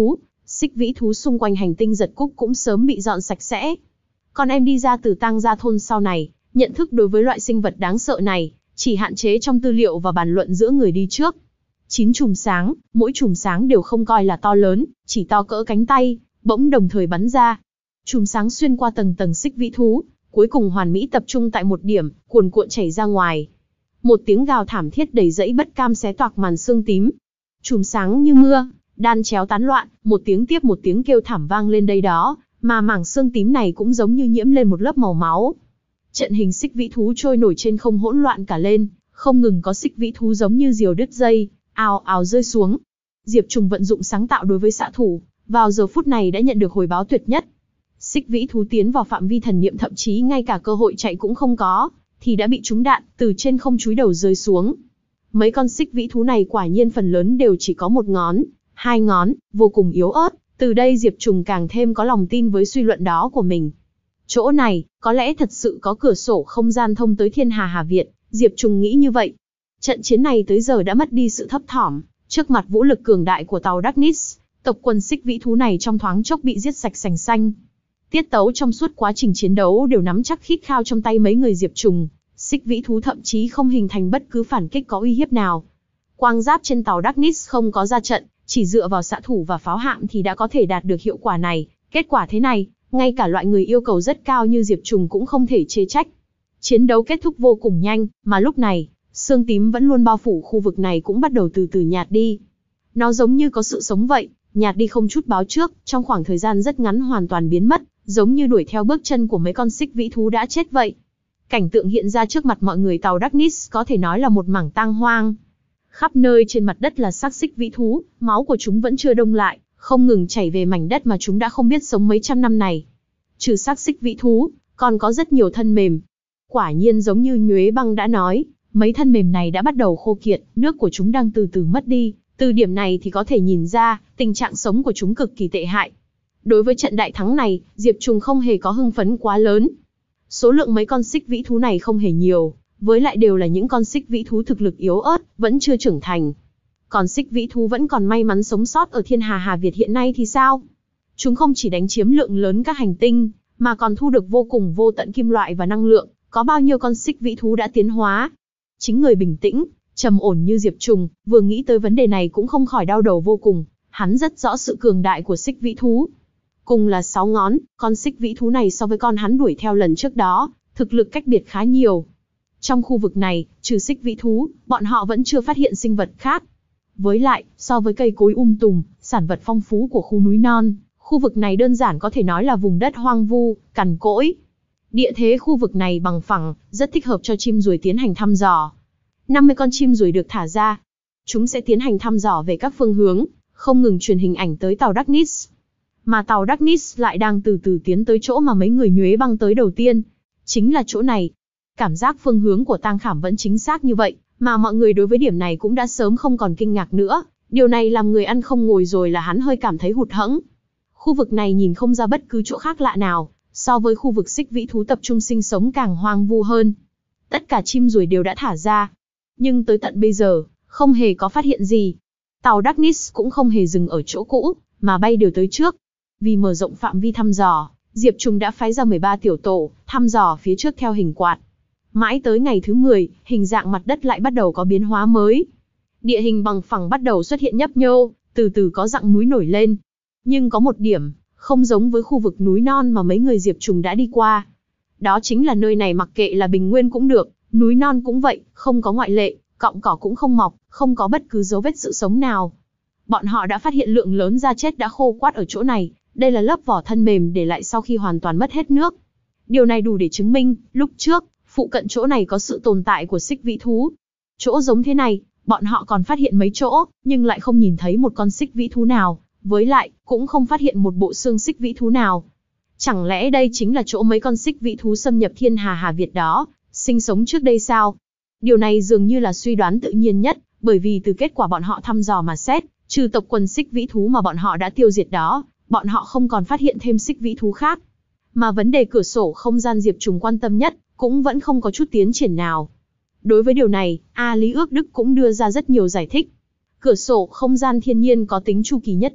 xích vĩ thú xung quanh hành tinh giật cúc cũng sớm bị dọn sạch sẽ. Còn em đi ra từ tang gia thôn sau này, nhận thức đối với loại sinh vật đáng sợ này, chỉ hạn chế trong tư liệu và bàn luận giữa người đi trước. Chín chùm sáng, mỗi chùm sáng đều không coi là to lớn, chỉ to cỡ cánh tay, bỗng đồng thời bắn ra. Chùm sáng xuyên qua tầng tầng xích vĩ thú, cuối cùng hoàn mỹ tập trung tại một điểm, cuồn cuộn chảy ra ngoài. Một tiếng gào thảm thiết đầy dẫy bất cam xé toạc màn xương tím. Chùm sáng như mưa, đan chéo tán loạn, một tiếng tiếp một tiếng kêu thảm vang lên đây đó, mà mảng xương tím này cũng giống như nhiễm lên một lớp màu máu. Trận hình xích vĩ thú trôi nổi trên không hỗn loạn cả lên, không ngừng có xích vĩ thú giống như diều đứt dây, ào ào rơi xuống. Diệp Trùng vận dụng sáng tạo đối với xạ thủ, vào giờ phút này đã nhận được hồi báo tuyệt nhất. Xích vĩ thú tiến vào phạm vi thần niệm, thậm chí ngay cả cơ hội chạy cũng không có, thì đã bị trúng đạn, từ trên không chúi đầu rơi xuống. Mấy con xích vĩ thú này quả nhiên phần lớn đều chỉ có một ngón, hai ngón, vô cùng yếu ớt. Từ đây Diệp Trùng càng thêm có lòng tin với suy luận đó của mình. Chỗ này, có lẽ thật sự có cửa sổ không gian thông tới Thiên Hà Hà Việt, Diệp Trùng nghĩ như vậy. Trận chiến này tới giờ đã mất đi sự thấp thỏm, trước mặt vũ lực cường đại của tàu Darkness, tộc quần xích vĩ thú này trong thoáng chốc bị giết sạch sành xanh. Tiết tấu trong suốt quá trình chiến đấu đều nắm chắc khít khao trong tay mấy người Diệp Trùng, xích vĩ thú thậm chí không hình thành bất cứ phản kích có uy hiếp nào. Quang giáp trên tàu Darkness không có ra trận, chỉ dựa vào xạ thủ và pháo hạm thì đã có thể đạt được hiệu quả này. Kết quả thế này, ngay cả loại người yêu cầu rất cao như Diệp Trùng cũng không thể chê trách. Chiến đấu kết thúc vô cùng nhanh, mà lúc này, sương tím vẫn luôn bao phủ khu vực này cũng bắt đầu từ từ nhạt đi. Nó giống như có sự sống vậy, nhạt đi không chút báo trước, trong khoảng thời gian rất ngắn hoàn toàn biến mất, giống như đuổi theo bước chân của mấy con xích vĩ thú đã chết vậy. Cảnh tượng hiện ra trước mặt mọi người tàu Darkness có thể nói là một mảng tang hoang. Khắp nơi trên mặt đất là xác xích vĩ thú, máu của chúng vẫn chưa đông lại, không ngừng chảy về mảnh đất mà chúng đã không biết sống mấy trăm năm này. Trừ xác xích vĩ thú, còn có rất nhiều thân mềm. Quả nhiên giống như Nhuế Băng đã nói, mấy thân mềm này đã bắt đầu khô kiệt, nước của chúng đang từ từ mất đi. Từ điểm này thì có thể nhìn ra, tình trạng sống của chúng cực kỳ tệ hại. Đối với trận đại thắng này, Diệp Trùng không hề có hưng phấn quá lớn. Số lượng mấy con xích vĩ thú này không hề nhiều, với lại đều là những con xích vĩ thú thực lực yếu ớt, vẫn chưa trưởng thành. Còn xích vĩ thú vẫn còn may mắn sống sót ở Thiên Hà Hà Việt hiện nay thì sao? Chúng không chỉ đánh chiếm lượng lớn các hành tinh, mà còn thu được vô cùng vô tận kim loại và năng lượng, có bao nhiêu con xích vĩ thú đã tiến hóa. Chính người bình tĩnh, trầm ổn như Diệp Trùng, vừa nghĩ tới vấn đề này cũng không khỏi đau đầu vô cùng, hắn rất rõ sự cường đại của xích vĩ thú. Cùng là sáu ngón, con xích vĩ thú này so với con hắn đuổi theo lần trước đó, thực lực cách biệt khá nhiều. Trong khu vực này, trừ xích vĩ thú, bọn họ vẫn chưa phát hiện sinh vật khác. Với lại, so với cây cối um tùm, sản vật phong phú của khu núi non, khu vực này đơn giản có thể nói là vùng đất hoang vu, cằn cỗi. Địa thế khu vực này bằng phẳng, rất thích hợp cho chim ruồi tiến hành thăm dò. năm mươi con chim ruồi được thả ra. Chúng sẽ tiến hành thăm dò về các phương hướng, không ngừng truyền hình ảnh tới tàu Darkness. Mà tàu Darkness lại đang từ từ tiến tới chỗ mà mấy người Nhuế Băng tới đầu tiên. Chính là chỗ này. Cảm giác phương hướng của Tang Khảm vẫn chính xác như vậy, mà mọi người đối với điểm này cũng đã sớm không còn kinh ngạc nữa. Điều này làm người ăn không ngồi rồi là hắn hơi cảm thấy hụt hẫng. Khu vực này nhìn không ra bất cứ chỗ khác lạ nào, so với khu vực xích vĩ thú tập trung sinh sống càng hoang vu hơn. Tất cả chim ruồi đều đã thả ra. Nhưng tới tận bây giờ, không hề có phát hiện gì. Tàu Darkness cũng không hề dừng ở chỗ cũ, mà bay đều tới trước. Vì mở rộng phạm vi thăm dò, Diệp Trùng đã phái ra mười ba tiểu tổ, thăm dò phía trước theo hình quạt. Mãi tới ngày thứ mười, hình dạng mặt đất lại bắt đầu có biến hóa mới. Địa hình bằng phẳng bắt đầu xuất hiện nhấp nhô, từ từ có dạng núi nổi lên. Nhưng có một điểm, không giống với khu vực núi non mà mấy người Diệp Trùng đã đi qua. Đó chính là nơi này mặc kệ là bình nguyên cũng được, núi non cũng vậy, không có ngoại lệ, cọng cỏ cũng không mọc, không có bất cứ dấu vết sự sống nào. Bọn họ đã phát hiện lượng lớn da chết đã khô quắt ở chỗ này, đây là lớp vỏ thân mềm để lại sau khi hoàn toàn mất hết nước. Điều này đủ để chứng minh, lúc trước, phụ cận chỗ này có sự tồn tại của xích vĩ thú. Chỗ giống thế này, bọn họ còn phát hiện mấy chỗ, nhưng lại không nhìn thấy một con xích vĩ thú nào, với lại, cũng không phát hiện một bộ xương xích vĩ thú nào. Chẳng lẽ đây chính là chỗ mấy con xích vĩ thú xâm nhập Thiên Hà Hà Việt đó, sinh sống trước đây sao? Điều này dường như là suy đoán tự nhiên nhất, bởi vì từ kết quả bọn họ thăm dò mà xét, trừ tộc quần xích vĩ thú mà bọn họ đã tiêu diệt đó, bọn họ không còn phát hiện thêm xích vĩ thú khác. Mà vấn đề cửa sổ không gian Diệp Trùng quan tâm nhất, cũng vẫn không có chút tiến triển nào. Đối với điều này, A Lý Ước Đức cũng đưa ra rất nhiều giải thích. Cửa sổ không gian thiên nhiên có tính chu kỳ nhất định,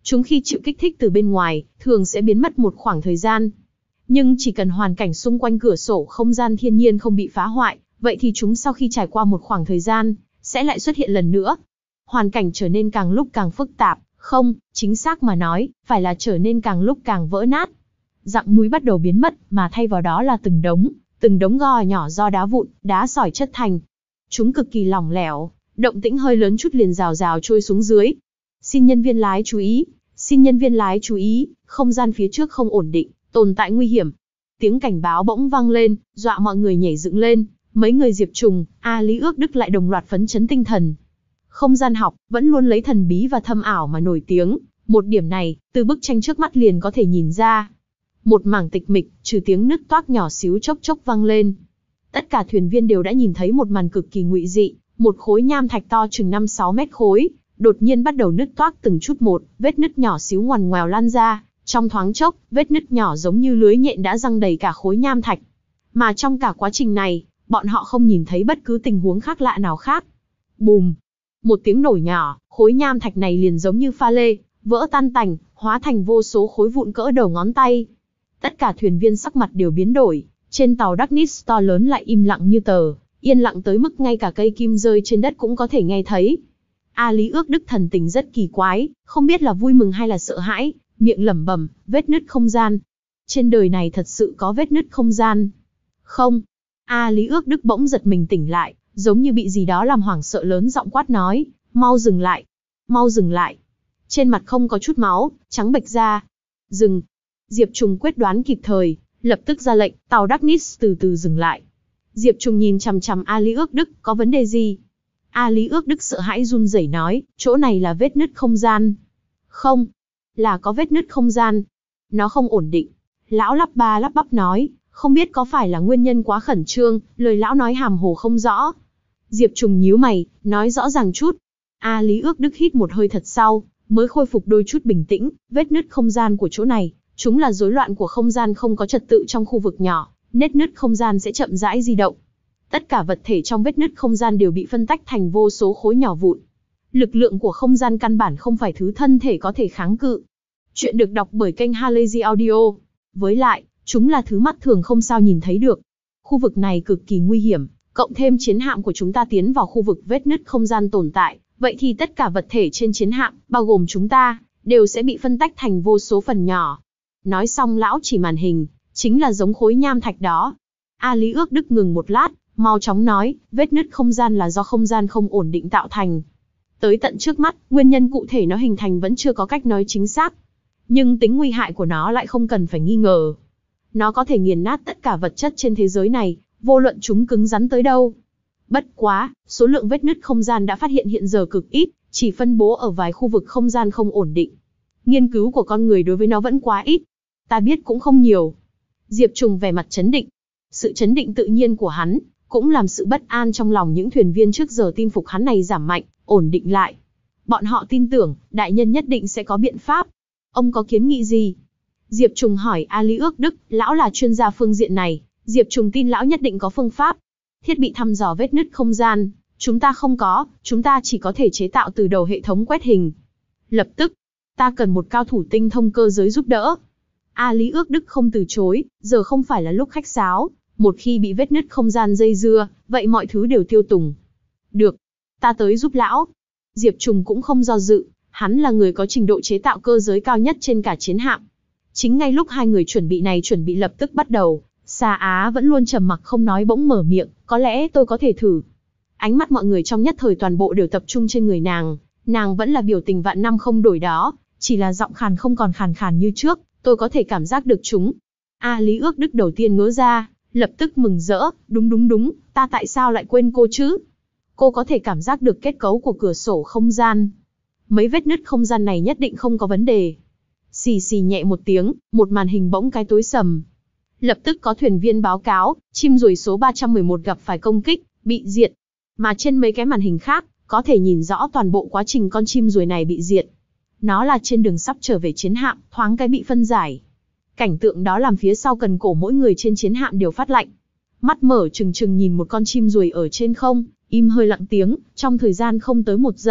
Chúng khi chịu kích thích từ bên ngoài, thường sẽ biến mất một khoảng thời gian. Nhưng chỉ cần hoàn cảnh xung quanh cửa sổ không gian thiên nhiên không bị phá hoại, vậy thì chúng sau khi trải qua một khoảng thời gian, sẽ lại xuất hiện lần nữa. Hoàn cảnh trở nên càng lúc càng phức tạp, không, chính xác mà nói, phải là trở nên càng lúc càng vỡ nát. Dặng núi bắt đầu biến mất, mà thay vào đó là từng đống, từng đống gò nhỏ do đá vụn, đá sỏi chất thành. Chúng cực kỳ lỏng lẻo, động tĩnh hơi lớn chút liền rào rào trôi xuống dưới. Xin nhân viên lái chú ý, xin nhân viên lái chú ý, không gian phía trước không ổn định, tồn tại nguy hiểm. Tiếng cảnh báo bỗng vang lên, dọa mọi người nhảy dựng lên, mấy người Diệp Trùng, A Lý Ước Đức lại đồng loạt phấn chấn tinh thần. Không gian học vẫn luôn lấy thần bí và thâm ảo mà nổi tiếng, một điểm này, từ bức tranh trước mắt liền có thể nhìn ra. Một mảng tịch mịch, trừ tiếng nứt toác nhỏ xíu chốc chốc vang lên. Tất cả thuyền viên đều đã nhìn thấy một màn cực kỳ ngụy dị, một khối nham thạch to chừng năm sáu mét khối, đột nhiên bắt đầu nứt toác từng chút một, vết nứt nhỏ xíu ngoằn ngoèo lan ra, trong thoáng chốc, vết nứt nhỏ giống như lưới nhện đã răng đầy cả khối nham thạch. Mà trong cả quá trình này, bọn họ không nhìn thấy bất cứ tình huống khác lạ nào khác. Bùm! Một tiếng nổ nhỏ, khối nham thạch này liền giống như pha lê, vỡ tan tành, hóa thành vô số khối vụn cỡ đầu ngón tay. Tất cả thuyền viên sắc mặt đều biến đổi, trên tàu Darkness to lớn lại im lặng như tờ, yên lặng tới mức ngay cả cây kim rơi trên đất cũng có thể nghe thấy. A Lý Ước Đức thần tình rất kỳ quái, không biết là vui mừng hay là sợ hãi, miệng lẩm bẩm, vết nứt không gian. Trên đời này thật sự có vết nứt không gian. Không. A Lý Ước Đức bỗng giật mình tỉnh lại, giống như bị gì đó làm hoảng sợ lớn giọng quát nói, mau dừng lại, mau dừng lại. Trên mặt không có chút máu, trắng bệch ra. Dừng. Diệp Trùng quyết đoán kịp thời, lập tức ra lệnh, tàu Darkness từ từ dừng lại. Diệp Trùng nhìn chằm chằm A Lý Ước Đức, có vấn đề gì? A Lý Ước Đức sợ hãi run rẩy nói, chỗ này là vết nứt không gian. Không, là có vết nứt không gian. Nó không ổn định. Lão lắp ba lắp bắp nói, không biết có phải là nguyên nhân quá khẩn trương, lời lão nói hàm hồ không rõ. Diệp Trùng nhíu mày, nói rõ ràng chút. A Lý Ước Đức hít một hơi thật sau, mới khôi phục đôi chút bình tĩnh, vết nứt không gian của chỗ này, chúng là rối loạn của không gian không có trật tự trong khu vực nhỏ, nét nứt không gian sẽ chậm rãi di động. Tất cả vật thể trong vết nứt không gian đều bị phân tách thành vô số khối nhỏ vụn. Lực lượng của không gian căn bản không phải thứ thân thể có thể kháng cự. Chuyện được đọc bởi kênh Halazy Audio. Với lại, chúng là thứ mắt thường không sao nhìn thấy được. Khu vực này cực kỳ nguy hiểm, cộng thêm chiến hạm của chúng ta tiến vào khu vực vết nứt không gian tồn tại, vậy thì tất cả vật thể trên chiến hạm, bao gồm chúng ta, đều sẽ bị phân tách thành vô số phần nhỏ. Nói xong lão chỉ màn hình, chính là giống khối nham thạch đó. A Lý Ước Đức ngừng một lát, mau chóng nói, vết nứt không gian là do không gian không ổn định tạo thành. Tới tận trước mắt, nguyên nhân cụ thể nó hình thành vẫn chưa có cách nói chính xác. Nhưng tính nguy hại của nó lại không cần phải nghi ngờ. Nó có thể nghiền nát tất cả vật chất trên thế giới này, vô luận chúng cứng rắn tới đâu. Bất quá, số lượng vết nứt không gian đã phát hiện hiện giờ cực ít, chỉ phân bố ở vài khu vực không gian không ổn định. Nghiên cứu của con người đối với nó vẫn quá ít. Ta biết cũng không nhiều. Diệp Trùng vẻ mặt chấn định. Sự chấn định tự nhiên của hắn, cũng làm sự bất an trong lòng những thuyền viên trước giờ tin phục hắn này giảm mạnh, ổn định lại. Bọn họ tin tưởng, đại nhân nhất định sẽ có biện pháp. Ông có kiến nghị gì? Diệp Trùng hỏi A Lý Ước Đức, lão là chuyên gia phương diện này, Diệp Trùng tin lão nhất định có phương pháp. Thiết bị thăm dò vết nứt không gian, chúng ta không có, chúng ta chỉ có thể chế tạo từ đầu hệ thống quét hình. Lập tức, ta cần một cao thủ tinh thông cơ giới giúp đỡ. A Lý Ước Đức không từ chối, giờ không phải là lúc khách sáo, một khi bị vết nứt không gian dây dưa, vậy mọi thứ đều tiêu tùng. Được, ta tới giúp lão. Diệp Trùng cũng không do dự, hắn là người có trình độ chế tạo cơ giới cao nhất trên cả chiến hạm. Chính ngay lúc hai người chuẩn bị này chuẩn bị lập tức bắt đầu, Sa Á vẫn luôn trầm mặc không nói bỗng mở miệng, có lẽ tôi có thể thử. Ánh mắt mọi người trong nhất thời toàn bộ đều tập trung trên người nàng, nàng vẫn là biểu tình vạn năm không đổi đó, chỉ là giọng khàn không còn khàn khàn như trước, tôi có thể cảm giác được chúng. A Lý Ước Đức đầu tiên ngỡ ra, lập tức mừng rỡ, đúng đúng đúng, ta tại sao lại quên cô chứ? Cô có thể cảm giác được kết cấu của cửa sổ không gian. Mấy vết nứt không gian này nhất định không có vấn đề. Xì xì nhẹ một tiếng, một màn hình bỗng cái tối sầm. Lập tức có thuyền viên báo cáo, chim ruồi số ba trăm mười một gặp phải công kích, bị diệt. Mà trên mấy cái màn hình khác, có thể nhìn rõ toàn bộ quá trình con chim ruồi này bị diệt. Nó là trên đường sắp trở về chiến hạm, thoáng cái bị phân giải. Cảnh tượng đó làm phía sau cần cổ mỗi người trên chiến hạm đều phát lạnh. Mắt mở trừng trừng nhìn một con chim ruồi ở trên không, im hơi lặng tiếng, trong thời gian không tới một giây,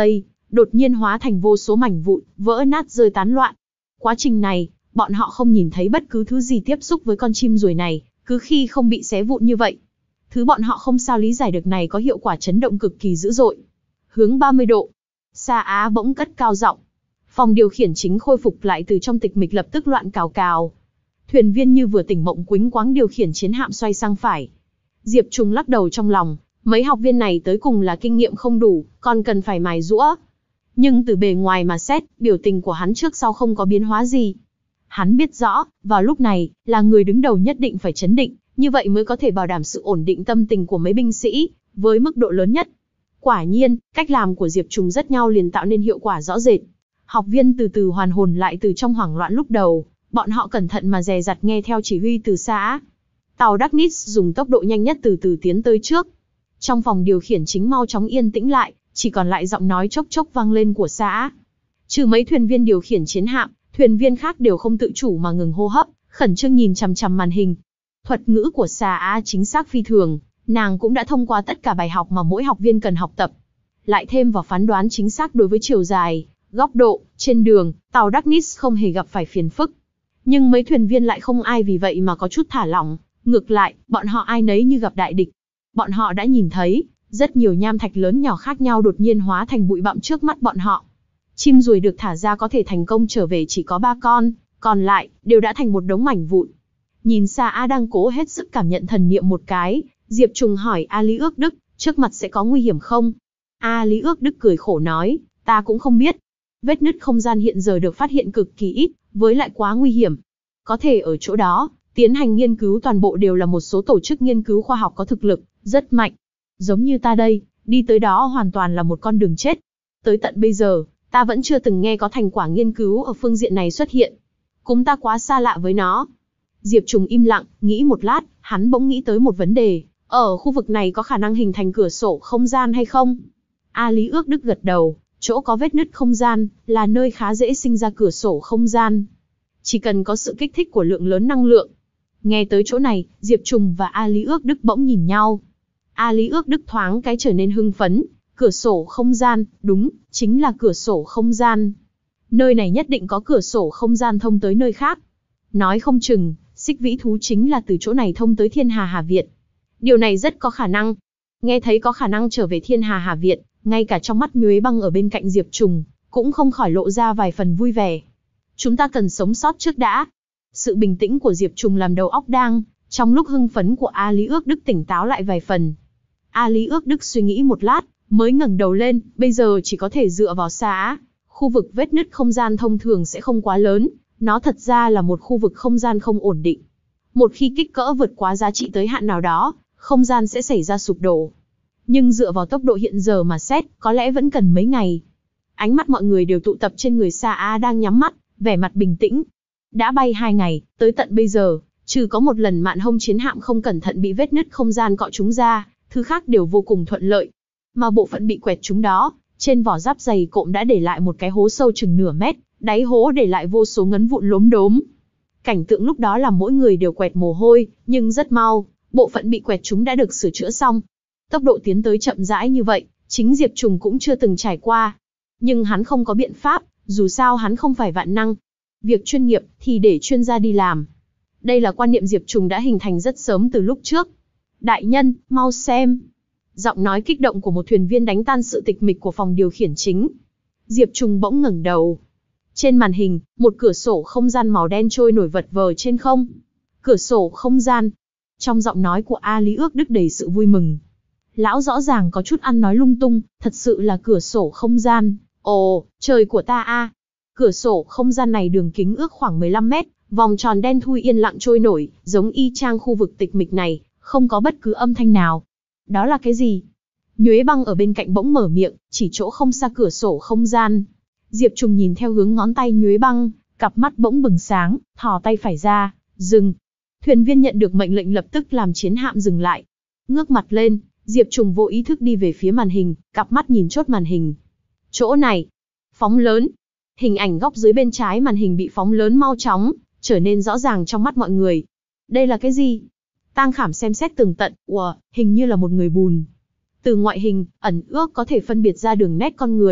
đột nhiên hóa thành vô số mảnh vụn, vỡ nát rơi tán loạn. Quá trình này, bọn họ không nhìn thấy bất cứ thứ gì tiếp xúc với con chim ruồi này, cứ khi không bị xé vụn như vậy. Thứ bọn họ không sao lý giải được này có hiệu quả chấn động cực kỳ dữ dội. Hướng ba mươi độ. Sa Á bỗng cất cao giọng. Phòng điều khiển chính khôi phục lại từ trong tịch mịch lập tức loạn cào cào. Thuyền viên như vừa tỉnh mộng quĩnh quáng điều khiển chiến hạm xoay sang phải. Diệp Trùng lắc đầu trong lòng, mấy học viên này tới cùng là kinh nghiệm không đủ, còn cần phải mài giũa. Nhưng từ bề ngoài mà xét, biểu tình của hắn trước sau không có biến hóa gì. Hắn biết rõ, vào lúc này, là người đứng đầu nhất định phải trấn định, như vậy mới có thể bảo đảm sự ổn định tâm tình của mấy binh sĩ, với mức độ lớn nhất. Quả nhiên, cách làm của Diệp Trùng rất nhau liền tạo nên hiệu quả rõ rệt. Học viên từ từ hoàn hồn lại từ trong hoảng loạn lúc đầu, bọn họ cẩn thận mà dè dặt nghe theo chỉ huy từ xa. Tàu Darkness dùng tốc độ nhanh nhất từ từ tiến tới trước. Trong phòng điều khiển chính mau chóng yên tĩnh lại, chỉ còn lại giọng nói chốc chốc vang lên của xã. Trừ mấy thuyền viên điều khiển chiến hạm, thuyền viên khác đều không tự chủ mà ngừng hô hấp, khẩn trương nhìn chằm chằm màn hình. Thuật ngữ của xã chính xác phi thường, nàng cũng đã thông qua tất cả bài học mà mỗi học viên cần học tập. Lại thêm vào phán đoán chính xác đối với chiều dài, góc độ, trên đường, tàu Darkness không hề gặp phải phiền phức. Nhưng mấy thuyền viên lại không ai vì vậy mà có chút thả lỏng, ngược lại, bọn họ ai nấy như gặp đại địch. Bọn họ đã nhìn thấy, rất nhiều nham thạch lớn nhỏ khác nhau đột nhiên hóa thành bụi bặm trước mắt bọn họ. Chim ruồi được thả ra có thể thành công trở về chỉ có ba con, còn lại, đều đã thành một đống mảnh vụn. Nhìn xa A đang cố hết sức cảm nhận thần niệm một cái, Diệp Trùng hỏi A Lý Ước Đức, trước mặt sẽ có nguy hiểm không? A Lý Ước Đức cười khổ nói, ta cũng không biết. Vết nứt không gian hiện giờ được phát hiện cực kỳ ít, với lại quá nguy hiểm. Có thể ở chỗ đó, tiến hành nghiên cứu toàn bộ đều là một số tổ chức nghiên cứu khoa học có thực lực, rất mạnh. Giống như ta đây, đi tới đó hoàn toàn là một con đường chết. Tới tận bây giờ, ta vẫn chưa từng nghe có thành quả nghiên cứu ở phương diện này xuất hiện. Cũng ta quá xa lạ với nó. Diệp Trùng im lặng, nghĩ một lát, hắn bỗng nghĩ tới một vấn đề. Ở khu vực này có khả năng hình thành cửa sổ không gian hay không? A Lý Ước Đức gật đầu, chỗ có vết nứt không gian, là nơi khá dễ sinh ra cửa sổ không gian. Chỉ cần có sự kích thích của lượng lớn năng lượng. Nghe tới chỗ này, Diệp Trùng và A Lý Ước Đức bỗng nhìn nhau. A Lý Ước Đức thoáng cái trở nên hưng phấn. Cửa sổ không gian, đúng, chính là cửa sổ không gian. Nơi này nhất định có cửa sổ không gian thông tới nơi khác. Nói không chừng, xích vĩ thú chính là từ chỗ này thông tới Thiên Hà Hà Việt. Điều này rất có khả năng. Nghe thấy có khả năng trở về Thiên Hà Hà Việt, ngay cả trong mắt Nhuế Băng ở bên cạnh Diệp Trùng, cũng không khỏi lộ ra vài phần vui vẻ. Chúng ta cần sống sót trước đã. Sự bình tĩnh của Diệp Trùng làm đầu óc đang, trong lúc hưng phấn của A Lý Ước Đức tỉnh táo lại vài phần. A Lý Ước Đức suy nghĩ một lát, mới ngẩng đầu lên, bây giờ chỉ có thể dựa vào xã. Khu vực vết nứt không gian thông thường sẽ không quá lớn, nó thật ra là một khu vực không gian không ổn định. Một khi kích cỡ vượt quá giá trị tới hạn nào đó, không gian sẽ xảy ra sụp đổ. Nhưng dựa vào tốc độ hiện giờ mà xét, có lẽ vẫn cần mấy ngày. Ánh mắt mọi người đều tụ tập trên người Sa A đang nhắm mắt, vẻ mặt bình tĩnh. Đã bay hai ngày, tới tận bây giờ, trừ có một lần Mạn Hông chiến hạm không cẩn thận bị vết nứt không gian cọ trúng ra, thứ khác đều vô cùng thuận lợi. Mà bộ phận bị quẹt trúng đó, trên vỏ giáp dày cộm đã để lại một cái hố sâu chừng nửa mét, đáy hố để lại vô số ngấn vụn lốm đốm. Cảnh tượng lúc đó làm mỗi người đều quẹt mồ hôi, nhưng rất mau, bộ phận bị quẹt trúng đã được sửa chữa xong. Tốc độ tiến tới chậm rãi như vậy, chính Diệp Trùng cũng chưa từng trải qua. Nhưng hắn không có biện pháp, dù sao hắn không phải vạn năng. Việc chuyên nghiệp thì để chuyên gia đi làm. Đây là quan niệm Diệp Trùng đã hình thành rất sớm từ lúc trước. Đại nhân, mau xem. Giọng nói kích động của một thuyền viên đánh tan sự tịch mịch của phòng điều khiển chính. Diệp Trùng bỗng ngẩng đầu. Trên màn hình, một cửa sổ không gian màu đen trôi nổi vật vờ trên không. Cửa sổ không gian. Trong giọng nói của A Lý Ước Đức đầy sự vui mừng. Lão rõ ràng có chút ăn nói lung tung, thật sự là cửa sổ không gian. Ồ, trời của ta a. Cửa sổ không gian này đường kính ước khoảng mười lăm mét, vòng tròn đen thui yên lặng trôi nổi, giống y chang khu vực tịch mịch này, không có bất cứ âm thanh nào. Đó là cái gì? Nhuế Băng ở bên cạnh bỗng mở miệng, chỉ chỗ không xa cửa sổ không gian. Diệp Trùng nhìn theo hướng ngón tay Nhuế Băng, cặp mắt bỗng bừng sáng, thò tay phải ra, dừng. Thuyền viên nhận được mệnh lệnh lập tức làm chiến hạm dừng lại. Ngước mặt lên, Diệp Trùng vô ý thức đi về phía màn hình, cặp mắt nhìn chốt màn hình. Chỗ này, phóng lớn. Hình ảnh góc dưới bên trái màn hình bị phóng lớn mau chóng, trở nên rõ ràng trong mắt mọi người. Đây là cái gì? Tang Khảm xem xét tường tận, ủa, hình như là một người bùn. Từ ngoại hình, ẩn ước có thể phân biệt ra đường nét con người,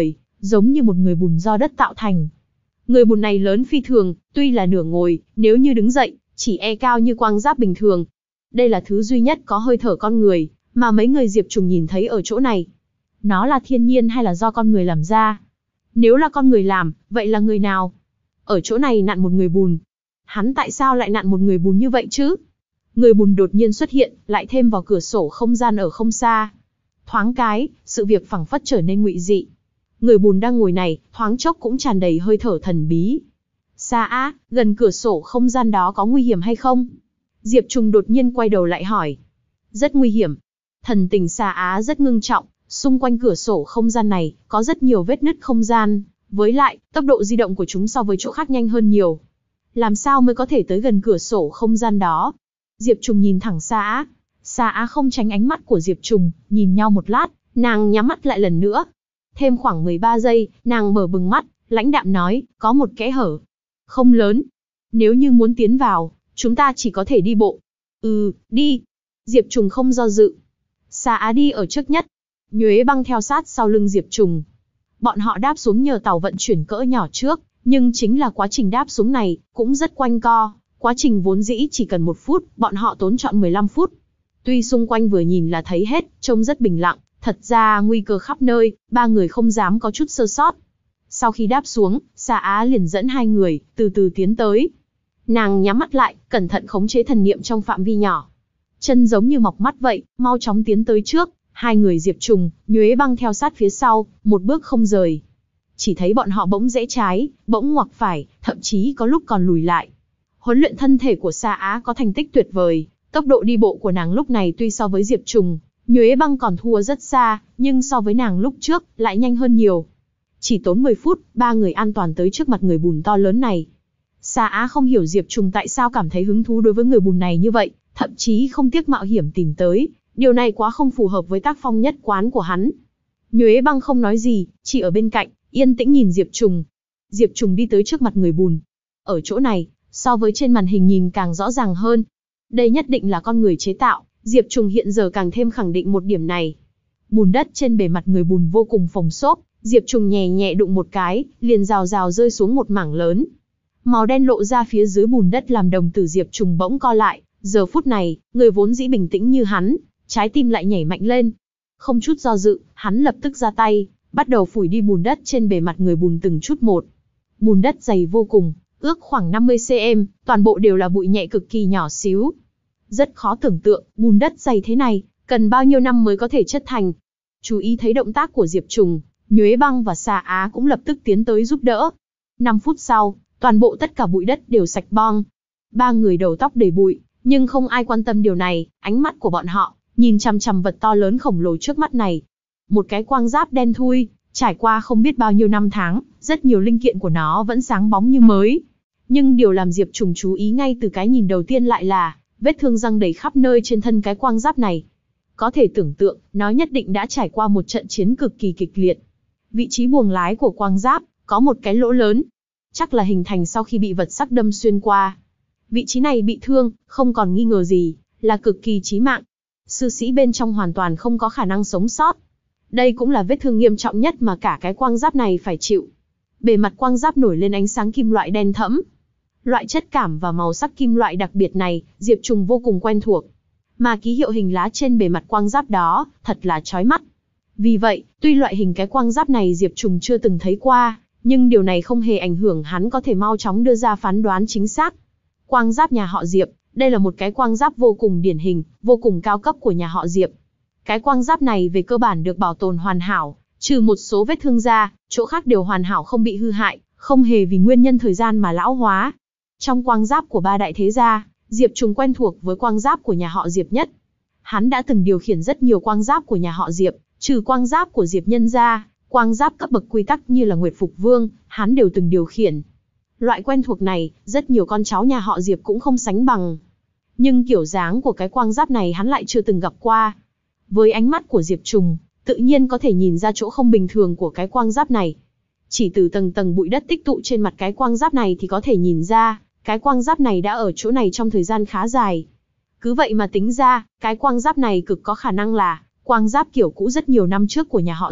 giống như một người bùn do đất tạo thành. Người bùn này lớn phi thường, tuy là nửa ngồi, nếu như đứng dậy, chỉ e cao như quang giáp bình thường. Đây là thứ duy nhất có hơi thở con người, mà mấy người Diệp Trùng nhìn thấy ở chỗ này. Nó là thiên nhiên hay là do con người làm ra? Nếu là con người làm, vậy là người nào? Ở chỗ này nặn một người bùn. Hắn tại sao lại nặn một người bùn như vậy chứ? Người bùn đột nhiên xuất hiện, lại thêm vào cửa sổ không gian ở không xa. Thoáng cái, sự việc phảng phất trở nên ngụy dị. Người bùn đang ngồi này, thoáng chốc cũng tràn đầy hơi thở thần bí. Sa Á, gần cửa sổ không gian đó có nguy hiểm hay không? Diệp Trùng đột nhiên quay đầu lại hỏi. Rất nguy hiểm. Thần tình Sa Á rất ngưng trọng, xung quanh cửa sổ không gian này, có rất nhiều vết nứt không gian, với lại, tốc độ di động của chúng so với chỗ khác nhanh hơn nhiều. Làm sao mới có thể tới gần cửa sổ không gian đó? Diệp Trùng nhìn thẳng Sa Á. Sa Á không tránh ánh mắt của Diệp Trùng, nhìn nhau một lát, nàng nhắm mắt lại lần nữa. Thêm khoảng mười ba giây, nàng mở bừng mắt, lãnh đạm nói, có một kẽ hở. Không lớn. Nếu như muốn tiến vào, chúng ta chỉ có thể đi bộ. Ừ, đi. Diệp Trùng không do dự. Sa Á đi ở trước nhất. Nhuế Băng theo sát sau lưng Diệp Trùng. Bọn họ đáp xuống nhờ tàu vận chuyển cỡ nhỏ trước, nhưng chính là quá trình đáp xuống này, cũng rất quanh co. Quá trình vốn dĩ chỉ cần một phút, bọn họ tốn trọn mười lăm phút. Tuy xung quanh vừa nhìn là thấy hết, trông rất bình lặng, thật ra nguy cơ khắp nơi, ba người không dám có chút sơ sót. Sau khi đáp xuống, Sa Á liền dẫn hai người, từ từ tiến tới. Nàng nhắm mắt lại, cẩn thận khống chế thần niệm trong phạm vi nhỏ. Chân giống như mọc mắt vậy, mau chóng tiến tới trước, hai người Diệp Trùng, Nhuế Băng theo sát phía sau, một bước không rời. Chỉ thấy bọn họ bỗng rẽ trái, bỗng ngoặc phải, thậm chí có lúc còn lùi lại. Huấn luyện thân thể của Sa Á có thành tích tuyệt vời, tốc độ đi bộ của nàng lúc này tuy so với Diệp Trùng, Nhuế Băng còn thua rất xa, nhưng so với nàng lúc trước, lại nhanh hơn nhiều. Chỉ tốn mười phút, ba người an toàn tới trước mặt người bùn to lớn này. Sa Á không hiểu Diệp Trùng tại sao cảm thấy hứng thú đối với người bùn này như vậy, thậm chí không tiếc mạo hiểm tìm tới, điều này quá không phù hợp với tác phong nhất quán của hắn. Nhuế Băng không nói gì, chỉ ở bên cạnh, yên tĩnh nhìn Diệp Trùng. Diệp Trùng đi tới trước mặt người bùn. Ở chỗ này, so với trên màn hình nhìn càng rõ ràng hơn. Đây nhất định là con người chế tạo, Diệp Trùng hiện giờ càng thêm khẳng định một điểm này. Bùn đất trên bề mặt người bùn vô cùng phồng xốp, Diệp Trùng nhẹ nhẹ đụng một cái, liền rào rào rơi xuống một mảng lớn. Màu đen lộ ra phía dưới bùn đất làm đồng tử Diệp Trùng bỗng co lại, giờ phút này, người vốn dĩ bình tĩnh như hắn, trái tim lại nhảy mạnh lên. Không chút do dự, hắn lập tức ra tay, bắt đầu phủi đi bùn đất trên bề mặt người bùn từng chút một. Bùn đất dày vô cùng, ước khoảng năm mươi xăng-ti-mét, toàn bộ đều là bụi nhẹ cực kỳ nhỏ xíu. Rất khó tưởng tượng, bùn đất dày thế này, cần bao nhiêu năm mới có thể chất thành. Chú ý thấy động tác của Diệp Trùng, Nhuế Băng và Sa Á cũng lập tức tiến tới giúp đỡ. năm phút sau, toàn bộ tất cả bụi đất đều sạch bong. Ba người đầu tóc đầy bụi, nhưng không ai quan tâm điều này, ánh mắt của bọn họ nhìn chằm chằm vật to lớn khổng lồ trước mắt này. Một cái quang giáp đen thui, trải qua không biết bao nhiêu năm tháng, rất nhiều linh kiện của nó vẫn sáng bóng như mới. Nhưng điều làm Diệp Trùng chú ý ngay từ cái nhìn đầu tiên lại là vết thương răng đầy khắp nơi trên thân cái quang giáp này. Có thể tưởng tượng, nó nhất định đã trải qua một trận chiến cực kỳ kịch liệt. Vị trí buồng lái của quang giáp có một cái lỗ lớn, chắc là hình thành sau khi bị vật sắc đâm xuyên qua. Vị trí này bị thương, không còn nghi ngờ gì, là cực kỳ chí mạng. Sư sĩ bên trong hoàn toàn không có khả năng sống sót. Đây cũng là vết thương nghiêm trọng nhất mà cả cái quang giáp này phải chịu. Bề mặt quang giáp nổi lên ánh sáng kim loại đen thẫm. Loại chất cảm và màu sắc kim loại đặc biệt này, Diệp Trùng vô cùng quen thuộc. Mà ký hiệu hình lá trên bề mặt quang giáp đó, thật là chói mắt. Vì vậy, tuy loại hình cái quang giáp này Diệp Trùng chưa từng thấy qua, nhưng điều này không hề ảnh hưởng hắn có thể mau chóng đưa ra phán đoán chính xác. Quang giáp nhà họ Diệp, đây là một cái quang giáp vô cùng điển hình, vô cùng cao cấp của nhà họ Diệp. Cái quang giáp này về cơ bản được bảo tồn hoàn hảo, trừ một số vết thương ra, chỗ khác đều hoàn hảo không bị hư hại, không hề vì nguyên nhân thời gian mà lão hóa. Trong quang giáp của ba đại thế gia, Diệp Trùng quen thuộc với quang giáp của nhà họ Diệp nhất. Hắn đã từng điều khiển rất nhiều quang giáp của nhà họ Diệp, trừ quang giáp của Diệp nhân gia, quang giáp cấp bậc quy tắc như là Nguyệt Phục Vương, hắn đều từng điều khiển. Loại quen thuộc này, rất nhiều con cháu nhà họ Diệp cũng không sánh bằng. Nhưng kiểu dáng của cái quang giáp này hắn lại chưa từng gặp qua. Với ánh mắt của Diệp Trùng, tự nhiên có thể nhìn ra chỗ không bình thường của cái quang giáp này. Chỉ từ tầng tầng bụi đất tích tụ trên mặt cái quang giáp này thì có thể nhìn ra, cái quang giáp này đã ở chỗ này trong thời gian khá dài. Cứ vậy mà tính ra, cái quang giáp này cực có khả năng là quang giáp kiểu cũ rất nhiều năm trước của nhà họ Diệp,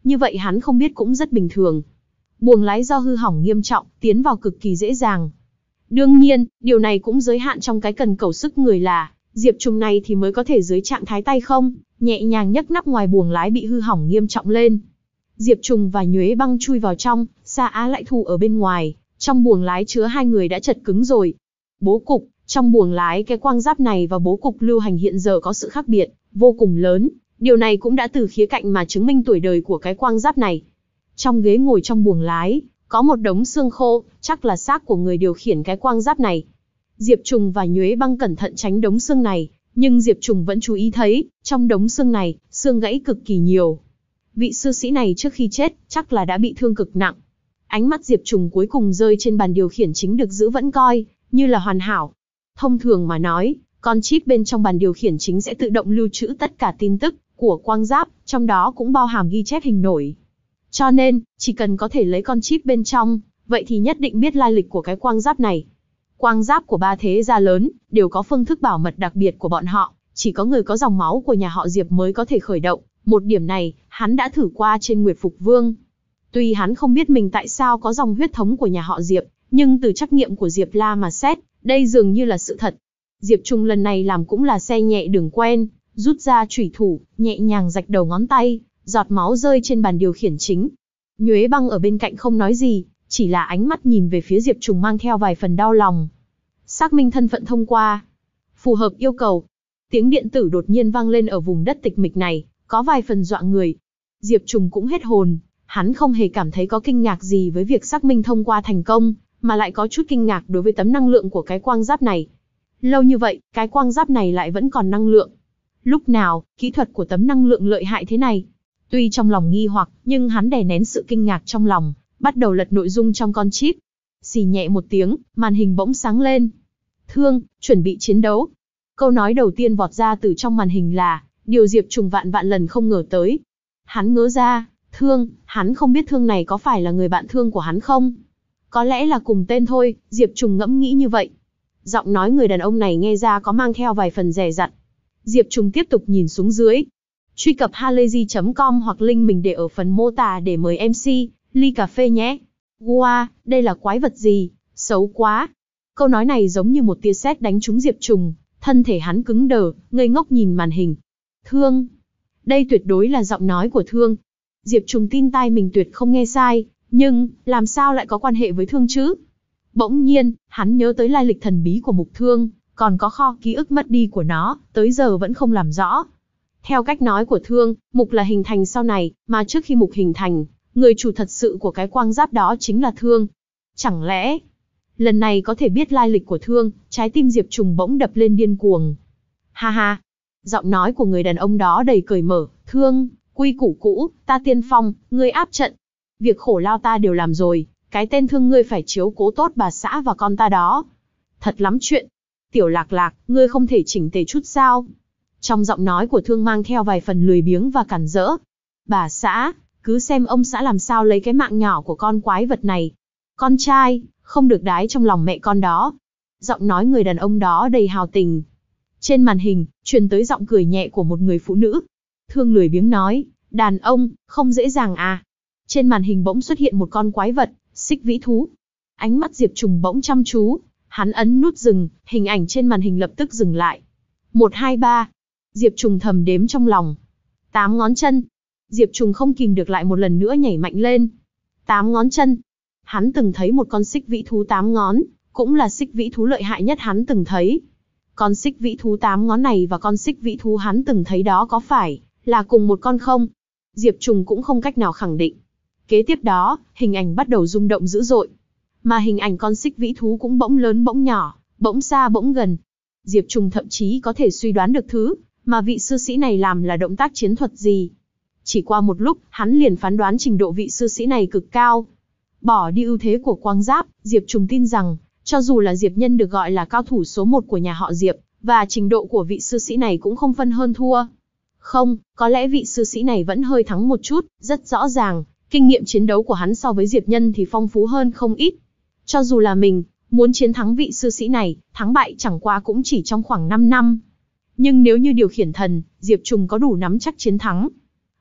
Như vậy hắn không biết cũng rất bình thường. Buồng lái do hư hỏng nghiêm trọng, tiến vào cực kỳ dễ dàng. Đương nhiên, điều này cũng giới hạn trong cái cần cầu sức người là, Diệp Trùng này thì mới có thể dưới trạng thái tay không, nhẹ nhàng nhấc nắp ngoài buồng lái bị hư hỏng nghiêm trọng lên. Diệp Trùng và Nhuế Băng chui vào trong, Sa Á lại Thu ở bên ngoài, trong buồng lái chứa hai người đã chật cứng rồi. Bố cục, trong buồng lái cái quang giáp này và bố cục lưu hành hiện giờ có sự khác biệt, vô cùng lớn. Điều này cũng đã từ khía cạnh mà chứng minh tuổi đời của cái quang giáp này. Trong ghế ngồi trong buồng lái, có một đống xương khô, chắc là xác của người điều khiển cái quang giáp này. Diệp Trùng và Nhuế Băng cẩn thận tránh đống xương này, nhưng Diệp Trùng vẫn chú ý thấy, trong đống xương này, xương gãy cực kỳ nhiều. Vị sư sĩ này trước khi chết, chắc là đã bị thương cực nặng. Ánh mắt Diệp Trùng cuối cùng rơi trên bàn điều khiển chính được giữ vẫn coi như là hoàn hảo. Thông thường mà nói, con chip bên trong bàn điều khiển chính sẽ tự động lưu trữ tất cả tin tức của quang giáp, trong đó cũng bao hàm ghi chép hình nổi. Cho nên, chỉ cần có thể lấy con chip bên trong, vậy thì nhất định biết lai lịch của cái quang giáp này. Quang giáp của ba thế gia lớn, đều có phương thức bảo mật đặc biệt của bọn họ, chỉ có người có dòng máu của nhà họ Diệp mới có thể khởi động. Một điểm này, hắn đã thử qua trên Nguyệt Phục Vương. Tuy hắn không biết mình tại sao có dòng huyết thống của nhà họ Diệp, nhưng từ trắc nghiệm của Diệp La mà xét, đây dường như là sự thật. Diệp Trùng lần này làm cũng là xe nhẹ đường quen, rút ra chủy thủ, nhẹ nhàng rạch đầu ngón tay, giọt máu rơi trên bàn điều khiển chính. Nhuế Băng ở bên cạnh không nói gì, chỉ là ánh mắt nhìn về phía Diệp Trùng mang theo vài phần đau lòng. Xác minh thân phận thông qua. Phù hợp yêu cầu. Tiếng điện tử đột nhiên vang lên ở vùng đất tịch mịch này, có vài phần dọa người. Diệp Trùng cũng hết hồn, hắn không hề cảm thấy có kinh ngạc gì với việc xác minh thông qua thành công, mà lại có chút kinh ngạc đối với tấm năng lượng của cái quang giáp này. Lâu như vậy, cái quang giáp này lại vẫn còn năng lượng. Lúc nào, kỹ thuật của tấm năng lượng lợi hại thế này? Tuy trong lòng nghi hoặc, nhưng hắn đè nén sự kinh ngạc trong lòng, bắt đầu lật nội dung trong con chip. Xì nhẹ một tiếng, màn hình bỗng sáng lên. Thương, chuẩn bị chiến đấu. Câu nói đầu tiên vọt ra từ trong màn hình là, điều Diệp Trùng vạn vạn lần không ngờ tới. Hắn ngớ ra, Thương, hắn không biết Thương này có phải là người bạn Thương của hắn không? Có lẽ là cùng tên thôi, Diệp Trùng ngẫm nghĩ như vậy. Giọng nói người đàn ông này nghe ra có mang theo vài phần dè dặt. Diệp Trùng tiếp tục nhìn xuống dưới. Truy cập halayzi chấm com hoặc link mình để ở phần mô tả để mời em xê, ly cà phê nhé. Wow, đây là quái vật gì, xấu quá. Câu nói này giống như một tia sét đánh trúng Diệp Trùng, thân thể hắn cứng đờ, ngây ngốc nhìn màn hình. Thương. Đây tuyệt đối là giọng nói của Thương. Diệp Trùng tin tai mình tuyệt không nghe sai, nhưng, làm sao lại có quan hệ với Thương chứ? Bỗng nhiên, hắn nhớ tới lai lịch thần bí của mục Thương, còn có kho ký ức mất đi của nó, tới giờ vẫn không làm rõ. Theo cách nói của Thương, mục là hình thành sau này, mà trước khi mục hình thành, người chủ thật sự của cái quang giáp đó chính là Thương. Chẳng lẽ, lần này có thể biết lai lịch của Thương, trái tim Diệp Trùng bỗng đập lên điên cuồng. Ha ha, giọng nói của người đàn ông đó đầy cởi mở, Thương, quy củ cũ, ta tiên phong, ngươi áp trận. Việc khổ lao ta đều làm rồi, cái tên Thương ngươi phải chiếu cố tốt bà xã và con ta đó. Thật lắm chuyện. Tiểu Lạc Lạc, ngươi không thể chỉnh tề chút sao? Trong giọng nói của Thương mang theo vài phần lười biếng và cản rỡ. Bà xã, cứ xem ông xã làm sao lấy cái mạng nhỏ của con quái vật này. Con trai, không được đái trong lòng mẹ con đó. Giọng nói người đàn ông đó đầy hào tình. Trên màn hình, truyền tới giọng cười nhẹ của một người phụ nữ. Thương lười biếng nói, đàn ông, không dễ dàng à. Trên màn hình bỗng xuất hiện một con quái vật, xích vĩ thú. Ánh mắt Diệp Trùng bỗng chăm chú, hắn ấn nút dừng, hình ảnh trên màn hình lập tức dừng lại. Một hai ba. Diệp Trùng thầm đếm trong lòng. Tám ngón chân. Diệp Trùng không kìm được lại một lần nữa nhảy mạnh lên. Tám ngón chân. Hắn từng thấy một con xích vĩ thú tám ngón, cũng là xích vĩ thú lợi hại nhất hắn từng thấy. Con xích vĩ thú tám ngón này và con xích vĩ thú hắn từng thấy đó có phải là cùng một con không? Diệp Trùng cũng không cách nào khẳng định. Kế tiếp đó, hình ảnh bắt đầu rung động dữ dội. Mà hình ảnh con xích vĩ thú cũng bỗng lớn bỗng nhỏ, bỗng xa bỗng gần. Diệp Trùng thậm chí có thể suy đoán được thứ mà vị sư sĩ này làm là động tác chiến thuật gì. Chỉ qua một lúc, hắn liền phán đoán trình độ vị sư sĩ này cực cao. Bỏ đi ưu thế của quang giáp, Diệp Trùng tin rằng, cho dù là Diệp Nhân được gọi là cao thủ số một của nhà họ Diệp, và trình độ của vị sư sĩ này cũng không phân hơn thua. Không, có lẽ vị sư sĩ này vẫn hơi thắng một chút, rất rõ ràng, kinh nghiệm chiến đấu của hắn so với Diệp Nhân thì phong phú hơn không ít. Cho dù là mình, muốn chiến thắng vị sư sĩ này, thắng bại chẳng qua cũng chỉ trong khoảng năm năm. Nhưng nếu như điều khiển thần, Diệp Trùng có đủ nắm chắc chiến thắng.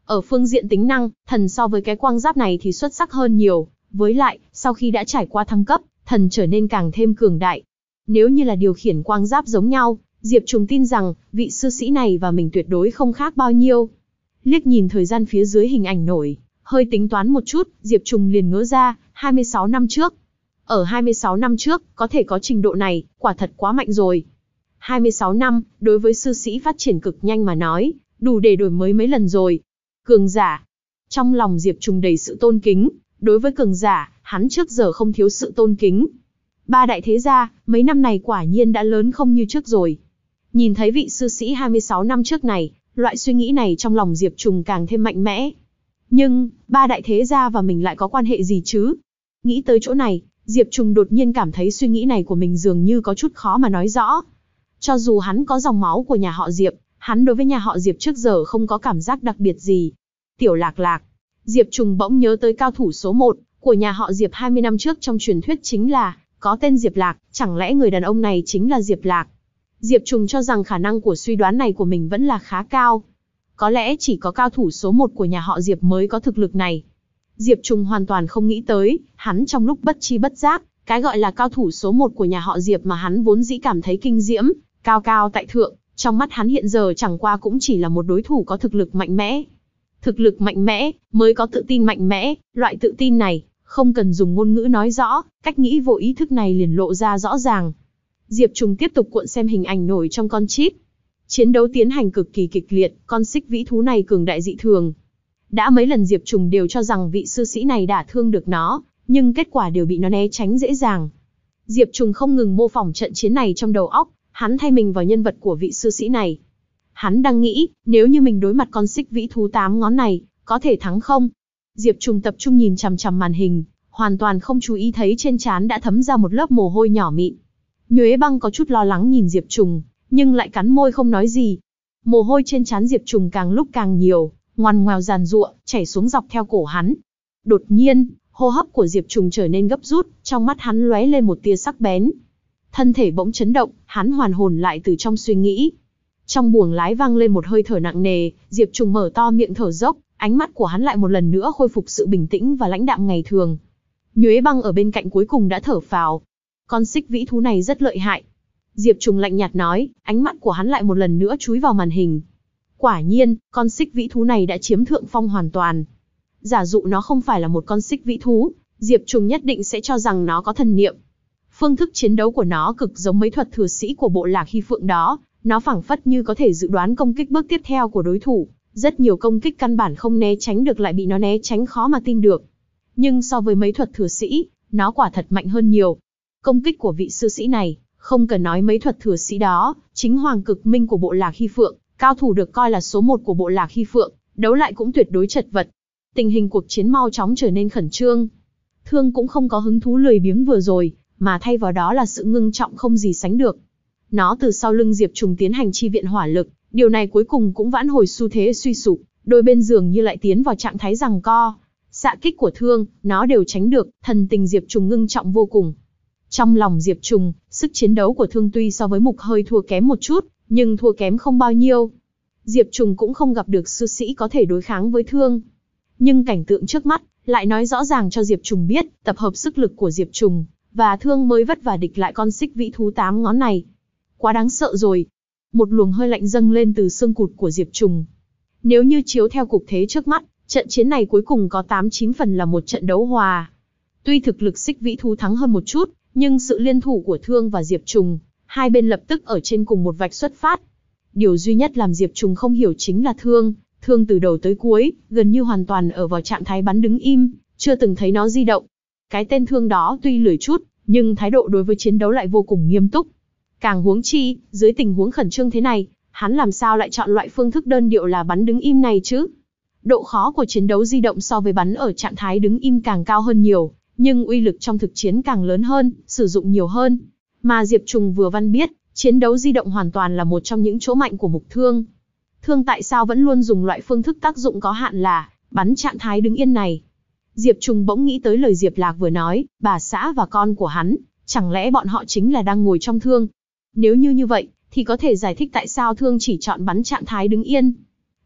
Ở phương diện tính năng, thần so với cái quang giáp này thì xuất sắc hơn nhiều, với lại, sau khi đã trải qua thăng cấp, thần trở nên càng thêm cường đại. Nếu như là điều khiển quang giáp giống nhau, Diệp Trùng tin rằng, vị sư sĩ này và mình tuyệt đối không khác bao nhiêu. Liếc nhìn thời gian phía dưới hình ảnh nổi, hơi tính toán một chút, Diệp Trùng liền ngỡ ra, hai mươi sáu năm trước. Ở hai mươi sáu năm trước, có thể có trình độ này, quả thật quá mạnh rồi. hai mươi sáu năm, đối với sư sĩ phát triển cực nhanh mà nói, đủ để đổi mới mấy lần rồi. Cường giả. Trong lòng Diệp Trùng đầy sự tôn kính, đối với cường giả, hắn trước giờ không thiếu sự tôn kính. Ba đại thế gia, mấy năm này quả nhiên đã lớn không như trước rồi. Nhìn thấy vị sư sĩ hai mươi sáu năm trước này, loại suy nghĩ này trong lòng Diệp Trùng càng thêm mạnh mẽ. Nhưng, ba đại thế gia và mình lại có quan hệ gì chứ? Nghĩ tới chỗ này, Diệp Trùng đột nhiên cảm thấy suy nghĩ này của mình dường như có chút khó mà nói rõ. Cho dù hắn có dòng máu của nhà họ Diệp, hắn đối với nhà họ Diệp trước giờ không có cảm giác đặc biệt gì. Tiểu Lạc Lạc. Diệp Trùng bỗng nhớ tới cao thủ số một của nhà họ Diệp hai mươi năm trước trong truyền thuyết chính là, có tên Diệp Lạc, chẳng lẽ người đàn ông này chính là Diệp Lạc? Diệp Trùng cho rằng khả năng của suy đoán này của mình vẫn là khá cao. Có lẽ chỉ có cao thủ số một của nhà họ Diệp mới có thực lực này. Diệp Trùng hoàn toàn không nghĩ tới, hắn trong lúc bất chi bất giác, cái gọi là cao thủ số một của nhà họ Diệp mà hắn vốn dĩ cảm thấy kinh diễm, cao cao tại thượng, trong mắt hắn hiện giờ chẳng qua cũng chỉ là một đối thủ có thực lực mạnh mẽ. Thực lực mạnh mẽ, mới có tự tin mạnh mẽ, loại tự tin này, không cần dùng ngôn ngữ nói rõ, cách nghĩ vô ý thức này liền lộ ra rõ ràng. Diệp Trùng tiếp tục cuộn xem hình ảnh nổi trong con chip. Chiến đấu tiến hành cực kỳ kịch liệt, con xích vĩ thú này cường đại dị thường. Đã mấy lần Diệp Trùng đều cho rằng vị sư sĩ này đả thương được nó, nhưng kết quả đều bị nó né tránh dễ dàng. Diệp Trùng không ngừng mô phỏng trận chiến này trong đầu óc, hắn thay mình vào nhân vật của vị sư sĩ này. Hắn đang nghĩ, nếu như mình đối mặt con xích vĩ thú tám ngón này, có thể thắng không? Diệp Trùng tập trung nhìn chằm chằm màn hình, hoàn toàn không chú ý thấy trên trán đã thấm ra một lớp mồ hôi nhỏ mịn. Nhuế Băng có chút lo lắng nhìn Diệp Trùng, nhưng lại cắn môi không nói gì. Mồ hôi trên trán Diệp Trùng càng lúc càng nhiều, ngoằn ngoèo giàn giụa, chảy xuống dọc theo cổ hắn. Đột nhiên, hô hấp của Diệp Trùng trở nên gấp rút, trong mắt hắn lóe lên một tia sắc bén. Thân thể bỗng chấn động, hắn hoàn hồn lại từ trong suy nghĩ. Trong buồng lái vang lên một hơi thở nặng nề, Diệp Trùng mở to miệng thở dốc, ánh mắt của hắn lại một lần nữa khôi phục sự bình tĩnh và lãnh đạm ngày thường. Nhuế Băng ở bên cạnh cuối cùng đã thở phào. Con xích vĩ thú này rất lợi hại. Diệp Trùng lạnh nhạt nói, ánh mắt của hắn lại một lần nữa chúi vào màn hình. Quả nhiên, con xích vĩ thú này đã chiếm thượng phong hoàn toàn. Giả dụ nó không phải là một con xích vĩ thú, Diệp Trùng nhất định sẽ cho rằng nó có thần niệm. Phương thức chiến đấu của nó cực giống mấy thuật thừa sĩ của bộ Lạc Hy Phượng đó, nó phảng phất như có thể dự đoán công kích bước tiếp theo của đối thủ, rất nhiều công kích căn bản không né tránh được lại bị nó né tránh khó mà tin được. Nhưng so với mấy thuật thừa sĩ, nó quả thật mạnh hơn nhiều. Công kích của vị sư sĩ này, không cần nói mấy thuật thừa sĩ đó, chính Hoàng Cực Minh của bộ Lạc Hy Phượng, cao thủ được coi là số một của bộ Lạc Hy Phượng, đấu lại cũng tuyệt đối chật vật. Tình hình cuộc chiến mau chóng trở nên khẩn trương. Thương cũng không có hứng thú lười biếng vừa rồi, mà thay vào đó là sự ngưng trọng không gì sánh được. Nó từ sau lưng Diệp Trùng tiến hành chi viện hỏa lực, điều này cuối cùng cũng vãn hồi xu thế suy sụp, đôi bên dường như lại tiến vào trạng thái giằng co. Xạ kích của Thương, nó đều tránh được, thần tình Diệp Trùng ngưng trọng vô cùng. Trong lòng Diệp Trùng, sức chiến đấu của Thương tuy so với Mục hơi thua kém một chút, nhưng thua kém không bao nhiêu. Diệp Trùng cũng không gặp được sư sĩ có thể đối kháng với Thương. Nhưng cảnh tượng trước mắt, lại nói rõ ràng cho Diệp Trùng biết, tập hợp sức lực của Diệp Trùng, và Thương mới vất vả địch lại con xích vĩ thú tám ngón này. Quá đáng sợ rồi. Một luồng hơi lạnh dâng lên từ xương cụt của Diệp Trùng. Nếu như chiếu theo cục thế trước mắt, trận chiến này cuối cùng có tám chín phần là một trận đấu hòa. Tuy thực lực xích vĩ thú thắng hơn một chút, nhưng sự liên thủ của Thương và Diệp Trùng, hai bên lập tức ở trên cùng một vạch xuất phát. Điều duy nhất làm Diệp Trùng không hiểu chính là Thương, Thương từ đầu tới cuối, gần như hoàn toàn ở vào trạng thái bắn đứng im, chưa từng thấy nó di động. Cái tên Thương đó tuy lười chút, nhưng thái độ đối với chiến đấu lại vô cùng nghiêm túc. Càng huống chi, dưới tình huống khẩn trương thế này, hắn làm sao lại chọn loại phương thức đơn điệu là bắn đứng im này chứ? Độ khó của chiến đấu di động so với bắn ở trạng thái đứng im càng cao hơn nhiều, nhưng uy lực trong thực chiến càng lớn hơn, sử dụng nhiều hơn. Mà Diệp Trùng vừa văn biết, chiến đấu di động hoàn toàn là một trong những chỗ mạnh của Mục Thương. Thương tại sao vẫn luôn dùng loại phương thức tác dụng có hạn là bắn trạng thái đứng yên này? Diệp Trùng bỗng nghĩ tới lời Diệp Lạc vừa nói, bà xã và con của hắn, chẳng lẽ bọn họ chính là đang ngồi trong Thương? Nếu như như vậy, thì có thể giải thích tại sao Thương chỉ chọn bắn trạng thái đứng yên.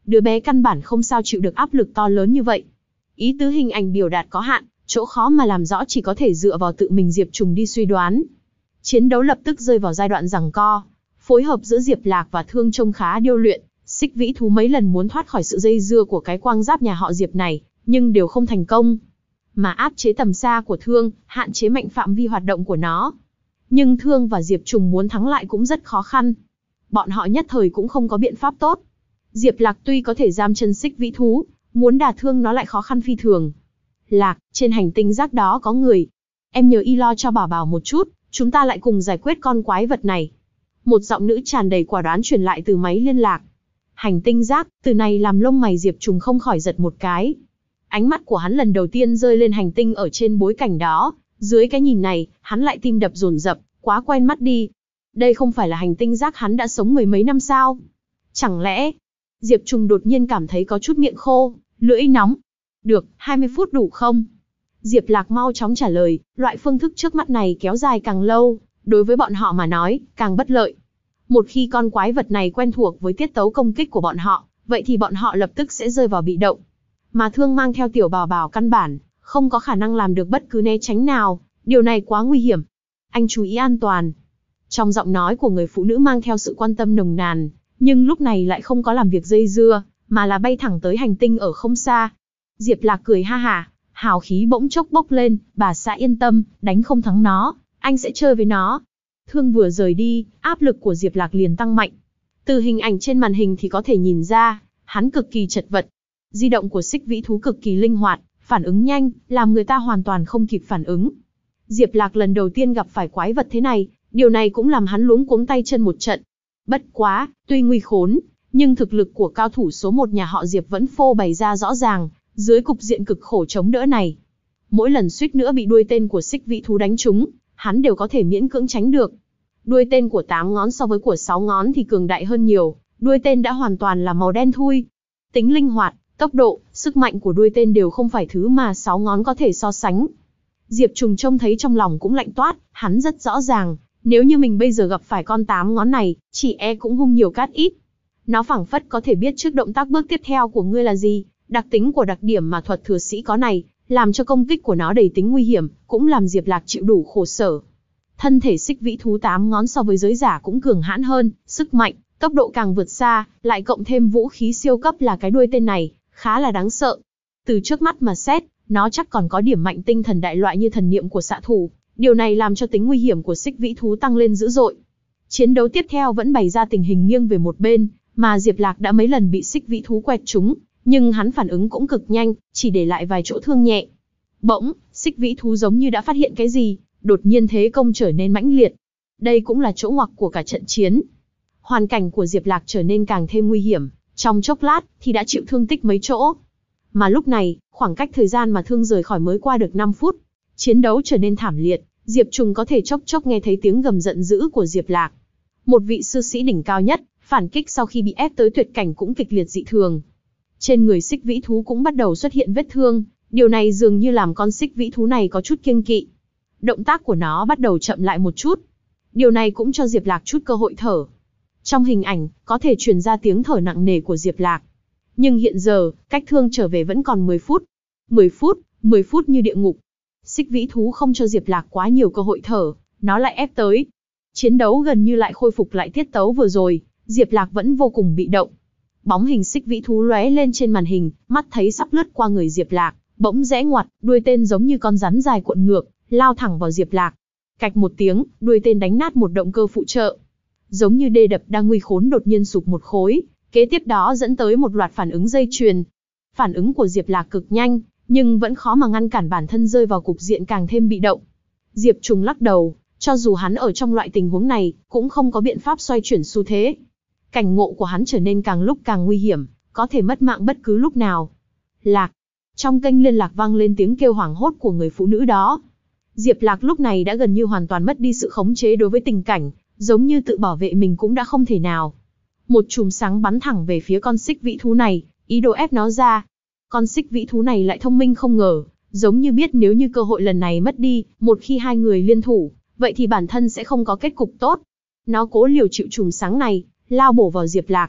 đứa bé căn bản không sao chịu được áp lực to lớn như vậy. Ý tứ hình ảnh biểu đạt có hạn, chỗ khó mà làm rõ chỉ có thể dựa vào tự mình Diệp Trùng đi suy đoán. Chiến đấu lập tức rơi vào giai đoạn giằng co. Phối hợp giữa Diệp Lạc và Thương trông khá điêu luyện, Xích Vĩ thú mấy lần muốn thoát khỏi sự dây dưa của cái quang giáp nhà họ Diệp này, nhưng đều không thành công. Mà áp chế tầm xa của Thương, hạn chế mạnh phạm vi hoạt động của nó. Nhưng Thương và Diệp Trùng muốn thắng lại cũng rất khó khăn. Bọn họ nhất thời cũng không có biện pháp tốt. Diệp Lạc tuy có thể giam chân Xích Vĩ thú, muốn đả thương nó lại khó khăn phi thường. Lạc, trên hành tinh rác đó có người. Em nhờ y lo cho Bảo Bảo một chút, chúng ta lại cùng giải quyết con quái vật này. Một giọng nữ tràn đầy quả đoán truyền lại từ máy liên lạc. Hành tinh rác, từ này làm lông mày Diệp Trùng không khỏi giật một cái. Ánh mắt của hắn lần đầu tiên rơi lên hành tinh ở trên bối cảnh đó, dưới cái nhìn này, hắn lại tim đập dồn dập, quá quen mắt đi. Đây không phải là hành tinh rác hắn đã sống mười mấy năm sao? Chẳng lẽ... Diệp Trùng đột nhiên cảm thấy có chút miệng khô, lưỡi nóng. Được, hai mươi phút đủ không? Diệp Lạc mau chóng trả lời, loại phương thức trước mắt này kéo dài càng lâu, đối với bọn họ mà nói, càng bất lợi. Một khi con quái vật này quen thuộc với tiết tấu công kích của bọn họ, vậy thì bọn họ lập tức sẽ rơi vào bị động. Mà Thương mang theo tiểu Bảo Bảo căn bản, không có khả năng làm được bất cứ né tránh nào, điều này quá nguy hiểm. Anh chú ý an toàn. Trong giọng nói của người phụ nữ mang theo sự quan tâm nồng nàn, nhưng lúc này lại không có làm việc dây dưa, mà là bay thẳng tới hành tinh ở không xa. Diệp Lạc cười ha hả, hào khí bỗng chốc bốc lên, bà xã yên tâm, đánh không thắng nó, anh sẽ chơi với nó. Thương vừa rời đi, áp lực của Diệp Lạc liền tăng mạnh. Từ hình ảnh trên màn hình thì có thể nhìn ra, hắn cực kỳ chật vật. Di động của Xích Vĩ thú cực kỳ linh hoạt, phản ứng nhanh, làm người ta hoàn toàn không kịp phản ứng. Diệp Lạc lần đầu tiên gặp phải quái vật thế này, điều này cũng làm hắn luống cuống tay chân một trận. Bất quá, tuy nguy khốn, nhưng thực lực của cao thủ số một nhà họ Diệp vẫn phô bày ra rõ ràng, dưới cục diện cực khổ chống đỡ này. Mỗi lần suýt nữa bị đuôi tên của Xích Vĩ thú đánh trúng, hắn đều có thể miễn cưỡng tránh được. Đuôi tên của tám ngón so với của sáu ngón thì cường đại hơn nhiều, đuôi tên đã hoàn toàn là màu đen thui. Tính linh hoạt, tốc độ, sức mạnh của đuôi tên đều không phải thứ mà sáu ngón có thể so sánh. Diệp Trùng trông thấy trong lòng cũng lạnh toát, hắn rất rõ ràng, nếu như mình bây giờ gặp phải con tám ngón này, chỉ e cũng hung nhiều cát ít. Nó phảng phất có thể biết trước động tác bước tiếp theo của ngươi là gì, đặc tính của đặc điểm mà thuật thừa sĩ có này, làm cho công kích của nó đầy tính nguy hiểm, cũng làm Diệp Lạc chịu đủ khổ sở. Thân thể Xích Vĩ thú tám ngón so với giới giả cũng cường hãn hơn, sức mạnh, tốc độ càng vượt xa, lại cộng thêm vũ khí siêu cấp là cái đuôi tên này, khá là đáng sợ. Từ trước mắt mà xét, nó chắc còn có điểm mạnh tinh thần đại loại như thần niệm của xạ thủ, điều này làm cho tính nguy hiểm của Xích Vĩ thú tăng lên dữ dội. Chiến đấu tiếp theo vẫn bày ra tình hình nghiêng về một bên, mà Diệp Lạc đã mấy lần bị Xích Vĩ thú quẹt trúng, nhưng hắn phản ứng cũng cực nhanh, chỉ để lại vài chỗ thương nhẹ. Bỗng, Xích Vĩ thú giống như đã phát hiện cái gì, đột nhiên thế công trở nên mãnh liệt. Đây cũng là chỗ ngoặc của cả trận chiến. Hoàn cảnh của Diệp Lạc trở nên càng thêm nguy hiểm, trong chốc lát thì đã chịu thương tích mấy chỗ. Mà lúc này, khoảng cách thời gian mà Thương rời khỏi mới qua được năm phút. Chiến đấu trở nên thảm liệt, Diệp Trùng có thể chốc chốc nghe thấy tiếng gầm giận dữ của Diệp Lạc. Một vị sư sĩ đỉnh cao nhất, phản kích sau khi bị ép tới tuyệt cảnh cũng kịch liệt dị thường. Trên người Xích Vĩ thú cũng bắt đầu xuất hiện vết thương, điều này dường như làm con Xích Vĩ thú này có chút kiêng kỵ. Động tác của nó bắt đầu chậm lại một chút. Điều này cũng cho Diệp Lạc chút cơ hội thở. Trong hình ảnh, có thể truyền ra tiếng thở nặng nề của Diệp Lạc. Nhưng hiện giờ, cách Thương trở về vẫn còn mười phút. mười phút, mười phút như địa ngục. Xích Vĩ thú không cho Diệp Lạc quá nhiều cơ hội thở, nó lại ép tới. Chiến đấu gần như lại khôi phục lại tiết tấu vừa rồi, Diệp Lạc vẫn vô cùng bị động. Bóng hình Xích Vĩ thú lóe lên trên màn hình, mắt thấy sắp lướt qua người Diệp Lạc, bỗng rẽ ngoặt, đuôi tên giống như con rắn dài cuộn ngược, lao thẳng vào Diệp Lạc. Cạch một tiếng, đuôi tên đánh nát một động cơ phụ trợ. Giống như đê đập đang nguy khốn đột nhiên sụp một khối, kế tiếp đó dẫn tới một loạt phản ứng dây chuyền. Phản ứng của Diệp Lạc cực nhanh, nhưng vẫn khó mà ngăn cản bản thân rơi vào cục diện càng thêm bị động. Diệp Trùng lắc đầu, cho dù hắn ở trong loại tình huống này, cũng không có biện pháp xoay chuyển xu thế. Cảnh ngộ của hắn trở nên càng lúc càng nguy hiểm, có thể mất mạng bất cứ lúc nào. Lạc. Trong kênh liên lạc vang lên tiếng kêu hoảng hốt của người phụ nữ đó. Diệp Lạc lúc này đã gần như hoàn toàn mất đi sự khống chế đối với tình cảnh, giống như tự bảo vệ mình cũng đã không thể nào. Một chùm sáng bắn thẳng về phía con Xích Vĩ thú này, ý đồ ép nó ra. Con Xích Vĩ thú này lại thông minh không ngờ, giống như biết nếu như cơ hội lần này mất đi, một khi hai người liên thủ, vậy thì bản thân sẽ không có kết cục tốt. Nó cố liều chịu chùm sáng này, lao bổ vào Diệp Lạc.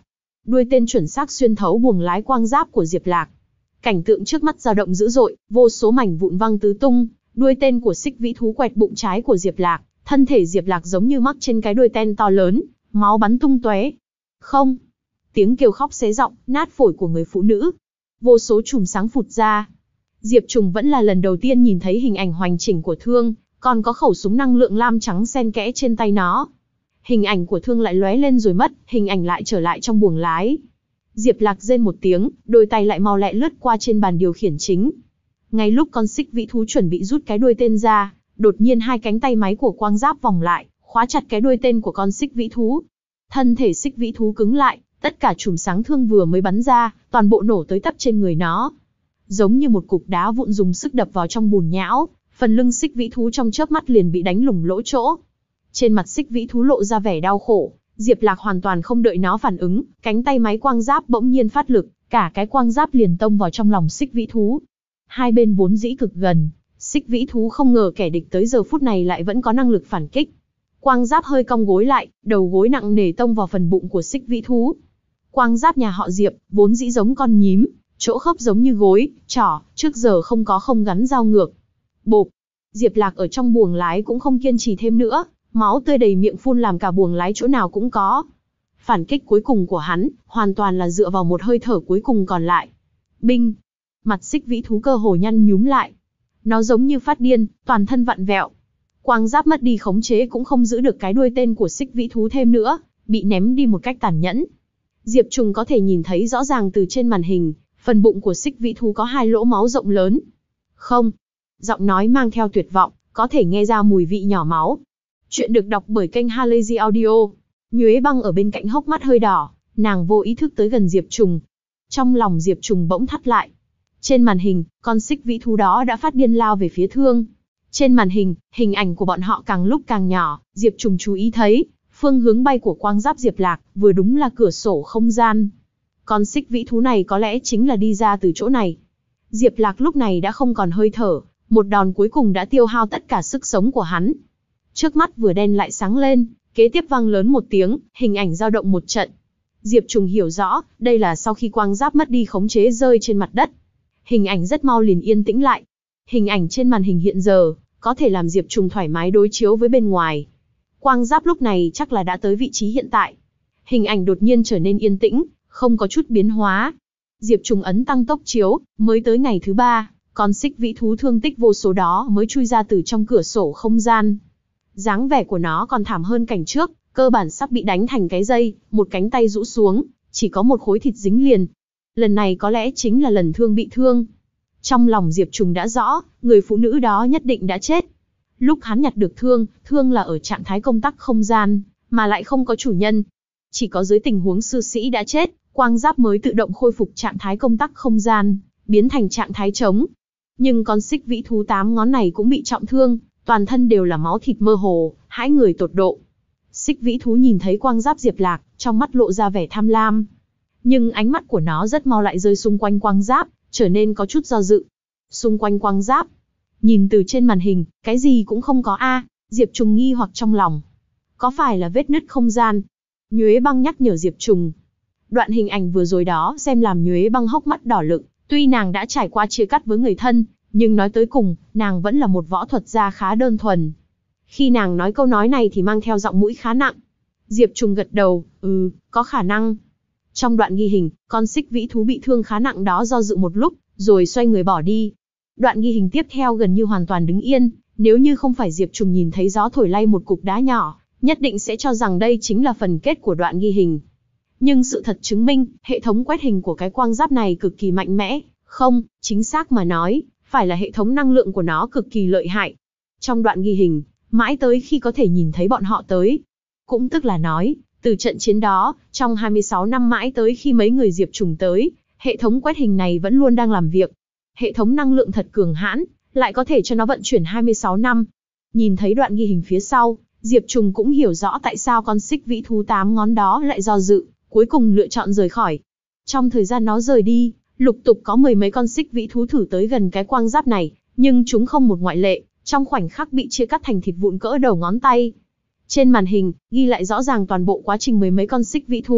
đuôi tên chuẩn xác xuyên thấu buồng lái quang giáp của Diệp Lạc. Cảnh tượng trước mắt dao động dữ dội, vô số mảnh vụn văng tứ tung, đuôi tên của xích vĩ thú quẹt bụng trái của Diệp Lạc, thân thể Diệp Lạc giống như mắc trên cái đuôi tên to lớn, máu bắn tung tóe. Không! Tiếng kêu khóc xé giọng, nát phổi của người phụ nữ. Vô số chùm sáng phụt ra. Diệp Trùng vẫn là lần đầu tiên nhìn thấy hình ảnh hoàn chỉnh của Thương, còn có khẩu súng năng lượng lam trắng xen kẽ trên tay nó. Hình ảnh của Thương lại lóe lên rồi mất, hình ảnh lại trở lại trong buồng lái. Diệp Lạc rên một tiếng, đôi tay lại mau lẹ lướt qua trên bàn điều khiển chính. Ngay lúc con xích vĩ thú chuẩn bị rút cái đuôi tên ra, đột nhiên hai cánh tay máy của quang giáp vòng lại, khóa chặt cái đuôi tên của con xích vĩ thú. Thân thể xích vĩ thú cứng lại, tất cả chùm sáng Thương vừa mới bắn ra, toàn bộ nổ tới tấp trên người nó. Giống như một cục đá vụn dùng sức đập vào trong bùn nhão, phần lưng xích vĩ thú trong chớp mắt liền bị đánh lủng lỗ chỗ. Trên mặt xích vĩ thú lộ ra vẻ đau khổ, Diệp Lạc hoàn toàn không đợi nó phản ứng, cánh tay máy quang giáp bỗng nhiên phát lực, cả cái quang giáp liền tông vào trong lòng xích vĩ thú. Hai bên vốn dĩ cực gần, xích vĩ thú không ngờ kẻ địch tới giờ phút này lại vẫn có năng lực phản kích. Quang giáp hơi cong gối lại, đầu gối nặng nề tông vào phần bụng của xích vĩ thú. Quang giáp nhà họ Diệp, vốn dĩ giống con nhím, chỗ khớp giống như gối, trỏ, trước giờ không có không gắn dao ngược. Bộp! Diệp Lạc ở trong buồng lái cũng không kiên trì thêm nữa, máu tươi đầy miệng phun làm cả buồng lái chỗ nào cũng có. Phản kích cuối cùng của hắn, hoàn toàn là dựa vào một hơi thở cuối cùng còn lại. Binh! Mặt xích vĩ thú cơ hồ nhăn nhúm lại. Nó giống như phát điên, toàn thân vặn vẹo. Quang giáp mất đi khống chế cũng không giữ được cái đuôi tên của xích vĩ thú thêm nữa, bị ném đi một cách tàn nhẫn. Diệp Trùng có thể nhìn thấy rõ ràng từ trên màn hình, phần bụng của xích vĩ thú có hai lỗ máu rộng lớn. Không! Giọng nói mang theo tuyệt vọng, có thể nghe ra mùi vị nhỏ máu. Chuyện được đọc bởi kênh Halazy Audio. Nhuế Băng ở bên cạnh hốc mắt hơi đỏ, nàng vô ý thức tới gần Diệp Trùng. Trong lòng Diệp Trùng bỗng thắt lại. Trên màn hình, con xích vĩ thú đó đã phát điên lao về phía Thương. Trên màn hình, hình ảnh của bọn họ càng lúc càng nhỏ, Diệp Trùng chú ý thấy, phương hướng bay của quang giáp Diệp Lạc, vừa đúng là cửa sổ không gian. Con xích vĩ thú này có lẽ chính là đi ra từ chỗ này. Diệp Lạc lúc này đã không còn hơi thở, một đòn cuối cùng đã tiêu hao tất cả sức sống của hắn. Trước mắt vừa đen lại sáng lên, kế tiếp vang lớn một tiếng, hình ảnh dao động một trận. Diệp Trùng hiểu rõ, đây là sau khi quang giáp mất đi khống chế rơi trên mặt đất. Hình ảnh rất mau liền yên tĩnh lại. Hình ảnh trên màn hình hiện giờ, có thể làm Diệp Trùng thoải mái đối chiếu với bên ngoài. Quang giáp lúc này chắc là đã tới vị trí hiện tại. Hình ảnh đột nhiên trở nên yên tĩnh, không có chút biến hóa. Diệp Trùng ấn tăng tốc chiếu, mới tới ngày thứ ba, con xích vĩ thú thương tích vô số đó mới chui ra từ trong cửa sổ không gian. Dáng vẻ của nó còn thảm hơn cảnh trước, cơ bản sắp bị đánh thành cái dây, một cánh tay rũ xuống, chỉ có một khối thịt dính liền. Lần này có lẽ chính là lần Thương bị thương. Trong lòng Diệp Trùng đã rõ, người phụ nữ đó nhất định đã chết. Lúc hắn nhặt được Thương, Thương là ở trạng thái công tắc không gian, mà lại không có chủ nhân. Chỉ có dưới tình huống sư sĩ đã chết, quang giáp mới tự động khôi phục trạng thái công tắc không gian, biến thành trạng thái trống. Nhưng con xích vĩ thú tám ngón này cũng bị trọng thương, toàn thân đều là máu thịt mơ hồ, hãi người tột độ. Xích vĩ thú nhìn thấy quang giáp Diệp Lạc, trong mắt lộ ra vẻ tham lam. Nhưng ánh mắt của nó rất mau lại rơi xung quanh quang giáp, trở nên có chút do dự. Xung quanh quang giáp, nhìn từ trên màn hình, cái gì cũng không có a. Diệp Trùng nghi hoặc trong lòng. Có phải là vết nứt không gian? Nhuế Băng nhắc nhở Diệp Trùng. Đoạn hình ảnh vừa rồi đó xem làm Nhuế Băng hốc mắt đỏ lựng. Tuy nàng đã trải qua chia cắt với người thân, nhưng nói tới cùng, nàng vẫn là một võ thuật gia khá đơn thuần. Khi nàng nói câu nói này thì mang theo giọng mũi khá nặng. Diệp Trùng gật đầu, ừ, có khả năng. Trong đoạn ghi hình, con xích vĩ thú bị thương khá nặng đó do dự một lúc, rồi xoay người bỏ đi. Đoạn ghi hình tiếp theo gần như hoàn toàn đứng yên, nếu như không phải Diệp Trùng nhìn thấy gió thổi lay một cục đá nhỏ, nhất định sẽ cho rằng đây chính là phần kết của đoạn ghi hình. Nhưng sự thật chứng minh, hệ thống quét hình của cái quang giáp này cực kỳ mạnh mẽ, không, chính xác mà nói, phải là hệ thống năng lượng của nó cực kỳ lợi hại. Trong đoạn ghi hình, mãi tới khi có thể nhìn thấy bọn họ tới. Cũng tức là nói, từ trận chiến đó, trong hai mươi sáu năm mãi tới khi mấy người Diệp Trùng tới, hệ thống quét hình này vẫn luôn đang làm việc. Hệ thống năng lượng thật cường hãn, lại có thể cho nó vận chuyển hai mươi sáu năm. Nhìn thấy đoạn ghi hình phía sau, Diệp Trùng cũng hiểu rõ tại sao con xích vĩ thú tám ngón đó lại do dự, cuối cùng lựa chọn rời khỏi. Trong thời gian nó rời đi, lục tục có mười mấy con xích vĩ thú thử tới gần cái quang giáp này, nhưng chúng không một ngoại lệ, trong khoảnh khắc bị chia cắt thành thịt vụn cỡ đầu ngón tay. Trên màn hình, ghi lại rõ ràng toàn bộ quá trình mười mấy con xích vĩ thú,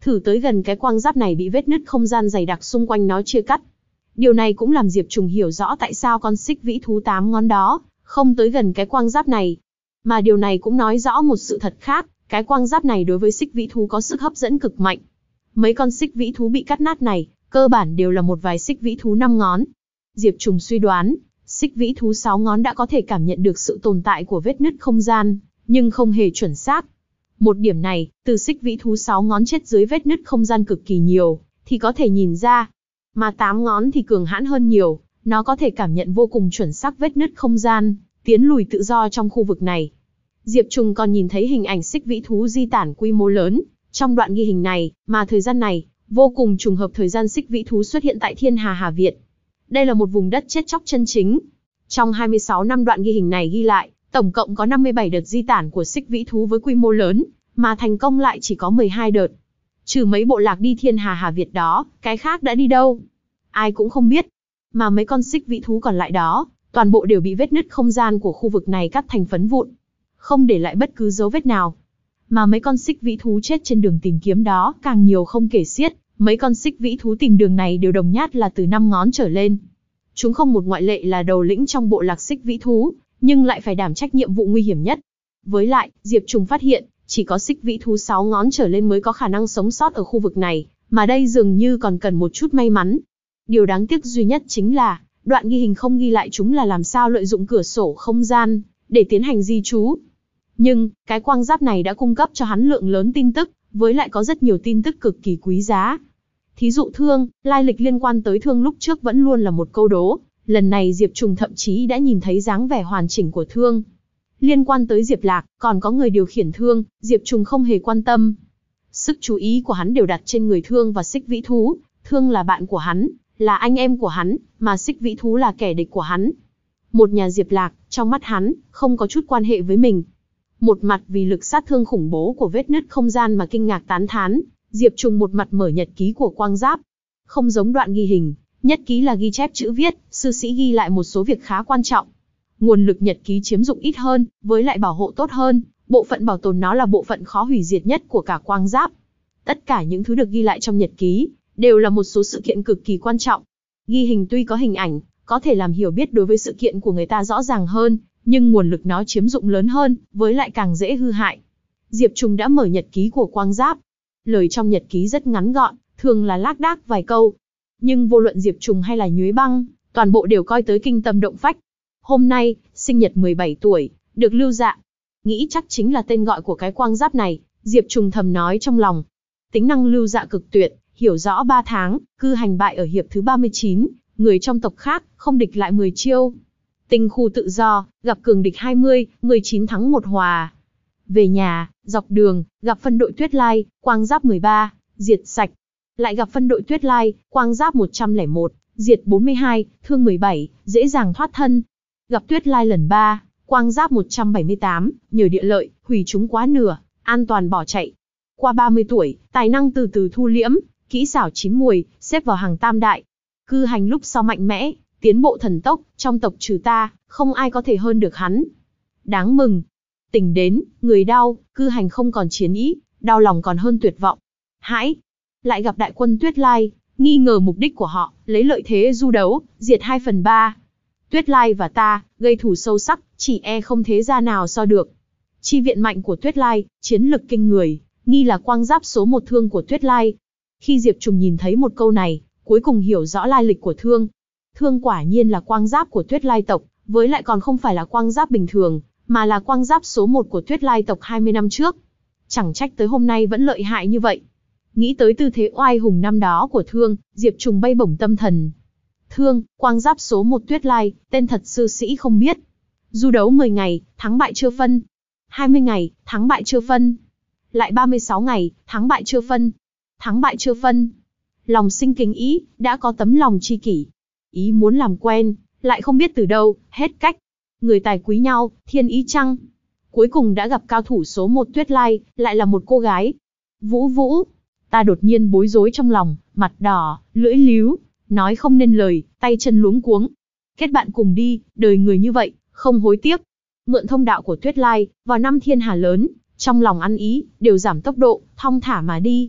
thử tới gần cái quang giáp này bị vết nứt không gian dày đặc xung quanh nó chia cắt. Điều này cũng làm Diệp Trùng hiểu rõ tại sao con xích vĩ thú tám ngón đó không tới gần cái quang giáp này. Mà điều này cũng nói rõ một sự thật khác, cái quang giáp này đối với xích vĩ thú có sức hấp dẫn cực mạnh. Mấy con xích vĩ thú bị cắt nát này, cơ bản đều là một vài xích vĩ thú năm ngón. Diệp Trùng suy đoán, xích vĩ thú sáu ngón đã có thể cảm nhận được sự tồn tại của vết nứt không gian, nhưng không hề chuẩn xác. Một điểm này, từ xích vĩ thú sáu ngón chết dưới vết nứt không gian cực kỳ nhiều, thì có thể nhìn ra. Mà tám ngón thì cường hãn hơn nhiều, nó có thể cảm nhận vô cùng chuẩn xác vết nứt không gian, tiến lùi tự do trong khu vực này. Diệp Trùng còn nhìn thấy hình ảnh xích vĩ thú di tản quy mô lớn, trong đoạn ghi hình này, mà thời gian này, vô cùng trùng hợp thời gian xích vĩ thú xuất hiện tại Thiên Hà Hà Việt. Đây là một vùng đất chết chóc chân chính. Trong hai mươi sáu năm đoạn ghi hình này ghi lại, tổng cộng có năm mươi bảy đợt di tản của xích vĩ thú với quy mô lớn, mà thành công lại chỉ có mười hai đợt. Trừ mấy bộ lạc đi Thiên Hà Hà Việt đó, cái khác đã đi đâu? Ai cũng không biết. Mà mấy con xích vĩ thú còn lại đó, toàn bộ đều bị vết nứt không gian của khu vực này cắt thành phấn vụn, không để lại bất cứ dấu vết nào. Mà mấy con xích vĩ thú chết trên đường tìm kiếm đó càng nhiều không kể xiết, mấy con xích vĩ thú tìm đường này đều đồng nhát là từ năm ngón trở lên. Chúng không một ngoại lệ là đầu lĩnh trong bộ lạc xích vĩ thú, nhưng lại phải đảm trách nhiệm vụ nguy hiểm nhất. Với lại, Diệp Trùng phát hiện, chỉ có xích vĩ thú sáu ngón trở lên mới có khả năng sống sót ở khu vực này, mà đây dường như còn cần một chút may mắn. Điều đáng tiếc duy nhất chính là, đoạn ghi hình không ghi lại chúng là làm sao lợi dụng cửa sổ không gian, để tiến hành di trú. Nhưng, cái quang giáp này đã cung cấp cho hắn lượng lớn tin tức, với lại có rất nhiều tin tức cực kỳ quý giá. Thí dụ Thương, lai lịch liên quan tới Thương lúc trước vẫn luôn là một câu đố, lần này Diệp Trùng thậm chí đã nhìn thấy dáng vẻ hoàn chỉnh của Thương. Liên quan tới Diệp Lạc, còn có người điều khiển Thương, Diệp Trùng không hề quan tâm. Sức chú ý của hắn đều đặt trên người Thương và xích vĩ thú. Thương là bạn của hắn, là anh em của hắn, mà xích vĩ thú là kẻ địch của hắn. Một nhà Diệp Lạc, trong mắt hắn, không có chút quan hệ với mình. Một mặt vì lực sát thương khủng bố của vết nứt không gian mà kinh ngạc tán thán, Diệp Trùng một mặt mở nhật ký của quang giáp. Không giống đoạn ghi hình, nhất ký là ghi chép chữ viết, sư sĩ ghi lại một số việc khá quan trọng. Nguồn lực nhật ký chiếm dụng ít hơn, với lại bảo hộ tốt hơn, bộ phận bảo tồn nó là bộ phận khó hủy diệt nhất của cả quang giáp. Tất cả những thứ được ghi lại trong nhật ký, đều là một số sự kiện cực kỳ quan trọng. Ghi hình tuy có hình ảnh, có thể làm hiểu biết đối với sự kiện của người ta rõ ràng hơn, nhưng nguồn lực nó chiếm dụng lớn hơn, với lại càng dễ hư hại. Diệp Trùng đã mở nhật ký của quang giáp. Lời trong nhật ký rất ngắn gọn, thường là lác đác vài câu. Nhưng vô luận Diệp Trùng hay là Nhuế Băng, toàn bộ đều coi tới kinh tâm động phách. Hôm nay, sinh nhật mười bảy tuổi, được lưu dạ. Nghĩ chắc chính là tên gọi của cái quang giáp này, Diệp Trùng thầm nói trong lòng. Tính năng lưu dạ cực tuyệt, hiểu rõ ba tháng, cư hành bại ở hiệp thứ ba mươi chín, người trong tộc khác, không địch lại mười chiêu. Tinh khu tự do, gặp cường địch hai mươi, mười chín thắng một hòa. Về nhà, dọc đường, gặp phân đội Tuyết Lai, quang giáp mười ba, diệt sạch. Lại gặp phân đội Tuyết Lai, quang giáp một trăm lẻ một, diệt bốn mươi hai, thương mười bảy, dễ dàng thoát thân. Gặp Tuyết Lai lần ba, quang giáp một trăm bảy mươi tám, nhờ địa lợi, hủy chúng quá nửa, an toàn bỏ chạy. Qua ba mươi tuổi, tài năng từ từ thu liễm, kỹ xảo chín mùi, xếp vào hàng tam đại. Cư hành lúc sau mạnh mẽ, tiến bộ thần tốc, trong tộc trừ ta, không ai có thể hơn được hắn. Đáng mừng. Tình đến, người đau, cư hành không còn chiến ý, đau lòng còn hơn tuyệt vọng. Hãi. Lại gặp đại quân Tuyết Lai, nghi ngờ mục đích của họ, lấy lợi thế du đấu, diệt hai phần ba. Tuyết Lai và ta, gây thù sâu sắc, chỉ e không thế gia nào so được. Chi viện mạnh của Tuyết Lai, chiến lực kinh người, nghi là quang giáp số một Thương của Tuyết Lai. Khi Diệp Trùng nhìn thấy một câu này, cuối cùng hiểu rõ lai lịch của Thương. Thương quả nhiên là quang giáp của Tuyết Lai tộc, với lại còn không phải là quang giáp bình thường, mà là quang giáp số một của Tuyết Lai tộc hai mươi năm trước. Chẳng trách tới hôm nay vẫn lợi hại như vậy. Nghĩ tới tư thế oai hùng năm đó của Thương, Diệp Trùng bay bổng tâm thần. Thương, quang giáp số một Tuyết Lai, tên thật sư sĩ không biết. Du đấu mười ngày, thắng bại chưa phân. hai mươi ngày, thắng bại chưa phân. Lại ba mươi sáu ngày, thắng bại chưa phân. Thắng bại chưa phân. Lòng sinh kính ý, đã có tấm lòng tri kỷ. Ý muốn làm quen, lại không biết từ đâu, hết cách. Người tài quý nhau, thiên ý chăng. Cuối cùng đã gặp cao thủ số một Tuyết Lai, lại là một cô gái. Vũ Vũ. Ta đột nhiên bối rối trong lòng, mặt đỏ, lưỡi líu, nói không nên lời, tay chân luống cuống. Kết bạn cùng đi, đời người như vậy, không hối tiếc. Mượn thông đạo của Tuyết Lai, vào năm thiên hà lớn, trong lòng ăn ý, đều giảm tốc độ, thong thả mà đi.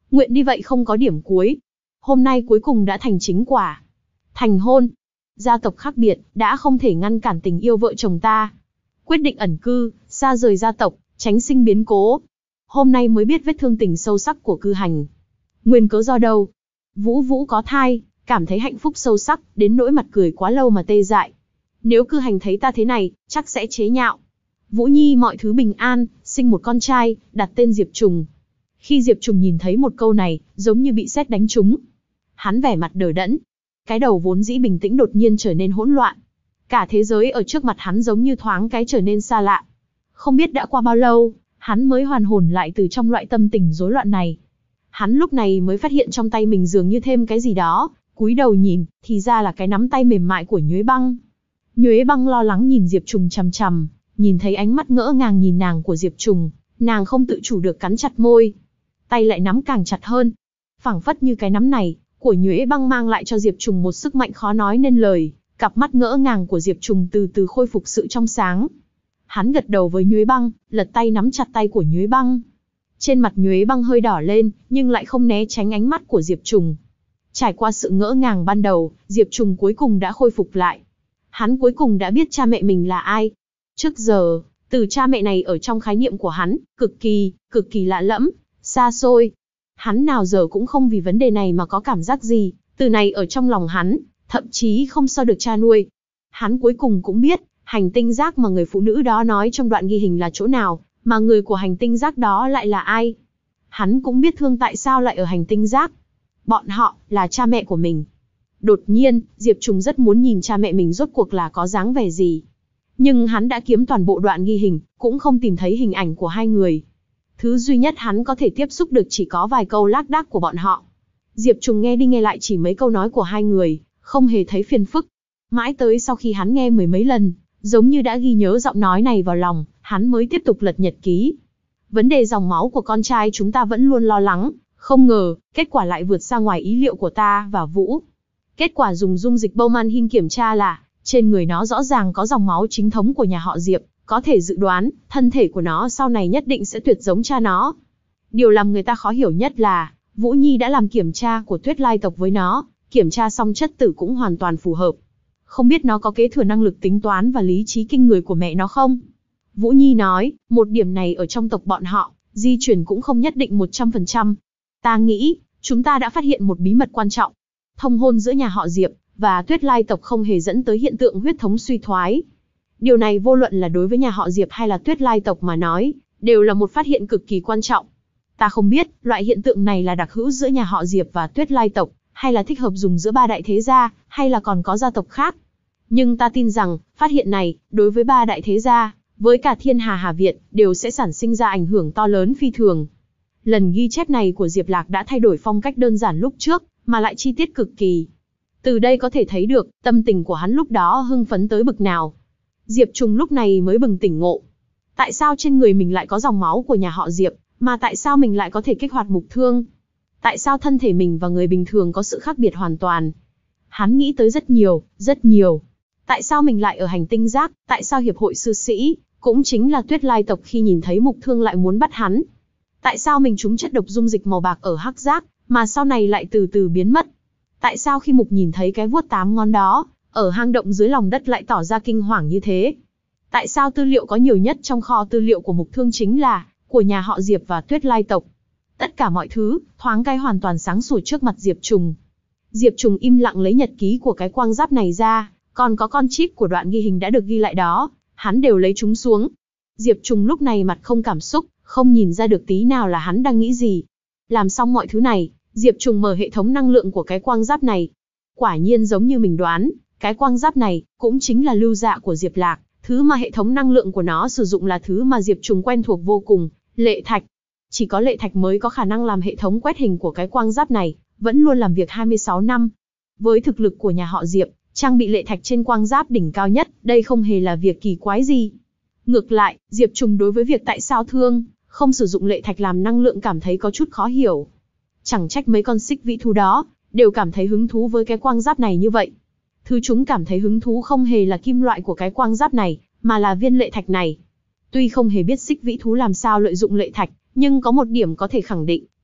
Nguyện đi vậy không có điểm cuối. Hôm nay cuối cùng đã thành chính quả. Thành hôn. Gia tộc khác biệt, đã không thể ngăn cản tình yêu vợ chồng ta. Quyết định ẩn cư, xa rời gia tộc, tránh sinh biến cố. Hôm nay mới biết vết thương tình sâu sắc của Cư Hành. Nguyên cớ do đâu? Vũ Vũ có thai, cảm thấy hạnh phúc sâu sắc, đến nỗi mặt cười quá lâu mà tê dại. Nếu Cư Hành thấy ta thế này, chắc sẽ chế nhạo. Vũ Nhi mọi thứ bình an, sinh một con trai, đặt tên Diệp Trùng. Khi Diệp Trùng nhìn thấy một câu này, giống như bị sét đánh trúng. Hắn vẻ mặt đờ đẫn. Cái đầu vốn dĩ bình tĩnh đột nhiên trở nên hỗn loạn. Cả thế giới ở trước mặt hắn giống như thoáng cái trở nên xa lạ. Không biết đã qua bao lâu, hắn mới hoàn hồn lại từ trong loại tâm tình rối loạn này. Hắn lúc này mới phát hiện trong tay mình dường như thêm cái gì đó, cúi đầu nhìn, thì ra là cái nắm tay mềm mại của Nhuế Băng. Nhuế Băng lo lắng nhìn Diệp Trùng chằm chằm, nhìn thấy ánh mắt ngỡ ngàng nhìn nàng của Diệp Trùng, nàng không tự chủ được cắn chặt môi. Tay lại nắm càng chặt hơn. Phảng phất như cái nắm này của Nhuế Băng mang lại cho Diệp Trùng một sức mạnh khó nói nên lời, cặp mắt ngỡ ngàng của Diệp Trùng từ từ khôi phục sự trong sáng. Hắn gật đầu với Nhuế Băng, lật tay nắm chặt tay của Nhuế Băng. Trên mặt Nhuế Băng hơi đỏ lên, nhưng lại không né tránh ánh mắt của Diệp Trùng. Trải qua sự ngỡ ngàng ban đầu, Diệp Trùng cuối cùng đã khôi phục lại. Hắn cuối cùng đã biết cha mẹ mình là ai. Trước giờ, từ cha mẹ này ở trong khái niệm của hắn, cực kỳ, cực kỳ lạ lẫm, xa xôi. Hắn nào giờ cũng không vì vấn đề này mà có cảm giác gì, từ này ở trong lòng hắn, thậm chí không so được cha nuôi. Hắn cuối cùng cũng biết, hành tinh rác mà người phụ nữ đó nói trong đoạn ghi hình là chỗ nào, mà người của hành tinh rác đó lại là ai. Hắn cũng biết Thương tại sao lại ở hành tinh rác. Bọn họ là cha mẹ của mình. Đột nhiên, Diệp Trùng rất muốn nhìn cha mẹ mình rốt cuộc là có dáng vẻ gì. Nhưng hắn đã kiếm toàn bộ đoạn ghi hình, cũng không tìm thấy hình ảnh của hai người. Thứ duy nhất hắn có thể tiếp xúc được chỉ có vài câu lác đác của bọn họ. Diệp Trùng nghe đi nghe lại chỉ mấy câu nói của hai người, không hề thấy phiền phức. Mãi tới sau khi hắn nghe mười mấy lần, giống như đã ghi nhớ giọng nói này vào lòng, hắn mới tiếp tục lật nhật ký. Vấn đề dòng máu của con trai chúng ta vẫn luôn lo lắng, không ngờ, kết quả lại vượt ra ngoài ý liệu của ta và Vũ. Kết quả dùng dung dịch Bowman Hin kiểm tra là, trên người nó rõ ràng có dòng máu chính thống của nhà họ Diệp, có thể dự đoán, thân thể của nó sau này nhất định sẽ tuyệt giống cha nó. Điều làm người ta khó hiểu nhất là, Vũ Nhi đã làm kiểm tra của Tuyết Lai tộc với nó, kiểm tra xong chất tử cũng hoàn toàn phù hợp. Không biết nó có kế thừa năng lực tính toán và lý trí kinh người của mẹ nó không? Vũ Nhi nói, một điểm này ở trong tộc bọn họ, di chuyển cũng không nhất định một trăm phần trăm. Ta nghĩ, chúng ta đã phát hiện một bí mật quan trọng. Thông hôn giữa nhà họ Diệp và Tuyết Lai tộc không hề dẫn tới hiện tượng huyết thống suy thoái. Điều này vô luận là đối với nhà họ Diệp hay là Tuyết Lai tộc mà nói, đều là một phát hiện cực kỳ quan trọng. Ta không biết, loại hiện tượng này là đặc hữu giữa nhà họ Diệp và Tuyết Lai tộc, hay là thích hợp dùng giữa ba đại thế gia, hay là còn có gia tộc khác. Nhưng ta tin rằng, phát hiện này, đối với ba đại thế gia, với cả Thiên Hà Hà Việt, đều sẽ sản sinh ra ảnh hưởng to lớn phi thường. Lần ghi chép này của Diệp Lạc đã thay đổi phong cách đơn giản lúc trước, mà lại chi tiết cực kỳ. Từ đây có thể thấy được, tâm tình của hắn lúc đó hưng phấn tới bực nào. Diệp Trùng lúc này mới bừng tỉnh ngộ. Tại sao trên người mình lại có dòng máu của nhà họ Diệp, mà tại sao mình lại có thể kích hoạt mục thương? Tại sao thân thể mình và người bình thường có sự khác biệt hoàn toàn? Hắn nghĩ tới rất nhiều, rất nhiều. Tại sao mình lại ở hành tinh rác? Tại sao hiệp hội sư sĩ, cũng chính là Tuyết Lai tộc khi nhìn thấy mục thương lại muốn bắt hắn? Tại sao mình trúng chất độc dung dịch màu bạc ở hắc rác, mà sau này lại từ từ biến mất? Tại sao khi mục nhìn thấy cái vuốt tám ngón đó, ở hang động dưới lòng đất lại tỏ ra kinh hoàng như thế? Tại sao tư liệu có nhiều nhất trong kho tư liệu của mục thương chính là của nhà họ Diệp và Tuyết Lai tộc? Tất cả mọi thứ, thoáng cái hoàn toàn sáng sủa trước mặt Diệp Trùng. Diệp Trùng im lặng lấy nhật ký của cái quang giáp này ra, còn có con chip của đoạn ghi hình đã được ghi lại đó, hắn đều lấy chúng xuống. Diệp Trùng lúc này mặt không cảm xúc, không nhìn ra được tí nào là hắn đang nghĩ gì. Làm xong mọi thứ này, Diệp Trùng mở hệ thống năng lượng của cái quang giáp này. Quả nhiên giống như mình đoán, cái quang giáp này cũng chính là lưu dạ của Diệp Lạc, thứ mà hệ thống năng lượng của nó sử dụng là thứ mà Diệp Trùng quen thuộc vô cùng, lệ thạch. Chỉ có lệ thạch mới có khả năng làm hệ thống quét hình của cái quang giáp này, vẫn luôn làm việc hai mươi sáu năm. Với thực lực của nhà họ Diệp, trang bị lệ thạch trên quang giáp đỉnh cao nhất, đây không hề là việc kỳ quái gì. Ngược lại, Diệp Trùng đối với việc tại sao Thương không sử dụng lệ thạch làm năng lượng cảm thấy có chút khó hiểu. Chẳng trách mấy con xích vĩ thú đó đều cảm thấy hứng thú với cái quang giáp này như vậy. Thứ chúng cảm thấy hứng thú không hề là kim loại của cái quang giáp này, mà là viên lệ thạch này. Tuy không hề biết xích vĩ thú làm sao lợi dụng lệ thạch, nhưng có một điểm có thể khẳng định,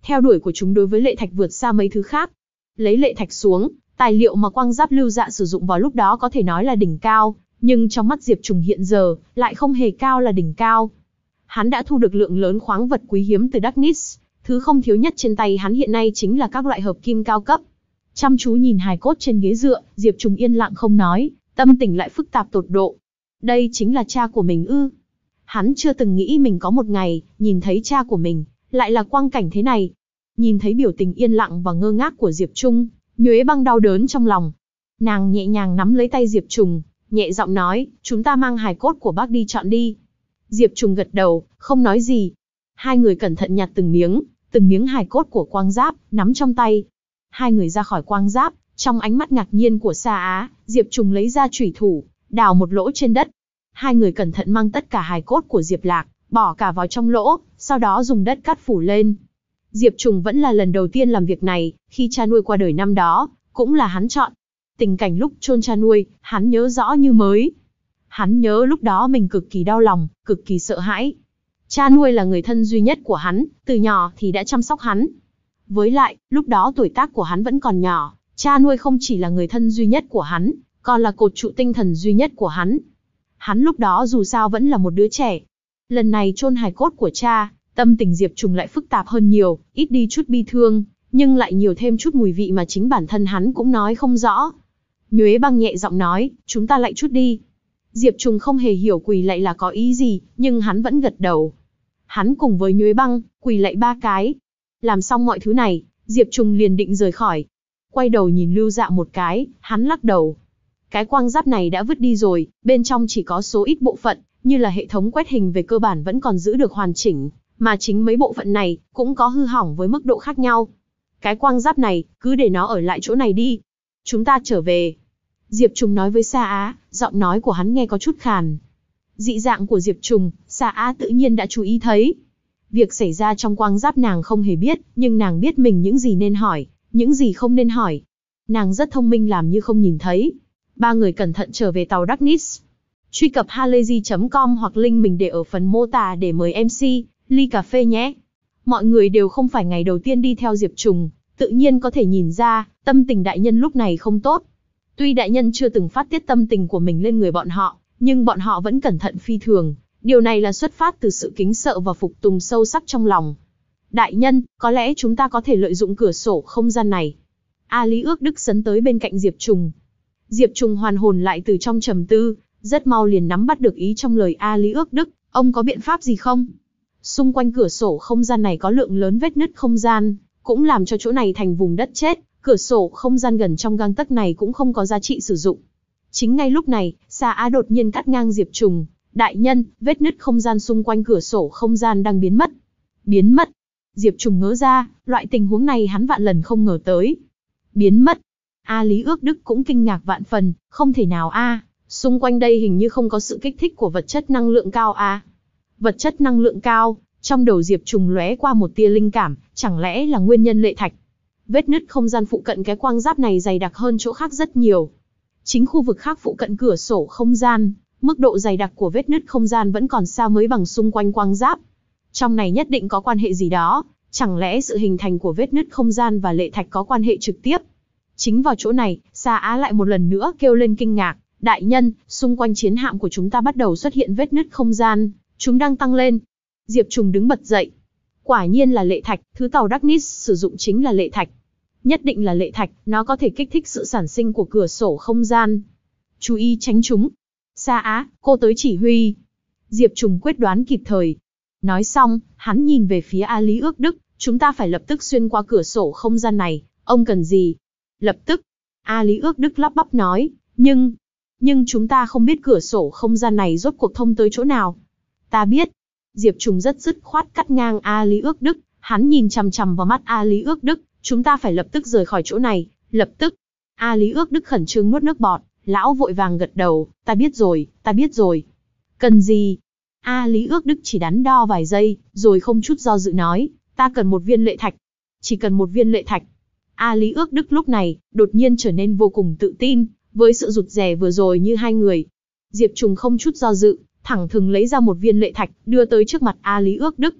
Theo đuổi của chúng đối với lệ thạch vượt xa mấy thứ khác. Lấy lệ thạch xuống, tài liệu mà quang giáp Lưu Dạ sử dụng vào lúc đó có thể nói là đỉnh cao, nhưng trong mắt Diệp Trùng hiện giờ, lại không hề cao là đỉnh cao. Hắn đã thu được lượng lớn khoáng vật quý hiếm từ Darkness, thứ không thiếu nhất trên tay hắn hiện nay chính là các loại hợp kim cao cấp. Chăm chú nhìn hài cốt trên ghế dựa, Diệp Trùng yên lặng không nói, tâm tình lại phức tạp tột độ. Đây chính là cha của mình ư? Hắn chưa từng nghĩ mình có một ngày, nhìn thấy cha của mình, lại là quang cảnh thế này. Nhìn thấy biểu tình yên lặng và ngơ ngác của Diệp Trung, Nhuế Băng đau đớn trong lòng. Nàng nhẹ nhàng nắm lấy tay Diệp Trùng, nhẹ giọng nói, chúng ta mang hài cốt của bác đi chọn đi. Diệp Trùng gật đầu, không nói gì. Hai người cẩn thận nhặt từng miếng, từng miếng hài cốt của quang giáp, nắm trong tay. Hai người ra khỏi quang giáp, trong ánh mắt ngạc nhiên của Sa Á, Diệp Trùng lấy ra chủy thủ, đào một lỗ trên đất. Hai người cẩn thận mang tất cả hài cốt của Diệp Lạc, bỏ cả vào trong lỗ, sau đó dùng đất cắt phủ lên. Diệp Trùng vẫn là lần đầu tiên làm việc này, khi cha nuôi qua đời năm đó, cũng là hắn chọn. Tình cảnh lúc chôn cha nuôi, hắn nhớ rõ như mới. Hắn nhớ lúc đó mình cực kỳ đau lòng, cực kỳ sợ hãi. Cha nuôi là người thân duy nhất của hắn, từ nhỏ thì đã chăm sóc hắn. Với lại, lúc đó tuổi tác của hắn vẫn còn nhỏ, cha nuôi không chỉ là người thân duy nhất của hắn, còn là cột trụ tinh thần duy nhất của hắn. Hắn lúc đó dù sao vẫn là một đứa trẻ. Lần này chôn hài cốt của cha, tâm tình Diệp Trùng lại phức tạp hơn nhiều, ít đi chút bi thương, nhưng lại nhiều thêm chút mùi vị mà chính bản thân hắn cũng nói không rõ. Nhuế Băng nhẹ giọng nói, chúng ta lạy chút đi. Diệp Trùng không hề hiểu quỳ lạy là có ý gì, nhưng hắn vẫn gật đầu. Hắn cùng với Nhuế Băng, quỳ lạy ba cái. Làm xong mọi thứ này, Diệp Trùng liền định rời khỏi. Quay đầu nhìn Lưu Dạ một cái, hắn lắc đầu. Cái quang giáp này đã vứt đi rồi, bên trong chỉ có số ít bộ phận, như là hệ thống quét hình về cơ bản vẫn còn giữ được hoàn chỉnh, mà chính mấy bộ phận này, cũng có hư hỏng với mức độ khác nhau. Cái quang giáp này, cứ để nó ở lại chỗ này đi. Chúng ta trở về. Diệp Trùng nói với Sa Á, giọng nói của hắn nghe có chút khàn. Dị dạng của Diệp Trùng, Sa Á tự nhiên đã chú ý thấy. Việc xảy ra trong quang giáp nàng không hề biết, nhưng nàng biết mình những gì nên hỏi, những gì không nên hỏi. Nàng rất thông minh làm như không nhìn thấy. Ba người cẩn thận trở về tàu Darkness. Truy cập halayzi chấm com hoặc link mình để ở phần mô tả để mời em xê, ly cà phê nhé. Mọi người đều không phải ngày đầu tiên đi theo Diệp Trùng, tự nhiên có thể nhìn ra, tâm tình đại nhân lúc này không tốt. Tuy đại nhân chưa từng phát tiết tâm tình của mình lên người bọn họ, nhưng bọn họ vẫn cẩn thận phi thường. Điều này là xuất phát từ sự kính sợ và phục tùng sâu sắc trong lòng. Đại nhân, có lẽ chúng ta có thể lợi dụng cửa sổ không gian này. A Lý Ước Đức sấn tới bên cạnh Diệp Trùng. Diệp Trùng hoàn hồn lại từ trong trầm tư, rất mau liền nắm bắt được ý trong lời A Lý Ước Đức. Ông có biện pháp gì không? Xung quanh cửa sổ không gian này có lượng lớn vết nứt không gian, cũng làm cho chỗ này thành vùng đất chết. Cửa sổ không gian gần trong gang tấc này cũng không có giá trị sử dụng. Chính ngay lúc này, Sa Á đột nhiên cắt ngang Diệp Trùng. Đại nhân, vết nứt không gian xung quanh cửa sổ không gian đang biến mất. Biến mất. Diệp Trùng ngớ ra, loại tình huống này hắn vạn lần không ngờ tới. Biến mất. A Lý Ước Đức cũng kinh ngạc vạn phần, không thể nào a, à, xung quanh đây hình như không có sự kích thích của vật chất năng lượng cao a. À. Vật chất năng lượng cao, trong đầu Diệp Trùng lóe qua một tia linh cảm, chẳng lẽ là nguyên nhân lệ thạch. Vết nứt không gian phụ cận cái quang giáp này dày đặc hơn chỗ khác rất nhiều. Chính khu vực khác phụ cận cửa sổ không gian, mức độ dày đặc của vết nứt không gian vẫn còn xa mới bằng xung quanh quang giáp. Trong này nhất định có quan hệ gì đó, chẳng lẽ sự hình thành của vết nứt không gian và lệ thạch có quan hệ trực tiếp? Chính vào chỗ này, Sa Á lại một lần nữa kêu lên kinh ngạc, đại nhân, xung quanh chiến hạm của chúng ta bắt đầu xuất hiện vết nứt không gian, chúng đang tăng lên. Diệp Trùng đứng bật dậy. Quả nhiên là lệ thạch, thứ tàu Darkness sử dụng chính là lệ thạch. Nhất định là lệ thạch, nó có thể kích thích sự sản sinh của cửa sổ không gian. Chú ý tránh chúng. Sa Á, cô tới chỉ huy. Diệp Trùng quyết đoán kịp thời. Nói xong, hắn nhìn về phía A Lý Ước Đức, chúng ta phải lập tức xuyên qua cửa sổ không gian này, ông cần gì? Lập tức. A Lý Ước Đức lắp bắp nói, nhưng, nhưng chúng ta không biết cửa sổ không gian này rốt cuộc thông tới chỗ nào. Ta biết. Diệp Trùng rất dứt khoát cắt ngang A Lý Ước Đức, hắn nhìn chằm chằm vào mắt A Lý Ước Đức, chúng ta phải lập tức rời khỏi chỗ này, lập tức. A Lý Ước Đức khẩn trương nuốt nước bọt, lão vội vàng gật đầu, ta biết rồi, ta biết rồi. Cần gì? A Lý Ước Đức chỉ đắn đo vài giây, rồi không chút do dự nói, ta cần một viên lệ thạch. Chỉ cần một viên lệ thạch. A Lý Ước Đức lúc này, đột nhiên trở nên vô cùng tự tin, với sự rụt rè vừa rồi như hai người. Diệp Trùng không chút do dự, thẳng thừng lấy ra một viên lệ thạch, đưa tới trước mặt A Lý Ước Đức.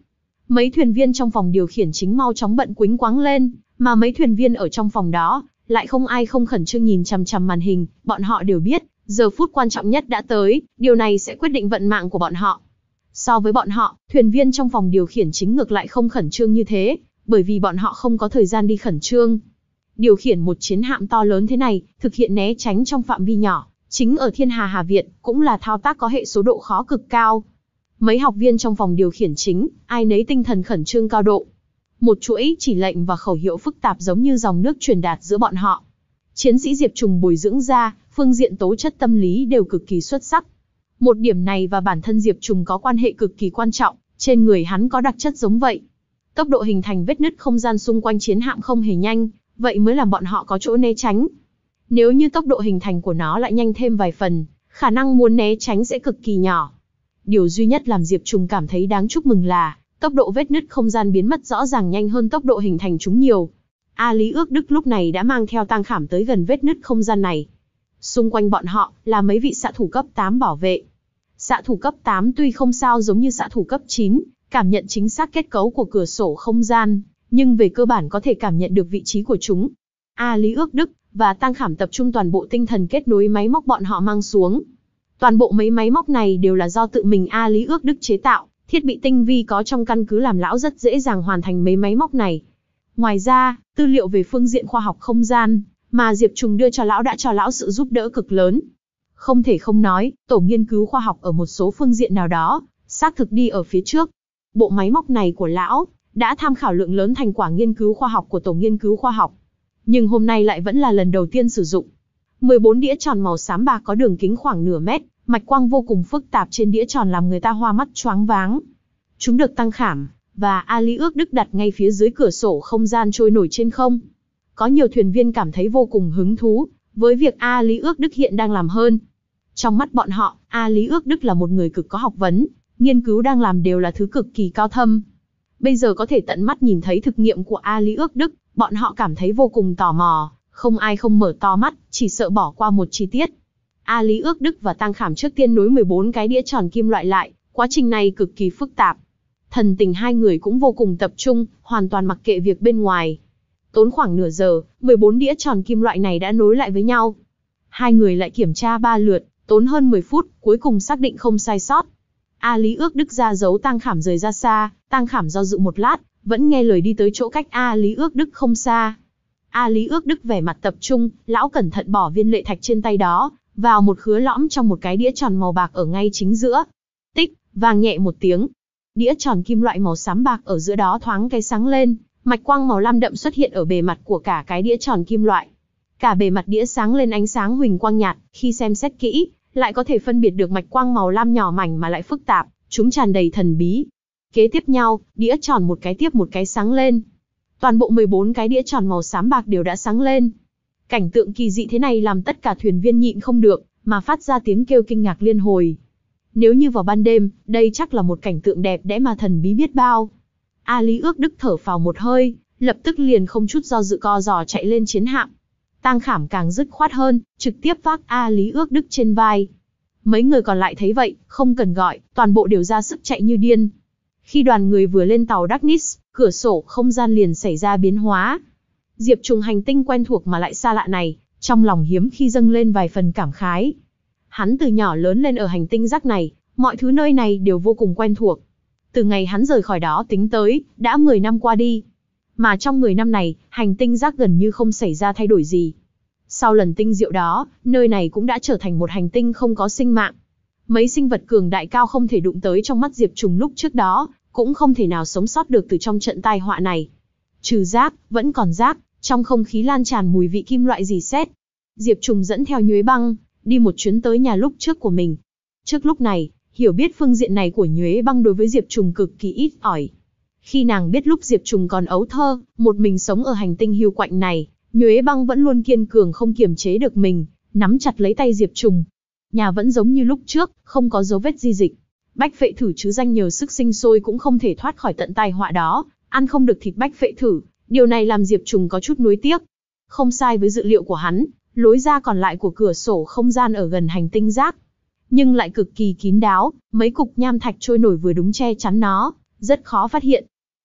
Mấy thuyền viên trong phòng điều khiển chính mau chóng bận quính quáng lên, mà mấy thuyền viên ở trong phòng đó, lại không ai không khẩn trương nhìn chằm chằm màn hình, bọn họ đều biết, giờ phút quan trọng nhất đã tới, điều này sẽ quyết định vận mạng của bọn họ. So với bọn họ, thuyền viên trong phòng điều khiển chính ngược lại không khẩn trương như thế, bởi vì bọn họ không có thời gian đi khẩn trương. Điều khiển một chiến hạm to lớn thế này, thực hiện né tránh trong phạm vi nhỏ, chính ở Thiên Hà Hà Viện, cũng là thao tác có hệ số độ khó cực cao. Mấy học viên trong phòng điều khiển chính, ai nấy tinh thần khẩn trương cao độ. Một chuỗi chỉ lệnh và khẩu hiệu phức tạp giống như dòng nước truyền đạt giữa bọn họ. Chiến sĩ Diệp Trùng bồi dưỡng ra, phương diện tố chất tâm lý đều cực kỳ xuất sắc. Một điểm này và bản thân Diệp Trùng có quan hệ cực kỳ quan trọng, trên người hắn có đặc chất giống vậy. Tốc độ hình thành vết nứt không gian xung quanh chiến hạm không hề nhanh, vậy mới làm bọn họ có chỗ né tránh. Nếu như tốc độ hình thành của nó lại nhanh thêm vài phần, khả năng muốn né tránh sẽ cực kỳ nhỏ. Điều duy nhất làm Diệp Trùng cảm thấy đáng chúc mừng là, tốc độ vết nứt không gian biến mất rõ ràng nhanh hơn tốc độ hình thành chúng nhiều. A Lý Ước Đức lúc này đã mang theo Tang Khảm tới gần vết nứt không gian này. Xung quanh bọn họ là mấy vị xạ thủ cấp tám bảo vệ. Xạ thủ cấp tám tuy không sao giống như xạ thủ cấp chín, cảm nhận chính xác kết cấu của cửa sổ không gian, nhưng về cơ bản có thể cảm nhận được vị trí của chúng. A Lý Ước Đức và Tang Khảm tập trung toàn bộ tinh thần kết nối máy móc bọn họ mang xuống. Toàn bộ mấy máy móc này đều là do tự mình A Lý Ước Đức chế tạo, thiết bị tinh vi có trong căn cứ làm lão rất dễ dàng hoàn thành mấy máy móc này. Ngoài ra, tư liệu về phương diện khoa học không gian mà Diệp Trùng đưa cho lão đã cho lão sự giúp đỡ cực lớn. Không thể không nói, tổ nghiên cứu khoa học ở một số phương diện nào đó, xác thực đi ở phía trước. Bộ máy móc này của lão đã tham khảo lượng lớn thành quả nghiên cứu khoa học của tổ nghiên cứu khoa học. Nhưng hôm nay lại vẫn là lần đầu tiên sử dụng. mười bốn đĩa tròn màu xám bạc có đường kính khoảng nửa mét, mạch quang vô cùng phức tạp trên đĩa tròn làm người ta hoa mắt choáng váng. Chúng được Tang Khảm và A Lý Ước Đức đặt ngay phía dưới cửa sổ không gian trôi nổi trên không. Có nhiều thuyền viên cảm thấy vô cùng hứng thú với việc A Lý Ước Đức hiện đang làm hơn. Trong mắt bọn họ, A Lý Ước Đức là một người cực có học vấn, nghiên cứu đang làm đều là thứ cực kỳ cao thâm. Bây giờ có thể tận mắt nhìn thấy thực nghiệm của A Lý Ước Đức, bọn họ cảm thấy vô cùng tò mò, không ai không mở to mắt, chỉ sợ bỏ qua một chi tiết. A Lý Ước Đức và Tang Khảm trước tiên nối mười bốn cái đĩa tròn kim loại lại, quá trình này cực kỳ phức tạp. Thần tình hai người cũng vô cùng tập trung, hoàn toàn mặc kệ việc bên ngoài. Tốn khoảng nửa giờ, mười bốn đĩa tròn kim loại này đã nối lại với nhau. Hai người lại kiểm tra ba lượt, tốn hơn mười phút, cuối cùng xác định không sai sót. A Lý Ước Đức ra dấu Tang Khảm rời ra xa, Tang Khảm do dự một lát, vẫn nghe lời đi tới chỗ cách A Lý Ước Đức không xa. A Lý Ước Đức vẻ mặt tập trung, lão cẩn thận bỏ viên lệ thạch trên tay đó vào một khứa lõm trong một cái đĩa tròn màu bạc ở ngay chính giữa. Tích, vang nhẹ một tiếng. Đĩa tròn kim loại màu xám bạc ở giữa đó thoáng cái sáng lên, mạch quang màu lam đậm xuất hiện ở bề mặt của cả cái đĩa tròn kim loại. Cả bề mặt đĩa sáng lên ánh sáng huỳnh quang nhạt, khi xem xét kỹ, lại có thể phân biệt được mạch quang màu lam nhỏ mảnh mà lại phức tạp, chúng tràn đầy thần bí. Kế tiếp nhau, đĩa tròn một cái tiếp một cái sáng lên. Toàn bộ mười bốn cái đĩa tròn màu xám bạc đều đã sáng lên. Cảnh tượng kỳ dị thế này làm tất cả thuyền viên nhịn không được, mà phát ra tiếng kêu kinh ngạc liên hồi. Nếu như vào ban đêm, đây chắc là một cảnh tượng đẹp đẽ mà thần bí biết bao. A Lý Ước Đức thở phào một hơi, lập tức liền không chút do dự co giò chạy lên chiến hạm. Tang Khảm càng dứt khoát hơn, trực tiếp vác A Lý Ước Đức trên vai. Mấy người còn lại thấy vậy, không cần gọi, toàn bộ đều ra sức chạy như điên. Khi đoàn người vừa lên tàu Darkness, cửa sổ không gian liền xảy ra biến hóa. Diệp Trùng hành tinh quen thuộc mà lại xa lạ này, trong lòng hiếm khi dâng lên vài phần cảm khái. Hắn từ nhỏ lớn lên ở hành tinh rác này, mọi thứ nơi này đều vô cùng quen thuộc. Từ ngày hắn rời khỏi đó tính tới, đã mười năm qua đi. Mà trong mười năm này, hành tinh rác gần như không xảy ra thay đổi gì. Sau lần tinh diệu đó, nơi này cũng đã trở thành một hành tinh không có sinh mạng. Mấy sinh vật cường đại cao không thể đụng tới trong mắt Diệp Trùng lúc trước đó, cũng không thể nào sống sót được từ trong trận tai họa này. Trừ rác, vẫn còn rác, trong không khí lan tràn mùi vị kim loại rỉ sét. Diệp Trùng dẫn theo Nhuế Băng, đi một chuyến tới nhà lúc trước của mình. Trước lúc này, hiểu biết phương diện này của Nhuế Băng đối với Diệp Trùng cực kỳ ít ỏi. Khi nàng biết lúc Diệp Trùng còn ấu thơ, một mình sống ở hành tinh hiu quạnh này, Nhuế Băng vẫn luôn kiên cường không kiềm chế được mình, nắm chặt lấy tay Diệp Trùng. Nhà vẫn giống như lúc trước, không có dấu vết di dịch. Bách phệ thử chứ danh nhờ sức sinh sôi cũng không thể thoát khỏi tận tai họa đó, ăn không được thịt bách phệ thử, điều này làm Diệp Trùng có chút nuối tiếc. Không sai với dự liệu của hắn, lối ra còn lại của cửa sổ không gian ở gần hành tinh rác, nhưng lại cực kỳ kín đáo, mấy cục nham thạch trôi nổi vừa đúng che chắn nó, rất khó phát hiện.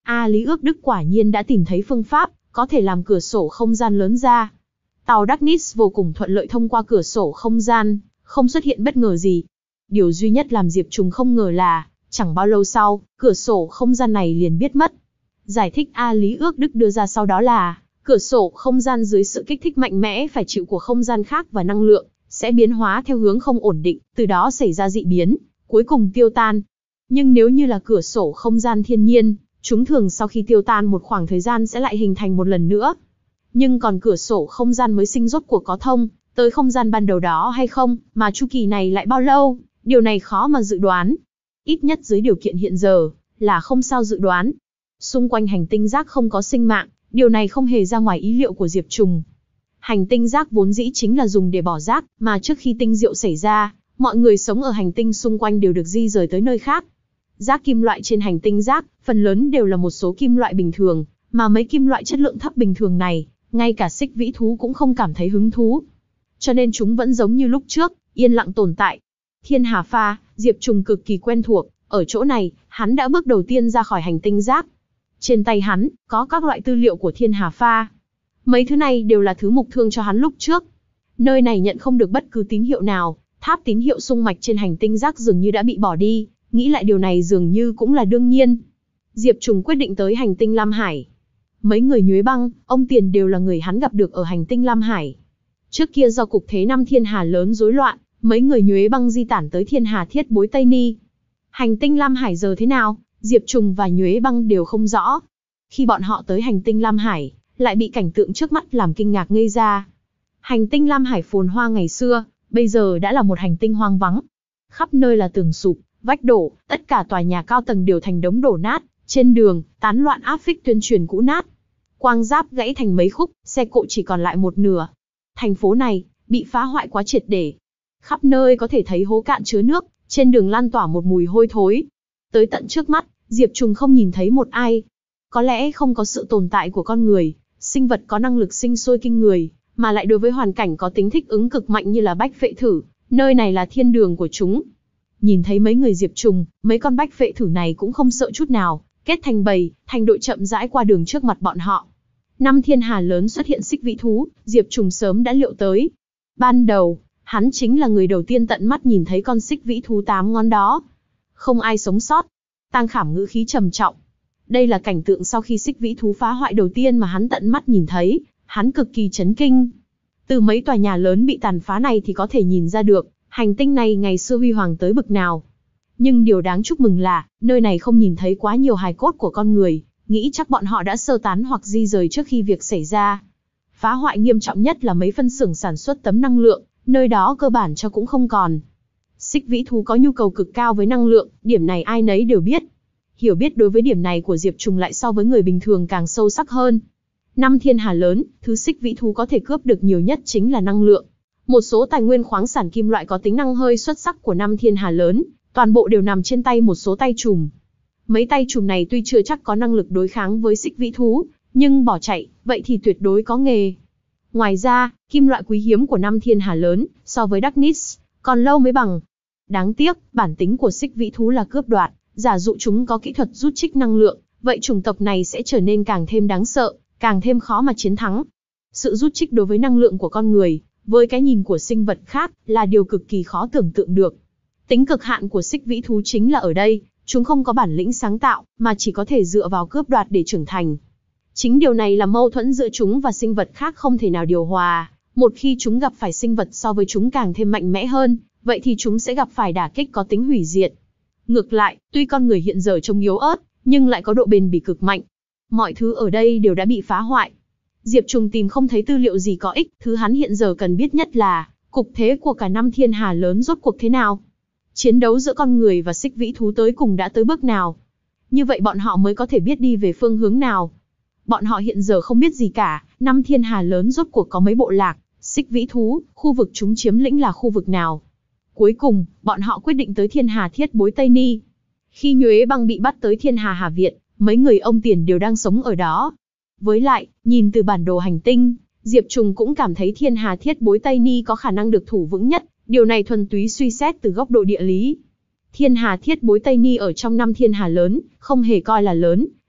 A Lý Ước Đức quả nhiên đã tìm thấy phương pháp, có thể làm cửa sổ không gian lớn ra. Tàu Darkness vô cùng thuận lợi thông qua cửa sổ không gian, không xuất hiện bất ngờ gì. Điều duy nhất làm Diệp Trùng không ngờ là, chẳng bao lâu sau, cửa sổ không gian này liền biến mất. Giải thích A Lý Ước Đức đưa ra sau đó là, cửa sổ không gian dưới sự kích thích mạnh mẽ phải chịu của không gian khác và năng lượng, sẽ biến hóa theo hướng không ổn định, từ đó xảy ra dị biến, cuối cùng tiêu tan. Nhưng nếu như là cửa sổ không gian thiên nhiên, chúng thường sau khi tiêu tan một khoảng thời gian sẽ lại hình thành một lần nữa. Nhưng còn cửa sổ không gian mới sinh rốt cuộc có thông tới không gian ban đầu đó hay không, mà chu kỳ này lại bao lâu, điều này khó mà dự đoán. Ít nhất dưới điều kiện hiện giờ, là không sao dự đoán. Xung quanh hành tinh rác không có sinh mạng, điều này không hề ra ngoài ý liệu của Diệp Trùng. Hành tinh rác vốn dĩ chính là dùng để bỏ rác, mà trước khi tinh diệu xảy ra, mọi người sống ở hành tinh xung quanh đều được di rời tới nơi khác. Rác kim loại trên hành tinh rác, phần lớn đều là một số kim loại bình thường, mà mấy kim loại chất lượng thấp bình thường này, ngay cả xích vĩ thú cũng không cảm thấy hứng thú. Cho nên chúng vẫn giống như lúc trước, yên lặng tồn tại. Thiên Hà Pha, Diệp Trùng cực kỳ quen thuộc, ở chỗ này, hắn đã bước đầu tiên ra khỏi hành tinh rác. Trên tay hắn, có các loại tư liệu của Thiên Hà Pha. Mấy thứ này đều là thứ mục thương cho hắn lúc trước. Nơi này nhận không được bất cứ tín hiệu nào, tháp tín hiệu xung mạch trên hành tinh rác dường như đã bị bỏ đi, nghĩ lại điều này dường như cũng là đương nhiên. Diệp Trùng quyết định tới hành tinh Lam Hải. Mấy người Nhuế Băng, ông Tiền đều là người hắn gặp được ở hành tinh Lam Hải. Trước kia do cục thế năm Thiên Hà lớn rối loạn, mấy người Nhuế Băng di tản tới Thiên Hà Thiết Bối Tây Ni. Hành tinh Lam Hải giờ thế nào, Diệp Trùng và Nhuế Băng đều không rõ. Khi bọn họ tới hành tinh Lam Hải, lại bị cảnh tượng trước mắt làm kinh ngạc ngây ra. Hành tinh Lam Hải phồn hoa ngày xưa, bây giờ đã là một hành tinh hoang vắng. Khắp nơi là tường sụp, vách đổ, tất cả tòa nhà cao tầng đều thành đống đổ nát, trên đường, tán loạn áp phích tuyên truyền cũ nát. Quang giáp gãy thành mấy khúc, xe cộ chỉ còn lại một nửa. Thành phố này, bị phá hoại quá triệt để. Khắp nơi có thể thấy hố cạn chứa nước, trên đường lan tỏa một mùi hôi thối. Tới tận trước mắt, Diệp Trùng không nhìn thấy một ai. Có lẽ không có sự tồn tại của con người, sinh vật có năng lực sinh sôi kinh người, mà lại đối với hoàn cảnh có tính thích ứng cực mạnh như là bách phệ thử, nơi này là thiên đường của chúng. Nhìn thấy mấy người Diệp Trùng, mấy con bách phệ thử này cũng không sợ chút nào, kết thành bầy, thành đội chậm rãi qua đường trước mặt bọn họ. Năm Thiên Hà lớn xuất hiện xích vĩ thú, Diệp Trùng sớm đã liệu tới. Ban đầu, hắn chính là người đầu tiên tận mắt nhìn thấy con xích vĩ thú tám ngón đó. Không ai sống sót. Tang Khảm ngữ khí trầm trọng. Đây là cảnh tượng sau khi xích vĩ thú phá hoại đầu tiên mà hắn tận mắt nhìn thấy, hắn cực kỳ chấn kinh. Từ mấy tòa nhà lớn bị tàn phá này thì có thể nhìn ra được, hành tinh này ngày xưa huy hoàng tới bực nào. Nhưng điều đáng chúc mừng là, nơi này không nhìn thấy quá nhiều hài cốt của con người, nghĩ chắc bọn họ đã sơ tán hoặc di rời trước khi việc xảy ra. Phá hoại nghiêm trọng nhất là mấy phân xưởng sản xuất tấm năng lượng, nơi đó cơ bản cho cũng không còn. Xích vĩ thú có nhu cầu cực cao với năng lượng, điểm này ai nấy đều biết. Hiểu biết đối với điểm này của Diệp Trùng lại so với người bình thường càng sâu sắc hơn. Năm Thiên Hà lớn, thứ xích vĩ thú có thể cướp được nhiều nhất chính là năng lượng. Một số tài nguyên khoáng sản kim loại có tính năng hơi xuất sắc của năm Thiên Hà lớn, toàn bộ đều nằm trên tay một số tay trùm. Mấy tay trùm này tuy chưa chắc có năng lực đối kháng với xích vĩ thú, nhưng bỏ chạy, vậy thì tuyệt đối có nghề. Ngoài ra, kim loại quý hiếm của năm Thiên Hà lớn, so với Darkness, còn lâu mới bằng. Đáng tiếc, bản tính của xích vĩ thú là cướp đoạt, giả dụ chúng có kỹ thuật rút trích năng lượng, vậy chủng tộc này sẽ trở nên càng thêm đáng sợ, càng thêm khó mà chiến thắng. Sự rút trích đối với năng lượng của con người, với cái nhìn của sinh vật khác, là điều cực kỳ khó tưởng tượng được. Tính cực hạn của xích vĩ thú chính là ở đây, chúng không có bản lĩnh sáng tạo, mà chỉ có thể dựa vào cướp đoạt để trưởng thành. Chính điều này là mâu thuẫn giữa chúng và sinh vật khác không thể nào điều hòa. Một khi chúng gặp phải sinh vật so với chúng càng thêm mạnh mẽ hơn, vậy thì chúng sẽ gặp phải đả kích có tính hủy diệt. Ngược lại, tuy con người hiện giờ trông yếu ớt, nhưng lại có độ bền bỉ cực mạnh. Mọi thứ ở đây đều đã bị phá hoại. Diệp Trùng tìm không thấy tư liệu gì có ích, thứ hắn hiện giờ cần biết nhất là, cục thế của cả năm Thiên Hà lớn rốt cuộc thế nào. Chiến đấu giữa con người và xích vĩ thú tới cùng đã tới bước nào. Như vậy bọn họ mới có thể biết đi về phương hướng nào. Bọn họ hiện giờ không biết gì cả, năm Thiên Hà lớn rốt cuộc có mấy bộ lạc, xích vĩ thú, khu vực chúng chiếm lĩnh là khu vực nào. Cuối cùng, bọn họ quyết định tới Thiên Hà Thiết Bối Tây Ni. Khi Nhuế Băng bị bắt tới Thiên Hà Hà Viện, mấy người ông Tiền đều đang sống ở đó. Với lại, nhìn từ bản đồ hành tinh, Diệp Trùng cũng cảm thấy Thiên Hà Thiết Bối Tây Ni có khả năng được thủ vững nhất, điều này thuần túy suy xét từ góc độ địa lý. Thiên Hà Thiết Bối Tây Ni ở trong năm Thiên Hà lớn, không hề coi là lớn,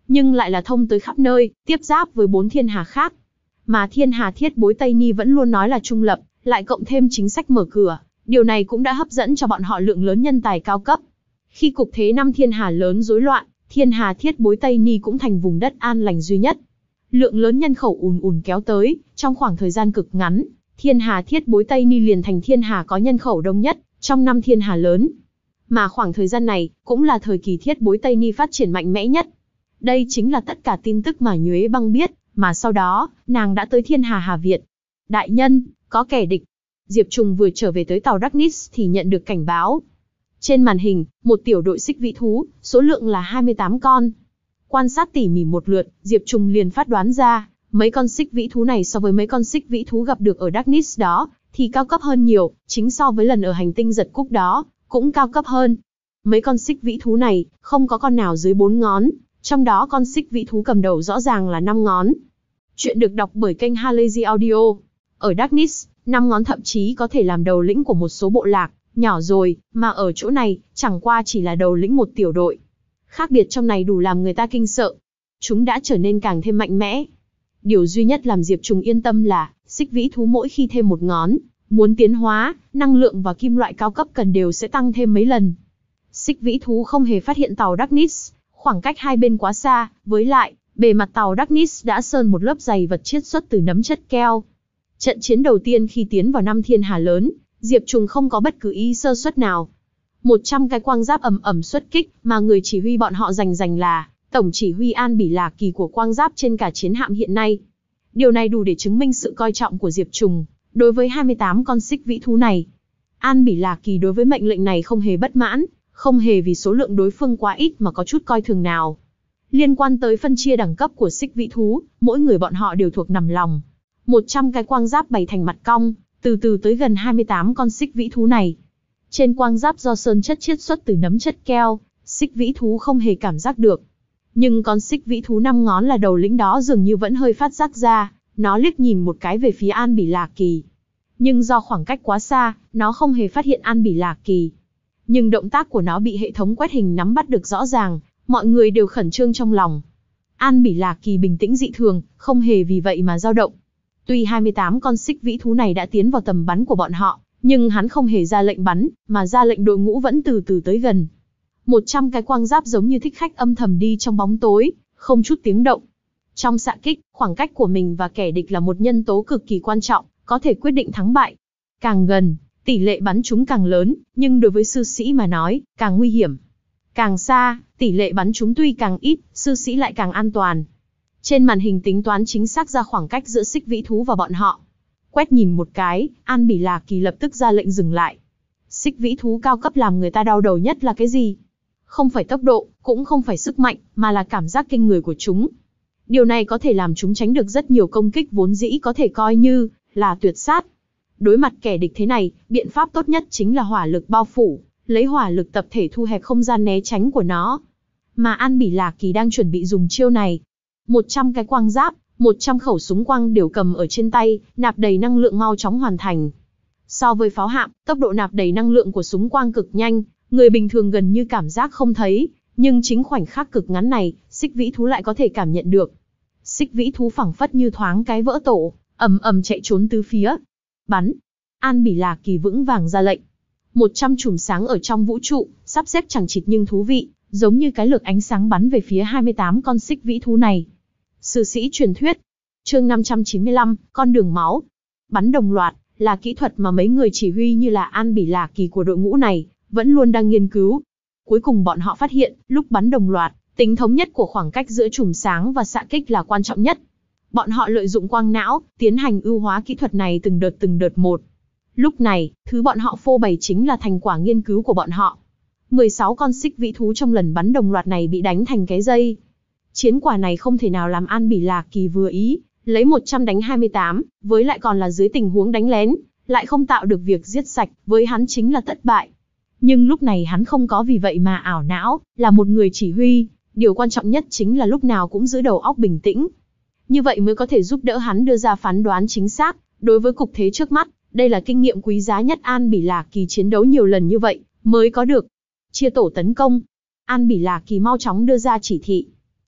nhưng lại là thông tới khắp nơi, tiếp giáp với bốn thiên hà khác. Mà thiên hà thiết bối Tây Ni vẫn luôn nói là trung lập, lại cộng thêm chính sách mở cửa, điều này cũng đã hấp dẫn cho bọn họ lượng lớn nhân tài cao cấp. Khi cục thế năm thiên hà lớn rối loạn, thiên hà thiết bối Tây Ni cũng thành vùng đất an lành duy nhất. Lượng lớn nhân khẩu ùn ùn kéo tới, trong khoảng thời gian cực ngắn, thiên hà thiết bối Tây Ni liền thành thiên hà có nhân khẩu đông nhất trong năm thiên hà lớn. Mà khoảng thời gian này cũng là thời kỳ thiết bối Tây Ni phát triển mạnh mẽ nhất. Đây chính là tất cả tin tức mà Nhuế Băng biết, mà sau đó, nàng đã tới thiên hà Hà Việt. Đại nhân, có kẻ địch. Diệp Trùng vừa trở về tới tàu Darkness thì nhận được cảnh báo. Trên màn hình, một tiểu đội xích vĩ thú, số lượng là hai mươi tám con. Quan sát tỉ mỉ một lượt, Diệp Trùng liền phát đoán ra, mấy con xích vĩ thú này so với mấy con xích vĩ thú gặp được ở Darkness đó, thì cao cấp hơn nhiều, chính so với lần ở hành tinh giật cúc đó, cũng cao cấp hơn. Mấy con xích vĩ thú này, không có con nào dưới bốn ngón, trong đó con xích vĩ thú cầm đầu rõ ràng là năm ngón. Chuyện được đọc bởi kênh Halazy Audio. Ở Darkness, năm ngón thậm chí có thể làm đầu lĩnh của một số bộ lạc, nhỏ rồi, mà ở chỗ này, chẳng qua chỉ là đầu lĩnh một tiểu đội. Khác biệt trong này đủ làm người ta kinh sợ. Chúng đã trở nên càng thêm mạnh mẽ. Điều duy nhất làm Diệp Trùng yên tâm là, xích vĩ thú mỗi khi thêm một ngón, muốn tiến hóa, năng lượng và kim loại cao cấp cần đều sẽ tăng thêm mấy lần. Xích vĩ thú không hề phát hiện tàu Darkness, khoảng cách hai bên quá xa, với lại, bề mặt tàu Darkness đã sơn một lớp dày vật chiết xuất từ nấm chất keo. Trận chiến đầu tiên khi tiến vào năm thiên hà lớn, Diệp Trùng không có bất cứ ý sơ suất nào. một trăm cái quang giáp ầm ầm xuất kích, mà người chỉ huy bọn họ rành rành là tổng chỉ huy An Bỉ Là Kỳ của quang giáp trên cả chiến hạm hiện nay. Điều này đủ để chứng minh sự coi trọng của Diệp Trùng đối với hai mươi tám con xích vĩ thú này. An Bỉ Là Kỳ đối với mệnh lệnh này không hề bất mãn, không hề vì số lượng đối phương quá ít mà có chút coi thường nào. Liên quan tới phân chia đẳng cấp của xích vĩ thú, mỗi người bọn họ đều thuộc nằm lòng. một trăm cái quang giáp bày thành mặt cong, từ từ tới gần hai mươi tám con xích vĩ thú này. Trên quang giáp do sơn chất chiết xuất từ nấm chất keo, xích vĩ thú không hề cảm giác được. Nhưng con xích vĩ thú năm ngón là đầu lĩnh đó dường như vẫn hơi phát giác ra, nó liếc nhìn một cái về phía An Bỉ Là Kỳ. Nhưng do khoảng cách quá xa, nó không hề phát hiện An Bỉ Là Kỳ. Nhưng động tác của nó bị hệ thống quét hình nắm bắt được rõ ràng, mọi người đều khẩn trương trong lòng. An Bỉ Là Kỳ bình tĩnh dị thường, không hề vì vậy mà dao động. Tuy hai mươi tám con xích vĩ thú này đã tiến vào tầm bắn của bọn họ, nhưng hắn không hề ra lệnh bắn, mà ra lệnh đội ngũ vẫn từ từ tới gần. một trăm cái quang giáp giống như thích khách âm thầm đi trong bóng tối, không chút tiếng động. Trong xạ kích, khoảng cách của mình và kẻ địch là một nhân tố cực kỳ quan trọng, có thể quyết định thắng bại. Càng gần, tỷ lệ bắn chúng càng lớn, nhưng đối với sư sĩ mà nói, càng nguy hiểm. Càng xa, tỷ lệ bắn chúng tuy càng ít, sư sĩ lại càng an toàn. Trên màn hình tính toán chính xác ra khoảng cách giữa xích vĩ thú và bọn họ. Quét nhìn một cái, An Bỉ Là Kỳ lập tức ra lệnh dừng lại. Xích vĩ thú cao cấp làm người ta đau đầu nhất là cái gì? Không phải tốc độ, cũng không phải sức mạnh, mà là cảm giác kinh người của chúng. Điều này có thể làm chúng tránh được rất nhiều công kích vốn dĩ có thể coi như là tuyệt sát. Đối mặt kẻ địch thế này, biện pháp tốt nhất chính là hỏa lực bao phủ, lấy hỏa lực tập thể thu hẹp không gian né tránh của nó. Mà An Bỉ Là Kỳ đang chuẩn bị dùng chiêu này. một trăm cái quang giáp, một trăm khẩu súng quang đều cầm ở trên tay, nạp đầy năng lượng mau chóng hoàn thành. So với pháo hạm, tốc độ nạp đầy năng lượng của súng quang cực nhanh, người bình thường gần như cảm giác không thấy, nhưng chính khoảnh khắc cực ngắn này, xích vĩ thú lại có thể cảm nhận được. Xích vĩ thú phảng phất như thoáng cái vỡ tổ, ầm ầm chạy trốn tứ phía. Bắn! An Bỉ Là Kỳ vững vàng ra lệnh. một trăm chùm sáng ở trong vũ trụ, sắp xếp chẳng chịt nhưng thú vị, giống như cái lược ánh sáng bắn về phía hai mươi tám con xích vĩ thú này. Sư sĩ truyền thuyết. Chương năm trăm chín mươi lăm, con đường máu. Bắn đồng loạt là kỹ thuật mà mấy người chỉ huy như là An Bỉ Là Kỳ của đội ngũ này vẫn luôn đang nghiên cứu. Cuối cùng bọn họ phát hiện, lúc bắn đồng loạt, tính thống nhất của khoảng cách giữa chùm sáng và xạ kích là quan trọng nhất. Bọn họ lợi dụng quang não, tiến hành ưu hóa kỹ thuật này từng đợt từng đợt một. Lúc này, thứ bọn họ phô bày chính là thành quả nghiên cứu của bọn họ. mười sáu con xích vĩ thú trong lần bắn đồng loạt này bị đánh thành cái dây. Chiến quả này không thể nào làm An Bỉ Là Kỳ vừa ý, lấy một trăm đánh hai mươi tám, với lại còn là dưới tình huống đánh lén, lại không tạo được việc giết sạch, với hắn chính là thất bại. Nhưng lúc này hắn không có vì vậy mà ảo não, là một người chỉ huy, điều quan trọng nhất chính là lúc nào cũng giữ đầu óc bình tĩnh. Như vậy mới có thể giúp đỡ hắn đưa ra phán đoán chính xác, đối với cục thế trước mắt, đây là kinh nghiệm quý giá nhất An Bỉ Là Kỳ chiến đấu nhiều lần như vậy, mới có được. Chia tổ tấn công. An Bỉ Là Kỳ mau chóng đưa ra chỉ thị.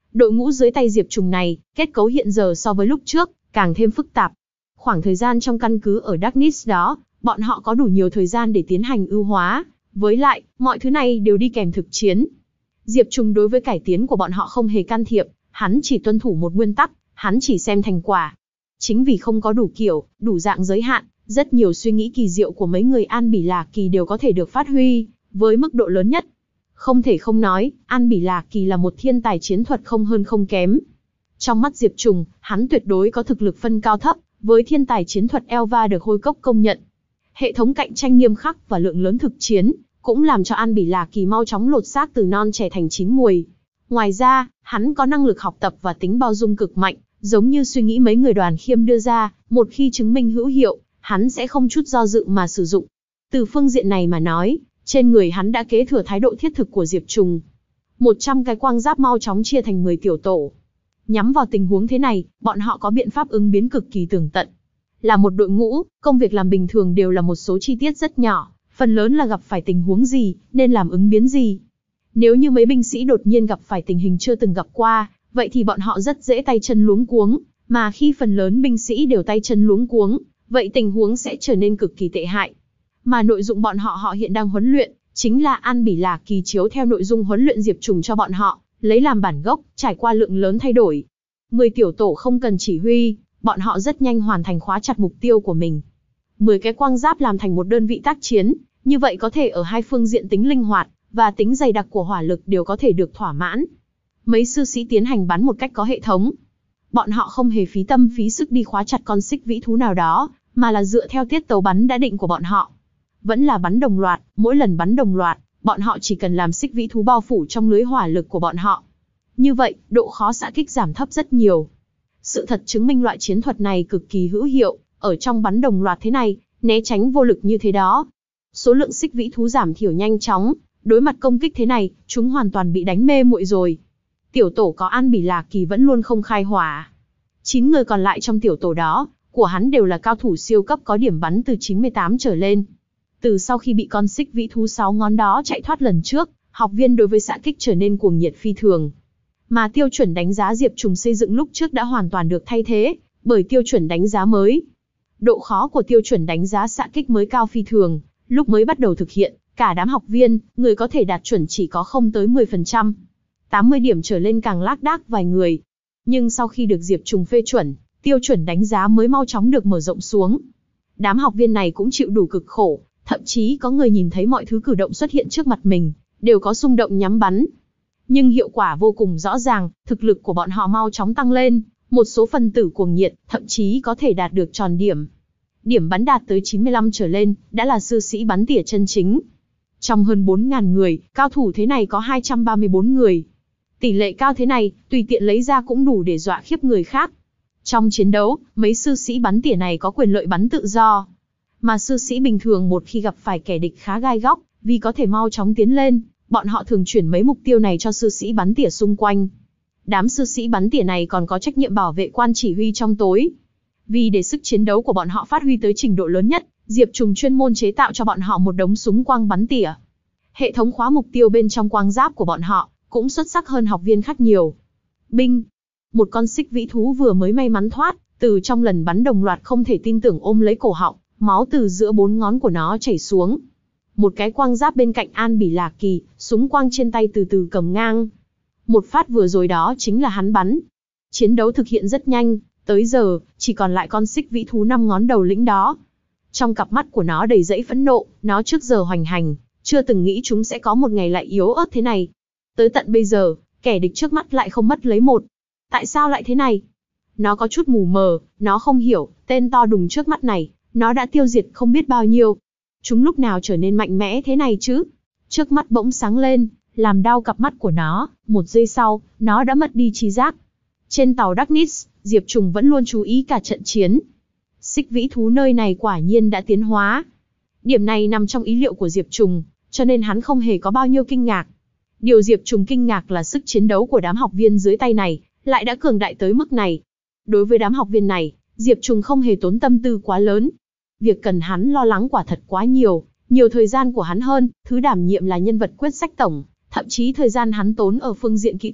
Đội ngũ dưới tay Diệp Trùng này, kết cấu hiện giờ so với lúc trước, càng thêm phức tạp. Khoảng thời gian trong căn cứ ở Darkness đó, bọn họ có đủ nhiều thời gian để tiến hành ưu hóa. Với lại, mọi thứ này đều đi kèm thực chiến. Diệp Trùng đối với cải tiến của bọn họ không hề can thiệp, hắn chỉ tuân thủ một nguyên tắc, hắn chỉ xem thành quả. Chính vì không có đủ kiểu, đủ dạng giới hạn, rất nhiều suy nghĩ kỳ diệu của mấy người An Bỉ Lạc Kỳ đều có thể được phát huy, với mức độ lớn nhất. Không thể không nói, An Bỉ Lạc Kỳ là một thiên tài chiến thuật không hơn không kém. Trong mắt Diệp Trùng, hắn tuyệt đối có thực lực phân cao thấp, với thiên tài chiến thuật Elva được Hôi Cốc công nhận. Hệ thống cạnh tranh nghiêm khắc và lượng lớn thực chiến, cũng làm cho An Bỉ Lạc Kỳ mau chóng lột xác từ non trẻ thành chín muồi. Ngoài ra, hắn có năng lực học tập và tính bao dung cực mạnh, giống như suy nghĩ mấy người Đoàn Khiêm đưa ra, một khi chứng minh hữu hiệu, hắn sẽ không chút do dự mà sử dụng. Từ phương diện này mà nói, trên người hắn đã kế thừa thái độ thiết thực của Diệp Trùng. một trăm cái quang giáp mau chóng chia thành mười tiểu tổ. Nhắm vào tình huống thế này, bọn họ có biện pháp ứng biến cực kỳ tường tận. Là một đội ngũ, công việc làm bình thường đều là một số chi tiết rất nhỏ, phần lớn là gặp phải tình huống gì, nên làm ứng biến gì. Nếu như mấy binh sĩ đột nhiên gặp phải tình hình chưa từng gặp qua, vậy thì bọn họ rất dễ tay chân luống cuống, mà khi phần lớn binh sĩ đều tay chân luống cuống, vậy tình huống sẽ trở nên cực kỳ tệ hại. Mà nội dung bọn họ họ hiện đang huấn luyện, chính là An Bỉ Lạc Kỳ chiếu theo nội dung huấn luyện Diệp Trùng cho bọn họ, lấy làm bản gốc, trải qua lượng lớn thay đổi. mười tiểu tổ không cần chỉ huy, bọn họ rất nhanh hoàn thành khóa chặt mục tiêu của mình. mười cái quang giáp làm thành một đơn vị tác chiến, như vậy có thể ở hai phương diện tính linh hoạt và tính dày đặc của hỏa lực đều có thể được thỏa mãn. Mấy sư sĩ tiến hành bắn một cách có hệ thống. Bọn họ không hề phí tâm phí sức đi khóa chặt con xích vĩ thú nào đó, mà là dựa theo tiết tấu bắn đã định của bọn họ. Vẫn là bắn đồng loạt, mỗi lần bắn đồng loạt, bọn họ chỉ cần làm xích vĩ thú bao phủ trong lưới hỏa lực của bọn họ. Như vậy, độ khó xạ kích giảm thấp rất nhiều. Sự thật chứng minh loại chiến thuật này cực kỳ hữu hiệu, ở trong bắn đồng loạt thế này, né tránh vô lực như thế đó. Số lượng xích vĩ thú giảm thiểu nhanh chóng, đối mặt công kích thế này, chúng hoàn toàn bị đánh mê muội rồi. Tiểu tổ có An Bỉ Lạc Kỳ vẫn luôn không khai hỏa. chín người còn lại trong tiểu tổ đó, của hắn đều là cao thủ siêu cấp có điểm bắn từ chín mươi tám trở lên. Từ sau khi bị con xích vĩ thú sáu ngón đó chạy thoát lần trước, học viên đối với xạ kích trở nên cuồng nhiệt phi thường. Mà tiêu chuẩn đánh giá Diệp Trùng xây dựng lúc trước đã hoàn toàn được thay thế, bởi tiêu chuẩn đánh giá mới. Độ khó của tiêu chuẩn đánh giá xạ kích mới cao phi thường, lúc mới bắt đầu thực hiện, cả đám học viên, người có thể đạt chuẩn chỉ có không tới mười phần trăm. tám mươi điểm trở lên càng lác đác vài người. Nhưng sau khi được Diệp Trùng phê chuẩn, tiêu chuẩn đánh giá mới mau chóng được mở rộng xuống. Đám học viên này cũng chịu đủ cực khổ, thậm chí có người nhìn thấy mọi thứ cử động xuất hiện trước mặt mình, đều có xung động nhắm bắn. Nhưng hiệu quả vô cùng rõ ràng, thực lực của bọn họ mau chóng tăng lên, một số phần tử cuồng nhiệt, thậm chí có thể đạt được tròn điểm. Điểm bắn đạt tới chín mươi lăm trở lên, đã là sư sĩ bắn tỉa chân chính. Trong hơn bốn nghìn người, cao thủ thế này có hai trăm ba mươi bốn người. Tỷ lệ cao thế này, tùy tiện lấy ra cũng đủ để dọa khiếp người khác. Trong chiến đấu, mấy sư sĩ bắn tỉa này có quyền lợi bắn tự do. Mà sư sĩ bình thường một khi gặp phải kẻ địch khá gai góc, vì có thể mau chóng tiến lên, bọn họ thường chuyển mấy mục tiêu này cho sư sĩ bắn tỉa xung quanh. Đám sư sĩ bắn tỉa này còn có trách nhiệm bảo vệ quan chỉ huy trong tối. Vì để sức chiến đấu của bọn họ phát huy tới trình độ lớn nhất, Diệp Trùng chuyên môn chế tạo cho bọn họ một đống súng quang bắn tỉa. Hệ thống khóa mục tiêu bên trong quang giáp của bọn họ cũng xuất sắc hơn học viên khác nhiều. Binh! Một con xích vĩ thú vừa mới may mắn thoát, từ trong lần bắn đồng loạt không thể tin tưởng ôm lấy cổ họng, máu từ giữa bốn ngón của nó chảy xuống. Một cái quang giáp bên cạnh An Bỉ Lạc Kỳ, súng quang trên tay từ từ cầm ngang. Một phát vừa rồi đó chính là hắn bắn. Chiến đấu thực hiện rất nhanh, tới giờ, chỉ còn lại con xích vĩ thú năm ngón đầu lĩnh đó. Trong cặp mắt của nó đầy dẫy phẫn nộ, nó trước giờ hoành hành, chưa từng nghĩ chúng sẽ có một ngày lại yếu ớt thế này. Tới tận bây giờ, kẻ địch trước mắt lại không mất lấy một. Tại sao lại thế này? Nó có chút mù mờ, nó không hiểu, tên to đùng trước mắt này, nó đã tiêu diệt không biết bao nhiêu. Chúng lúc nào trở nên mạnh mẽ thế này chứ? Trước mắt bỗng sáng lên, làm đau cặp mắt của nó, một giây sau, nó đã mất đi trí giác. Trên tàu Darkness, Diệp Trùng vẫn luôn chú ý cả trận chiến. Xích vĩ thú nơi này quả nhiên đã tiến hóa. Điểm này nằm trong ý liệu của Diệp Trùng, cho nên hắn không hề có bao nhiêu kinh ngạc. Điều Diệp Trùng kinh ngạc là sức chiến đấu của đám học viên dưới tay này, lại đã cường đại tới mức này. Đối với đám học viên này, Diệp Trùng không hề tốn tâm tư quá lớn. Việc cần hắn lo lắng quả thật quá nhiều, nhiều thời gian của hắn hơn, thứ đảm nhiệm là nhân vật quyết sách tổng, thậm chí thời gian hắn tốn ở phương diện kỹ thuật,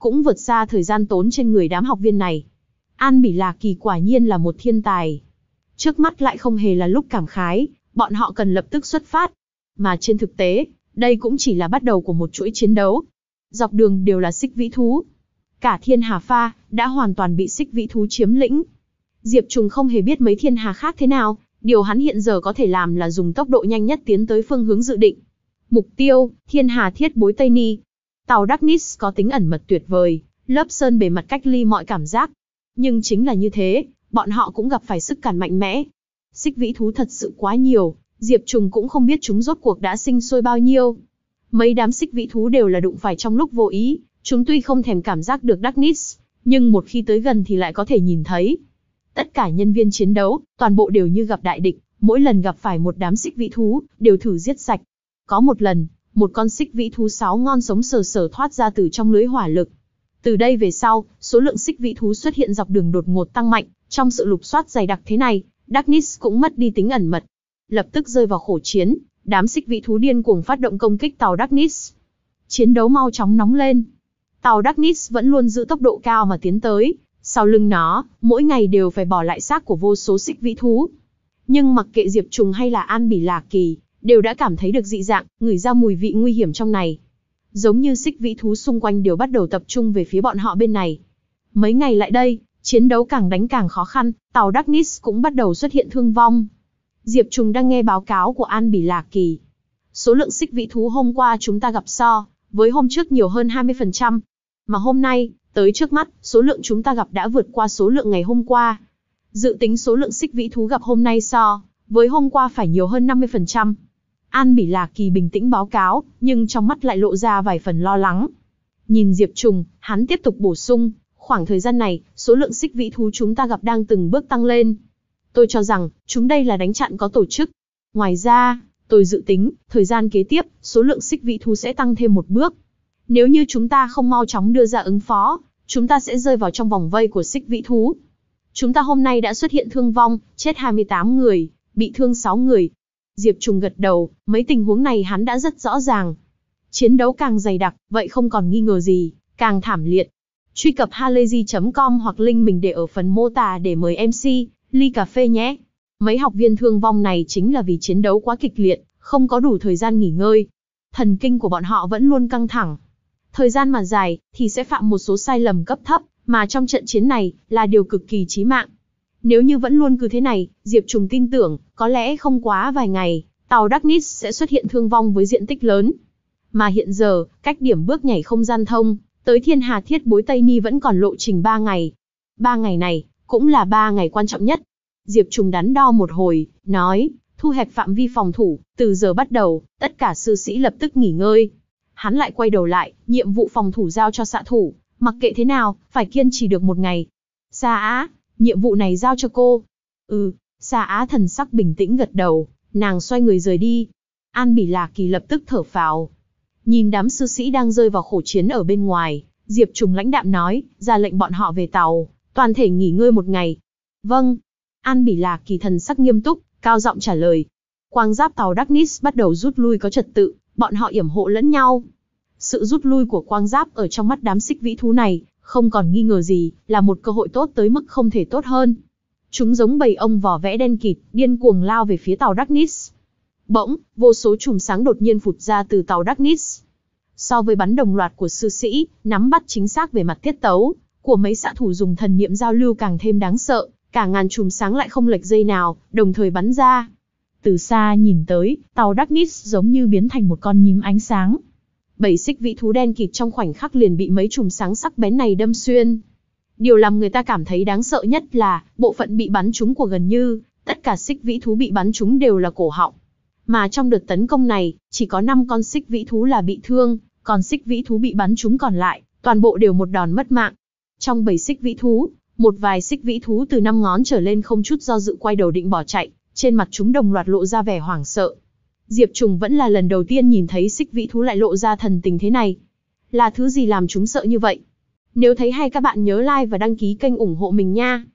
cũng vượt xa thời gian tốn trên người đám học viên này. An Bỉ Lạc Kỳ quả nhiên là một thiên tài. Trước mắt lại không hề là lúc cảm khái, bọn họ cần lập tức xuất phát. Mà trên thực tế, đây cũng chỉ là bắt đầu của một chuỗi chiến đấu. Dọc đường đều là xích vĩ thú. Cả thiên hà pha đã hoàn toàn bị xích vĩ thú chiếm lĩnh. Diệp Trùng không hề biết mấy thiên hà khác thế nào, điều hắn hiện giờ có thể làm là dùng tốc độ nhanh nhất tiến tới phương hướng dự định. Mục tiêu, thiên hà thiết bối Tây Ni. Tàu Darkness có tính ẩn mật tuyệt vời, lớp sơn bề mặt cách ly mọi cảm giác. Nhưng chính là như thế, bọn họ cũng gặp phải sức cản mạnh mẽ. Xích vĩ thú thật sự quá nhiều, Diệp Trùng cũng không biết chúng rốt cuộc đã sinh sôi bao nhiêu. Mấy đám xích vĩ thú đều là đụng phải trong lúc vô ý, chúng tuy không thèm cảm giác được Darkness, nhưng một khi tới gần thì lại có thể nhìn thấy. Tất cả nhân viên chiến đấu, toàn bộ đều như gặp đại địch, mỗi lần gặp phải một đám xích vĩ thú, đều thử giết sạch. Có một lần, một con xích vĩ thú sáu ngon sống sờ sờ thoát ra từ trong lưới hỏa lực. Từ đây về sau, số lượng xích vĩ thú xuất hiện dọc đường đột ngột tăng mạnh, trong sự lục soát dày đặc thế này, Darkness cũng mất đi tính ẩn mật. Lập tức rơi vào khổ chiến, đám xích vĩ thú điên cuồng phát động công kích tàu Darkness. Chiến đấu mau chóng nóng lên. Tàu Darkness vẫn luôn giữ tốc độ cao mà tiến tới, sau lưng nó, mỗi ngày đều phải bỏ lại xác của vô số xích vĩ thú. Nhưng mặc kệ Diệp Trùng hay là An Bỉ Lạc Kỳ, đều đã cảm thấy được dị dạng, ngửi ra mùi vị nguy hiểm trong này. Giống như xích vĩ thú xung quanh đều bắt đầu tập trung về phía bọn họ bên này. Mấy ngày lại đây, chiến đấu càng đánh càng khó khăn, tàu Darkness cũng bắt đầu xuất hiện thương vong. Diệp Trùng đang nghe báo cáo của An Bỉ Lạc Kỳ. Số lượng xích vĩ thú hôm qua chúng ta gặp so với hôm trước nhiều hơn hai mươi phần trăm. Mà hôm nay, tới trước mắt, số lượng chúng ta gặp đã vượt qua số lượng ngày hôm qua. Dự tính số lượng xích vĩ thú gặp hôm nay so với hôm qua phải nhiều hơn năm mươi phần trăm. An Bỉ Lạc Kỳ bình tĩnh báo cáo, nhưng trong mắt lại lộ ra vài phần lo lắng. Nhìn Diệp Trùng, hắn tiếp tục bổ sung, khoảng thời gian này, số lượng xích vĩ thú chúng ta gặp đang từng bước tăng lên. Tôi cho rằng, chúng đây là đánh chặn có tổ chức. Ngoài ra, tôi dự tính, thời gian kế tiếp, số lượng xích vĩ thú sẽ tăng thêm một bước. Nếu như chúng ta không mau chóng đưa ra ứng phó, chúng ta sẽ rơi vào trong vòng vây của xích vĩ thú. Chúng ta hôm nay đã xuất hiện thương vong, chết hai mươi tám người, bị thương sáu người. Diệp Trùng gật đầu, mấy tình huống này hắn đã rất rõ ràng. Chiến đấu càng dày đặc, vậy không còn nghi ngờ gì, càng thảm liệt. Truy cập halayzi chấm com hoặc link mình để ở phần mô tả để mời em xê, ly cà phê nhé. Mấy học viên thương vong này chính là vì chiến đấu quá kịch liệt, không có đủ thời gian nghỉ ngơi. Thần kinh của bọn họ vẫn luôn căng thẳng. Thời gian mà dài, thì sẽ phạm một số sai lầm cấp thấp, mà trong trận chiến này, là điều cực kỳ chí mạng. Nếu như vẫn luôn cứ thế này, Diệp Trùng tin tưởng, có lẽ không quá vài ngày, tàu Darkness sẽ xuất hiện thương vong với diện tích lớn. Mà hiện giờ, cách điểm bước nhảy không gian thông, tới thiên hà thiết bối Tây Ni vẫn còn lộ trình ba ngày. ba ngày này, cũng là ba ngày quan trọng nhất. Diệp Trùng đắn đo một hồi, nói, thu hẹp phạm vi phòng thủ, từ giờ bắt đầu, tất cả sư sĩ lập tức nghỉ ngơi. Hắn lại quay đầu lại, nhiệm vụ phòng thủ giao cho xạ thủ, mặc kệ thế nào, phải kiên trì được một ngày. Sa Á, nhiệm vụ này giao cho cô. Ừ, Sa Á thần sắc bình tĩnh gật đầu, nàng xoay người rời đi. An Bỉ Lạc Kỳ lập tức thở phào. Nhìn đám sư sĩ đang rơi vào khổ chiến ở bên ngoài, Diệp Trùng lãnh đạm nói, ra lệnh bọn họ về tàu, toàn thể nghỉ ngơi một ngày. Vâng. An Bỉ Lạc Kỳ thần sắc nghiêm túc, cao giọng trả lời. Quang giáp tàu Darkness bắt đầu rút lui có trật tự, bọn họ yểm hộ lẫn nhau. Sự rút lui của quang giáp ở trong mắt đám xích vĩ thú này, không còn nghi ngờ gì, là một cơ hội tốt tới mức không thể tốt hơn. Chúng giống bầy ong vỏ vẽ đen kịt, điên cuồng lao về phía tàu Darkness. Bỗng, vô số chùm sáng đột nhiên phụt ra từ tàu Darkness. So với bắn đồng loạt của sư sĩ, nắm bắt chính xác về mặt tiết tấu, của mấy xạ thủ dùng thần niệm giao lưu càng thêm đáng sợ, cả ngàn chùm sáng lại không lệch giây nào, đồng thời bắn ra. Từ xa nhìn tới, tàu Darkness giống như biến thành một con nhím ánh sáng. Bảy xích vĩ thú đen kịt trong khoảnh khắc liền bị mấy chùm sáng sắc bén này đâm xuyên. Điều làm người ta cảm thấy đáng sợ nhất là, bộ phận bị bắn trúng của gần như, tất cả xích vĩ thú bị bắn trúng đều là cổ họng. Mà trong đợt tấn công này, chỉ có năm con xích vĩ thú là bị thương, còn xích vĩ thú bị bắn trúng còn lại, toàn bộ đều một đòn mất mạng. Trong bảy xích vĩ thú, một vài xích vĩ thú từ năm ngón trở lên không chút do dự quay đầu định bỏ chạy, trên mặt chúng đồng loạt lộ ra vẻ hoảng sợ. Diệp Trùng vẫn là lần đầu tiên nhìn thấy xích vĩ thú lại lộ ra thần tình thế này. Là thứ gì làm chúng sợ như vậy? Nếu thấy hay các bạn nhớ like và đăng ký kênh ủng hộ mình nha.